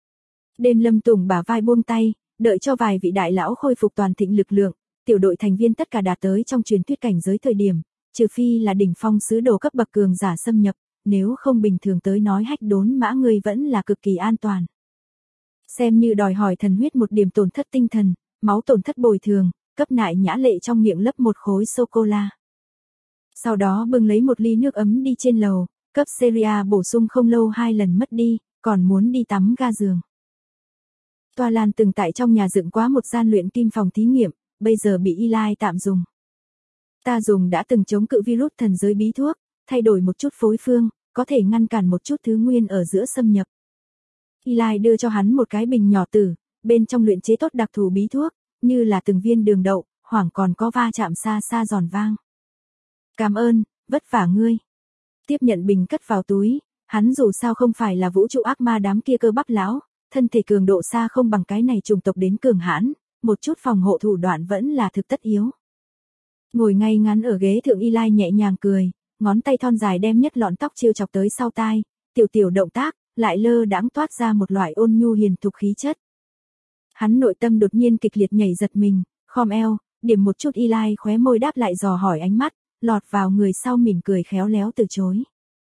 Speaker 1: Đêm Lâm Tùng bả vai buông tay, đợi cho vài vị đại lão khôi phục toàn thịnh lực lượng, tiểu đội thành viên tất cả đạt tới trong truyền thuyết cảnh giới thời điểm, trừ phi là đỉnh phong sứ đồ cấp bậc cường giả xâm nhập, nếu không bình thường tới nói hách đốn mã người vẫn là cực kỳ an toàn. Xem như đòi hỏi thần huyết một điểm tổn thất tinh thần, máu tổn thất bồi thường, cấp Nại Nhã Lệ trong miệng lấp một khối sô-cô-la. Sau đó bưng lấy một ly nước ấm đi trên lầu, cấp Ceria bổ sung không lâu 2 lần mất đi, còn muốn đi tắm ga giường. Toa Lan từng tại trong nhà dựng quá một gian luyện kim phòng thí nghiệm, bây giờ bị Eli tạm dùng. Ta dùng đã từng chống cự virus thần giới bí thuốc, thay đổi một chút phối phương, có thể ngăn cản một chút thứ nguyên ở giữa xâm nhập. Eli đưa cho hắn một cái bình nhỏ tử, bên trong luyện chế tốt đặc thù bí thuốc, như là từng viên đường đậu, hoảng còn có va chạm xa xa giòn vang. Cảm ơn, vất vả ngươi. Tiếp nhận bình cất vào túi, hắn dù sao không phải là vũ trụ ác ma đám kia cơ bắp lão, thân thể cường độ xa không bằng cái này chủng tộc đến cường hãn, một chút phòng hộ thủ đoạn vẫn là thực tất yếu. Ngồi ngay ngắn ở ghế thượng Eli nhẹ nhàng cười, ngón tay thon dài đem nhất lọn tóc trêu chọc tới sau tai, tiểu tiểu động tác, lại lơ đãng toát ra một loại ôn nhu hiền thục khí chất. Hắn nội tâm đột nhiên kịch liệt nhảy giật mình, khom eo, điểm một chút Eli khóe môi đáp lại dò hỏi ánh mắt, lọt vào người sau mỉm cười khéo léo từ chối.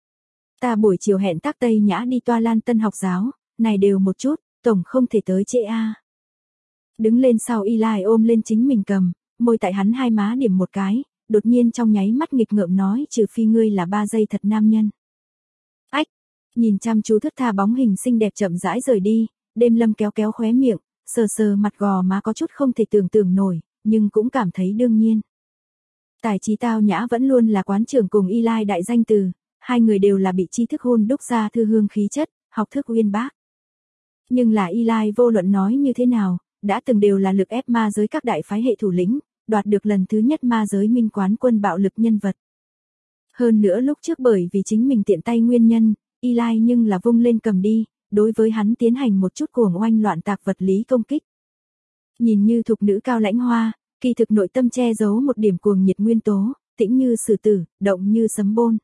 Speaker 1: Ta buổi chiều hẹn tác Tây Nhã đi toa lan tân học giáo, này đều một chút, tổng không thể tới trễ a. Đứng lên sau Eli ôm lên chính mình cầm, môi tại hắn hai má điểm một cái, đột nhiên trong nháy mắt nghịch ngợm nói trừ phi ngươi là 3 giây thật nam nhân. Ách, nhìn chăm chú thướt tha bóng hình xinh đẹp chậm rãi rời đi, Đêm Lâm kéo kéo khóe miệng, sờ sờ mặt gò má có chút không thể tưởng tượng nổi, nhưng cũng cảm thấy đương nhiên. Tài trí tao nhã vẫn luôn là quán trưởng cùng Eli đại danh từ, hai người đều là bị tri thức hôn đúc ra thư hương khí chất, học thức uyên bác. Nhưng là Eli vô luận nói như thế nào, đã từng đều là lực ép ma giới các đại phái hệ thủ lĩnh, đoạt được lần thứ nhất ma giới minh quán quân bạo lực nhân vật. Hơn nữa lúc trước bởi vì chính mình tiện tay nguyên nhân, Eli nhưng là vung lên cầm đi, đối với hắn tiến hành một chút cuồng oanh loạn tạc vật lý công kích. Nhìn như thục nữ cao lãnh hoa, kỳ thực nội tâm che giấu một điểm cuồng nhiệt nguyên tố, tĩnh như sử tử, động như sấm bôn.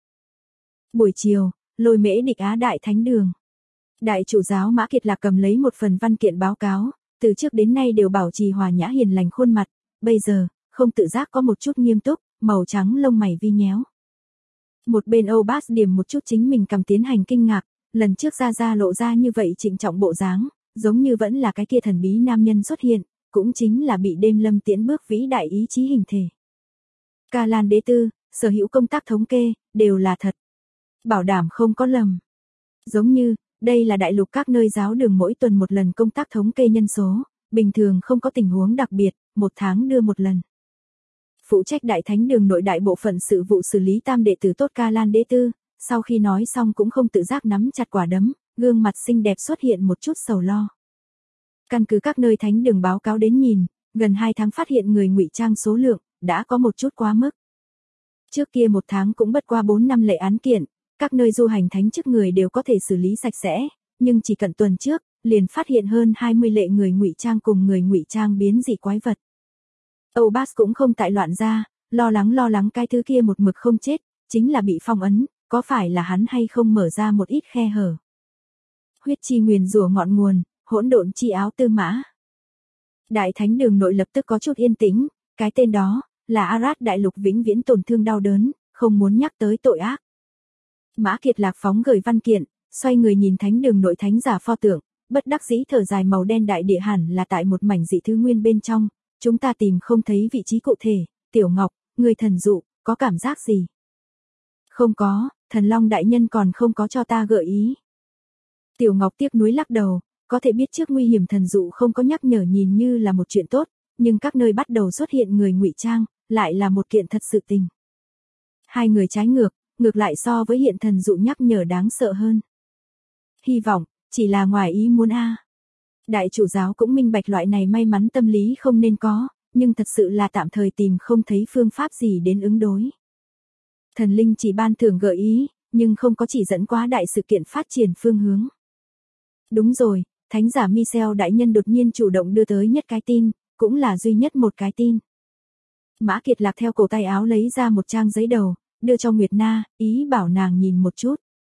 Speaker 1: Buổi chiều, Lôi Mễ Địch Á Đại Thánh Đường. Đại chủ giáo Mã Kiệt Lạc cầm lấy một phần văn kiện báo cáo, từ trước đến nay đều bảo trì hòa nhã hiền lành khuôn mặt, bây giờ, không tự giác có một chút nghiêm túc, màu trắng lông mày vi nhéo. Một bên Âu Bass điểm một chút chính mình cầm tiến hành kinh ngạc, lần trước ra lộ ra như vậy trịnh trọng bộ dáng, giống như vẫn là cái kia thần bí nam nhân xuất hiện, cũng chính là bị Đêm Lâm tiễn bước vĩ đại ý chí hình thể. Ca Lan Đế Tư, sở hữu công tác thống kê, đều là thật. Bảo đảm không có lầm. Giống như, đây là đại lục các nơi giáo đường mỗi tuần một lần công tác thống kê nhân số, bình thường không có tình huống đặc biệt, 1 tháng đưa một lần. Phụ trách Đại Thánh Đường nội đại bộ phận sự vụ xử lý tam đệ tử tốt Ca Lan Đế Tư, sau khi nói xong cũng không tự giác nắm chặt quả đấm, gương mặt xinh đẹp xuất hiện một chút sầu lo. Căn cứ các nơi thánh đường báo cáo đến nhìn, gần 2 tháng phát hiện người ngụy trang số lượng, đã có một chút quá mức. Trước kia 1 tháng cũng bất qua 4 năm lệ án kiện, các nơi du hành thánh chức người đều có thể xử lý sạch sẽ, nhưng chỉ cận tuần trước, liền phát hiện hơn 20 lệ người ngụy trang cùng người ngụy trang biến dị quái vật. Âu Bass cũng không tại loạn ra, lo lắng cái thứ kia một mực không chết, chính là bị phong ấn, có phải là hắn hay không mở ra một ít khe hở. Huyết chi nguyền rủa ngọn nguồn, hỗn độn chi áo tư mã. Đại Thánh Đường nội lập tức có chút yên tĩnh, cái tên đó, là Arad đại lục vĩnh viễn tổn thương đau đớn, không muốn nhắc tới tội ác. Mã Kiệt Lạc phóng gửi văn kiện, xoay người nhìn Thánh Đường nội thánh giả pho tượng, bất đắc dĩ thở dài màu đen đại địa hẳn là tại một mảnh dị thứ nguyên bên trong, chúng ta tìm không thấy vị trí cụ thể, Tiểu Ngọc, người thần dụ, có cảm giác gì? Không có, thần long đại nhân còn không có cho ta gợi ý. Tiểu Ngọc tiếc nuối lắc đầu, có thể biết trước nguy hiểm thần dụ không có nhắc nhở nhìn như là một chuyện tốt, nhưng các nơi bắt đầu xuất hiện người ngụy trang, lại là một kiện thật sự tình. Hai người trái ngược lại so với hiện thần dụ nhắc nhở đáng sợ hơn. Hy vọng, chỉ là ngoài ý muốn a. Đại chủ giáo cũng minh bạch loại này may mắn tâm lý không nên có, nhưng thật sự là tạm thời tìm không thấy phương pháp gì đến ứng đối. Thần linh chỉ ban thưởng gợi ý, nhưng không có chỉ dẫn quá đại sự kiện phát triển phương hướng. Đúng rồi, thánh giả Michel đại nhân đột nhiên chủ động đưa tới nhất cái tin, cũng là duy nhất một cái tin. Mã Kiệt Lạc theo cổ tay áo lấy ra một trang giấy đầu, đưa cho Nguyệt Na, ý bảo nàng nhìn một chút.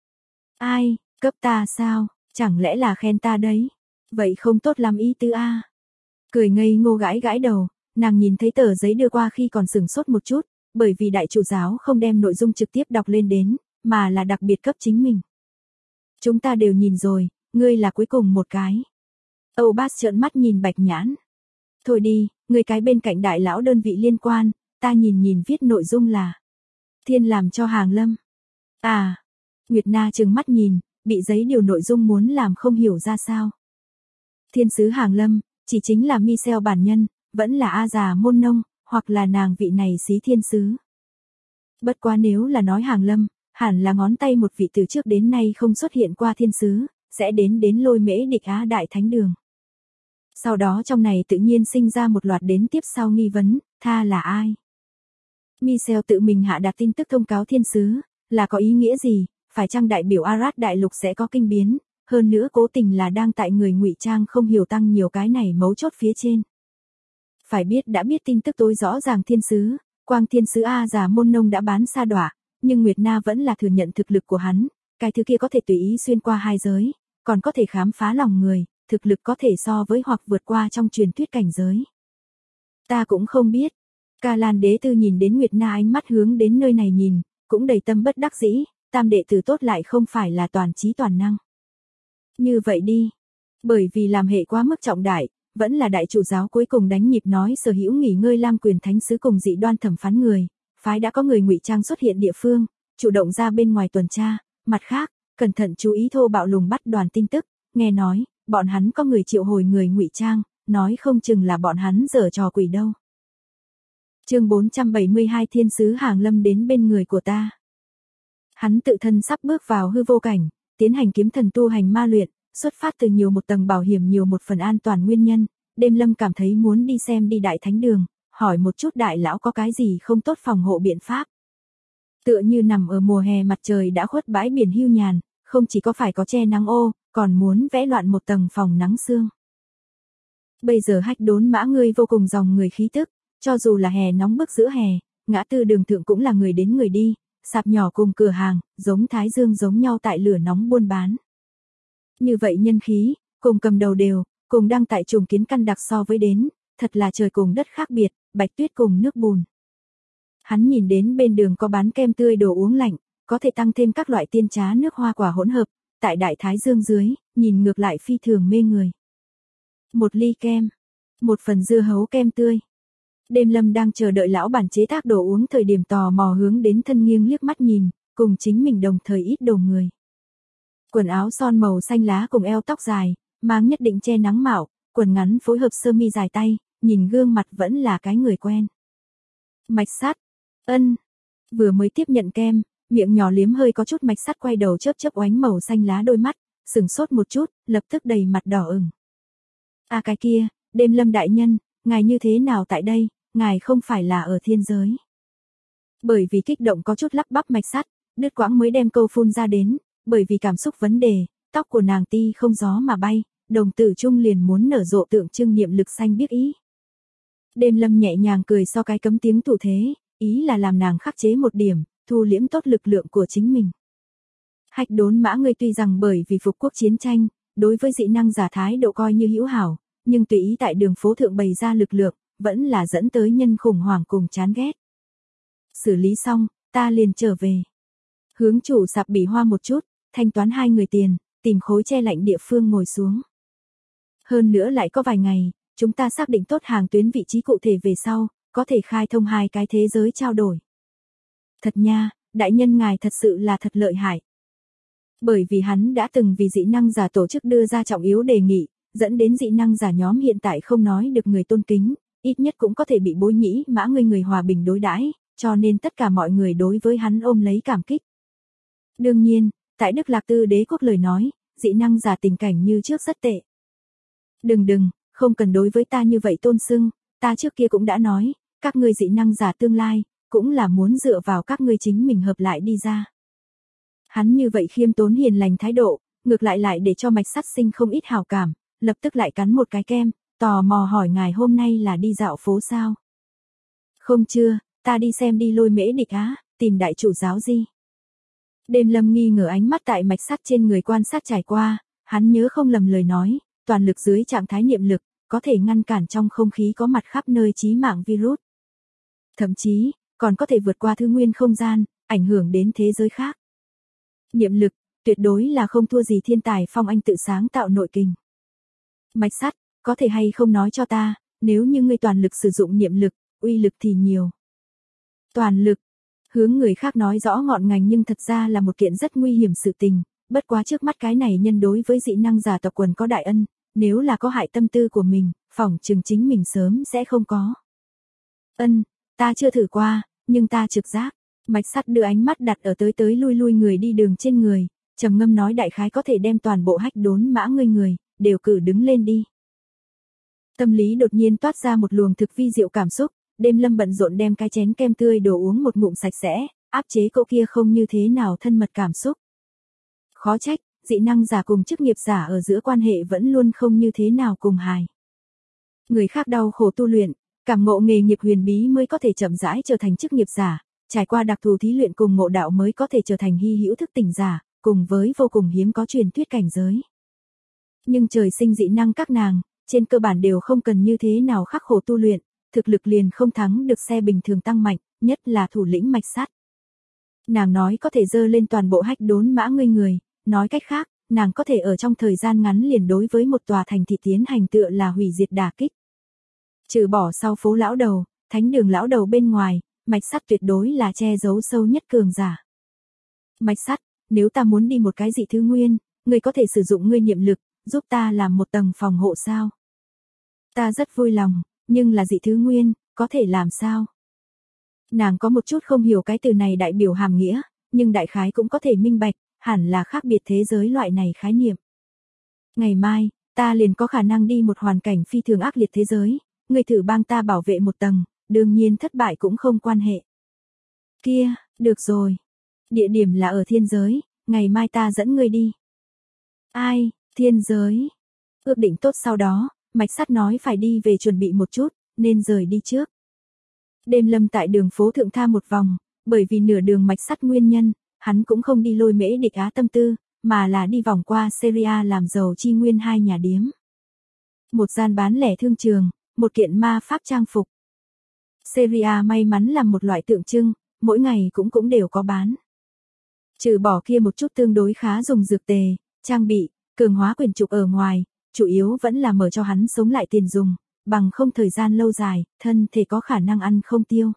Speaker 1: Ai, cấp ta sao, chẳng lẽ là khen ta đấy? Vậy không tốt lắm ý tứ a. Cười ngây ngô gãi đầu, nàng nhìn thấy tờ giấy đưa qua khi còn sửng sốt một chút, bởi vì đại chủ giáo không đem nội dung trực tiếp đọc lên đến, mà là đặc biệt cấp chính mình. Chúng ta đều nhìn rồi, ngươi là cuối cùng một cái. Âu Bass trợn mắt nhìn Bạch Nhãn. Thôi đi, ngươi cái bên cạnh đại lão đơn vị liên quan, ta nhìn viết nội dung là Thiên làm cho Hàng Lâm. À, Nguyệt Na trừng mắt nhìn, bị giấy điều nội dung muốn làm không hiểu ra sao. Thiên sứ Hàng Lâm, chỉ chính là Michel bản nhân, vẫn là A già môn nông, hoặc là nàng vị này xí thiên sứ. Bất quá nếu là nói Hàng Lâm, hẳn là ngón tay một vị từ trước đến nay không xuất hiện qua thiên sứ, sẽ đến Lôi Mễ Địch Á Đại Thánh Đường. Sau đó trong này tự nhiên sinh ra một loạt đến tiếp sau nghi vấn, tha là ai? Michel tự mình hạ đạt tin tức thông cáo thiên sứ, là có ý nghĩa gì, phải chăng đại biểu Arad đại lục sẽ có kinh biến, hơn nữa cố tình là đang tại người ngụy trang không hiểu tăng nhiều cái này mấu chốt phía trên. Phải biết đã biết tin tức tối rõ ràng thiên sứ, quang thiên sứ A già môn nông đã bán sa đọa, nhưng Nguyệt Na vẫn là thừa nhận thực lực của hắn, cái thứ kia có thể tùy ý xuyên qua hai giới, còn có thể khám phá lòng người, thực lực có thể so với hoặc vượt qua trong truyền thuyết cảnh giới. Ta cũng không biết. Ca Lan Đế Tư nhìn đến Nguyệt Na ánh mắt hướng đến nơi này nhìn, cũng đầy tâm bất đắc dĩ, tam đệ tử tốt lại không phải là toàn trí toàn năng. Như vậy đi. Bởi vì làm hệ quá mức trọng đại, vẫn là đại chủ giáo cuối cùng đánh nhịp nói sở hữu nghỉ ngơi Lam Quyền Thánh sứ cùng dị đoan thẩm phán người, phái đã có người ngụy trang xuất hiện địa phương, chủ động ra bên ngoài tuần tra, mặt khác, cẩn thận chú ý thô bạo lùng bắt đoàn tin tức, nghe nói, bọn hắn có người triệu hồi người ngụy trang, nói không chừng là bọn hắn giở trò quỷ đâu. Chương 472 Thiên sứ hàng lâm đến bên người của ta. Hắn tự thân sắp bước vào hư vô cảnh, tiến hành kiếm thần tu hành ma luyện, xuất phát từ nhiều một tầng bảo hiểm nhiều một phần an toàn nguyên nhân, Đêm Lâm cảm thấy muốn đi xem đi Đại Thánh Đường, hỏi một chút đại lão có cái gì không tốt phòng hộ biện pháp. Tựa như nằm ở mùa hè mặt trời đã khuất bãi biển hưu nhàn, không chỉ có phải có che nắng ô, còn muốn vẽ loạn một tầng phòng nắng sương. Bây giờ Hách Đốn Mã ngươi vô cùng dòng người khí tức, cho dù là hè nóng bức giữa hè, ngã tư đường thượng cũng là người đến người đi, sạp nhỏ cùng cửa hàng, giống thái dương giống nhau tại lửa nóng buôn bán. Như vậy nhân khí, cùng cầm đầu đều, cùng đang tại trùng kiến căn đặc so với đến, thật là trời cùng đất khác biệt, bạch tuyết cùng nước bùn. Hắn nhìn đến bên đường có bán kem tươi đồ uống lạnh, có thể tăng thêm các loại tiên trá nước hoa quả hỗn hợp, tại đại thái dương dưới, nhìn ngược lại phi thường mê người. Một ly kem, một phần dưa hấu kem tươi. Đêm Lâm đang chờ đợi lão bản chế tác đồ uống thời điểm tò mò hướng đến thân nghiêng liếc mắt nhìn, cùng chính mình đồng thời ít đầu người. Quần áo son màu xanh lá cùng eo tóc dài, mang nhất định che nắng mạo, quần ngắn phối hợp sơ mi dài tay, nhìn gương mặt vẫn là cái người quen. Mạch Sắt, ân, vừa mới tiếp nhận kem, miệng nhỏ liếm hơi có chút Mạch Sắt quay đầu chớp chớp oánh màu xanh lá đôi mắt, sừng sốt một chút, lập tức đầy mặt đỏ ửng. À cái kia, Đêm Lâm đại nhân, ngài như thế nào tại đây, ngài không phải là ở thiên giới. Bởi vì kích động có chút lắp bắp Mạch Sắt, đứt quãng mới đem câu phun ra đến, bởi vì cảm xúc vấn đề, tóc của nàng ti không gió mà bay, đồng tử trung liền muốn nở rộ tượng trưng niệm lực xanh biếc ý. Đêm Lâm nhẹ nhàng cười so cái cấm tiếng thủ thế, ý là làm nàng khắc chế một điểm, thu liễm tốt lực lượng của chính mình. Hách Đốn Mã ngươi tuy rằng bởi vì phục quốc chiến tranh, đối với dị năng giả thái độ coi như hữu hảo, nhưng tùy ý tại đường phố thượng bày ra lực lượng, vẫn là dẫn tới nhân khủng hoảng cùng chán ghét. Xử lý xong, ta liền trở về. Hướng chủ sạp bỉ hoa một chút, thanh toán 2 người tiền, tìm khối che lạnh địa phương ngồi xuống. Hơn nữa lại có vài ngày, chúng ta xác định tốt hàng tuyến vị trí cụ thể về sau, có thể khai thông 2 cái thế giới trao đổi. Thật nha, đại nhân ngài thật sự là thật lợi hại. Bởi vì hắn đã từng vì dị năng giả tổ chức đưa ra trọng yếu đề nghị, dẫn đến dị năng giả nhóm hiện tại không nói được người tôn kính, ít nhất cũng có thể bị bối nhĩ mã người hòa bình đối đãi, cho nên tất cả mọi người đối với hắn ôm lấy cảm kích. Đương nhiên, tại Đức Lạc Tư Đế quốc lời nói, dị năng giả tình cảnh như trước rất tệ. Đừng, không cần đối với ta như vậy tôn xưng, ta trước kia cũng đã nói, các ngươi dị năng giả tương lai, cũng là muốn dựa vào các ngươi chính mình hợp lại đi ra. Hắn như vậy khiêm tốn hiền lành thái độ, ngược lại để cho Mạch Sắt sinh không ít hảo cảm, lập tức lại cắn một cái kem, tò mò hỏi ngài hôm nay là đi dạo phố sao? Không chưa, ta đi xem đi Lôi Mễ Địch Á, tìm đại chủ giáo gì. Đêm Lâm nghi ngờ ánh mắt tại Mạch Sắt trên người quan sát trải qua, hắn nhớ không lầm lời nói, toàn lực dưới trạng thái niệm lực, có thể ngăn cản trong không khí có mặt khắp nơi chí mạng virus. Thậm chí, còn có thể vượt qua thứ nguyên không gian, ảnh hưởng đến thế giới khác. Niệm lực, tuyệt đối là không thua gì thiên tài Phong Anh tự sáng tạo nội kình. Mạch Sắt, có thể hay không nói cho ta, nếu như ngươi toàn lực sử dụng niệm lực, uy lực thì nhiều. Toàn lực, hướng người khác nói rõ ngọn ngành nhưng thật ra là một kiện rất nguy hiểm sự tình, bất quá trước mắt cái này nhân đối với dị năng giả tộc quần có đại ân, nếu là có hại tâm tư của mình, phỏng chừng chính mình sớm sẽ không có. Ân, ta chưa thử qua, nhưng ta trực giác. Mạch Sắt đưa ánh mắt đặt ở tới lui người đi đường trên người, trầm ngâm nói đại khái có thể đem toàn bộ Hách Đốn Mã người, đều cử đứng lên đi. Tâm lý đột nhiên toát ra một luồng thực vi diệu cảm xúc, Đêm Lâm bận rộn đem cái chén kem tươi đồ uống một ngụm sạch sẽ, áp chế cậu kia không như thế nào thân mật cảm xúc. Khó trách, dị năng giả cùng chức nghiệp giả ở giữa quan hệ vẫn luôn không như thế nào cùng hài. Người khác đau khổ tu luyện, cảm ngộ nghề nghiệp huyền bí mới có thể chậm rãi trở thành chức nghiệp giả, trải qua đặc thù thí luyện cùng ngộ đạo mới có thể trở thành hy hữu thức tỉnh giả, cùng với vô cùng hiếm có truyền thuyết cảnh giới. Nhưng trời sinh dị năng các nàng, trên cơ bản đều không cần như thế nào khắc khổ tu luyện, thực lực liền không thắng được xe bình thường tăng mạnh, nhất là thủ lĩnh mạch sắt. Nàng nói có thể dơ lên toàn bộ hách đốn mã ngươi người, nói cách khác, nàng có thể ở trong thời gian ngắn liền đối với một tòa thành thị tiến hành tựa là hủy diệt đả kích. Trừ bỏ sau phố lão đầu, thánh đường lão đầu bên ngoài, mạch sắt tuyệt đối là che giấu sâu nhất cường giả. Mạch sắt, nếu ta muốn đi một cái dị thứ nguyên, ngươi có thể sử dụng ngươi niệm lực, giúp ta làm một tầng phòng hộ sao? Ta rất vui lòng, nhưng là dị thứ nguyên, có thể làm sao? Nàng có một chút không hiểu cái từ này đại biểu hàm nghĩa, nhưng đại khái cũng có thể minh bạch, hẳn là khác biệt thế giới loại này khái niệm. Ngày mai, ta liền có khả năng đi một hoàn cảnh phi thường ác liệt thế giới, ngươi thử帮ta bảo vệ một tầng, đương nhiên thất bại cũng không quan hệ. Kia, được rồi. Địa điểm là ở thiên giới, ngày mai ta dẫn ngươi đi. Ai, thiên giới? Ước định tốt sau đó, mạch sắt nói phải đi về chuẩn bị một chút, nên rời đi trước. Đêm Lâm tại đường phố thượng tha một vòng, bởi vì nửa đường mạch sắt nguyên nhân, hắn cũng không đi lôi mễ địch Á tâm tư, mà là đi vòng qua Syria làm giàu chi nguyên hai nhà điếm. Một gian bán lẻ thương trường, một kiện ma pháp trang phục. Syria may mắn làm một loại tượng trưng, mỗi ngày cũng đều có bán. Trừ bỏ kia một chút tương đối khá dùng dược tề, trang bị, cường hóa quyền trục ở ngoài, chủ yếu vẫn là mở cho hắn sống lại tiền dùng, bằng không thời gian lâu dài, thân thể có khả năng ăn không tiêu.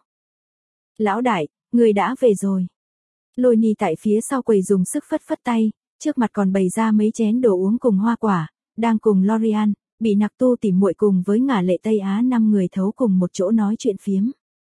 Speaker 1: Lão đại, người đã về rồi. Lôi Ni tại phía sau quầy dùng sức phất phất tay, trước mặt còn bày ra mấy chén đồ uống cùng hoa quả, đang cùng Lorian, bị nặc tu tỉ muội cùng với ngả lệ Tây Á 5 người thấu cùng một chỗ nói chuyện phiếm.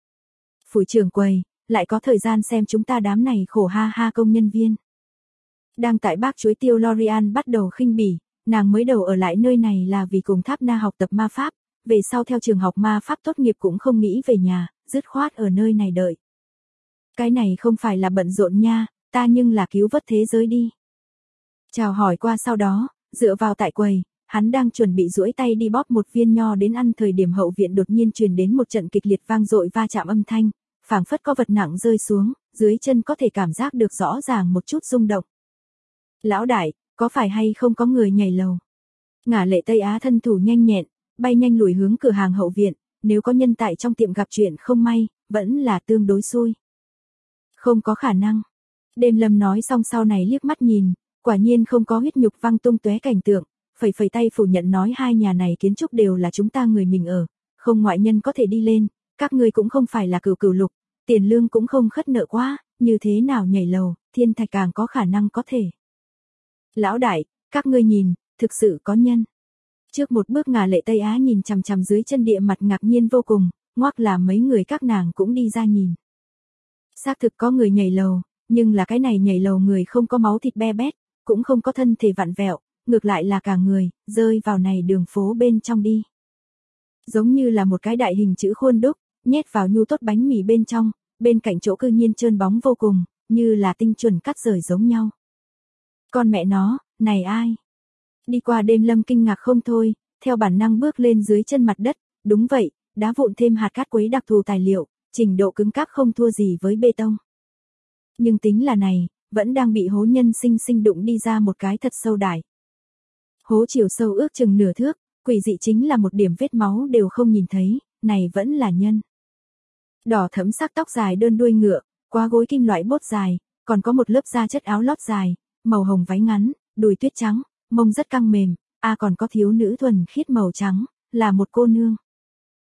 Speaker 1: Phủ trưởng quầy, lại có thời gian xem chúng ta đám này khổ ha ha công nhân viên. Đang tại bác chuối tiêu Lorian bắt đầu khinh bỉ, nàng mới đầu ở lại nơi này là vì cùng Tháp Na học tập ma pháp, về sau theo trường học ma pháp tốt nghiệp cũng không nghĩ về nhà, dứt khoát ở nơi này đợi. Cái này không phải là bận rộn nha, ta nhưng là cứu vớt thế giới đi. Chào hỏi qua sau đó, dựa vào tại quầy, hắn đang chuẩn bị duỗi tay đi bóp một viên nho đến ăn thời điểm hậu viện đột nhiên truyền đến một trận kịch liệt vang dội va chạm âm thanh, phảng phất có vật nặng rơi xuống, dưới chân có thể cảm giác được rõ ràng một chút rung động. Lão đại, có phải hay không có người nhảy lầu? Ngả lệ Tây Á thân thủ nhanh nhẹn, bay nhanh lùi hướng cửa hàng hậu viện, nếu có nhân tại trong tiệm gặp chuyện không may, vẫn là tương đối xui. Không có khả năng. Đêm Lâm nói xong sau này liếc mắt nhìn, quả nhiên không có huyết nhục văng tung tóe cảnh tượng, phẩy phẩy tay phủ nhận nói hai nhà này kiến trúc đều là chúng ta người mình ở, không ngoại nhân có thể đi lên, các ngươi cũng không phải là cửu lục, tiền lương cũng không khất nợ quá, như thế nào nhảy lầu, thiên thạch càng có khả năng có thể. Lão đại, các ngươi nhìn, thực sự có nhân. Trước một bước ngả lệ Tây Á nhìn chằm chằm dưới chân địa mặt ngạc nhiên vô cùng, ngoắc là mấy người các nàng cũng đi ra nhìn. Xác thực có người nhảy lầu, nhưng là cái này nhảy lầu người không có máu thịt be bét, cũng không có thân thể vặn vẹo, ngược lại là cả người, rơi vào này đường phố bên trong đi. Giống như là một cái đại hình chữ khuôn đúc, nhét vào nhu tốt bánh mì bên trong, bên cạnh chỗ cư nhiên trơn bóng vô cùng, như là tinh chuẩn cắt rời giống nhau. Con mẹ nó, này ai? Đi qua Đêm Lâm kinh ngạc không thôi, theo bản năng bước lên dưới chân mặt đất, đúng vậy, đá vụn thêm hạt cát quấy đặc thù tài liệu, trình độ cứng cáp không thua gì với bê tông. Nhưng tính là này, vẫn đang bị hố nhân sinh sinh đụng đi ra một cái thật sâu đại. Hố chiều sâu ước chừng nửa thước, quỷ dị chính là một điểm vết máu đều không nhìn thấy, này vẫn là nhân. Đỏ thẫm sắc tóc dài đơn đuôi ngựa, quá gối kim loại bốt dài, còn có một lớp da chất áo lót dài, màu hồng váy ngắn, đùi tuyết trắng, mông rất căng mềm, còn có thiếu nữ thuần khiết màu trắng, là một cô nương.